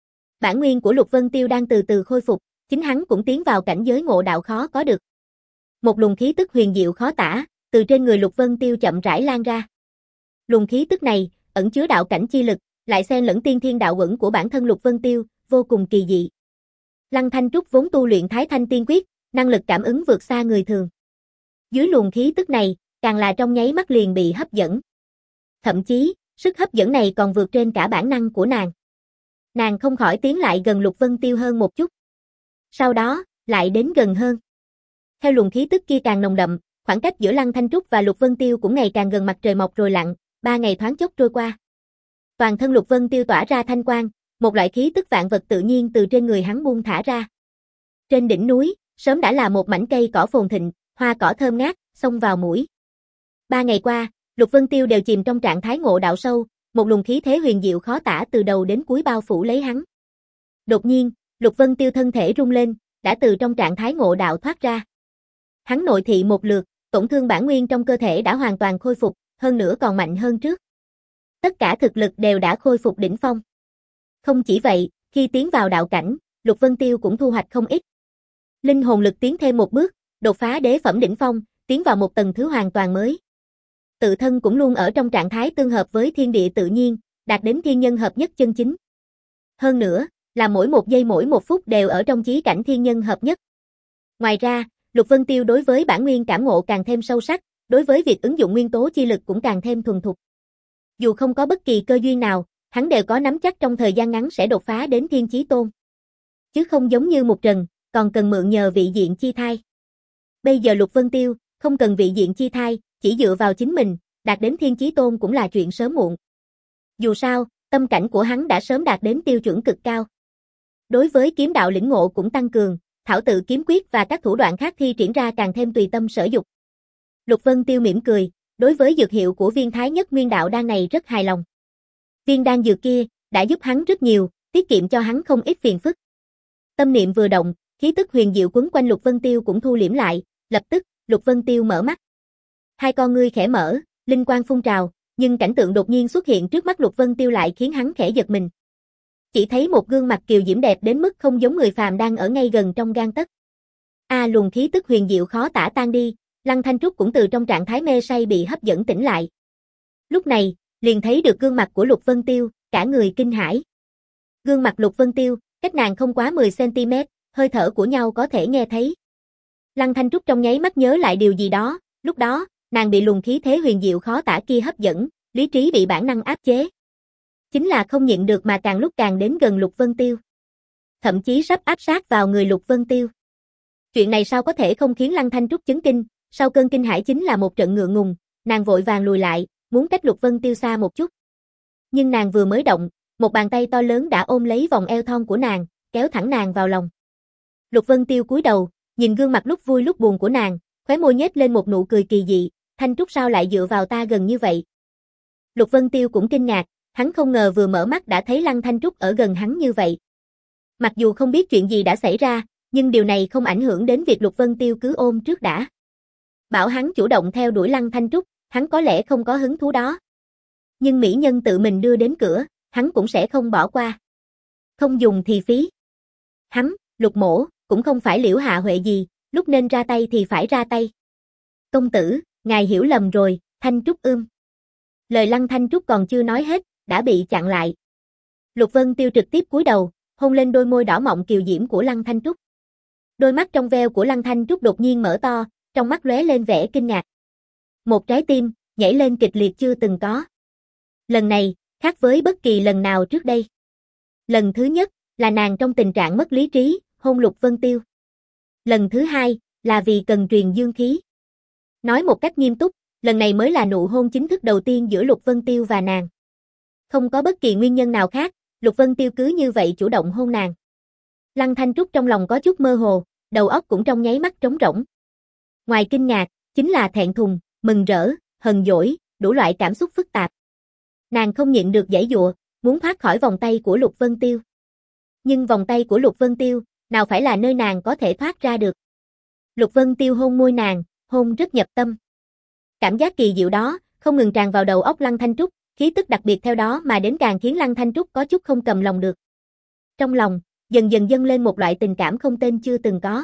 S1: Bản nguyên của Lục Vân Tiêu đang từ từ khôi phục, chính hắn cũng tiến vào cảnh giới ngộ đạo khó có được. Một luồng khí tức huyền diệu khó tả, từ trên người Lục Vân Tiêu chậm rãi lan ra. Luồng khí tức này, ẩn chứa đạo cảnh chi lực, lại xen lẫn tiên thiên đạo uẩn của bản thân Lục Vân Tiêu, vô cùng kỳ dị. Lăng Thanh Trúc vốn tu luyện Thái Thanh Tiên Quyết, năng lực cảm ứng vượt xa người thường. Dưới luồng khí tức này, càng là trong nháy mắt liền bị hấp dẫn. Thậm chí, sức hấp dẫn này còn vượt trên cả bản năng của nàng. Nàng không khỏi tiến lại gần Lục Vân Tiêu hơn một chút. Sau đó, lại đến gần hơn. Theo luồng khí tức kia càng nồng đậm, khoảng cách giữa Lăng Thanh Trúc và Lục Vân Tiêu cũng ngày càng gần, mặt trời mọc rồi lặn, ba ngày thoáng chốc trôi qua. Toàn thân Lục Vân Tiêu tỏa ra thanh quang, một loại khí tức vạn vật tự nhiên từ trên người hắn buông thả ra. Trên đỉnh núi, sớm đã là một mảnh cây cỏ phồn thịnh, hoa cỏ thơm ngát, xông vào mũi. Ba ngày qua, Lục Vân Tiêu đều chìm trong trạng thái ngộ đạo sâu, một luồng khí thế huyền diệu khó tả từ đầu đến cuối bao phủ lấy hắn. Đột nhiên, Lục Vân Tiêu thân thể rung lên, đã từ trong trạng thái ngộ đạo thoát ra. Hắn nội thị một lượt, tổn thương bản nguyên trong cơ thể đã hoàn toàn khôi phục, hơn nữa còn mạnh hơn trước. Tất cả thực lực đều đã khôi phục đỉnh phong. Không chỉ vậy, khi tiến vào đạo cảnh, Lục Vân Tiêu cũng thu hoạch không ít. Linh hồn lực tiến thêm một bước, đột phá đế phẩm đỉnh phong, tiến vào một tầng thứ hoàn toàn mới. Tự thân cũng luôn ở trong trạng thái tương hợp với thiên địa tự nhiên, đạt đến thiên nhân hợp nhất chân chính. Hơn nữa, là mỗi một giây mỗi một phút đều ở trong chí cảnh thiên nhân hợp nhất. Ngoài ra, Lục Vân Tiêu đối với bản nguyên cảm ngộ càng thêm sâu sắc, đối với việc ứng dụng nguyên tố chi lực cũng càng thêm thuần thục. Dù không có bất kỳ cơ duyên nào, hắn đều có nắm chắc trong thời gian ngắn sẽ đột phá đến thiên chí tôn. Chứ không giống như Mục Trần, còn cần mượn nhờ vị diện chi thai. Bây giờ Lục Vân Tiêu, không cần vị diện chi thai, chỉ dựa vào chính mình, đạt đến thiên chí tôn cũng là chuyện sớm muộn. Dù sao, tâm cảnh của hắn đã sớm đạt đến tiêu chuẩn cực cao. Đối với kiếm đạo lĩnh ngộ cũng tăng cường, thảo tự kiếm quyết và các thủ đoạn khác thi triển ra càng thêm tùy tâm sở dục. Lục Vân Tiêu mỉm cười, đối với dược hiệu của viên thái nhất nguyên đạo đan này rất hài lòng. Viên đan dược kia đã giúp hắn rất nhiều, tiết kiệm cho hắn không ít phiền phức. Tâm niệm vừa động, khí tức huyền diệu quấn quanh Lục Vân Tiêu cũng thu liễm lại, lập tức, Lục Vân Tiêu mở mắt. Hai con ngươi khẽ mở, linh quang phun trào, nhưng cảnh tượng đột nhiên xuất hiện trước mắt Lục Vân Tiêu lại khiến hắn khẽ giật mình. Chỉ thấy một gương mặt kiều diễm đẹp đến mức không giống người phàm đang ở ngay gần trong gang tấc. A à, luồng khí tức huyền diệu khó tả tan đi, Lăng Thanh Trúc cũng từ trong trạng thái mê say bị hấp dẫn tỉnh lại. Lúc này, liền thấy được gương mặt của Lục Vân Tiêu, cả người kinh hãi. Gương mặt Lục Vân Tiêu, cách nàng không quá mười xăng-ti-mét, hơi thở của nhau có thể nghe thấy. Lăng Thanh Trúc trong nháy mắt nhớ lại điều gì đó, lúc đó, nàng bị luồng khí thế huyền diệu khó tả kia hấp dẫn, lý trí bị bản năng áp chế. Chính là không nhịn được mà càng lúc càng đến gần Lục Vân Tiêu. Thậm chí sắp áp sát vào người Lục Vân Tiêu. Chuyện này sao có thể không khiến Lăng Thanh Trúc chấn kinh, sau cơn kinh hãi chính là một trận ngượng ngùng, nàng vội vàng lùi lại, muốn cách Lục Vân Tiêu xa một chút. Nhưng nàng vừa mới động, một bàn tay to lớn đã ôm lấy vòng eo thon của nàng, kéo thẳng nàng vào lòng. Lục Vân Tiêu cúi đầu, nhìn gương mặt lúc vui lúc buồn của nàng, khóe môi nhếch lên một nụ cười kỳ dị, Thanh Trúc sao lại dựa vào ta gần như vậy? Lục Vân Tiêu cũng kinh ngạc, hắn không ngờ vừa mở mắt đã thấy Lăng Thanh Trúc ở gần hắn như vậy. Mặc dù không biết chuyện gì đã xảy ra, nhưng điều này không ảnh hưởng đến việc Lục Vân Tiêu cứ ôm trước đã. Bảo hắn chủ động theo đuổi Lăng Thanh Trúc, hắn có lẽ không có hứng thú đó. Nhưng mỹ nhân tự mình đưa đến cửa, hắn cũng sẽ không bỏ qua. Không dùng thì phí. Hắn, Lục Mỗ, cũng không phải Liễu Hạ Huệ gì, lúc nên ra tay thì phải ra tay. Công tử, ngài hiểu lầm rồi, Thanh Trúc ưm. Lời Lăng Thanh Trúc còn chưa nói hết, đã bị chặn lại. Lục Vân Tiêu trực tiếp cúi đầu, hôn lên đôi môi đỏ mọng kiều diễm của Lăng Thanh Trúc. Đôi mắt trong veo của Lăng Thanh Trúc đột nhiên mở to, trong mắt lóe lên vẻ kinh ngạc. Một trái tim, nhảy lên kịch liệt chưa từng có. Lần này, khác với bất kỳ lần nào trước đây. Lần thứ nhất, là nàng trong tình trạng mất lý trí, hôn Lục Vân Tiêu. Lần thứ hai, là vì cần truyền dương khí. Nói một cách nghiêm túc, lần này mới là nụ hôn chính thức đầu tiên giữa Lục Vân Tiêu và nàng. Không có bất kỳ nguyên nhân nào khác, Lục Vân Tiêu cứ như vậy chủ động hôn nàng. Lăng Thanh Trúc trong lòng có chút mơ hồ, đầu óc cũng trong nháy mắt trống rỗng. Ngoài kinh ngạc, chính là thẹn thùng, mừng rỡ, hờn dỗi, đủ loại cảm xúc phức tạp. Nàng không nhịn được giãy giụa, muốn thoát khỏi vòng tay của Lục Vân Tiêu. Nhưng vòng tay của Lục Vân Tiêu, nào phải là nơi nàng có thể thoát ra được. Lục Vân Tiêu hôn môi nàng, hôn rất nhập tâm. Cảm giác kỳ diệu đó, không ngừng tràn vào đầu óc Lăng Thanh Trúc, khí tức đặc biệt theo đó mà đến càng khiến Lăng Thanh Trúc có chút không cầm lòng được. Trong lòng, dần dần dâng lên một loại tình cảm không tên chưa từng có.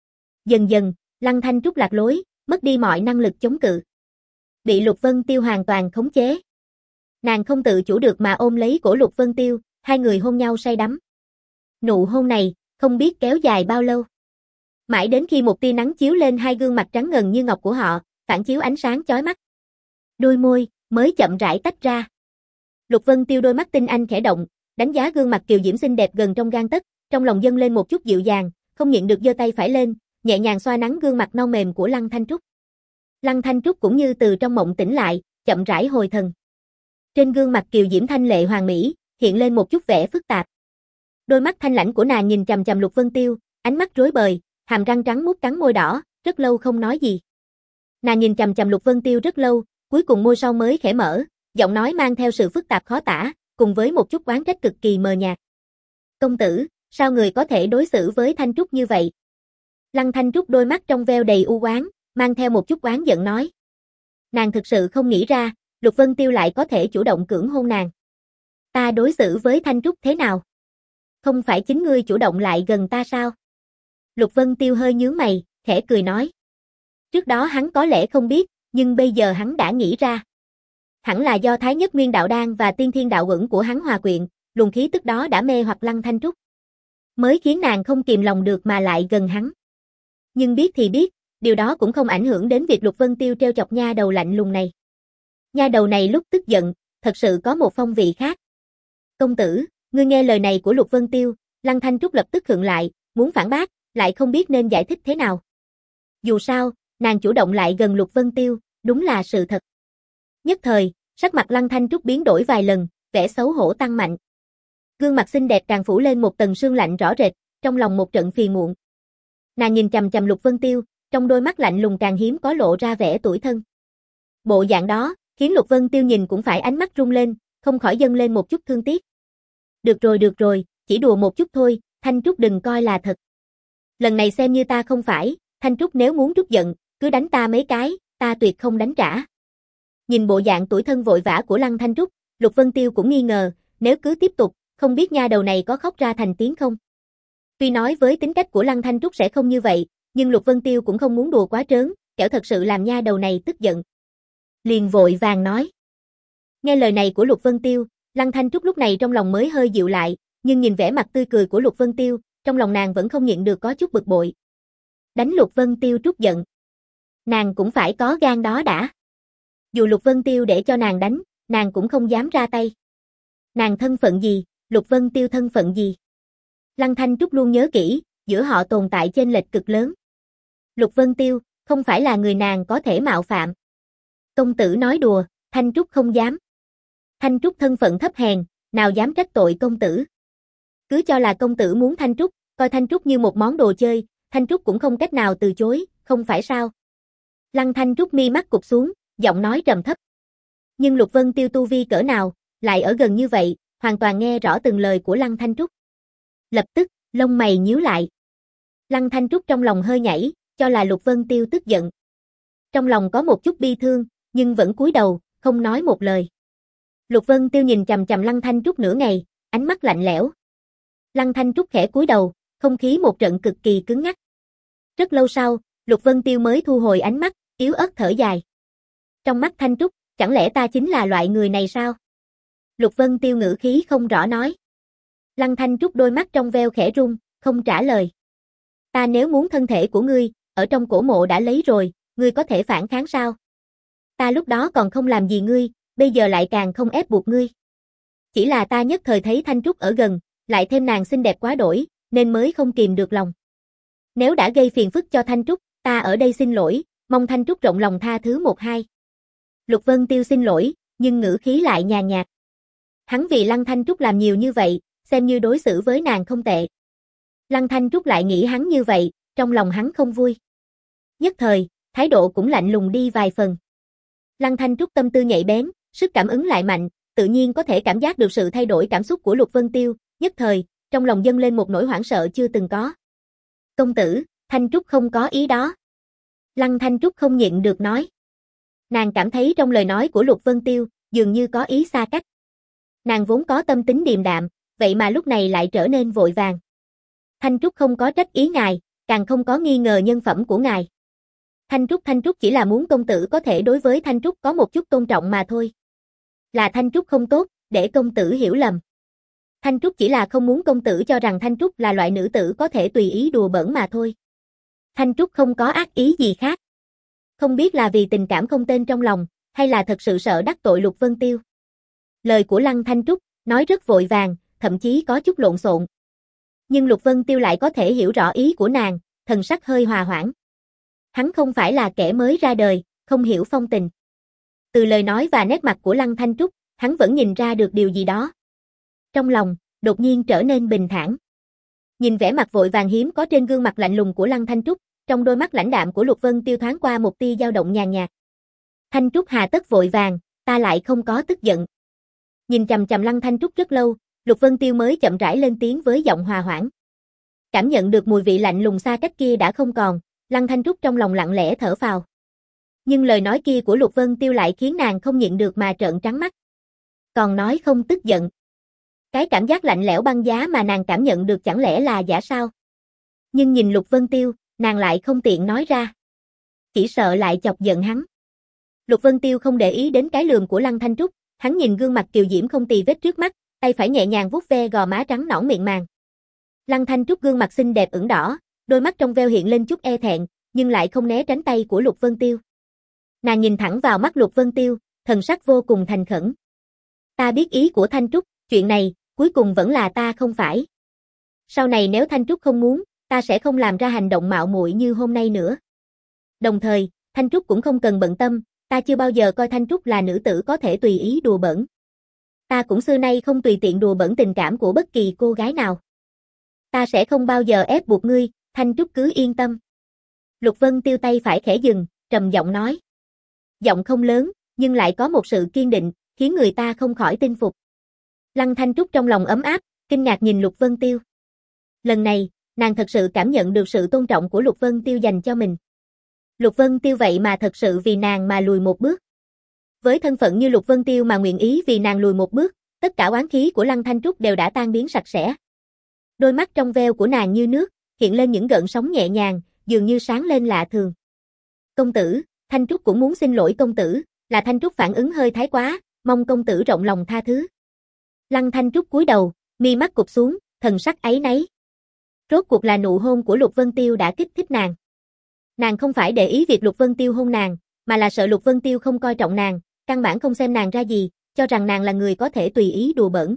S1: Dần dần, Lăng Thanh Trúc lạc lối, mất đi mọi năng lực chống cự. Bị Lục Vân Tiêu hoàn toàn khống chế. Nàng không tự chủ được mà ôm lấy cổ Lục Vân Tiêu, hai người hôn nhau say đắm. Nụ hôn này, không biết kéo dài bao lâu. Mãi đến khi một tia nắng chiếu lên hai gương mặt trắng ngần như ngọc của họ, phản chiếu ánh sáng chói mắt. Đôi môi, mới chậm rãi tách ra. Lục Vân Tiêu đôi mắt tinh anh khẽ động, đánh giá gương mặt kiều diễm xinh đẹp gần trong gang tấc, trong lòng dâng lên một chút dịu dàng, không nhịn được giơ tay phải lên, nhẹ nhàng xoa nắn gương mặt non mềm của Lăng Thanh Trúc. Lăng Thanh Trúc cũng như từ trong mộng tỉnh lại, chậm rãi hồi thần. Trên gương mặt kiều diễm thanh lệ hoàn mỹ, hiện lên một chút vẻ phức tạp. Đôi mắt thanh lãnh của nàng nhìn chằm chằm Lục Vân Tiêu, ánh mắt rối bời, hàm răng trắng muốt cắn môi đỏ, rất lâu không nói gì. Nàng nhìn chằm chằm Lục Vân Tiêu rất lâu, cuối cùng môi sau mới khẽ mở, giọng nói mang theo sự phức tạp khó tả, cùng với một chút oán trách cực kỳ mờ nhạt. Công tử, sao người có thể đối xử với Thanh Trúc như vậy? Lăng Thanh Trúc đôi mắt trong veo đầy u oán, mang theo một chút oán giận nói. Nàng thực sự không nghĩ ra, Lục Vân Tiêu lại có thể chủ động cưỡng hôn nàng. Ta đối xử với Thanh Trúc thế nào? Không phải chính ngươi chủ động lại gần ta sao? Lục Vân Tiêu hơi nhướng mày, khẽ cười nói. Trước đó hắn có lẽ không biết, nhưng bây giờ hắn đã nghĩ ra. Hẳn là do Thái Nhất Nguyên Đạo Đan và Tiên Thiên Đạo Uẩn của hắn hòa quyện, luồng khí tức đó đã mê hoặc Lăng Thanh Trúc. Mới khiến nàng không kìm lòng được mà lại gần hắn. Nhưng biết thì biết, điều đó cũng không ảnh hưởng đến việc Lục Vân Tiêu trêu chọc nha đầu lạnh lùng này. Nha đầu này lúc tức giận, thật sự có một phong vị khác. Công tử, ngươi nghe lời này của Lục Vân Tiêu, Lăng Thanh Trúc lập tức khựng lại, muốn phản bác, lại không biết nên giải thích thế nào. Dù sao, nàng chủ động lại gần Lục Vân Tiêu, đúng là sự thật. Nhất thời, sắc mặt Lăng Thanh Trúc biến đổi vài lần, vẻ xấu hổ tăng mạnh. Gương mặt xinh đẹp càng phủ lên một tầng sương lạnh rõ rệt, trong lòng một trận phiền muộn. Nàng nhìn chằm chằm Lục Vân Tiêu, trong đôi mắt lạnh lùng càng hiếm có lộ ra vẻ tủi thân. Bộ dạng đó, khiến Lục Vân Tiêu nhìn cũng phải ánh mắt rung lên, không khỏi dâng lên một chút thương tiếc. Được rồi được rồi, chỉ đùa một chút thôi, Thanh Trúc đừng coi là thật. Lần này xem như ta không phải, Thanh Trúc nếu muốn trút giận, cứ đánh ta mấy cái, ta tuyệt không đánh trả. Nhìn bộ dạng tủi thân vội vã của Lăng Thanh Trúc, Lục Vân Tiêu cũng nghi ngờ, nếu cứ tiếp tục, không biết nha đầu này có khóc ra thành tiếng không. Tuy nói với tính cách của Lăng Thanh Trúc sẽ không như vậy, nhưng Lục Vân Tiêu cũng không muốn đùa quá trớn, kẻo thật sự làm nha đầu này tức giận. Liền vội vàng nói. Nghe lời này của Lục Vân Tiêu, Lăng Thanh Trúc lúc này trong lòng mới hơi dịu lại, nhưng nhìn vẻ mặt tươi cười của Lục Vân Tiêu, trong lòng nàng vẫn không nhịn được có chút bực bội. Đánh Lục Vân Tiêu trút giận. Nàng cũng phải có gan đó đã. Dù Lục Vân Tiêu để cho nàng đánh, nàng cũng không dám ra tay. Nàng thân phận gì, Lục Vân Tiêu thân phận gì? Lăng Thanh Trúc luôn nhớ kỹ, giữa họ tồn tại chênh lệch cực lớn. Lục Vân Tiêu, không phải là người nàng có thể mạo phạm. Công tử nói đùa, Thanh Trúc không dám. Thanh Trúc thân phận thấp hèn, nào dám trách tội công tử. Cứ cho là công tử muốn Thanh Trúc, coi Thanh Trúc như một món đồ chơi, Thanh Trúc cũng không cách nào từ chối, không phải sao? Lăng Thanh Trúc mi mắt cụp xuống, giọng nói trầm thấp. Nhưng Lục Vân Tiêu tu vi cỡ nào, lại ở gần như vậy, hoàn toàn nghe rõ từng lời của Lăng Thanh Trúc. Lập tức, lông mày nhíu lại. Lăng Thanh Trúc trong lòng hơi nhảy, cho là Lục Vân Tiêu tức giận. Trong lòng có một chút bi thương, nhưng vẫn cúi đầu, không nói một lời. Lục Vân Tiêu nhìn chằm chằm Lăng Thanh Trúc nửa ngày, ánh mắt lạnh lẽo. Lăng Thanh Trúc khẽ cúi đầu, không khí một trận cực kỳ cứng ngắc. Rất lâu sau, Lục Vân Tiêu mới thu hồi ánh mắt, yếu ớt thở dài. Trong mắt Thanh Trúc, chẳng lẽ ta chính là loại người này sao? Lục Vân Tiêu ngữ khí không rõ nói. Lăng Thanh Trúc đôi mắt trong veo khẽ rung, không trả lời. Ta nếu muốn thân thể của ngươi, ở trong cổ mộ đã lấy rồi, ngươi có thể phản kháng sao? Ta lúc đó còn không làm gì ngươi, bây giờ lại càng không ép buộc ngươi. Chỉ là ta nhất thời thấy Thanh Trúc ở gần, lại thêm nàng xinh đẹp quá đổi, nên mới không kìm được lòng. Nếu đã gây phiền phức cho Thanh Trúc, ta ở đây xin lỗi, mong Thanh Trúc rộng lòng tha thứ một hai. Lục Vân Tiêu xin lỗi, nhưng ngữ khí lại nhàn nhạt. Hắn vì Lăng Thanh Trúc làm nhiều như vậy, xem như đối xử với nàng không tệ. Lăng Thanh Trúc lại nghĩ hắn như vậy, trong lòng hắn không vui. Nhất thời, thái độ cũng lạnh lùng đi vài phần. Lăng Thanh Trúc tâm tư nhạy bén, sức cảm ứng lại mạnh, tự nhiên có thể cảm giác được sự thay đổi cảm xúc của Lục Vân Tiêu, nhất thời, trong lòng dâng lên một nỗi hoảng sợ chưa từng có. Công tử, Thanh Trúc không có ý đó. Lăng Thanh Trúc không nhịn được nói. Nàng cảm thấy trong lời nói của Lục Vân Tiêu, dường như có ý xa cách. Nàng vốn có tâm tính điềm đạm, vậy mà lúc này lại trở nên vội vàng. Thanh Trúc không có trách ý ngài, càng không có nghi ngờ nhân phẩm của ngài. Thanh Trúc Thanh Trúc chỉ là muốn công tử có thể đối với Thanh Trúc có một chút tôn trọng mà thôi. Là Thanh Trúc không tốt, để công tử hiểu lầm. Thanh Trúc chỉ là không muốn công tử cho rằng Thanh Trúc là loại nữ tử có thể tùy ý đùa bỡn mà thôi. Thanh Trúc không có ác ý gì khác. Không biết là vì tình cảm không tên trong lòng, hay là thật sự sợ đắc tội Lục Vân Tiêu. Lời của Lăng Thanh Trúc, nói rất vội vàng, thậm chí có chút lộn xộn. Nhưng Lục Vân Tiêu lại có thể hiểu rõ ý của nàng, thần sắc hơi hòa hoãn. Hắn không phải là kẻ mới ra đời, không hiểu phong tình. Từ lời nói và nét mặt của Lăng Thanh Trúc, hắn vẫn nhìn ra được điều gì đó. Trong lòng, đột nhiên trở nên bình thản. Nhìn vẻ mặt vội vàng hiếm có trên gương mặt lạnh lùng của Lăng Thanh Trúc, trong đôi mắt lãnh đạm của Lục Vân Tiêu thoáng qua một tia dao động nhàn nhạt. Thanh Trúc hà tất vội vàng, ta lại không có tức giận. Nhìn chằm chằm Lăng Thanh Trúc rất lâu, Lục Vân Tiêu mới chậm rãi lên tiếng với giọng hòa hoãn. Cảm nhận được mùi vị lạnh lùng xa cách kia đã không còn, Lăng Thanh Trúc trong lòng lặng lẽ thở phào. Nhưng lời nói kia của Lục Vân Tiêu lại khiến nàng không nhịn được mà trợn trắng mắt. Còn nói không tức giận. Cái cảm giác lạnh lẽo băng giá mà nàng cảm nhận được chẳng lẽ là giả sao? Nhưng nhìn Lục Vân Tiêu, nàng lại không tiện nói ra. Chỉ sợ lại chọc giận hắn. Lục Vân Tiêu không để ý đến cái lườm của Lăng Thanh Trúc, hắn nhìn gương mặt kiều diễm không tì vết trước mắt, tay phải nhẹ nhàng vuốt ve gò má trắng nõn miệng màng. Lăng Thanh Trúc gương mặt xinh đẹp ửng đỏ, đôi mắt trong veo hiện lên chút e thẹn, nhưng lại không né tránh tay của Lục Vân Tiêu. Nàng nhìn thẳng vào mắt Lục Vân Tiêu, thần sắc vô cùng thành khẩn. Ta biết ý của Thanh Trúc, chuyện này, cuối cùng vẫn là ta không phải. Sau này nếu Thanh Trúc không muốn, ta sẽ không làm ra hành động mạo muội như hôm nay nữa. Đồng thời, Thanh Trúc cũng không cần bận tâm, ta chưa bao giờ coi Thanh Trúc là nữ tử có thể tùy ý đùa bỡn. Ta cũng xưa nay không tùy tiện đùa bỡn tình cảm của bất kỳ cô gái nào. Ta sẽ không bao giờ ép buộc ngươi, Thanh Trúc cứ yên tâm. Lục Vân Tiêu tay phải khẽ dừng, trầm giọng nói. Giọng không lớn, nhưng lại có một sự kiên định, khiến người ta không khỏi tin phục. Lăng Thanh Trúc trong lòng ấm áp, kinh ngạc nhìn Lục Vân Tiêu. Lần này, nàng thật sự cảm nhận được sự tôn trọng của Lục Vân Tiêu dành cho mình. Lục Vân Tiêu vậy mà thật sự vì nàng mà lùi một bước. Với thân phận như Lục Vân Tiêu mà nguyện ý vì nàng lùi một bước, tất cả oán khí của Lăng Thanh Trúc đều đã tan biến sạch sẽ. Đôi mắt trong veo của nàng như nước, hiện lên những gợn sóng nhẹ nhàng, dường như sáng lên lạ thường. Công tử, Thanh Trúc cũng muốn xin lỗi công tử, là Thanh Trúc phản ứng hơi thái quá, mong công tử rộng lòng tha thứ. Lăng Thanh Trúc cúi đầu, mi mắt cụp xuống, thần sắc áy náy. Rốt cuộc là nụ hôn của Lục Vân Tiêu đã kích thích nàng. Nàng không phải để ý việc Lục Vân Tiêu hôn nàng, mà là sợ Lục Vân Tiêu không coi trọng nàng, căn bản không xem nàng ra gì, cho rằng nàng là người có thể tùy ý đùa bỡn.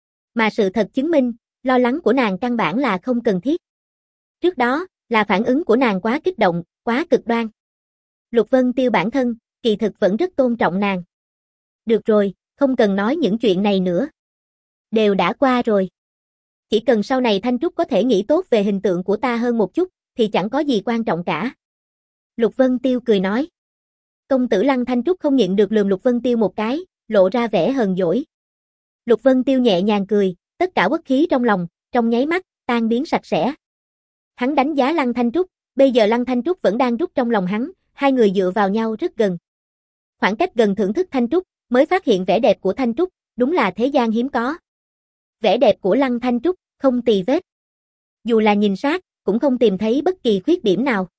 S1: Mà sự thật chứng minh, lo lắng của nàng căn bản là không cần thiết. Trước đó, là phản ứng của nàng quá kích động, quá cực đoan. Lục Vân Tiêu bản thân, kỳ thực vẫn rất tôn trọng nàng. Được rồi, không cần nói những chuyện này nữa. Đều đã qua rồi. Chỉ cần sau này Thanh Trúc có thể nghĩ tốt về hình tượng của ta hơn một chút, thì chẳng có gì quan trọng cả. Lục Vân Tiêu cười nói. Công tử Lăng Thanh Trúc không nhịn được lườm Lục Vân Tiêu một cái, lộ ra vẻ hờn dỗi. Lục Vân Tiêu nhẹ nhàng cười, tất cả uất khí trong lòng, trong nháy mắt, tan biến sạch sẽ. Hắn đánh giá Lăng Thanh Trúc, bây giờ Lăng Thanh Trúc vẫn đang rút trong lòng hắn, hai người dựa vào nhau rất gần. Khoảng cách gần thưởng thức Thanh Trúc, mới phát hiện vẻ đẹp của Thanh Trúc, đúng là thế gian hiếm có. Vẻ đẹp của Lăng Thanh Trúc, không tì vết. Dù là nhìn sát, cũng không tìm thấy bất kỳ khuyết điểm nào.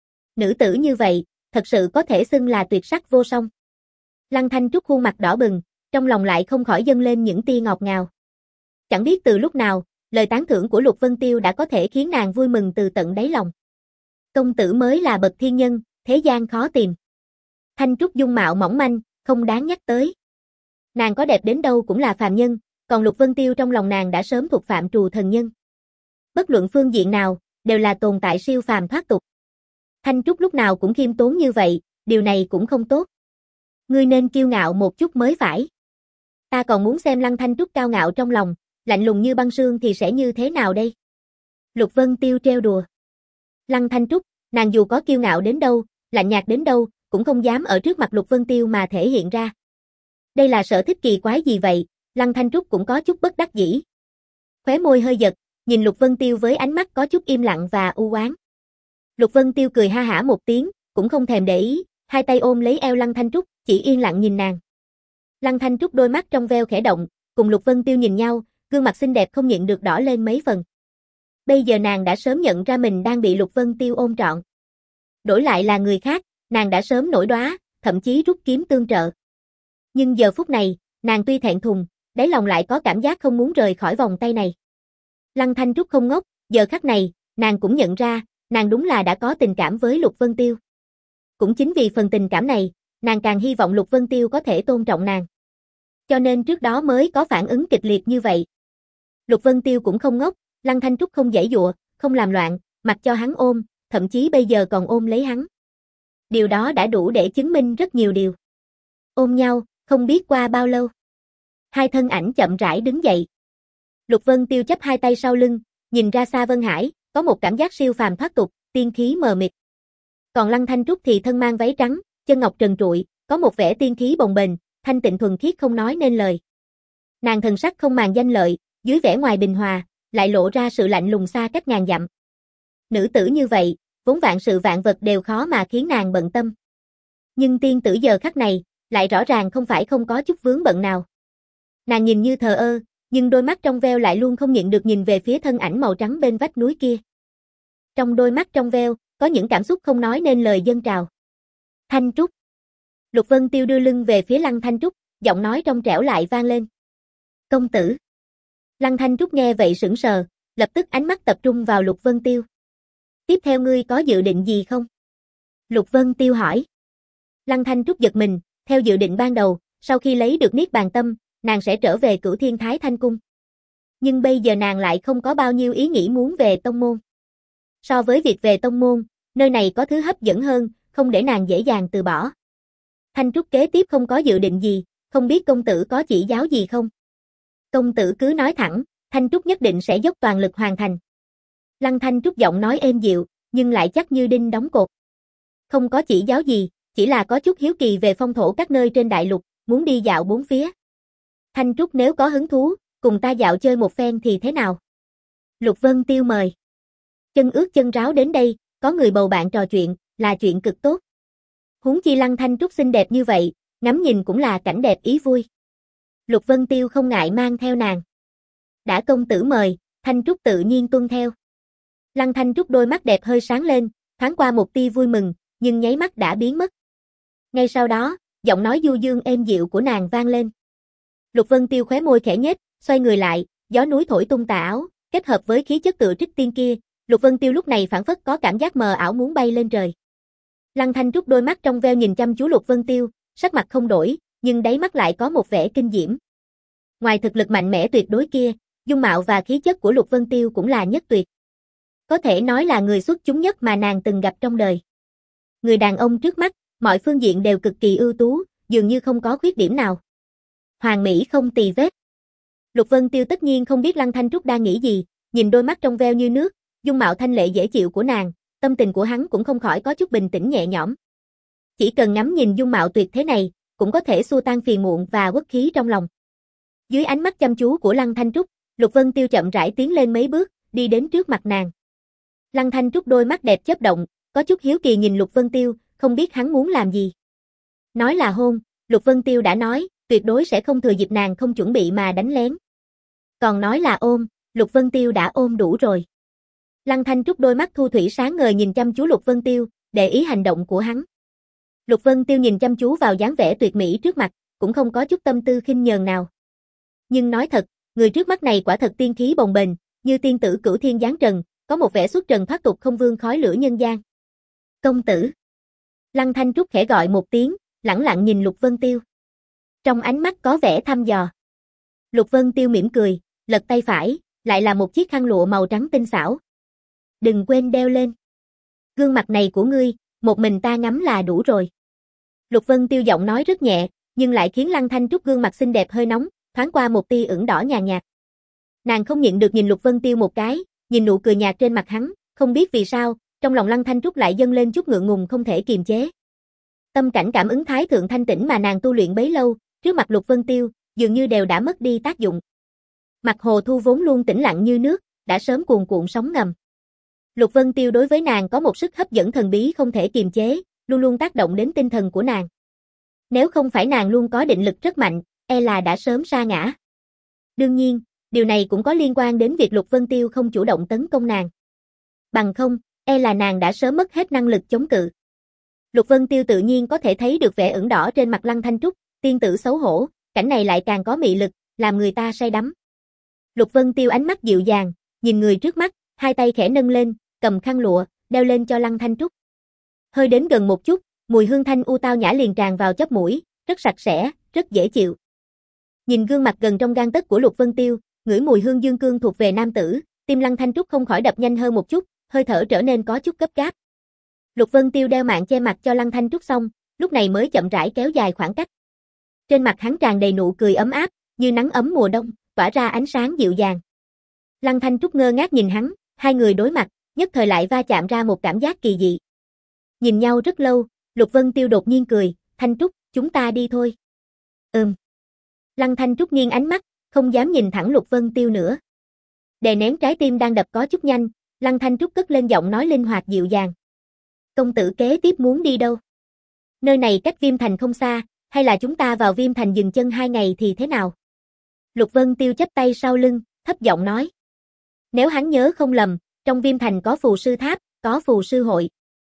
S1: Nữ tử như vậy, thật sự có thể xưng là tuyệt sắc vô song. Lăng Thanh Trúc khuôn mặt đỏ bừng, trong lòng lại không khỏi dâng lên những tia ngọt ngào. Chẳng biết từ lúc nào, lời tán thưởng của Lục Vân Tiêu đã có thể khiến nàng vui mừng từ tận đáy lòng. Công tử mới là bậc thiên nhân, thế gian khó tìm. Thanh Trúc dung mạo mỏng manh, không đáng nhắc tới. Nàng có đẹp đến đâu cũng là phàm nhân, còn Lục Vân Tiêu trong lòng nàng đã sớm thuộc phạm trù thần nhân. Bất luận phương diện nào, đều là tồn tại siêu phàm thoát tục. Thanh Trúc lúc nào cũng khiêm tốn như vậy, điều này cũng không tốt. Ngươi nên kiêu ngạo một chút mới phải. Ta còn muốn xem Lăng Thanh Trúc cao ngạo trong lòng, lạnh lùng như băng sương thì sẽ như thế nào đây? Lục Vân Tiêu trêu đùa. Lăng Thanh Trúc, nàng dù có kiêu ngạo đến đâu, lạnh nhạt đến đâu, cũng không dám ở trước mặt Lục Vân Tiêu mà thể hiện ra. Đây là sở thích kỳ quái gì vậy? Lăng Thanh Trúc cũng có chút bất đắc dĩ. Khóe môi hơi giật, nhìn Lục Vân Tiêu với ánh mắt có chút im lặng và u oán. Lục Vân Tiêu cười ha hả một tiếng, cũng không thèm để ý, hai tay ôm lấy eo Lăng Thanh Trúc, chỉ yên lặng nhìn nàng. Lăng Thanh Trúc đôi mắt trong veo khẽ động, cùng Lục Vân Tiêu nhìn nhau, gương mặt xinh đẹp không nhịn được đỏ lên mấy phần. Bây giờ nàng đã sớm nhận ra mình đang bị Lục Vân Tiêu ôm trọn. Đổi lại là người khác, nàng đã sớm nổi đoá, thậm chí rút kiếm tương trợ. Nhưng giờ phút này, nàng tuy thẹn thùng, đáy lòng lại có cảm giác không muốn rời khỏi vòng tay này. Lăng Thanh Trúc không ngốc, giờ khắc này, nàng cũng nhận ra, nàng đúng là đã có tình cảm với Lục Vân Tiêu. Cũng chính vì phần tình cảm này, nàng càng hy vọng Lục Vân Tiêu có thể tôn trọng nàng. Cho nên trước đó mới có phản ứng kịch liệt như vậy. Lục Vân Tiêu cũng không ngốc, Lăng Thanh Trúc không giãy giụa, không làm loạn, mặc cho hắn ôm, thậm chí bây giờ còn ôm lấy hắn. Điều đó đã đủ để chứng minh rất nhiều điều. Ôm nhau, không biết qua bao lâu. Hai thân ảnh chậm rãi đứng dậy. Lục Vân Tiêu chắp hai tay sau lưng, nhìn ra xa Vân Hải, có một cảm giác siêu phàm thoát tục, tiên khí mờ mịt. Còn Lăng Thanh Trúc thì thân mang váy trắng, chân ngọc trần trụi, có một vẻ tiên khí bồng bềnh, thanh tịnh thuần khiết không nói nên lời. Nàng thần sắc không màng danh lợi, dưới vẻ ngoài bình hòa, lại lộ ra sự lạnh lùng xa cách ngàn dặm. Nữ tử như vậy, vốn vạn sự vạn vật đều khó mà khiến nàng bận tâm. Nhưng tiên tử giờ khắc này, lại rõ ràng không phải không có chút vướng bận nào. Nàng nhìn như thờ ơ, nhưng đôi mắt trong veo lại luôn không nhịn được nhìn về phía thân ảnh màu trắng bên vách núi kia. Trong đôi mắt trong veo, có những cảm xúc không nói nên lời dâng trào. Thanh Trúc. Lục Vân Tiêu đưa lưng về phía Lăng Thanh Trúc, giọng nói trong trẻo lại vang lên. Công tử. Lăng Thanh Trúc nghe vậy sững sờ, lập tức ánh mắt tập trung vào Lục Vân Tiêu. Tiếp theo ngươi có dự định gì không? Lục Vân Tiêu hỏi. Lăng Thanh Trúc giật mình, theo dự định ban đầu, sau khi lấy được Niết Bàn Tâm, nàng sẽ trở về Cửu Thiên Thái Thanh Cung. Nhưng bây giờ nàng lại không có bao nhiêu ý nghĩ muốn về tông môn. So với việc về tông môn, nơi này có thứ hấp dẫn hơn, không để nàng dễ dàng từ bỏ. Thanh Trúc kế tiếp không có dự định gì, không biết công tử có chỉ giáo gì không? Công tử cứ nói thẳng, Thanh Trúc nhất định sẽ dốc toàn lực hoàn thành. Lăng Thanh Trúc giọng nói êm dịu, nhưng lại chắc như đinh đóng cột. Không có chỉ giáo gì, chỉ là có chút hiếu kỳ về phong thổ các nơi trên đại lục, muốn đi dạo bốn phía. Thanh Trúc nếu có hứng thú, cùng ta dạo chơi một phen thì thế nào? Lục Vân Tiêu mời. Chân ướt chân ráo đến đây, có người bầu bạn trò chuyện, là chuyện cực tốt. Huống chi Lăng Thanh Trúc xinh đẹp như vậy, ngắm nhìn cũng là cảnh đẹp ý vui. Lục Vân Tiêu không ngại mang theo nàng. Đã công tử mời, Thanh Trúc tự nhiên tuân theo. Lăng Thanh Trúc đôi mắt đẹp hơi sáng lên, thoáng qua một tia vui mừng, nhưng nháy mắt đã biến mất. Ngay sau đó, giọng nói du dương êm dịu của nàng vang lên. Lục Vân Tiêu khóe môi khẽ nhếch, xoay người lại, gió núi thổi tung tà áo, kết hợp với khí chất tựa trích tiên kia, Lục Vân Tiêu lúc này phảng phất có cảm giác mờ ảo muốn bay lên trời. Lăng Thanh Trúc đôi mắt trong veo nhìn chăm chú Lục Vân Tiêu, sắc mặt không đổi, nhưng đáy mắt lại có một vẻ kinh diễm. Ngoài thực lực mạnh mẽ tuyệt đối kia, dung mạo và khí chất của Lục Vân Tiêu cũng là nhất tuyệt. Có thể nói là người xuất chúng nhất mà nàng từng gặp trong đời. Người đàn ông trước mắt, mọi phương diện đều cực kỳ ưu tú, dường như không có khuyết điểm nào. Hoàn mỹ không tì vết. Lục Vân Tiêu tất nhiên không biết Lăng Thanh Trúc đang nghĩ gì, nhìn đôi mắt trong veo như nước, dung mạo thanh lệ dễ chịu của nàng, tâm tình của hắn cũng không khỏi có chút bình tĩnh nhẹ nhõm. Chỉ cần ngắm nhìn dung mạo tuyệt thế này, cũng có thể xua tan phiền muộn và uất khí trong lòng. Dưới ánh mắt chăm chú của Lăng Thanh Trúc, Lục Vân Tiêu chậm rãi tiến lên mấy bước, đi đến trước mặt nàng. Lăng Thanh Trúc đôi mắt đẹp chớp động, có chút hiếu kỳ nhìn Lục Vân Tiêu, không biết hắn muốn làm gì. Nói là hôn, Lục Vân Tiêu đã nói, tuyệt đối sẽ không thừa dịp nàng không chuẩn bị mà đánh lén. Còn nói là ôm, Lục Vân Tiêu đã ôm đủ rồi. Lăng Thanh Trúc đôi mắt thu thủy sáng ngời nhìn chăm chú Lục Vân Tiêu, để ý hành động của hắn. Lục Vân Tiêu nhìn chăm chú vào dáng vẻ tuyệt mỹ trước mặt, cũng không có chút tâm tư khinh nhờn nào. Nhưng nói thật, người trước mắt này quả thật tiên khí bồng bềnh, như tiên tử cửu thiên giáng trần, có một vẻ xuất trần thoát tục không vương khói lửa nhân gian. Công tử. Lăng Thanh Trúc khẽ gọi một tiếng, lẳng lặng nhìn Lục Vân Tiêu. Trong ánh mắt có vẻ thăm dò. Lục Vân Tiêu mỉm cười, lật tay phải, lại là một chiếc khăn lụa màu trắng tinh xảo. Đừng quên đeo lên. Gương mặt này của ngươi, một mình ta ngắm là đủ rồi. Lục Vân Tiêu giọng nói rất nhẹ, nhưng lại khiến Lăng Thanh Trúc gương mặt xinh đẹp hơi nóng, thoáng qua một tia ửng đỏ nhàn nhạt. Nàng không nhịn được nhìn Lục Vân Tiêu một cái, nhìn nụ cười nhạt trên mặt hắn, không biết vì sao, trong lòng Lăng Thanh Trúc lại dâng lên chút ngượng ngùng không thể kiềm chế. Tâm cảnh cảm ứng thái thượng thanh tĩnh mà nàng tu luyện bấy lâu, trước mặt Lục Vân Tiêu, dường như đều đã mất đi tác dụng. Mặt hồ thu vốn luôn tĩnh lặng như nước, đã sớm cuồn cuộn sóng ngầm. Lục Vân Tiêu đối với nàng có một sức hấp dẫn thần bí không thể kiềm chế, luôn luôn tác động đến tinh thần của nàng. Nếu không phải nàng luôn có định lực rất mạnh, e là đã sớm sa ngã. Đương nhiên, điều này cũng có liên quan đến việc Lục Vân Tiêu không chủ động tấn công nàng. Bằng không, e là nàng đã sớm mất hết năng lực chống cự. Lục Vân Tiêu tự nhiên có thể thấy được vẻ ửng đỏ trên mặt Lăng Thanh Trúc, tiên tử xấu hổ, cảnh này lại càng có mị lực, làm người ta say đắm. Lục Vân Tiêu ánh mắt dịu dàng, nhìn người trước mắt, hai tay khẽ nâng lên, cầm khăn lụa, đeo lên cho Lăng Thanh Trúc. Hơi đến gần một chút, mùi hương thanh u tao nhã liền tràn vào chóp mũi, rất sạch sẽ, rất dễ chịu. Nhìn gương mặt gần trong gang tấc của Lục Vân Tiêu, ngửi mùi hương dương cương thuộc về nam tử, tim Lăng Thanh Trúc không khỏi đập nhanh hơn một chút, hơi thở trở nên có chút gấp gáp. Lục Vân Tiêu đeo mạng che mặt cho Lăng Thanh Trúc xong, lúc này mới chậm rãi kéo dài khoảng cách. Trên mặt hắn tràn đầy nụ cười ấm áp, như nắng ấm mùa đông, tỏa ra ánh sáng dịu dàng. Lăng Thanh Trúc ngơ ngác nhìn hắn, hai người đối mặt, nhất thời lại va chạm ra một cảm giác kỳ dị. Nhìn nhau rất lâu, Lục Vân Tiêu đột nhiên cười, Thanh Trúc, chúng ta đi thôi. Ừm. Lăng Thanh Trúc nghiêng ánh mắt, không dám nhìn thẳng Lục Vân Tiêu nữa. Đè nén trái tim đang đập có chút nhanh, Lăng Thanh Trúc cất lên giọng nói linh hoạt dịu dàng. Công tử kế tiếp muốn đi đâu? Nơi này cách Viêm Thành không xa, hay là chúng ta vào Viêm Thành dừng chân hai ngày thì thế nào? Lục Vân Tiêu chắp tay sau lưng, thấp giọng nói. Nếu hắn nhớ không lầm, trong Viêm Thành có phù sư tháp, có phù sư hội.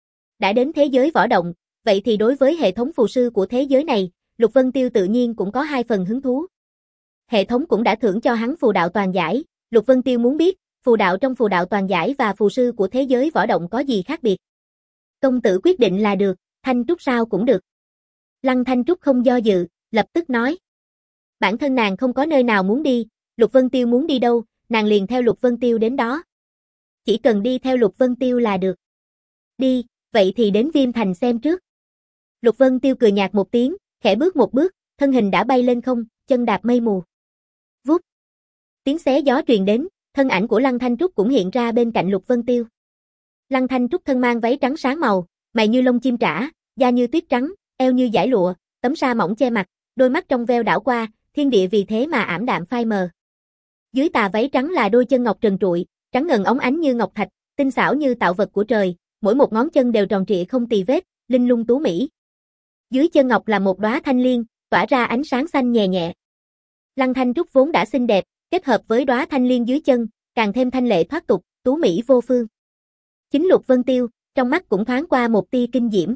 S1: Đã đến thế giới võ động, vậy thì đối với hệ thống phù sư của thế giới này, Lục Vân Tiêu tự nhiên cũng có hai phần hứng thú. Hệ thống cũng đã thưởng cho hắn phù đạo toàn giải, Lục Vân Tiêu muốn biết, phù đạo trong phù đạo toàn giải và phù sư của thế giới võ động có gì khác biệt. Công tử quyết định là được, Thanh Trúc sao cũng được. Lăng Thanh Trúc không do dự, lập tức nói. Bản thân nàng không có nơi nào muốn đi, Lục Vân Tiêu muốn đi đâu, nàng liền theo Lục Vân Tiêu đến đó. Chỉ cần đi theo Lục Vân Tiêu là được. Đi, vậy thì đến Viêm Thành xem trước. Lục Vân Tiêu cười nhạt một tiếng, khẽ bước một bước, thân hình đã bay lên không, chân đạp mây mù. Vút. Tiếng xé gió truyền đến, thân ảnh của Lăng Thanh Trúc cũng hiện ra bên cạnh Lục Vân Tiêu. Lăng Thanh Trúc thân mang váy trắng sáng màu, mày như lông chim trả, da như tuyết trắng, eo như dải lụa, tấm sa mỏng che mặt, đôi mắt trong veo đảo qua, thiên địa vì thế mà ảm đạm phai mờ. Dưới tà váy trắng là đôi chân ngọc trần trụi, trắng ngần óng ánh như ngọc thạch, tinh xảo như tạo vật của trời, mỗi một ngón chân đều tròn trịa không tì vết, linh lung tú mỹ. Dưới chân ngọc là một đóa thanh liên, tỏa ra ánh sáng xanh nhẹ nhẹ. Lăng Thanh Trúc vốn đã xinh đẹp, kết hợp với đóa thanh liên dưới chân, càng thêm thanh lệ thoát tục, tú mỹ vô phương. Chính Lục Vân Tiêu, trong mắt cũng thoáng qua một tia kinh diễm.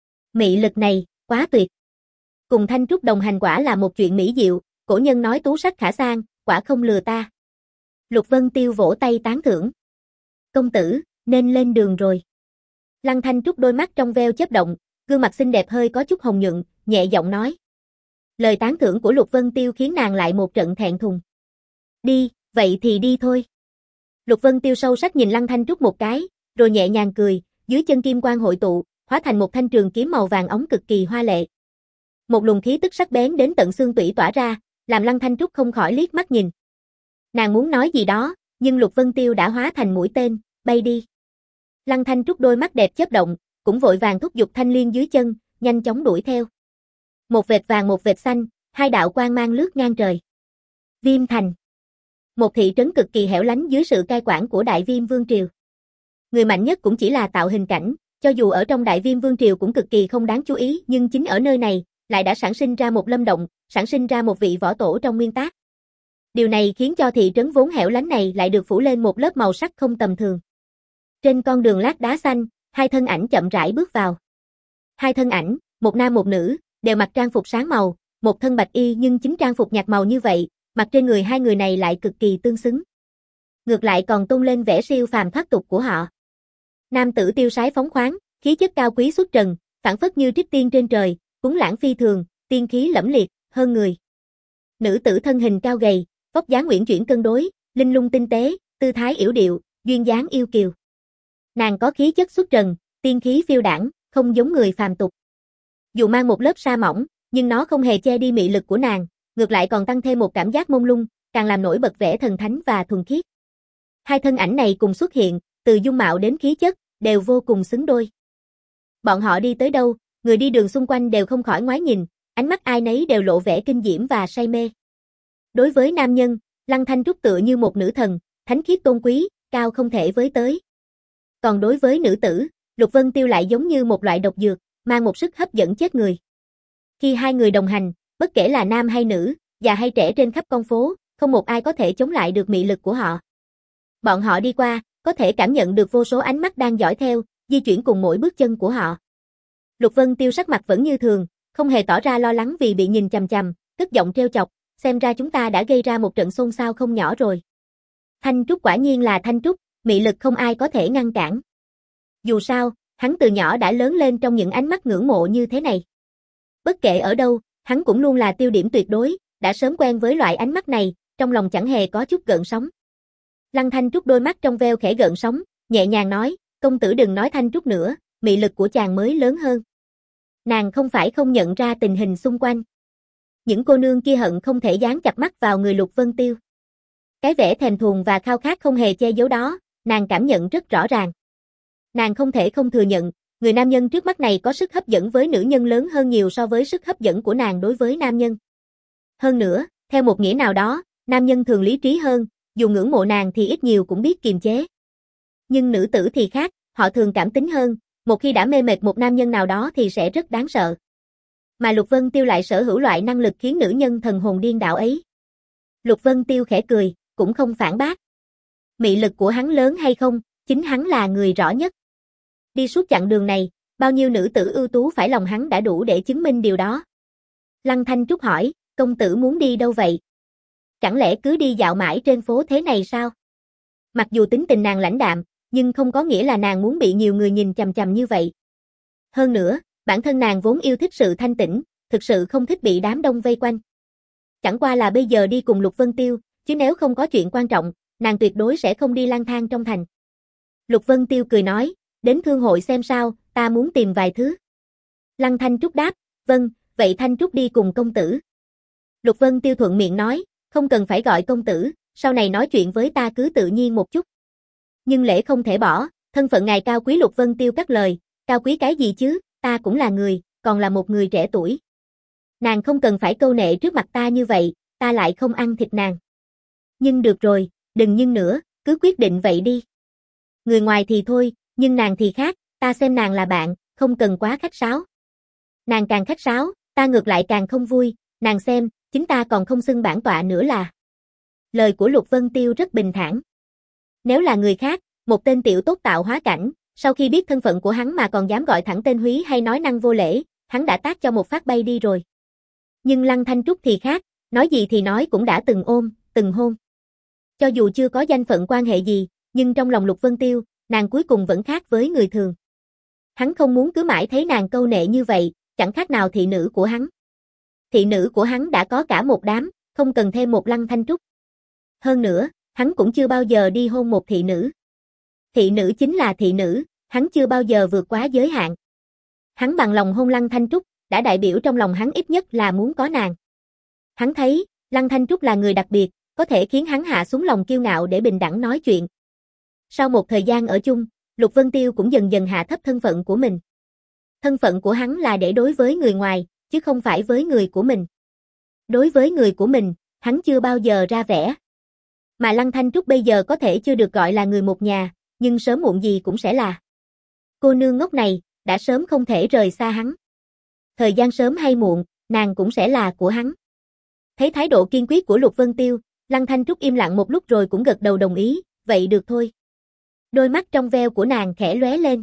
S1: Mị lực này, quá tuyệt. Cùng Thanh Trúc đồng hành quả là một chuyện mỹ diệu, cổ nhân nói tú sắc khả sang, quả không lừa ta. Lục Vân Tiêu vỗ tay tán thưởng. Công tử, nên lên đường rồi. Lăng Thanh Trúc đôi mắt trong veo chớp động, gương mặt xinh đẹp hơi có chút hồng nhuận, nhẹ giọng nói. Lời tán thưởng của Lục Vân Tiêu khiến nàng lại một trận thẹn thùng. Đi, vậy thì đi thôi. Lục Vân Tiêu sâu sắc nhìn Lăng Thanh Trúc một cái, rồi nhẹ nhàng cười, dưới chân kim quang hội tụ, hóa thành một thanh trường kiếm màu vàng óng cực kỳ hoa lệ. Một luồng khí tức sắc bén đến tận xương tủy tỏa ra, làm Lăng Thanh Trúc không khỏi liếc mắt nhìn. Nàng muốn nói gì đó, nhưng Lục Vân Tiêu đã hóa thành mũi tên, bay đi. Lăng Thanh Trúc đôi mắt đẹp chớp động, cũng vội vàng thúc giục thanh liên dưới chân, nhanh chóng đuổi theo. Một vệt vàng một vệt xanh, hai đạo quang mang lướt ngang trời. Viêm Thành, một thị trấn cực kỳ hẻo lánh dưới sự cai quản của Đại Viêm Vương triều. Người mạnh nhất cũng chỉ là tạo hình cảnh, cho dù ở trong Đại Viêm Vương triều cũng cực kỳ không đáng chú ý, nhưng chính ở nơi này lại đã sản sinh ra một lâm động, sản sinh ra một vị võ tổ trong nguyên tác. Điều này khiến cho thị trấn vốn hẻo lánh này lại được phủ lên một lớp màu sắc không tầm thường. Trên con đường lát đá xanh, hai thân ảnh chậm rãi bước vào. Hai thân ảnh, một nam một nữ, đều mặc trang phục sáng màu, một thân bạch y nhưng chính trang phục nhạt màu như vậy, mặc trên người hai người này lại cực kỳ tương xứng. Ngược lại còn tôn lên vẻ siêu phàm thoát tục của họ. Nam tử tiêu sái phóng khoáng, khí chất cao quý xuất trần, phảng phất như trích tiên trên trời, tuấn lãng phi thường, tiên khí lẫm liệt, hơn người. Nữ tử thân hình cao gầy, vóc dáng uyển chuyển cân đối, linh lung tinh tế, tư thái yểu điệu, duyên dáng yêu kiều. Nàng có khí chất xuất trần, tiên khí phiêu đãng, không giống người phàm tục. Dù mang một lớp sa mỏng, nhưng nó không hề che đi mị lực của nàng, ngược lại còn tăng thêm một cảm giác mông lung, càng làm nổi bật vẻ thần thánh và thuần khiết. Hai thân ảnh này cùng xuất hiện, từ dung mạo đến khí chất, đều vô cùng xứng đôi. Bọn họ đi tới đâu, người đi đường xung quanh đều không khỏi ngoái nhìn, ánh mắt ai nấy đều lộ vẻ kinh diễm và say mê. Đối với nam nhân, Lăng Thanh Trúc tựa như một nữ thần, thánh khiết tôn quý, cao không thể với tới. Còn đối với nữ tử, Lục Vân Tiêu lại giống như một loại độc dược, mang một sức hấp dẫn chết người. Khi hai người đồng hành, bất kể là nam hay nữ, già hay trẻ trên khắp con phố, không một ai có thể chống lại được mị lực của họ. Bọn họ đi qua, có thể cảm nhận được vô số ánh mắt đang dõi theo, di chuyển cùng mỗi bước chân của họ. Lục Vân Tiêu sắc mặt vẫn như thường, không hề tỏ ra lo lắng vì bị nhìn chằm chằm, cất giọng trêu chọc, xem ra chúng ta đã gây ra một trận xôn xao không nhỏ rồi. Thanh Trúc quả nhiên là Thanh Trúc, mị lực không ai có thể ngăn cản. Dù sao, hắn từ nhỏ đã lớn lên trong những ánh mắt ngưỡng mộ như thế này. Bất kể ở đâu, hắn cũng luôn là tiêu điểm tuyệt đối, đã sớm quen với loại ánh mắt này, trong lòng chẳng hề có chút gợn sóng. Lăng Thanh Trúc đôi mắt trong veo khẽ gợn sóng, nhẹ nhàng nói, công tử đừng nói Thanh Trúc nữa, mị lực của chàng mới lớn hơn. Nàng không phải không nhận ra tình hình xung quanh. Những cô nương kia hận không thể dán chặt mắt vào người Lục Vân Tiêu. Cái vẻ thèm thuồng và khao khát không hề che giấu đó, nàng cảm nhận rất rõ ràng. Nàng không thể không thừa nhận, người nam nhân trước mắt này có sức hấp dẫn với nữ nhân lớn hơn nhiều so với sức hấp dẫn của nàng đối với nam nhân. Hơn nữa, theo một nghĩa nào đó, nam nhân thường lý trí hơn, dù ngưỡng mộ nàng thì ít nhiều cũng biết kiềm chế. Nhưng nữ tử thì khác, họ thường cảm tính hơn, một khi đã mê mệt một nam nhân nào đó thì sẽ rất đáng sợ. Mà Lục Vân Tiêu lại sở hữu loại năng lực khiến nữ nhân thần hồn điên đảo ấy. Lục Vân Tiêu khẽ cười, cũng không phản bác. Mị lực của hắn lớn hay không, chính hắn là người rõ nhất. Đi suốt chặng đường này, bao nhiêu nữ tử ưu tú phải lòng hắn đã đủ để chứng minh điều đó. Lăng Thanh Trúc hỏi, công tử muốn đi đâu vậy? Chẳng lẽ cứ đi dạo mãi trên phố thế này sao? Mặc dù tính tình nàng lãnh đạm, nhưng không có nghĩa là nàng muốn bị nhiều người nhìn chằm chằm như vậy. Hơn nữa, bản thân nàng vốn yêu thích sự thanh tĩnh, thực sự không thích bị đám đông vây quanh. Chẳng qua là bây giờ đi cùng Lục Vân Tiêu, chứ nếu không có chuyện quan trọng, nàng tuyệt đối sẽ không đi lang thang trong thành. Lục Vân Tiêu cười nói, đến thương hội xem sao, ta muốn tìm vài thứ. Lăng Thanh Trúc đáp, vâng, vậy Thanh Trúc đi cùng công tử. Lục Vân Tiêu thuận miệng nói, không cần phải gọi công tử, sau này nói chuyện với ta cứ tự nhiên một chút. Nhưng lễ không thể bỏ, Thân phận ngài cao quý, Lục Vân Tiêu cắt lời, cao quý cái gì chứ, ta cũng là người, còn là một người trẻ tuổi. Nàng không cần phải câu nệ trước mặt ta như vậy, ta lại không ăn thịt nàng. Nhưng được rồi, đừng nhưng nữa, cứ quyết định vậy đi. Người ngoài thì thôi, nhưng nàng thì khác, ta xem nàng là bạn, không cần quá khách sáo. Nàng càng khách sáo, ta ngược lại càng không vui, nàng xem, chính ta còn không xưng bản tọa nữa là. Lời của Lục Vân Tiêu rất bình thản. Nếu là người khác, một tên tiểu tốt tạo hóa cảnh, sau khi biết thân phận của hắn mà còn dám gọi thẳng tên húy hay nói năng vô lễ, hắn đã tát cho một phát bay đi rồi. Nhưng Lăng Thanh Trúc thì khác, nói gì thì nói cũng đã từng ôm, từng hôn. Cho dù chưa có danh phận quan hệ gì, nhưng trong lòng Lục Vân Tiêu, nàng cuối cùng vẫn khác với người thường. Hắn không muốn cứ mãi thấy nàng câu nệ như vậy, chẳng khác nào thị nữ của hắn. Thị nữ của hắn đã có cả một đám, không cần thêm một Lăng Thanh Trúc. Hơn nữa, hắn cũng chưa bao giờ đi hôn một thị nữ. Thị nữ chính là thị nữ, hắn chưa bao giờ vượt quá giới hạn. Hắn bằng lòng hôn Lăng Thanh Trúc, đã đại biểu trong lòng hắn ít nhất là muốn có nàng. Hắn thấy, Lăng Thanh Trúc là người đặc biệt, có thể khiến hắn hạ xuống lòng kiêu ngạo để bình đẳng nói chuyện. Sau một thời gian ở chung, Lục Vân Tiêu cũng dần dần hạ thấp thân phận của mình. Thân phận của hắn là để đối với người ngoài, chứ không phải với người của mình. Đối với người của mình, hắn chưa bao giờ ra vẻ. Mà Lăng Thanh Trúc bây giờ có thể chưa được gọi là người một nhà, nhưng sớm muộn gì cũng sẽ là. Cô nương ngốc này, đã sớm không thể rời xa hắn. Thời gian sớm hay muộn, nàng cũng sẽ là của hắn. Thấy thái độ kiên quyết của Lục Vân Tiêu, Lăng Thanh Trúc im lặng một lúc rồi cũng gật đầu đồng ý, vậy được thôi. Đôi mắt trong veo của nàng khẽ lóe lên.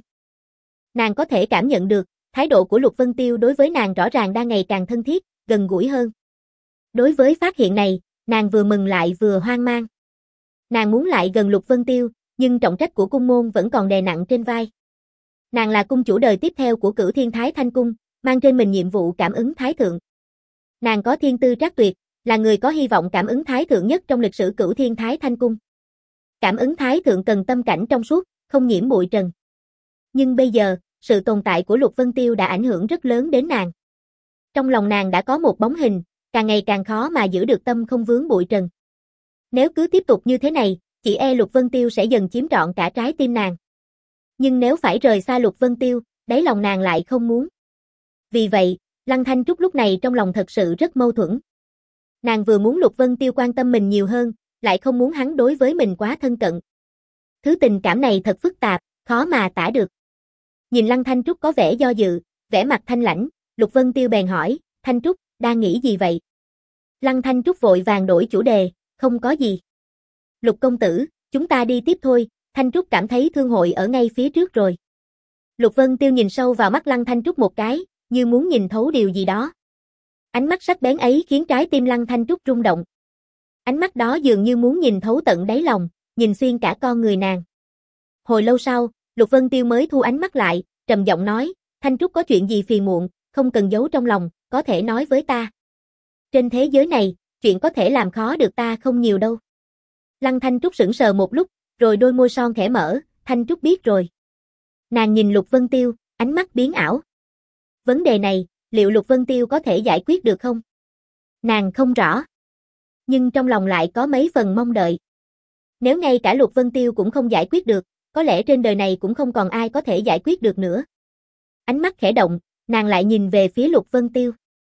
S1: Nàng có thể cảm nhận được, thái độ của Lục Vân Tiêu đối với nàng rõ ràng đang ngày càng thân thiết, gần gũi hơn. Đối với phát hiện này, nàng vừa mừng lại vừa hoang mang. Nàng muốn lại gần Lục Vân Tiêu, nhưng trọng trách của cung môn vẫn còn đè nặng trên vai. Nàng là cung chủ đời tiếp theo của Cửu Thiên Thái Thanh Cung, mang trên mình nhiệm vụ cảm ứng Thái Thượng. Nàng có thiên tư trác tuyệt, là người có hy vọng cảm ứng Thái Thượng nhất trong lịch sử Cửu Thiên Thái Thanh Cung. Cảm ứng Thái Thượng cần tâm cảnh trong suốt, không nhiễm bụi trần. Nhưng bây giờ, sự tồn tại của Lục Vân Tiêu đã ảnh hưởng rất lớn đến nàng. Trong lòng nàng đã có một bóng hình, càng ngày càng khó mà giữ được tâm không vướng bụi trần. Nếu cứ tiếp tục như thế này, chỉ e Lục Vân Tiêu sẽ dần chiếm trọn cả trái tim nàng. Nhưng nếu phải rời xa Lục Vân Tiêu, đáy lòng nàng lại không muốn. Vì vậy, Lăng Thanh Trúc lúc này trong lòng thật sự rất mâu thuẫn. Nàng vừa muốn Lục Vân Tiêu quan tâm mình nhiều hơn, lại không muốn hắn đối với mình quá thân cận. Thứ tình cảm này thật phức tạp, khó mà tả được. Nhìn Lăng Thanh Trúc có vẻ do dự, vẻ mặt thanh lãnh, Lục Vân Tiêu bèn hỏi, Thanh Trúc, đang nghĩ gì vậy? Lăng Thanh Trúc vội vàng đổi chủ đề, không có gì. Lục công tử, chúng ta đi tiếp thôi, Thanh Trúc cảm thấy thương hội ở ngay phía trước rồi. Lục Vân Tiêu nhìn sâu vào mắt Lăng Thanh Trúc một cái, như muốn nhìn thấu điều gì đó. Ánh mắt sắc bén ấy khiến trái tim Lăng Thanh Trúc rung động. Ánh mắt đó dường như muốn nhìn thấu tận đáy lòng, nhìn xuyên cả con người nàng. Hồi lâu sau, Lục Vân Tiêu mới thu ánh mắt lại, trầm giọng nói, Thanh Trúc có chuyện gì phiền muộn, không cần giấu trong lòng, có thể nói với ta. Trên thế giới này, chuyện có thể làm khó được ta không nhiều đâu. Lăng Thanh Trúc sững sờ một lúc, rồi đôi môi son khẽ mở, Thanh Trúc biết rồi. Nàng nhìn Lục Vân Tiêu, ánh mắt biến ảo. Vấn đề này, liệu Lục Vân Tiêu có thể giải quyết được không? Nàng không rõ. Nhưng trong lòng lại có mấy phần mong đợi. Nếu ngay cả Lục Vân Tiêu cũng không giải quyết được, có lẽ trên đời này cũng không còn ai có thể giải quyết được nữa. Ánh mắt khẽ động, nàng lại nhìn về phía Lục Vân Tiêu.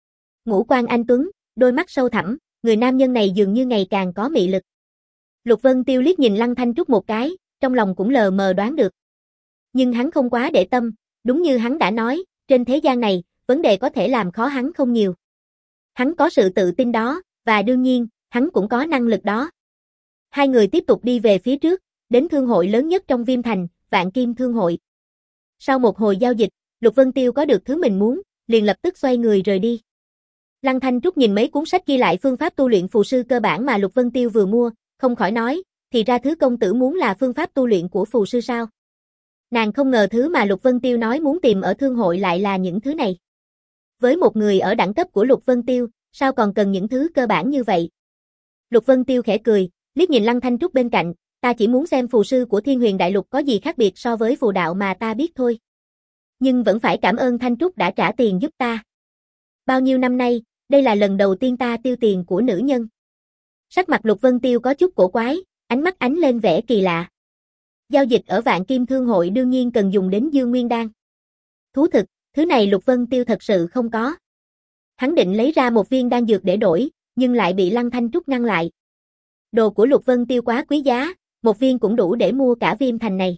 S1: Ngũ quan anh tuấn, đôi mắt sâu thẳm, người nam nhân này dường như ngày càng có mị lực. Lục Vân Tiêu liếc nhìn Lăng Thanh Trúc một cái, trong lòng cũng lờ mờ đoán được. Nhưng hắn không quá để tâm, đúng như hắn đã nói, trên thế gian này, vấn đề có thể làm khó hắn không nhiều. Hắn có sự tự tin đó, và đương nhiên, hắn cũng có năng lực đó. Hai người tiếp tục đi về phía trước, đến thương hội lớn nhất trong Viêm Thành, Vạn Kim Thương hội. Sau một hồi giao dịch, Lục Vân Tiêu có được thứ mình muốn, liền lập tức xoay người rời đi. Lăng Thanh Trúc nhìn mấy cuốn sách ghi lại phương pháp tu luyện phù sư cơ bản mà Lục Vân Tiêu vừa mua, không khỏi nói, thì ra thứ công tử muốn là phương pháp tu luyện của phù sư sao? Nàng không ngờ thứ mà Lục Vân Tiêu nói muốn tìm ở thương hội lại là những thứ này. Với một người ở đẳng cấp của Lục Vân Tiêu, sao còn cần những thứ cơ bản như vậy? Lục Vân Tiêu khẽ cười, liếc nhìn Lăng Thanh Trúc bên cạnh, ta chỉ muốn xem phù sư của Thiên Huyền Đại Lục có gì khác biệt so với phù đạo mà ta biết thôi. Nhưng vẫn phải cảm ơn Thanh Trúc đã trả tiền giúp ta. Bao nhiêu năm nay, đây là lần đầu tiên ta tiêu tiền của nữ nhân. Sắc mặt Lục Vân Tiêu có chút cổ quái, ánh mắt ánh lên vẻ kỳ lạ. Giao dịch ở Vạn Kim Thương hội đương nhiên cần dùng đến Dương Nguyên Đan. Thú thực, thứ này Lục Vân Tiêu thật sự không có. Hắn định lấy ra một viên đan dược để đổi, nhưng lại bị Lăng Thanh Trúc ngăn lại. Đồ của Lục Vân Tiêu quá quý giá, một viên cũng đủ để mua cả Viêm Thành này.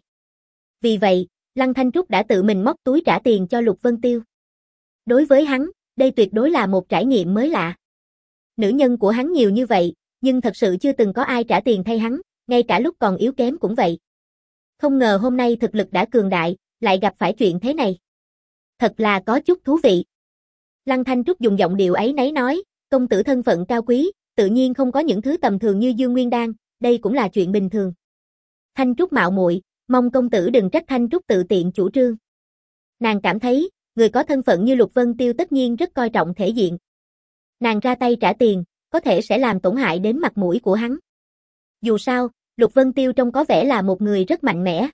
S1: Vì vậy, Lăng Thanh Trúc đã tự mình móc túi trả tiền cho Lục Vân Tiêu. Đối với hắn, đây tuyệt đối là một trải nghiệm mới lạ. Nữ nhân của hắn nhiều như vậy, nhưng thật sự chưa từng có ai trả tiền thay hắn, ngay cả lúc còn yếu kém cũng vậy. Không ngờ hôm nay thực lực đã cường đại, lại gặp phải chuyện thế này. Thật là có chút thú vị. Lăng Thanh Trúc dùng giọng điệu ấy nấy nói, công tử thân phận cao quý, tự nhiên không có những thứ tầm thường như Dương Nguyên Đan, đây cũng là chuyện bình thường. Thanh Trúc mạo muội, mong công tử đừng trách Thanh Trúc tự tiện chủ trương. Nàng cảm thấy, người có thân phận như Lục Vân Tiêu tất nhiên rất coi trọng thể diện. Nàng ra tay trả tiền, có thể sẽ làm tổn hại đến mặt mũi của hắn. Dù sao, Lục Vân Tiêu trông có vẻ là một người rất mạnh mẽ.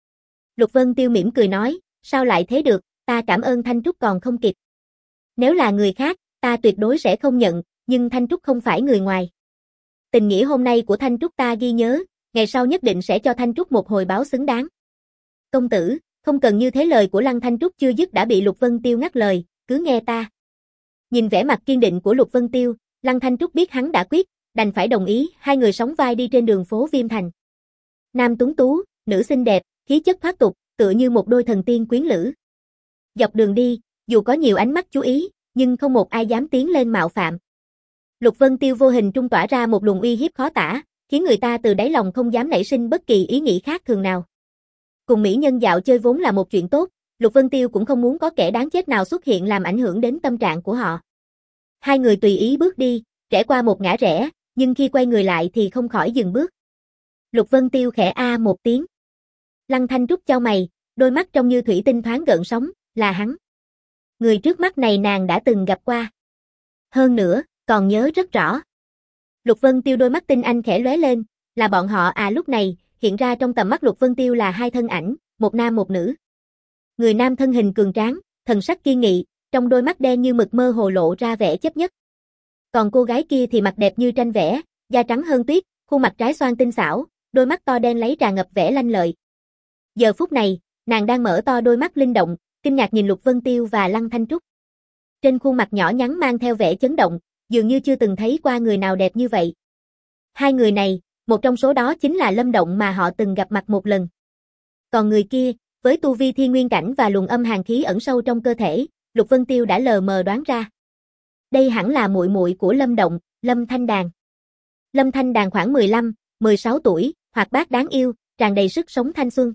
S1: Lục Vân Tiêu mỉm cười nói, sao lại thế được, ta cảm ơn Thanh Trúc còn không kịp. Nếu là người khác, ta tuyệt đối sẽ không nhận, nhưng Thanh Trúc không phải người ngoài. Tình nghĩa hôm nay của Thanh Trúc ta ghi nhớ, ngày sau nhất định sẽ cho Thanh Trúc một hồi báo xứng đáng. Công tử, không cần như thế, lời của Lăng Thanh Trúc chưa dứt đã bị Lục Vân Tiêu ngắt lời, cứ nghe ta. Nhìn vẻ mặt kiên định của Lục Vân Tiêu, Lăng Thanh Trúc biết hắn đã quyết, đành phải đồng ý, hai người sóng vai đi trên đường phố Viêm Thành. Nam tuấn tú, nữ xinh đẹp, khí chất thoát tục, tựa như một đôi thần tiên quyến lữ. Dọc đường đi, dù có nhiều ánh mắt chú ý, nhưng không một ai dám tiến lên mạo phạm. Lục Vân Tiêu vô hình trung tỏa ra một luồng uy hiếp khó tả, khiến người ta từ đáy lòng không dám nảy sinh bất kỳ ý nghĩ khác thường nào. Cùng mỹ nhân dạo chơi vốn là một chuyện tốt, Lục Vân Tiêu cũng không muốn có kẻ đáng chết nào xuất hiện làm ảnh hưởng đến tâm trạng của họ. Hai người tùy ý bước đi, rẽ qua một ngã rẽ, nhưng khi quay người lại thì không khỏi dừng bước. Lục Vân Tiêu khẽ a một tiếng. Lăng Thanh Trúc chau mày, đôi mắt trông như thủy tinh thoáng gợn sóng, là hắn. Người trước mắt này nàng đã từng gặp qua. Hơn nữa, còn nhớ rất rõ. Lục Vân Tiêu đôi mắt tinh anh khẽ lóe lên, là bọn họ à. Lúc này, hiện ra trong tầm mắt Lục Vân Tiêu là hai thân ảnh, một nam một nữ. Người nam thân hình cường tráng, thần sắc kiên nghị, trong đôi mắt đen như mực mơ hồ lộ ra vẻ chấp nhất. Còn cô gái kia thì mặt đẹp như tranh vẽ, da trắng hơn tuyết, khuôn mặt trái xoan tinh xảo, đôi mắt to đen lấy tràn ngập vẻ lanh lợi. Giờ phút này, nàng đang mở to đôi mắt linh động, kinh ngạc nhìn Lục Vân Tiêu và Lăng Thanh Trúc. Trên khuôn mặt nhỏ nhắn mang theo vẻ chấn động, dường như chưa từng thấy qua người nào đẹp như vậy. Hai người này, một trong số đó chính là Lâm Động mà họ từng gặp mặt một lần. Còn người kia, với tu vi thiên nguyên cảnh và luồng âm hàn khí ẩn sâu trong cơ thể, Lục Vân Tiêu đã lờ mờ đoán ra. Đây hẳn là muội muội của Lâm Động, Lâm Thanh Đàn. Lâm Thanh Đàn khoảng mười lăm, mười sáu tuổi, hoạt bát đáng yêu, tràn đầy sức sống thanh xuân.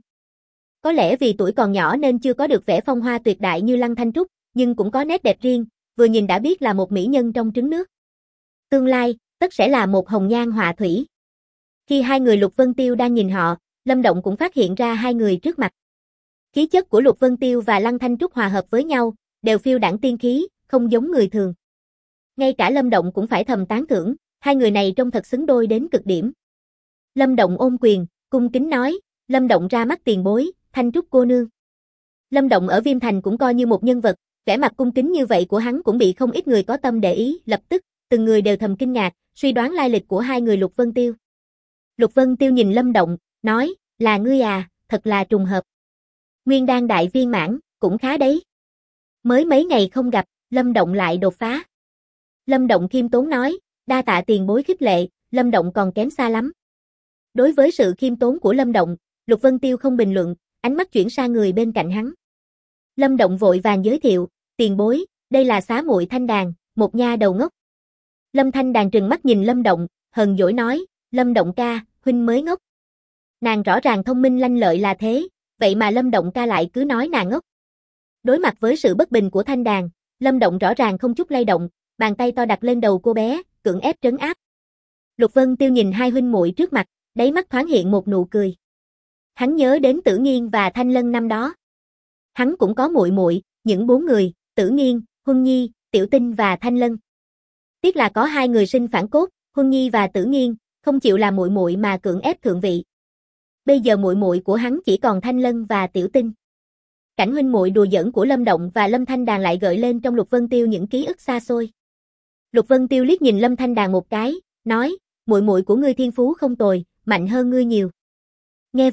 S1: Có lẽ vì tuổi còn nhỏ nên chưa có được vẻ phong hoa tuyệt đại như Lăng Thanh Trúc, nhưng cũng có nét đẹp riêng, vừa nhìn đã biết là một mỹ nhân trong trứng nước. Tương lai, tất sẽ là một hồng nhan họa thủy. Khi hai người Lục Vân Tiêu đang nhìn họ, Lâm Động cũng phát hiện ra hai người trước mặt. Khí chất của Lục Vân Tiêu và Lăng Thanh Trúc hòa hợp với nhau, đều phiêu đãng tiên khí, không giống người thường. Ngay cả Lâm Động cũng phải thầm tán thưởng, hai người này trông thật xứng đôi đến cực điểm. Lâm Động ôm quyền, cung kính nói, Lâm Động ra mắt tiền bối, Thanh Trúc cô nương. Lâm Động ở Viêm Thành cũng coi như một nhân vật, vẻ mặt cung kính như vậy của hắn cũng bị không ít người có tâm để ý, lập tức, từng người đều thầm kinh ngạc, suy đoán lai lịch của hai người Lục Vân Tiêu. Lục Vân Tiêu nhìn Lâm Động, nói, là ngươi à, thật là trùng hợp. Nguyên đan đại viên mãn, cũng khá đấy. Mới mấy ngày không gặp, Lâm Động lại đột phá. Lâm Động khiêm tốn nói, đa tạ tiền bối khích lệ, Lâm Động còn kém xa lắm. Đối với sự khiêm tốn của Lâm Động, Lục Vân Tiêu không bình luận, ánh mắt chuyển sang người bên cạnh hắn. Lâm Động vội vàng giới thiệu, tiền bối, đây là xá muội Thanh Đàn, một nha đầu ngốc. Lâm Thanh Đàn trừng mắt nhìn Lâm Động, hờn dỗi nói, Lâm Động ca, huynh mới ngốc. Nàng rõ ràng thông minh lanh lợi là thế, vậy mà Lâm Động ca lại cứ nói nàng ngốc. Đối mặt với sự bất bình của Thanh Đàn, Lâm Động rõ ràng không chút lay động, bàn tay to đặt lên đầu cô bé, cưỡng ép trấn áp. Lục Vân Tiêu nhìn hai huynh muội trước mặt, đáy mắt thoáng hiện một nụ cười. Hắn nhớ đến Tử Nghiên và Thanh Lân năm đó. Hắn cũng có muội muội, những bốn người, Tử Nghiên, Huân Nhi, Tiểu Tinh và Thanh Lân. Tiếc là có hai người sinh phản cốt, Huân Nhi và Tử Nghiên, không chịu làm muội muội mà cưỡng ép thượng vị. Bây giờ muội muội của hắn chỉ còn Thanh Lân và Tiểu Tinh. Cảnh huynh muội đùa giỡn của Lâm Động và Lâm Thanh Đàn lại gợi lên trong Lục Vân Tiêu những ký ức xa xôi. Lục Vân Tiêu liếc nhìn Lâm Thanh Đàn một cái, nói, muội muội của ngươi thiên phú không tồi, mạnh hơn ngươi nhiều. Nghe vậy,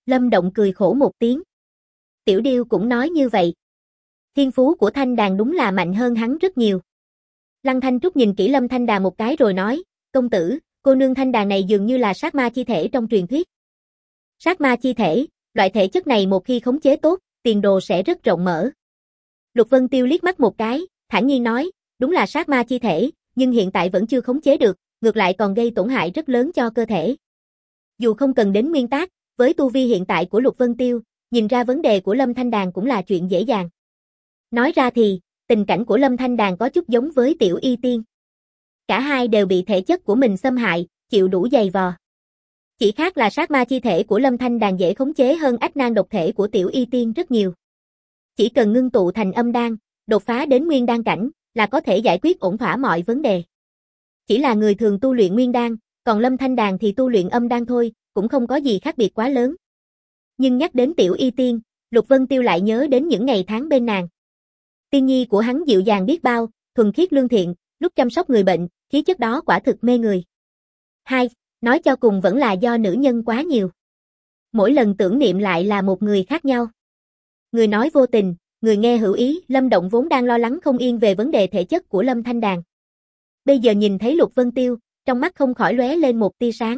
S1: Lâm Động cười khổ một tiếng. Tiểu Điêu cũng nói như vậy. Thiên phú của Thanh Đàn đúng là mạnh hơn hắn rất nhiều. Lăng Thanh Trúc nhìn kỹ Lâm Thanh Đàn một cái rồi nói, công tử, cô nương Thanh Đàn này dường như là sát ma chi thể trong truyền thuyết. Sát ma chi thể, loại thể chất này một khi khống chế tốt, tiền đồ sẽ rất rộng mở. Lục Vân Tiêu liếc mắt một cái, thản nhiên nói, đúng là sát ma chi thể, nhưng hiện tại vẫn chưa khống chế được, ngược lại còn gây tổn hại rất lớn cho cơ thể. Dù không cần đến nguyên tác, với tu vi hiện tại của Lục Vân Tiêu, nhìn ra vấn đề của Lâm Thanh Đàn cũng là chuyện dễ dàng. Nói ra thì, tình cảnh của Lâm Thanh Đàn có chút giống với Tiểu Y Tiên. Cả hai đều bị thể chất của mình xâm hại, chịu đủ dày vò. Chỉ khác là sát ma chi thể của Lâm Thanh Đàn dễ khống chế hơn ách nan độc thể của Tiểu Y Tiên rất nhiều. Chỉ cần ngưng tụ thành âm đan, đột phá đến nguyên đan cảnh, là có thể giải quyết ổn thỏa mọi vấn đề. Chỉ là người thường tu luyện nguyên đan, còn Lâm Thanh Đàn thì tu luyện âm đan thôi, cũng không có gì khác biệt quá lớn. Nhưng nhắc đến Tiểu Y Tiên, Lục Vân Tiêu lại nhớ đến những ngày tháng bên nàng. Tiên nhi của hắn dịu dàng biết bao, thuần khiết lương thiện, lúc chăm sóc người bệnh, khí chất đó quả thực mê người. Hai, nói cho cùng vẫn là do nữ nhân quá nhiều. Mỗi lần tưởng niệm lại là một người khác nhau. Người nói vô tình, người nghe hữu ý, Lâm Động vốn đang lo lắng không yên về vấn đề thể chất của Lâm Thanh Đàn. Bây giờ nhìn thấy Lục Vân Tiêu, trong mắt không khỏi lóe lên một tia sáng.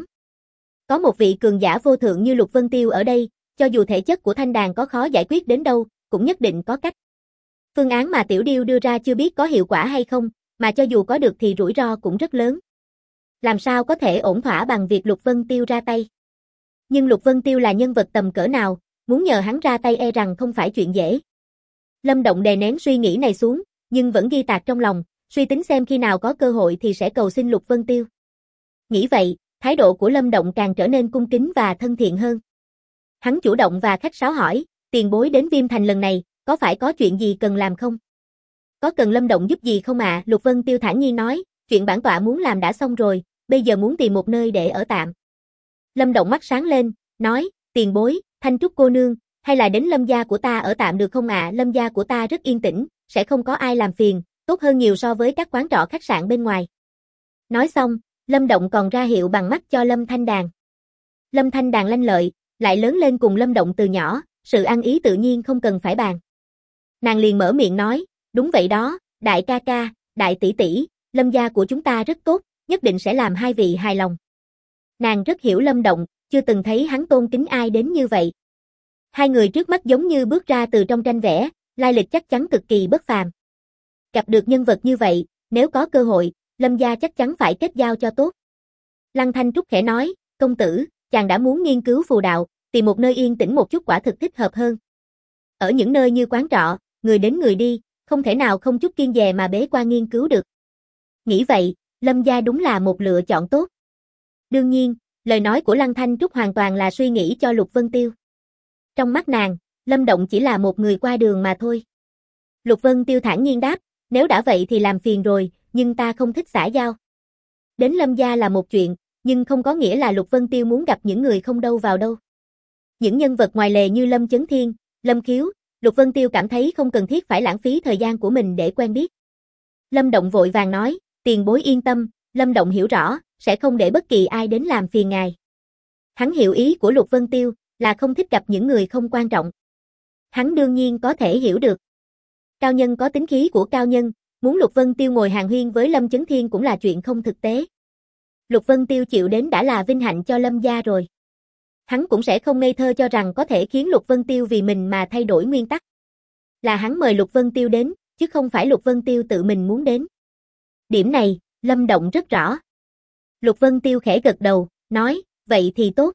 S1: Có một vị cường giả vô thượng như Lục Vân Tiêu ở đây, cho dù thể chất của Thanh Đàn có khó giải quyết đến đâu, cũng nhất định có cách. Phương án mà Tiểu Điêu đưa ra chưa biết có hiệu quả hay không, mà cho dù có được thì rủi ro cũng rất lớn. Làm sao có thể ổn thỏa bằng việc Lục Vân Tiêu ra tay. Nhưng Lục Vân Tiêu là nhân vật tầm cỡ nào, muốn nhờ hắn ra tay e rằng không phải chuyện dễ. Lâm Động đè nén suy nghĩ này xuống, nhưng vẫn ghi tạc trong lòng, suy tính xem khi nào có cơ hội thì sẽ cầu xin Lục Vân Tiêu. Nghĩ vậy, thái độ của Lâm Động càng trở nên cung kính và thân thiện hơn. Hắn chủ động và khách sáo hỏi, tiền bối đến Viêm Thành lần này, có phải có chuyện gì cần làm không? Có cần Lâm Động giúp gì không ạ? À? Lục Vân Tiêu thản nhiên nói, chuyện bản tọa muốn làm đã xong rồi, bây giờ muốn tìm một nơi để ở tạm. Lâm Động mắt sáng lên, nói, tiền bối, Thanh Trúc cô nương, hay là đến Lâm gia của ta ở tạm được không ạ? À? Lâm gia của ta rất yên tĩnh, sẽ không có ai làm phiền, tốt hơn nhiều so với các quán trọ khách sạn bên ngoài. Nói xong, Lâm Động còn ra hiệu bằng mắt cho Lâm Thanh Đàn. Lâm Thanh Đàn lanh lợi, lại lớn lên cùng Lâm Động từ nhỏ, sự ăn ý tự nhiên không cần phải bàn. Nàng liền mở miệng nói, đúng vậy đó, đại ca ca, đại tỷ tỷ, Lâm gia của chúng ta rất tốt, nhất định sẽ làm hai vị hài lòng. Nàng rất hiểu Lâm Động, chưa từng thấy hắn tôn kính ai đến như vậy. Hai người trước mắt giống như bước ra từ trong tranh vẽ, lai lịch chắc chắn cực kỳ bất phàm. Gặp được nhân vật như vậy, nếu có cơ hội, Lâm gia chắc chắn phải kết giao cho tốt. Lăng Thanh Trúc khẽ nói, công tử, chàng đã muốn nghiên cứu phù đạo, tìm một nơi yên tĩnh một chút quả thực thích hợp hơn. Ở những nơi như quán trọ, người đến người đi, không thể nào không chút kiêng dè mà bế quan nghiên cứu được. Nghĩ vậy, Lâm gia đúng là một lựa chọn tốt. Đương nhiên, lời nói của Lăng Thanh Trúc hoàn toàn là suy nghĩ cho Lục Vân Tiêu. Trong mắt nàng, Lâm Động chỉ là một người qua đường mà thôi. Lục Vân Tiêu thản nhiên đáp, nếu đã vậy thì làm phiền rồi, nhưng ta không thích xã giao. Đến Lâm gia là một chuyện, nhưng không có nghĩa là Lục Vân Tiêu muốn gặp những người không đâu vào đâu. Những nhân vật ngoài lề như Lâm Chấn Thiên, Lâm Khiếu, Lục Vân Tiêu cảm thấy không cần thiết phải lãng phí thời gian của mình để quen biết. Lâm Động vội vàng nói, tiền bối yên tâm, Lâm Động hiểu rõ, sẽ không để bất kỳ ai đến làm phiền ngài. Hắn hiểu ý của Lục Vân Tiêu, là không thích gặp những người không quan trọng. Hắn đương nhiên có thể hiểu được. Cao nhân có tính khí của cao nhân, muốn Lục Vân Tiêu ngồi hàng huyên với Lâm Chấn Thiên cũng là chuyện không thực tế. Lục Vân Tiêu chịu đến đã là vinh hạnh cho Lâm gia rồi. Hắn cũng sẽ không ngây thơ cho rằng có thể khiến Lục Vân Tiêu vì mình mà thay đổi nguyên tắc. Là hắn mời Lục Vân Tiêu đến, chứ không phải Lục Vân Tiêu tự mình muốn đến. Điểm này, Lâm Động rất rõ. Lục Vân Tiêu khẽ gật đầu, nói, vậy thì tốt.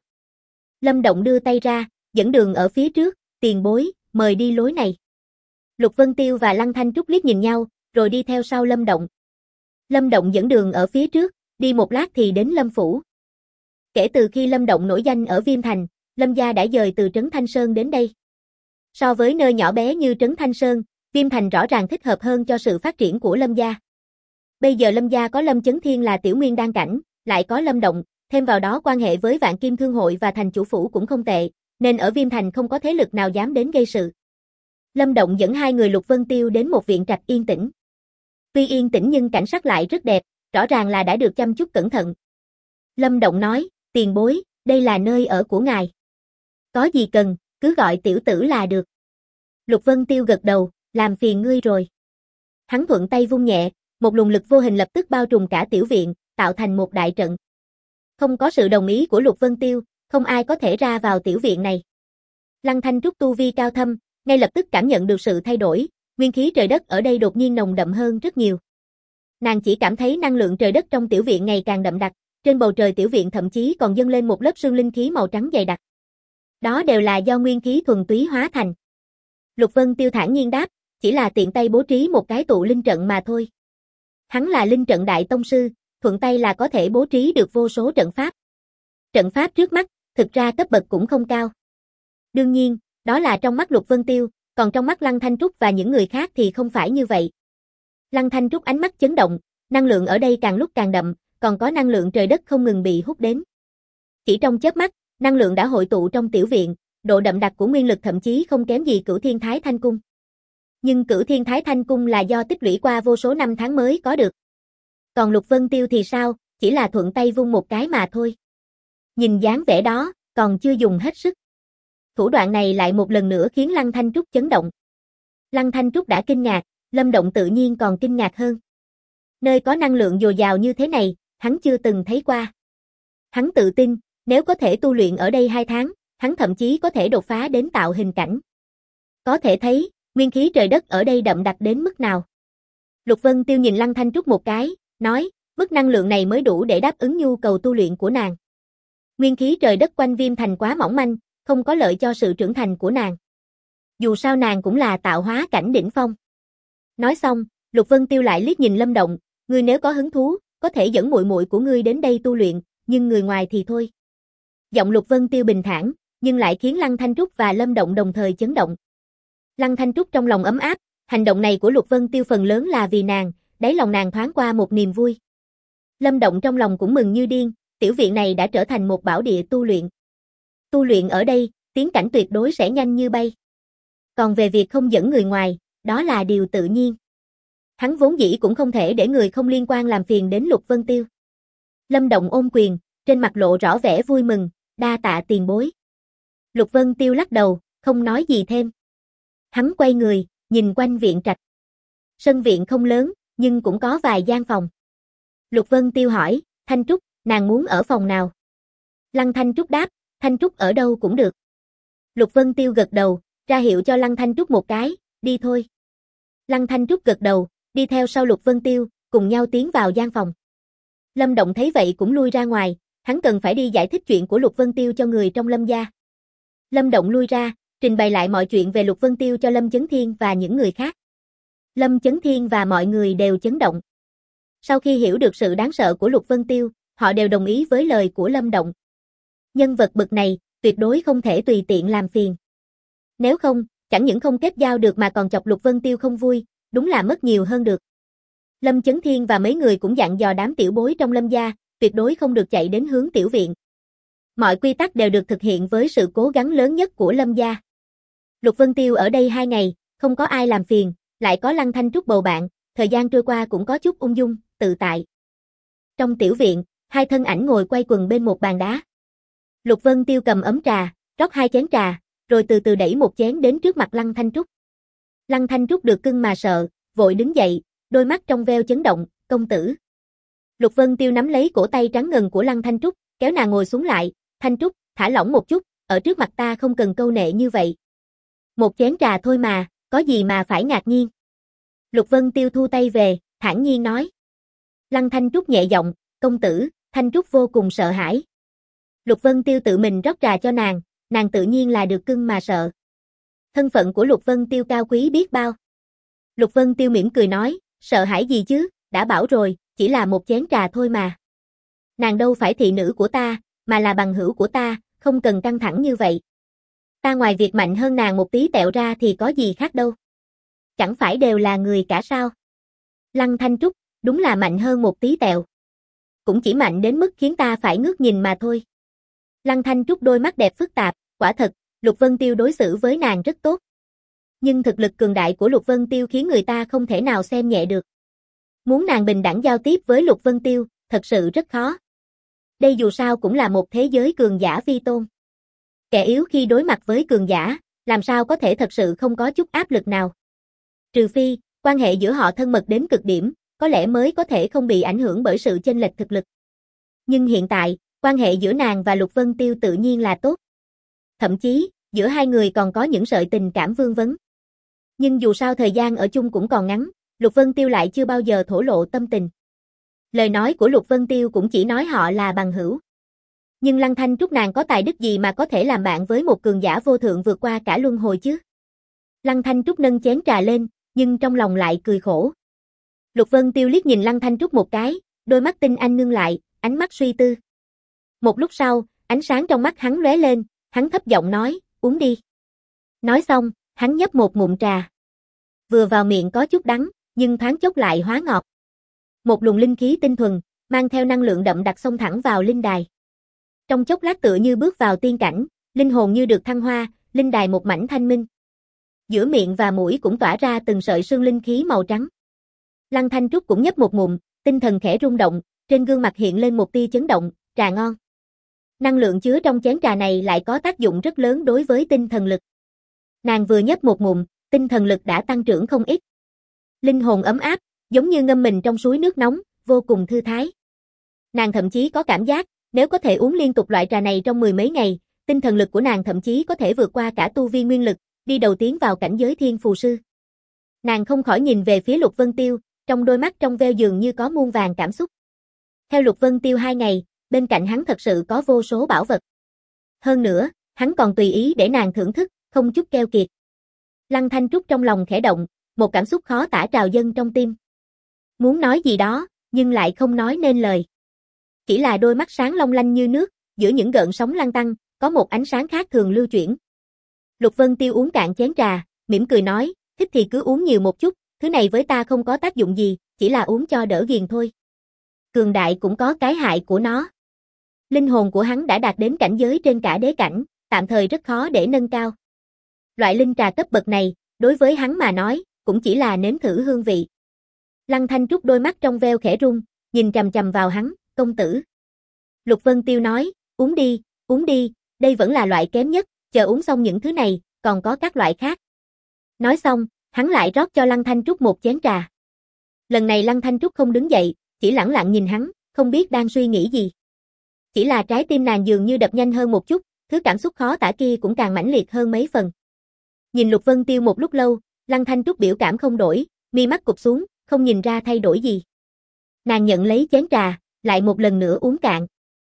S1: Lâm Động đưa tay ra, dẫn đường ở phía trước, tiền bối, mời đi lối này. Lục Vân Tiêu và Lăng Thanh Trúc liếc nhìn nhau, rồi đi theo sau Lâm Động. Lâm Động dẫn đường ở phía trước, đi một lát thì đến Lâm Phủ. Kể từ khi Lâm Động nổi danh ở Viêm Thành, Lâm gia đã dời từ Trấn Thanh Sơn đến đây. So với nơi nhỏ bé như Trấn Thanh Sơn, Viêm Thành rõ ràng thích hợp hơn cho sự phát triển của Lâm gia. Bây giờ Lâm gia có Lâm Chấn Thiên là tiểu nguyên đan cảnh, lại có Lâm Động, thêm vào đó quan hệ với Vạn Kim Thương hội và thành chủ phủ cũng không tệ, nên ở Viêm Thành không có thế lực nào dám đến gây sự. Lâm Động dẫn hai người Lục Vân Tiêu đến một viện trạch yên tĩnh. Tuy yên tĩnh nhưng cảnh sắc lại rất đẹp, rõ ràng là đã được chăm chút cẩn thận. Lâm Động nói, tiền bối, đây là nơi ở của ngài. Có gì cần, cứ gọi tiểu tử là được. Lục Vân Tiêu gật đầu, làm phiền ngươi rồi. Hắn thuận tay vung nhẹ, một luồng lực vô hình lập tức bao trùm cả tiểu viện, tạo thành một đại trận. Không có sự đồng ý của Lục Vân Tiêu, không ai có thể ra vào tiểu viện này. Lăng Thanh Trúc tu vi cao thâm, ngay lập tức cảm nhận được sự thay đổi, nguyên khí trời đất ở đây đột nhiên nồng đậm hơn rất nhiều. Nàng chỉ cảm thấy năng lượng trời đất trong tiểu viện ngày càng đậm đặc, trên bầu trời tiểu viện thậm chí còn dâng lên một lớp sương linh khí màu trắng dày đặc. Đó đều là do nguyên khí thuần túy hóa thành. Lục Vân Tiêu thản nhiên đáp, chỉ là tiện tay bố trí một cái tụ linh trận mà thôi. Hắn là linh trận đại tông sư, thuận tay là có thể bố trí được vô số trận pháp. Trận pháp trước mắt, thực ra cấp bậc cũng không cao. Đương nhiên, đó là trong mắt Lục Vân Tiêu, còn trong mắt Lăng Thanh Trúc và những người khác thì không phải như vậy. Lăng Thanh Trúc ánh mắt chấn động, năng lượng ở đây càng lúc càng đậm, còn có năng lượng trời đất không ngừng bị hút đến. Chỉ trong chớp mắt, năng lượng đã hội tụ trong tiểu viện, độ đậm đặc của nguyên lực thậm chí không kém gì Cửu Thiên Thái Thanh Cung. Nhưng Cửu Thiên Thái Thanh Cung là do tích lũy qua vô số năm tháng mới có được. Còn Lục Vân Tiêu thì sao, chỉ là thuận tay vung một cái mà thôi. Nhìn dáng vẻ đó, còn chưa dùng hết sức. Thủ đoạn này lại một lần nữa khiến Lăng Thanh Trúc chấn động. Lăng Thanh Trúc đã kinh ngạc, Lâm Động tự nhiên còn kinh ngạc hơn. Nơi có năng lượng dồi dào như thế này, hắn chưa từng thấy qua. Hắn tự tin, nếu có thể tu luyện ở đây hai tháng, hắn thậm chí có thể đột phá đến tạo hình cảnh. Có thể thấy, nguyên khí trời đất ở đây đậm đặc đến mức nào. Lục Vân Tiêu nhìn Lăng Thanh Trúc một cái, nói, mức năng lượng này mới đủ để đáp ứng nhu cầu tu luyện của nàng. Nguyên khí trời đất quanh Viêm Thành quá mỏng manh, không có lợi cho sự trưởng thành của nàng. Dù sao nàng cũng là tạo hóa cảnh đỉnh phong. Nói xong, Lục Vân Tiêu lại liếc nhìn Lâm Động, ngươi nếu có hứng thú, có thể dẫn muội muội của ngươi đến đây tu luyện, nhưng người ngoài thì thôi. Giọng Lục Vân Tiêu bình thản, nhưng lại khiến Lăng Thanh Trúc và Lâm Động đồng thời chấn động. Lăng Thanh Trúc trong lòng ấm áp, hành động này của Lục Vân Tiêu phần lớn là vì nàng, đáy lòng nàng thoáng qua một niềm vui. Lâm Động trong lòng cũng mừng như điên, tiểu viện này đã trở thành một bảo địa tu luyện. Tu luyện ở đây, tiến cảnh tuyệt đối sẽ nhanh như bay. Còn về việc không dẫn người ngoài, đó là điều tự nhiên. Hắn vốn dĩ cũng không thể để người không liên quan làm phiền đến Lục Vân Tiêu. Lâm Động ôm quyền, trên mặt lộ rõ vẻ vui mừng, đa tạ tiền bối. Lục Vân Tiêu lắc đầu, không nói gì thêm. Hắn quay người, nhìn quanh viện trạch. Sân viện không lớn, nhưng cũng có vài gian phòng. Lục Vân Tiêu hỏi, Thanh Trúc, nàng muốn ở phòng nào? Lăng Thanh Trúc đáp, Thanh Trúc ở đâu cũng được. Lục Vân Tiêu gật đầu, ra hiệu cho Lăng Thanh Trúc một cái, đi thôi. Lăng Thanh Trúc gật đầu, đi theo sau Lục Vân Tiêu, cùng nhau tiến vào gian phòng. Lâm Động thấy vậy cũng lui ra ngoài, hắn cần phải đi giải thích chuyện của Lục Vân Tiêu cho người trong Lâm gia. Lâm Động lui ra, trình bày lại mọi chuyện về Lục Vân Tiêu cho Lâm Chấn Thiên và những người khác. Lâm Chấn Thiên và mọi người đều chấn động. Sau khi hiểu được sự đáng sợ của Lục Vân Tiêu, họ đều đồng ý với lời của Lâm Động. Nhân vật bậc này, tuyệt đối không thể tùy tiện làm phiền. Nếu không, chẳng những không kết giao được mà còn chọc Lục Vân Tiêu không vui, đúng là mất nhiều hơn được. Lâm Chấn Thiên và mấy người cũng dặn dò đám tiểu bối trong Lâm gia, tuyệt đối không được chạy đến hướng tiểu viện. Mọi quy tắc đều được thực hiện với sự cố gắng lớn nhất của Lâm gia. Lục Vân Tiêu ở đây hai ngày, không có ai làm phiền, lại có Lăng Thanh Trúc bầu bạn, thời gian trôi qua cũng có chút ung dung, tự tại. Trong tiểu viện, hai thân ảnh ngồi quay quần bên một bàn đá. Lục Vân Tiêu cầm ấm trà, rót hai chén trà, rồi từ từ đẩy một chén đến trước mặt Lăng Thanh Trúc. Lăng Thanh Trúc được cưng mà sợ, vội đứng dậy, đôi mắt trong veo chấn động, công tử. Lục Vân Tiêu nắm lấy cổ tay trắng ngần của Lăng Thanh Trúc, kéo nàng ngồi xuống lại, Thanh Trúc, thả lỏng một chút, ở trước mặt ta không cần câu nệ như vậy. Một chén trà thôi mà, có gì mà phải ngạc nhiên. Lục Vân Tiêu thu tay về, thản nhiên nói. Lăng Thanh Trúc nhẹ giọng, công tử, Thanh Trúc vô cùng sợ hãi. Lục Vân Tiêu tự mình rót trà cho nàng, nàng tự nhiên là được cưng mà sợ. Thân phận của Lục Vân Tiêu cao quý biết bao. Lục Vân Tiêu mỉm cười nói, sợ hãi gì chứ, đã bảo rồi, chỉ là một chén trà thôi mà. Nàng đâu phải thị nữ của ta, mà là bằng hữu của ta, không cần căng thẳng như vậy. Ta ngoài việc mạnh hơn nàng một tí tẹo ra thì có gì khác đâu. Chẳng phải đều là người cả sao? Lăng Thanh Trúc, đúng là mạnh hơn một tí tẹo. Cũng chỉ mạnh đến mức khiến ta phải ngước nhìn mà thôi. Lăng Thanh Trúc đôi mắt đẹp phức tạp, quả thật, Lục Vân Tiêu đối xử với nàng rất tốt. Nhưng thực lực cường đại của Lục Vân Tiêu khiến người ta không thể nào xem nhẹ được. Muốn nàng bình đẳng giao tiếp với Lục Vân Tiêu, thật sự rất khó. Đây dù sao cũng là một thế giới cường giả vi tôn. Kẻ yếu khi đối mặt với cường giả, làm sao có thể thật sự không có chút áp lực nào. Trừ phi, quan hệ giữa họ thân mật đến cực điểm, có lẽ mới có thể không bị ảnh hưởng bởi sự chênh lệch thực lực. Nhưng hiện tại, quan hệ giữa nàng và Lục Vân Tiêu tự nhiên là tốt. Thậm chí, giữa hai người còn có những sợi tình cảm vương vấn. Nhưng dù sao thời gian ở chung cũng còn ngắn, Lục Vân Tiêu lại chưa bao giờ thổ lộ tâm tình. Lời nói của Lục Vân Tiêu cũng chỉ nói họ là bằng hữu. Nhưng Lăng Thanh Trúc nàng có tài đức gì mà có thể làm bạn với một cường giả vô thượng vượt qua cả luân hồi chứ? Lăng Thanh Trúc nâng chén trà lên, nhưng trong lòng lại cười khổ. Lục Vân Tiêu liếc nhìn Lăng Thanh Trúc một cái, đôi mắt tinh anh ngưng lại, ánh mắt suy tư. Một lúc sau, ánh sáng trong mắt hắn lóe lên, hắn thấp giọng nói, uống đi. Nói xong, hắn nhấp một ngụm trà. Vừa vào miệng có chút đắng, nhưng thoáng chốc lại hóa ngọt. Một luồng linh khí tinh thuần, mang theo năng lượng đậm đặc xông thẳng vào linh đài. Trong chốc lát tựa như bước vào tiên cảnh, linh hồn như được thăng hoa, linh đài một mảnh thanh minh. Giữa miệng và mũi cũng tỏa ra từng sợi sương linh khí màu trắng. Lăng Thanh Trúc cũng nhấp một ngụm, tinh thần khẽ rung động, trên gương mặt hiện lên một tia chấn động, trà ngon. Năng lượng chứa trong chén trà này lại có tác dụng rất lớn đối với tinh thần lực. Nàng vừa nhấp một ngụm, tinh thần lực đã tăng trưởng không ít. Linh hồn ấm áp, giống như ngâm mình trong suối nước nóng, vô cùng thư thái. Nàng thậm chí có cảm giác, nếu có thể uống liên tục loại trà này trong mười mấy ngày, tinh thần lực của nàng thậm chí có thể vượt qua cả tu vi nguyên lực, đi đầu tiến vào cảnh giới thiên phù sư. Nàng không khỏi nhìn về phía Lục Vân Tiêu, trong đôi mắt trong veo dường như có muôn vàn cảm xúc. Theo Lục Vân Tiêu hai ngày, bên cạnh hắn thật sự có vô số bảo vật. Hơn nữa, hắn còn tùy ý để nàng thưởng thức, không chút keo kiệt. Lăng Thanh Trúc trong lòng khẽ động, một cảm xúc khó tả trào dâng trong tim. Muốn nói gì đó, nhưng lại không nói nên lời. Chỉ là đôi mắt sáng long lanh như nước, giữa những gợn sóng lăn tăn, có một ánh sáng khác thường lưu chuyển. Lục Vân Tiêu uống cạn chén trà, mỉm cười nói, thích thì cứ uống nhiều một chút, thứ này với ta không có tác dụng gì, chỉ là uống cho đỡ ghiền thôi. Cường đại cũng có cái hại của nó. Linh hồn của hắn đã đạt đến cảnh giới trên cả đế cảnh, tạm thời rất khó để nâng cao. Loại linh trà cấp bậc này, đối với hắn mà nói, cũng chỉ là nếm thử hương vị. Lăng Thanh Trúc đôi mắt trong veo khẽ rung, nhìn chằm chằm vào hắn, công tử. Lục Vân Tiêu nói, uống đi, uống đi, đây vẫn là loại kém nhất, chờ uống xong những thứ này, còn có các loại khác. Nói xong, hắn lại rót cho Lăng Thanh Trúc một chén trà. Lần này Lăng Thanh Trúc không đứng dậy, chỉ lẳng lặng nhìn hắn, không biết đang suy nghĩ gì. Chỉ là trái tim nàng dường như đập nhanh hơn một chút, thứ cảm xúc khó tả kia cũng càng mãnh liệt hơn mấy phần. Nhìn Lục Vân Tiêu một lúc lâu, Lăng Thanh Trúc biểu cảm không đổi, mi mắt cụp xuống, không nhìn ra thay đổi gì. Nàng nhận lấy chén trà, lại một lần nữa uống cạn.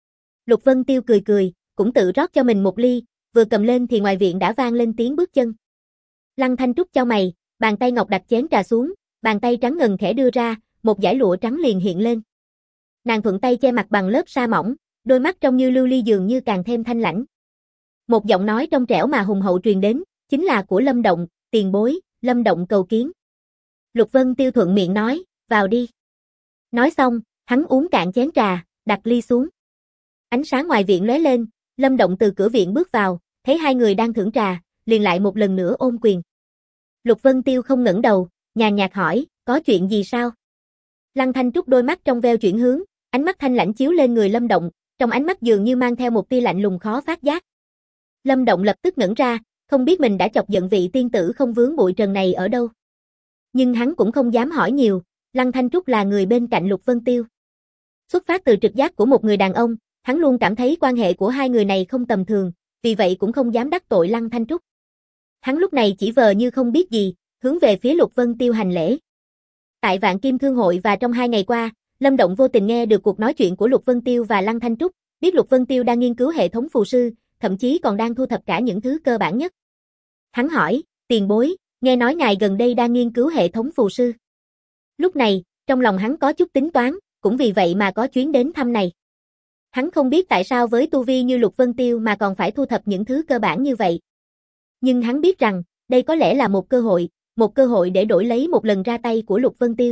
S1: Lục Vân Tiêu cười cười, cũng tự rót cho mình một ly, vừa cầm lên thì ngoài viện đã vang lên tiếng bước chân. Lăng Thanh Trúc chau mày, bàn tay ngọc đặt chén trà xuống, bàn tay trắng ngần khẽ đưa ra, một dải lụa trắng liền hiện lên. Nàng thuận tay che mặt bằng lớp sa mỏng, đôi mắt trông như lưu ly dường như càng thêm thanh lãnh. Một giọng nói trong trẻo mà hùng hậu truyền đến, chính là của Lâm Động, tiền bối, Lâm Động cầu kiến. Lục Vân Tiêu thuận miệng nói, vào đi. Nói xong, hắn uống cạn chén trà, đặt ly xuống. Ánh sáng ngoài viện lóe lên, Lâm Động từ cửa viện bước vào, thấy hai người đang thưởng trà, liền lại một lần nữa ôm quyền. Lục Vân Tiêu không ngẩng đầu, nhàn nhạt hỏi, có chuyện gì sao? Lăng Thanh Trúc đôi mắt trong veo chuyển hướng, ánh mắt thanh lãnh chiếu lên người Lâm Động, trong ánh mắt dường như mang theo một tia lạnh lùng khó phát giác. Lâm Động lập tức ngẩn ra, không biết mình đã chọc giận vị tiên tử không vướng bụi trần này ở đâu. Nhưng hắn cũng không dám hỏi nhiều, Lăng Thanh Trúc là người bên cạnh Lục Vân Tiêu. Xuất phát từ trực giác của một người đàn ông, hắn luôn cảm thấy quan hệ của hai người này không tầm thường, vì vậy cũng không dám đắc tội Lăng Thanh Trúc. Hắn lúc này chỉ vờ như không biết gì, hướng về phía Lục Vân Tiêu hành lễ. Tại Vạn Kim Thương hội và trong hai ngày qua, Lâm Động vô tình nghe được cuộc nói chuyện của Lục Vân Tiêu và Lăng Thanh Trúc, biết Lục Vân Tiêu đang nghiên cứu hệ thống phù sư, thậm chí còn đang thu thập cả những thứ cơ bản nhất. Hắn hỏi, tiền bối, nghe nói ngài gần đây đang nghiên cứu hệ thống phù sư. Lúc này, trong lòng hắn có chút tính toán, cũng vì vậy mà có chuyến đến thăm này. Hắn không biết tại sao với tu vi như Lục Vân Tiêu mà còn phải thu thập những thứ cơ bản như vậy. Nhưng hắn biết rằng, đây có lẽ là một cơ hội, một cơ hội để đổi lấy một lần ra tay của Lục Vân Tiêu.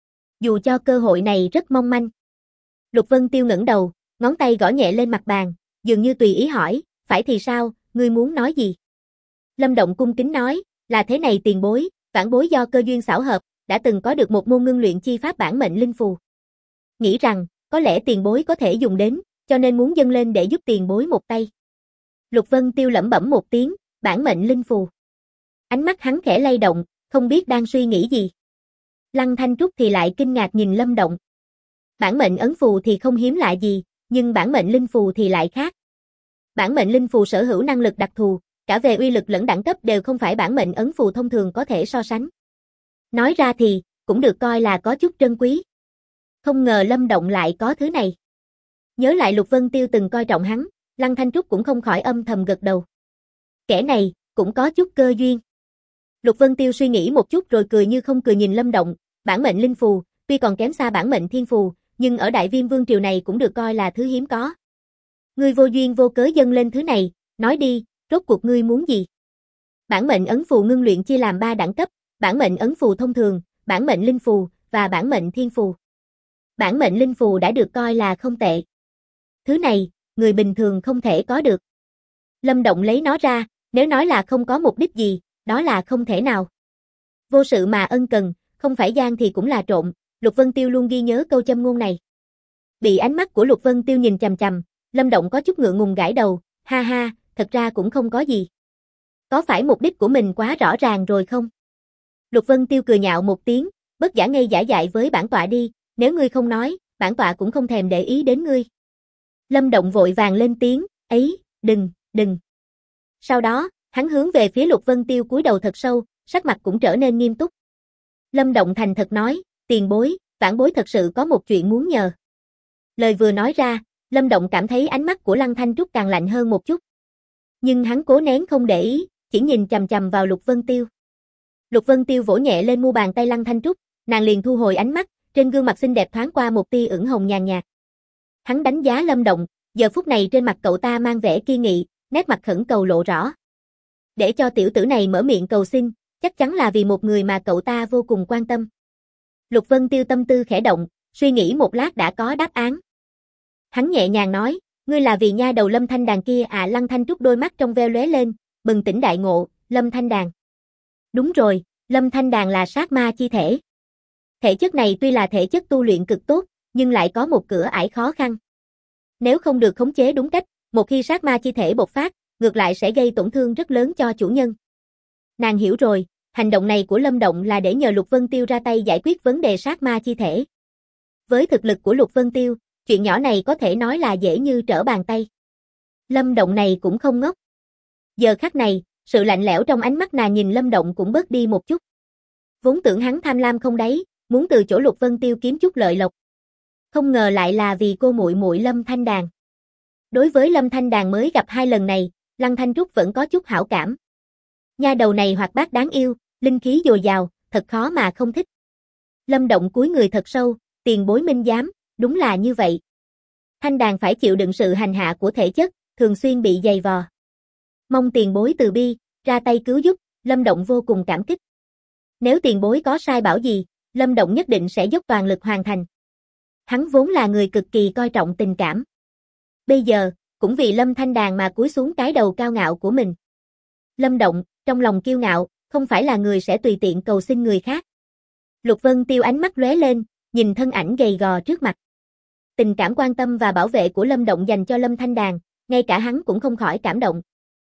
S1: Dù cho cơ hội này rất mong manh. Lục Vân Tiêu ngẩng đầu, ngón tay gõ nhẹ lên mặt bàn, dường như tùy ý hỏi, phải thì sao, ngươi muốn nói gì? Lâm Động cung kính nói, là thế này tiền bối, vãn bối do cơ duyên xảo hợp, đã từng có được một môn ngưng luyện chi pháp bản mệnh linh phù. Nghĩ rằng, có lẽ tiền bối có thể dùng đến, cho nên muốn dâng lên để giúp tiền bối một tay. Lục Vân Tiêu lẩm bẩm một tiếng, bản mệnh linh phù. Ánh mắt hắn khẽ lay động, không biết đang suy nghĩ gì. Lăng Thanh Trúc thì lại kinh ngạc nhìn Lâm Động. Bản mệnh ấn phù thì không hiếm lạ gì, nhưng bản mệnh linh phù thì lại khác. Bản mệnh linh phù sở hữu năng lực đặc thù, cả về uy lực lẫn đẳng cấp đều không phải bản mệnh ấn phù thông thường có thể so sánh. Nói ra thì, cũng được coi là có chút trân quý. Không ngờ Lâm Động lại có thứ này. Nhớ lại Lục Vân Tiêu từng coi trọng hắn, Lăng Thanh Trúc cũng không khỏi âm thầm gật đầu. Kẻ này, cũng có chút cơ duyên. Lục Vân Tiêu suy nghĩ một chút rồi cười như không cười nhìn Lâm Động, bản mệnh linh phù, tuy còn kém xa bản mệnh thiên phù, nhưng ở Đại Viêm Vương triều này cũng được coi là thứ hiếm có. Ngươi vô duyên vô cớ dâng lên thứ này, nói đi, rốt cuộc ngươi muốn gì? Bản mệnh ấn phù ngưng luyện chia làm ba đẳng cấp, bản mệnh ấn phù thông thường, bản mệnh linh phù và bản mệnh thiên phù. Bản mệnh linh phù đã được coi là không tệ. Thứ này, người bình thường không thể có được. Lâm Động lấy nó ra, nếu nói là không có mục đích gì, đó là không thể nào. Vô sự mà ân cần, không phải gian thì cũng là trộm, Lục Vân Tiêu luôn ghi nhớ câu châm ngôn này. Bị ánh mắt của Lục Vân Tiêu nhìn chằm chằm, Lâm Động có chút ngượng ngùng gãi đầu, ha ha, thật ra cũng không có gì. Có phải mục đích của mình quá rõ ràng rồi không? Lục Vân Tiêu cười nhạo một tiếng, bất giả ngây giả dại với bản tọa đi, nếu ngươi không nói, bản tọa cũng không thèm để ý đến ngươi. Lâm Động vội vàng lên tiếng, ấy, đừng, đừng. Sau đó, hắn hướng về phía Lục Vân Tiêu cúi đầu thật sâu, sắc mặt cũng trở nên nghiêm túc. Lâm Động thành thật nói, tiền bối, vãn bối thật sự có một chuyện muốn nhờ. Lời vừa nói ra, Lâm Động cảm thấy ánh mắt của Lăng Thanh Trúc càng lạnh hơn một chút. Nhưng hắn cố nén không để ý, chỉ nhìn chằm chằm vào Lục Vân Tiêu. Lục Vân Tiêu vỗ nhẹ lên mu bàn tay Lăng Thanh Trúc, nàng liền thu hồi ánh mắt, trên gương mặt xinh đẹp thoáng qua một tia ửng hồng nhàn nhạt. Hắn đánh giá Lâm Động, giờ phút này trên mặt cậu ta mang vẻ kiên nghị, nét mặt khẩn cầu lộ rõ. Để cho tiểu tử này mở miệng cầu xin, chắc chắn là vì một người mà cậu ta vô cùng quan tâm. Lục Vân Tiêu tâm tư khẽ động, suy nghĩ một lát đã có đáp án. Hắn nhẹ nhàng nói, ngươi là vì nha đầu Lâm Thanh Đàn kia à? Lăng Thanh Trúc đôi mắt trong veo lóe lên, bừng tỉnh đại ngộ, Lâm Thanh Đàn. Đúng rồi, Lâm Thanh Đàn là sát ma chi thể. Thể chất này tuy là thể chất tu luyện cực tốt, nhưng lại có một cửa ải khó khăn. Nếu không được khống chế đúng cách, một khi sát ma chi thể bộc phát, ngược lại sẽ gây tổn thương rất lớn cho chủ nhân. Nàng hiểu rồi, hành động này của Lâm Động là để nhờ Lục Vân Tiêu ra tay giải quyết vấn đề sát ma chi thể. Với thực lực của Lục Vân Tiêu, chuyện nhỏ này có thể nói là dễ như trở bàn tay. Lâm Động này cũng không ngốc. Giờ khắc này, sự lạnh lẽo trong ánh mắt nàng nhìn Lâm Động cũng bớt đi một chút. Vốn tưởng hắn tham lam không đáy, muốn từ chỗ Lục Vân Tiêu kiếm chút lợi lộc. Không ngờ lại là vì cô muội muội Lâm Thanh Đàn. Đối với Lâm Thanh Đàn mới gặp hai lần này, Lăng Thanh Trúc vẫn có chút hảo cảm. Nha đầu này hoạt bát đáng yêu, linh khí dồi dào, thật khó mà không thích. Lâm Động cúi người thật sâu, tiền bối minh giám, đúng là như vậy. Thanh Đàn phải chịu đựng sự hành hạ của thể chất, thường xuyên bị dày vò. Mong tiền bối từ bi, ra tay cứu giúp, Lâm Động vô cùng cảm kích. Nếu tiền bối có sai bảo gì, Lâm Động nhất định sẽ dốc toàn lực hoàn thành. Hắn vốn là người cực kỳ coi trọng tình cảm. Bây giờ, cũng vì Lâm Thanh Đàn mà cúi xuống cái đầu cao ngạo của mình. Lâm Động, trong lòng kiêu ngạo, không phải là người sẽ tùy tiện cầu xin người khác. Lục Vân Tiêu ánh mắt lóe lên, nhìn thân ảnh gầy gò trước mặt. Tình cảm quan tâm và bảo vệ của Lâm Động dành cho Lâm Thanh Đàn, ngay cả hắn cũng không khỏi cảm động.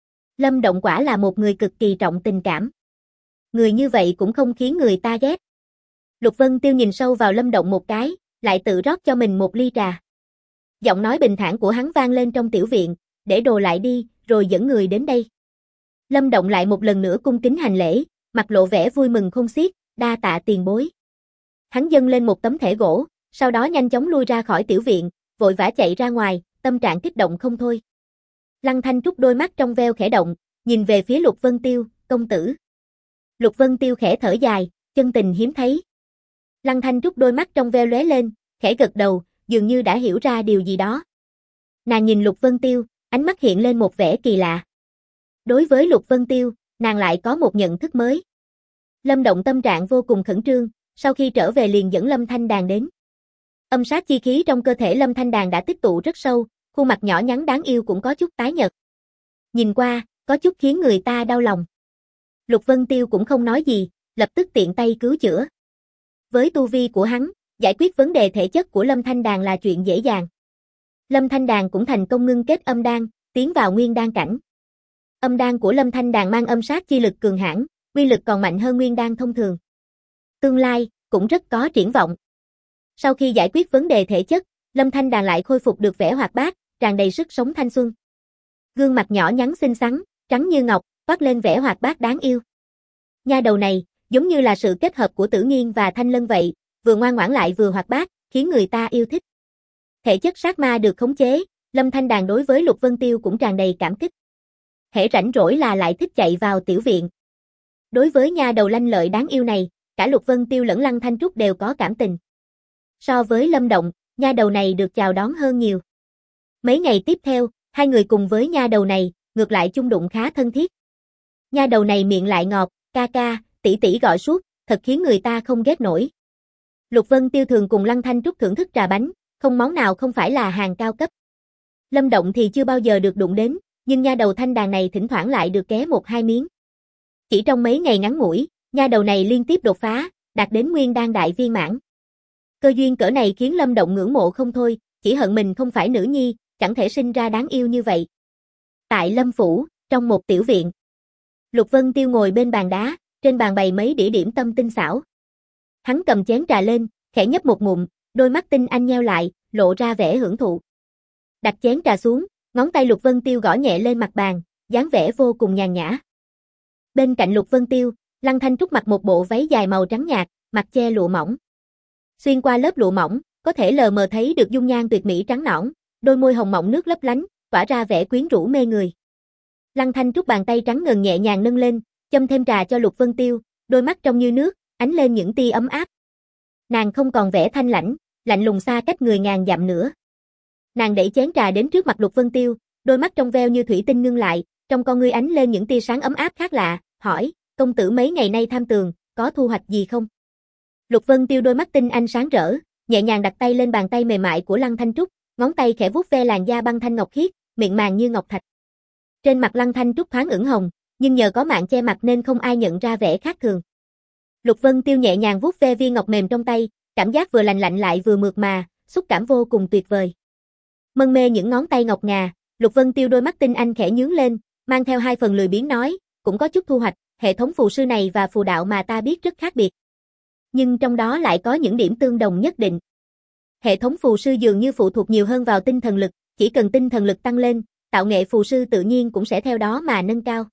S1: Lâm Động quả là một người cực kỳ trọng tình cảm. Người như vậy cũng không khiến người ta ghét. Lục Vân Tiêu nhìn sâu vào Lâm Động một cái, lại tự rót cho mình một ly trà. Giọng nói bình thản của hắn vang lên trong tiểu viện, để đồ lại đi, rồi dẫn người đến đây. Lâm Động lại một lần nữa cung kính hành lễ, mặt lộ vẻ vui mừng không xiết, đa tạ tiền bối. Hắn dâng lên một tấm thẻ gỗ, sau đó nhanh chóng lui ra khỏi tiểu viện, vội vã chạy ra ngoài, tâm trạng kích động không thôi. Lăng Thanh Trúc đôi mắt trong veo khẽ động, nhìn về phía Lục Vân Tiêu, công tử. Lục Vân Tiêu khẽ thở dài, chân tình hiếm thấy. Lăng Thanh Trúc đôi mắt trong veo lóe lên, khẽ gật đầu, dường như đã hiểu ra điều gì đó. Nàng nhìn Lục Vân Tiêu, ánh mắt hiện lên một vẻ kỳ lạ. Đối với Lục Vân Tiêu, nàng lại có một nhận thức mới. Lâm Động tâm trạng vô cùng khẩn trương, sau khi trở về liền dẫn Lâm Thanh Đàn đến. Âm sát chi khí trong cơ thể Lâm Thanh Đàn đã tích tụ rất sâu, khuôn mặt nhỏ nhắn đáng yêu cũng có chút tái nhợt. Nhìn qua, có chút khiến người ta đau lòng. Lục Vân Tiêu cũng không nói gì, lập tức tiện tay cứu chữa. Với tu vi của hắn, giải quyết vấn đề thể chất của Lâm Thanh Đàn là chuyện dễ dàng. Lâm Thanh Đàn cũng thành công ngưng kết âm đan, tiến vào nguyên đan cảnh. Âm đan của Lâm Thanh Đàn mang âm sát chi lực cường hãn, uy lực còn mạnh hơn nguyên đan thông thường. Tương lai cũng rất có triển vọng. Sau khi giải quyết vấn đề thể chất, Lâm Thanh Đàn lại khôi phục được vẻ hoạt bát, tràn đầy sức sống thanh xuân. Gương mặt nhỏ nhắn xinh xắn, trắng như ngọc, toát lên vẻ hoạt bát đáng yêu. Nha đầu này, giống như là sự kết hợp của Tử Nghiên và Thanh Lân vậy, vừa ngoan ngoãn lại vừa hoạt bát, khiến người ta yêu thích. Thể chất sát ma được khống chế, Lâm Thanh Đàn đối với Lục Vân Tiêu cũng tràn đầy cảm kích. Hễ rảnh rỗi là lại thích chạy vào tiểu viện. Đối với nha đầu lanh lợi đáng yêu này, cả Lục Vân Tiêu lẫn Lăng Thanh Trúc đều có cảm tình. So với Lâm Động, nha đầu này được chào đón hơn nhiều. Mấy ngày tiếp theo, hai người cùng với nha đầu này, ngược lại chung đụng khá thân thiết. Nha đầu này miệng lại ngọt, ca ca, tỷ tỷ gọi suốt, thật khiến người ta không ghét nổi. Lục Vân Tiêu thường cùng Lăng Thanh Trúc thưởng thức trà bánh, không món nào không phải là hàng cao cấp. Lâm Động thì chưa bao giờ được đụng đến, nhưng nha đầu Thanh Đàn này thỉnh thoảng lại được ké một hai miếng. Chỉ trong mấy ngày ngắn ngủi, nha đầu này liên tiếp đột phá, đạt đến nguyên đan đại viên mãn. Cơ duyên cỡ này khiến Lâm Động ngưỡng mộ không thôi, chỉ hận mình không phải nữ nhi, chẳng thể sinh ra đáng yêu như vậy. Tại Lâm Phủ, trong một tiểu viện. Lục Vân Tiêu ngồi bên bàn đá, trên bàn bày mấy đĩa điểm tâm tinh xảo. Hắn cầm chén trà lên, khẽ nhấp một ngụm, đôi mắt tinh anh nheo lại, lộ ra vẻ hưởng thụ. Đặt chén trà xuống, ngón tay Lục Vân Tiêu gõ nhẹ lên mặt bàn, dáng vẻ vô cùng nhàn nhã. Bên cạnh Lục Vân Tiêu, Lăng Thanh Trúc mặc một bộ váy dài màu trắng nhạt, mặt che lụa mỏng. Xuyên qua lớp lụa mỏng, có thể lờ mờ thấy được dung nhan tuyệt mỹ trắng nõn, đôi môi hồng mọng nước lấp lánh, tỏa ra vẻ quyến rũ mê người. Lăng Thanh Trúc bàn tay trắng ngần nhẹ nhàng nâng lên, châm thêm trà cho Lục Vân Tiêu, đôi mắt trong như nước, ánh lên những tia ấm áp. Nàng không còn vẻ thanh lãnh, lạnh lùng xa cách người ngàn dặm nữa. Nàng đẩy chén trà đến trước mặt Lục Vân Tiêu, đôi mắt trong veo như thủy tinh ngưng lại, trong con ngươi ánh lên những tia sáng ấm áp khác lạ, hỏi, công tử mấy ngày nay tham tường, có thu hoạch gì không? Lục Vân Tiêu đôi mắt tinh anh sáng rỡ, nhẹ nhàng đặt tay lên bàn tay mềm mại của Lăng Thanh Trúc, ngón tay khẽ vuốt ve làn da băng thanh ngọc khiết, miệng màng như ngọc thạch. Trên mặt Lăng Thanh Trúc thoáng ửng hồng, nhưng nhờ có mạng che mặt nên không ai nhận ra vẻ khác thường. Lục Vân Tiêu nhẹ nhàng vuốt ve viên ngọc mềm trong tay, cảm giác vừa lành lạnh lại vừa mượt mà, xúc cảm vô cùng tuyệt vời. Mân mê những ngón tay ngọc ngà, Lục Vân Tiêu đôi mắt tinh anh khẽ nhướng lên, mang theo hai phần lười biếng nói, cũng có chút thu hoạch, hệ thống phù sư này và phù đạo mà ta biết rất khác biệt. Nhưng trong đó lại có những điểm tương đồng nhất định. Hệ thống phù sư dường như phụ thuộc nhiều hơn vào tinh thần lực, chỉ cần tinh thần lực tăng lên, tạo nghệ phù sư tự nhiên cũng sẽ theo đó mà nâng cao.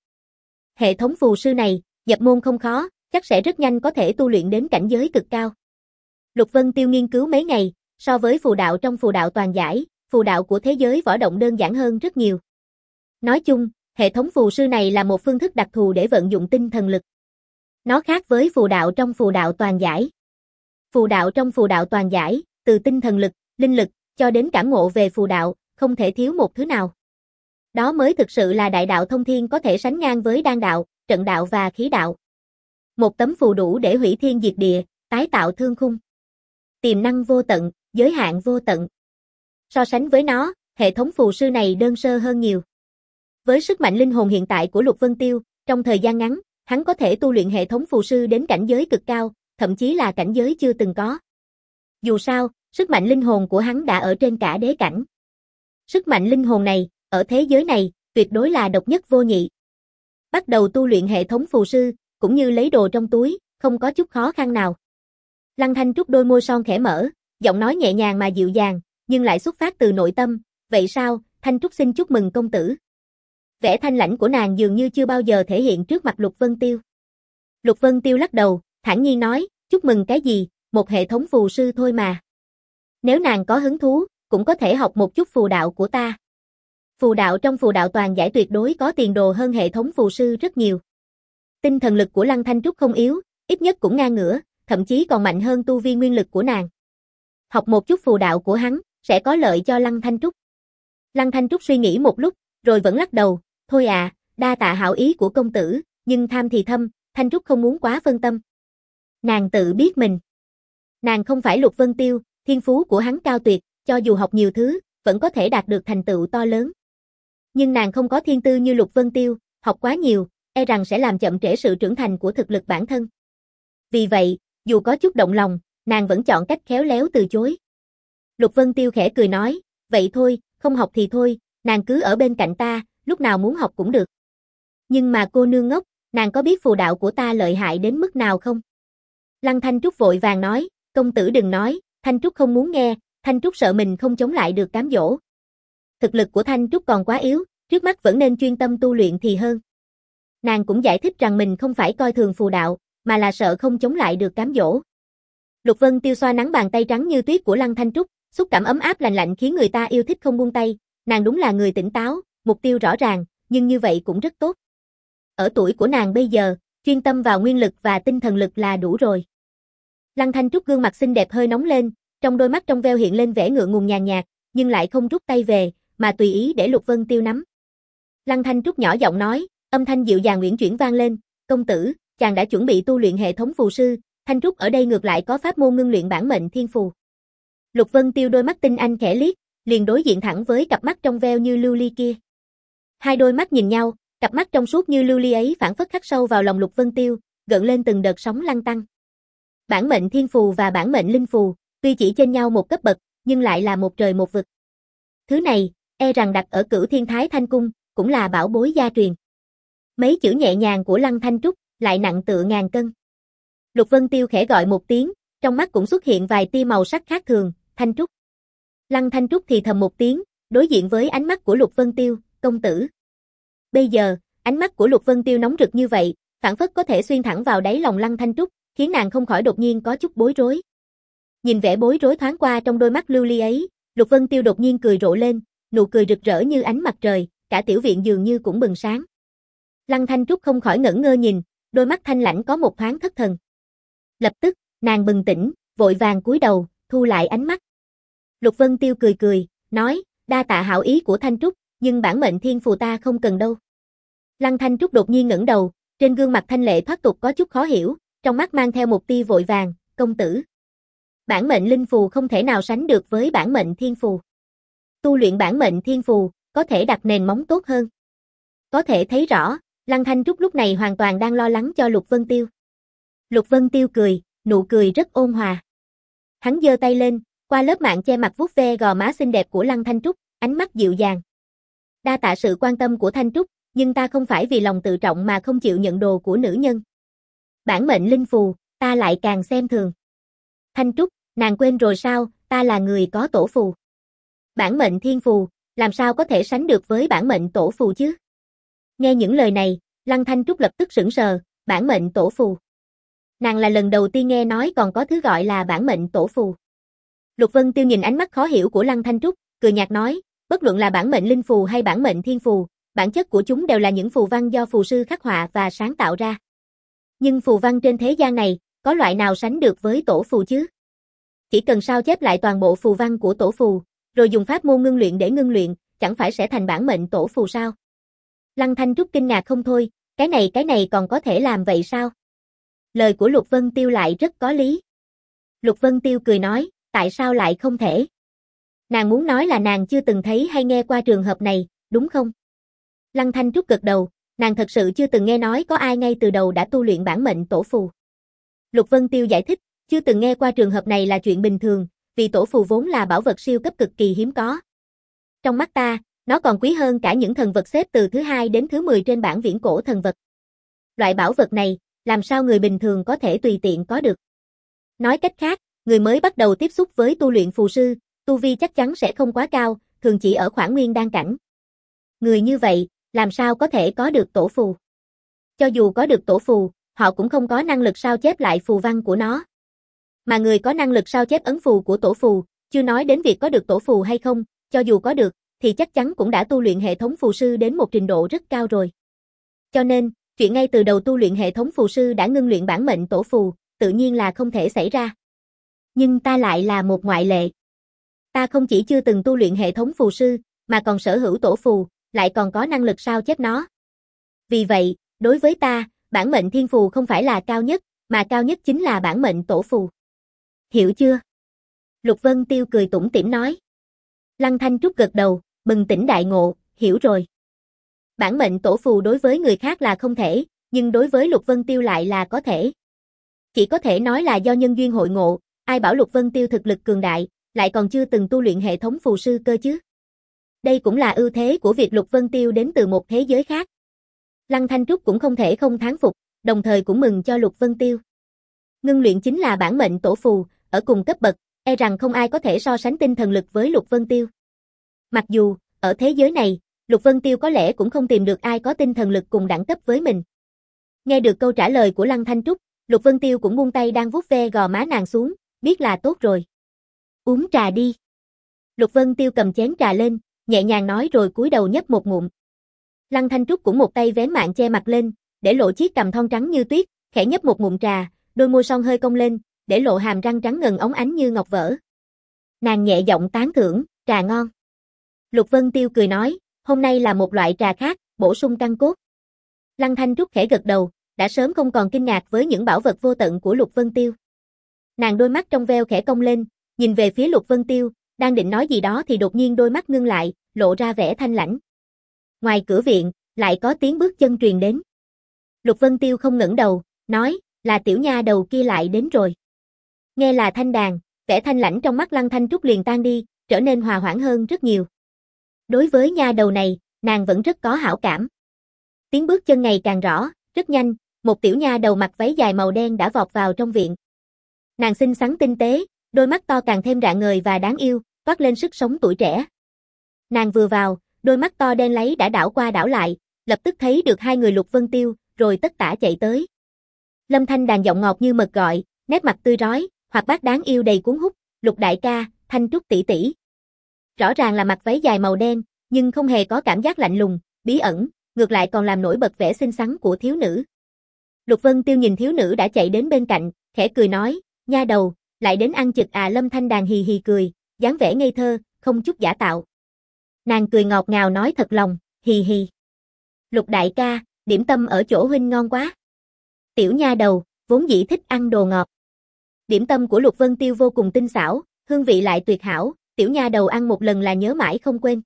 S1: Hệ thống phù sư này, nhập môn không khó, chắc sẽ rất nhanh có thể tu luyện đến cảnh giới cực cao. Lục Vân Tiêu nghiên cứu mấy ngày, so với phù đạo trong phù đạo toàn giải, phù đạo của thế giới võ động đơn giản hơn rất nhiều. Nói chung, hệ thống phù sư này là một phương thức đặc thù để vận dụng tinh thần lực. Nó khác với phù đạo trong phù đạo toàn giải. Phù đạo trong phù đạo toàn giải, từ tinh thần lực, linh lực, cho đến cảm ngộ về phù đạo, không thể thiếu một thứ nào. Đó mới thực sự là đại đạo thông thiên có thể sánh ngang với đan đạo, trận đạo và khí đạo. Một tấm phù đủ để hủy thiên diệt địa, tái tạo thương khung. Tiềm năng vô tận, giới hạn vô tận. So sánh với nó, hệ thống phù sư này đơn sơ hơn nhiều. Với sức mạnh linh hồn hiện tại của Lục Vân Tiêu, trong thời gian ngắn, hắn có thể tu luyện hệ thống phù sư đến cảnh giới cực cao, thậm chí là cảnh giới chưa từng có. Dù sao, sức mạnh linh hồn của hắn đã ở trên cả đế cảnh. Sức mạnh linh hồn này, ở thế giới này, tuyệt đối là độc nhất vô nhị. Bắt đầu tu luyện hệ thống phù sư, cũng như lấy đồ trong túi, không có chút khó khăn nào. Lăng Thanh Trúc đôi môi son khẽ mở, giọng nói nhẹ nhàng mà dịu dàng, nhưng lại xuất phát từ nội tâm, vậy sao, Thanh Trúc xin chúc mừng công tử. Vẻ thanh lãnh của nàng dường như chưa bao giờ thể hiện trước mặt Lục Vân Tiêu. Lục Vân Tiêu lắc đầu, thản nhiên nói, chúc mừng cái gì, một hệ thống phù sư thôi mà. Nếu nàng có hứng thú, cũng có thể học một chút phù đạo của ta. Phù đạo trong phù đạo toàn giải tuyệt đối có tiền đồ hơn hệ thống phù sư rất nhiều. Tinh thần lực của Lăng Thanh Trúc không yếu, ít nhất cũng ngang ngửa, thậm chí còn mạnh hơn tu vi nguyên lực của nàng. Học một chút phù đạo của hắn, sẽ có lợi cho Lăng Thanh Trúc. Lăng Thanh Trúc suy nghĩ một lúc, rồi vẫn lắc đầu, thôi à, đa tạ hảo ý của công tử, nhưng tham thì thâm, Thanh Trúc không muốn quá phân tâm. Nàng tự biết mình. Nàng không phải Lục Vân Tiêu, thiên phú của hắn cao tuyệt, cho dù học nhiều thứ, vẫn có thể đạt được thành tựu to lớn. Nhưng nàng không có thiên tư như Lục Vân Tiêu, học quá nhiều, e rằng sẽ làm chậm trễ sự trưởng thành của thực lực bản thân. Vì vậy, dù có chút động lòng, nàng vẫn chọn cách khéo léo từ chối. Lục Vân Tiêu khẽ cười nói, vậy thôi, không học thì thôi, nàng cứ ở bên cạnh ta, lúc nào muốn học cũng được. Nhưng mà cô nương ngốc, nàng có biết phù đạo của ta lợi hại đến mức nào không? Lăng Thanh Trúc vội vàng nói, công tử đừng nói, Thanh Trúc không muốn nghe, Thanh Trúc sợ mình không chống lại được cám dỗ. Thực lực của Thanh Trúc còn quá yếu, trước mắt vẫn nên chuyên tâm tu luyện thì hơn. Nàng cũng giải thích rằng mình không phải coi thường phù đạo, mà là sợ không chống lại được cám dỗ. Lục Vân Tiêu xoa nắng bàn tay trắng như tuyết của Lăng Thanh Trúc, xúc cảm ấm áp lành lạnh khiến người ta yêu thích không buông tay, nàng đúng là người tỉnh táo, mục tiêu rõ ràng, nhưng như vậy cũng rất tốt. Ở tuổi của nàng bây giờ, chuyên tâm vào nguyên lực và tinh thần lực là đủ rồi. Lăng Thanh Trúc gương mặt xinh đẹp hơi nóng lên, trong đôi mắt trong veo hiện lên vẻ ngượng ngùng nhàn nhạt, nhưng lại không rút tay về, mà tùy ý để Lục Vân Tiêu nắm. Lăng Thanh Trúc nhỏ giọng nói, âm thanh dịu dàng uyển chuyển vang lên, công tử, chàng đã chuẩn bị tu luyện hệ thống phù sư, Thanh Trúc ở đây ngược lại có pháp môn ngưng luyện bản mệnh thiên phù. Lục Vân Tiêu đôi mắt tinh anh khẽ liếc, liền đối diện thẳng với cặp mắt trong veo như lưu ly kia. Hai đôi mắt nhìn nhau, cặp mắt trong suốt như lưu ly ấy phảng phất khắc sâu vào lòng Lục Vân Tiêu, gợn lên từng đợt sóng lăn tăn. Bản mệnh thiên phù và bản mệnh linh phù, tuy chỉ trên nhau một cấp bậc, nhưng lại là một trời một vực. Thứ này, e rằng đặt ở Cửu Thiên Thái Thanh Cung, cũng là bảo bối gia truyền. Mấy chữ nhẹ nhàng của Lăng Thanh Trúc, lại nặng tựa ngàn cân. Lục Vân Tiêu khẽ gọi một tiếng, trong mắt cũng xuất hiện vài tia màu sắc khác thường, Thanh Trúc. Lăng Thanh Trúc thì thầm một tiếng, đối diện với ánh mắt của Lục Vân Tiêu, công tử. Bây giờ, ánh mắt của Lục Vân Tiêu nóng rực như vậy, phảng phất có thể xuyên thẳng vào đáy lòng Lăng Thanh Trúc, khiến nàng không khỏi đột nhiên có chút bối rối. Nhìn vẻ bối rối thoáng qua trong đôi mắt lưu ly ấy, Lục Vân Tiêu đột nhiên cười rộ lên, nụ cười rực rỡ như ánh mặt trời, cả tiểu viện dường như cũng bừng sáng. Lăng Thanh Trúc không khỏi ngẩn ngơ nhìn, đôi mắt thanh lãnh có một thoáng thất thần. Lập tức, nàng bừng tỉnh, vội vàng cúi đầu, thu lại ánh mắt. Lục Vân Tiêu cười cười, nói, đa tạ hảo ý của Thanh Trúc, nhưng bản mệnh thiên phù ta không cần đâu. Lăng Thanh Trúc đột nhiên ngẩng đầu, trên gương mặt thanh lệ thoát tục có chút khó hiểu, trong mắt mang theo một tia vội vàng, công tử. Bản mệnh linh phù không thể nào sánh được với bản mệnh thiên phù. Tu luyện bản mệnh thiên phù, có thể đặt nền móng tốt hơn. Có thể thấy rõ, Lăng Thanh Trúc lúc này hoàn toàn đang lo lắng cho Lục Vân Tiêu. Lục Vân Tiêu cười, nụ cười rất ôn hòa. Hắn giơ tay lên, qua lớp mạng che mặt vuốt ve gò má xinh đẹp của Lăng Thanh Trúc, ánh mắt dịu dàng. Đa tạ sự quan tâm của Thanh Trúc, nhưng ta không phải vì lòng tự trọng mà không chịu nhận đồ của nữ nhân. Bản mệnh linh phù, ta lại càng xem thường. Thanh Trúc, nàng quên rồi sao, ta là người có tổ phù. Bản mệnh thiên phù, làm sao có thể sánh được với bản mệnh tổ phù chứ? Nghe những lời này, Lăng Thanh Trúc lập tức sững sờ, bản mệnh tổ phù. Nàng là lần đầu tiên nghe nói còn có thứ gọi là bản mệnh tổ phù. Lục Vân Tiêu nhìn ánh mắt khó hiểu của Lăng Thanh Trúc, cười nhạt nói, bất luận là bản mệnh linh phù hay bản mệnh thiên phù, bản chất của chúng đều là những phù văn do phù sư khắc họa và sáng tạo ra. Nhưng phù văn trên thế gian này, có loại nào sánh được với tổ phù chứ? Chỉ cần sao chép lại toàn bộ phù văn của tổ phù, rồi dùng pháp môn ngưng luyện để ngưng luyện, chẳng phải sẽ thành bản mệnh tổ phù sao? Lăng Thanh Trúc kinh ngạc không thôi, cái này cái này còn có thể làm vậy sao? Lời của Lục Vân Tiêu lại rất có lý. Lục Vân Tiêu cười nói, tại sao lại không thể? Nàng muốn nói là nàng chưa từng thấy hay nghe qua trường hợp này, đúng không? Lăng Thanh Trúc gật đầu, nàng thật sự chưa từng nghe nói có ai ngay từ đầu đã tu luyện bản mệnh tổ phù. Lục Vân Tiêu giải thích, chưa từng nghe qua trường hợp này là chuyện bình thường, vì tổ phù vốn là bảo vật siêu cấp cực kỳ hiếm có. Trong mắt ta, nó còn quý hơn cả những thần vật xếp từ thứ hai đến thứ mười trên bảng viễn cổ thần vật. Loại bảo vật này, làm sao người bình thường có thể tùy tiện có được? Nói cách khác, người mới bắt đầu tiếp xúc với tu luyện phù sư, tu vi chắc chắn sẽ không quá cao, thường chỉ ở khoảng nguyên đan cảnh. Người như vậy, làm sao có thể có được tổ phù? Cho dù có được tổ phù, họ cũng không có năng lực sao chép lại phù văn của nó. Mà người có năng lực sao chép ấn phù của tổ phù, chưa nói đến việc có được tổ phù hay không, cho dù có được, thì chắc chắn cũng đã tu luyện hệ thống phù sư đến một trình độ rất cao rồi. Cho nên, chuyện ngay từ đầu tu luyện hệ thống phù sư đã ngưng luyện bản mệnh tổ phù, tự nhiên là không thể xảy ra. Nhưng ta lại là một ngoại lệ. Ta không chỉ chưa từng tu luyện hệ thống phù sư, mà còn sở hữu tổ phù, lại còn có năng lực sao chép nó. Vì vậy, đối với ta, bản mệnh thiên phù không phải là cao nhất, mà cao nhất chính là bản mệnh tổ phù. Hiểu chưa? Lục Vân Tiêu cười tủm tỉm nói. Lăng Thanh Trúc gật đầu, bừng tỉnh đại ngộ, hiểu rồi. Bản mệnh tổ phù đối với người khác là không thể, nhưng đối với Lục Vân Tiêu lại là có thể. Chỉ có thể nói là do nhân duyên hội ngộ, ai bảo Lục Vân Tiêu thực lực cường đại, lại còn chưa từng tu luyện hệ thống phù sư cơ chứ. Đây cũng là ưu thế của việc Lục Vân Tiêu đến từ một thế giới khác. Lăng Thanh Trúc cũng không thể không thán phục, đồng thời cũng mừng cho Lục Vân Tiêu. Ngưng luyện chính là bản mệnh tổ phù, ở cùng cấp bậc, e rằng không ai có thể so sánh tinh thần lực với Lục Vân Tiêu. Mặc dù, ở thế giới này, Lục Vân Tiêu có lẽ cũng không tìm được ai có tinh thần lực cùng đẳng cấp với mình. Nghe được câu trả lời của Lăng Thanh Trúc, Lục Vân Tiêu cũng buông tay đang vuốt ve gò má nàng xuống, biết là tốt rồi. Uống trà đi. Lục Vân Tiêu cầm chén trà lên, nhẹ nhàng nói rồi cúi đầu nhấp một ngụm. Lăng Thanh Trúc cũng một tay vén mạng che mặt lên, để lộ chiếc cằm thon trắng như tuyết, khẽ nhấp một ngụm trà, đôi môi son hơi cong lên, để lộ hàm răng trắng ngần óng ánh như ngọc vỡ. Nàng nhẹ giọng tán thưởng, trà ngon. Lục Vân Tiêu cười nói, hôm nay là một loại trà khác, bổ sung căn cốt. Lăng Thanh Trúc khẽ gật đầu, đã sớm không còn kinh ngạc với những bảo vật vô tận của Lục Vân Tiêu. Nàng đôi mắt trong veo khẽ cong lên, nhìn về phía Lục Vân Tiêu, đang định nói gì đó thì đột nhiên đôi mắt ngưng lại, lộ ra vẻ thanh lãnh. Ngoài cửa viện, lại có tiếng bước chân truyền đến. Lục Vân Tiêu không ngẩng đầu, nói, là tiểu nha đầu kia lại đến rồi. Nghe là Thanh Đàn, vẻ thanh lãnh trong mắt Lăng Thanh Trúc liền tan đi, trở nên hòa hoãn hơn rất nhiều. Đối với nha đầu này, nàng vẫn rất có hảo cảm. Tiếng bước chân ngày càng rõ, rất nhanh, một tiểu nha đầu mặc váy dài màu đen đã vọt vào trong viện. Nàng xinh xắn tinh tế, đôi mắt to càng thêm rạng ngời và đáng yêu, toát lên sức sống tuổi trẻ. Nàng vừa vào, đôi mắt to đen láy đã đảo qua đảo lại, lập tức thấy được hai người Lục Vân Tiêu, rồi tất tả chạy tới. Lâm Thanh Đàn giọng ngọt như mật gọi, nét mặt tươi rói, hoạt bát đáng yêu đầy cuốn hút, Lục đại ca, Thanh Trúc tỷ tỷ. Rõ ràng là mặc váy dài màu đen, nhưng không hề có cảm giác lạnh lùng, bí ẩn, ngược lại còn làm nổi bật vẻ xinh xắn của thiếu nữ. Lục Vân Tiêu nhìn thiếu nữ đã chạy đến bên cạnh, khẽ cười nói, nha đầu, lại đến ăn chực à. Lâm Thanh Đàn hì hì cười, dáng vẻ ngây thơ, không chút giả tạo. Nàng cười ngọt ngào nói thật lòng, hì hì. Lục đại ca, điểm tâm ở chỗ huynh ngon quá. Tiểu nha đầu, vốn dĩ thích ăn đồ ngọt. Điểm tâm của Lục Vân Tiêu vô cùng tinh xảo, hương vị lại tuyệt hảo, tiểu nha đầu ăn một lần là nhớ mãi không quên.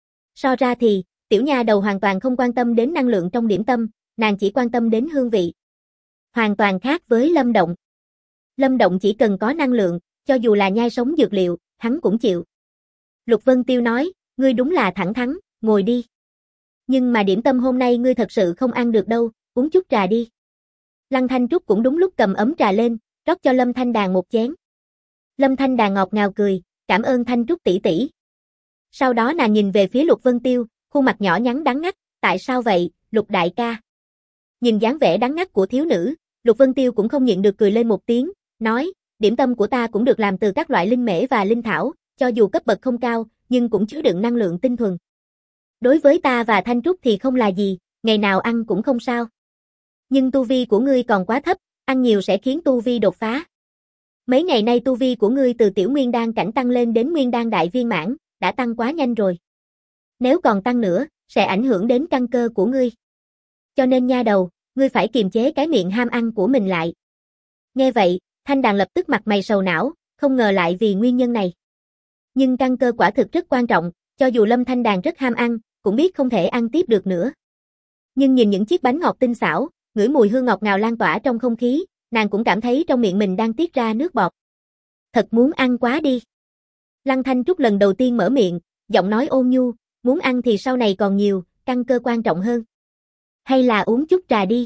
S1: So ra thì, tiểu nha đầu hoàn toàn không quan tâm đến năng lượng trong điểm tâm, nàng chỉ quan tâm đến hương vị. Hoàn toàn khác với Lâm Động. Lâm Động chỉ cần có năng lượng, cho dù là nhai sống dược liệu, hắn cũng chịu. Lục Vân Tiêu nói, ngươi đúng là thẳng thắn, ngồi đi. Nhưng mà điểm tâm hôm nay ngươi thật sự không ăn được đâu, uống chút trà đi. Lăng Thanh Trúc cũng đúng lúc cầm ấm trà lên, rót cho Lâm Thanh Đàn một chén. Lâm Thanh Đàn ngọt ngào cười, cảm ơn Thanh Trúc tỷ tỷ. Sau đó nàng nhìn về phía Lục Vân Tiêu, khuôn mặt nhỏ nhắn đắng ngắt, tại sao vậy, Lục đại ca? Nhìn dáng vẻ đắng ngắt của thiếu nữ, Lục Vân Tiêu cũng không nhịn được cười lên một tiếng, nói, điểm tâm của ta cũng được làm từ các loại linh mễ và linh thảo, cho dù cấp bậc không cao, nhưng cũng chứa đựng năng lượng tinh thuần. Đối với ta và Thanh Trúc thì không là gì, ngày nào ăn cũng không sao. Nhưng tu vi của ngươi còn quá thấp, ăn nhiều sẽ khiến tu vi đột phá. Mấy ngày nay tu vi của ngươi từ tiểu nguyên đan cảnh tăng lên đến nguyên đan đại viên mãn, đã tăng quá nhanh rồi. Nếu còn tăng nữa, sẽ ảnh hưởng đến căn cơ của ngươi. Cho nên nha đầu, ngươi phải kiềm chế cái miệng ham ăn của mình lại. Nghe vậy, Thanh Đàn lập tức mặt mày sầu não, không ngờ lại vì nguyên nhân này. Nhưng căn cơ quả thực rất quan trọng, cho dù Lâm Thanh Đàn rất ham ăn, cũng biết không thể ăn tiếp được nữa. Nhưng nhìn những chiếc bánh ngọt tinh xảo, ngửi mùi hương ngọt ngào lan tỏa trong không khí, nàng cũng cảm thấy trong miệng mình đang tiết ra nước bọt. Thật muốn ăn quá đi. Lăng Thanh Trúc lần đầu tiên mở miệng, giọng nói ôn nhu, muốn ăn thì sau này còn nhiều, căn cơ quan trọng hơn. Hay là uống chút trà đi.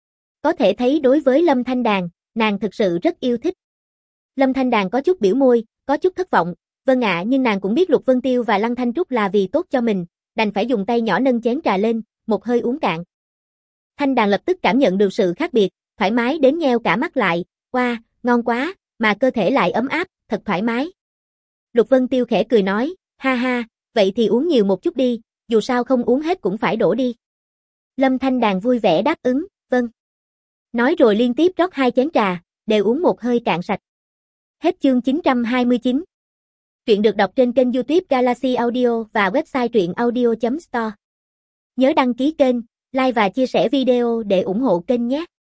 S1: Có thể thấy đối với Lâm Thanh Đàn, nàng thực sự rất yêu thích. Lâm Thanh Đàn có chút biểu môi, có chút thất vọng, vâng ạ, nhưng nàng cũng biết Lục Vân Tiêu và Lăng Thanh Trúc là vì tốt cho mình, đành phải dùng tay nhỏ nâng chén trà lên, một hơi uống cạn. Thanh Đàn lập tức cảm nhận được sự khác biệt, thoải mái đến nheo cả mắt lại, wow, ngon quá, mà cơ thể lại ấm áp, thật thoải mái. Lục Vân Tiêu khẽ cười nói, ha ha, vậy thì uống nhiều một chút đi, dù sao không uống hết cũng phải đổ đi. Lâm Thanh Đàn vui vẻ đáp ứng, vâng. Nói rồi liên tiếp rót hai chén trà, đều uống một hơi cạn sạch. Hết chương chín trăm hai mươi chín. Truyện được đọc trên kênh YouTube Galaxy Audio và website truyện audio chấm store. Nhớ đăng ký kênh, like và chia sẻ video để ủng hộ kênh nhé.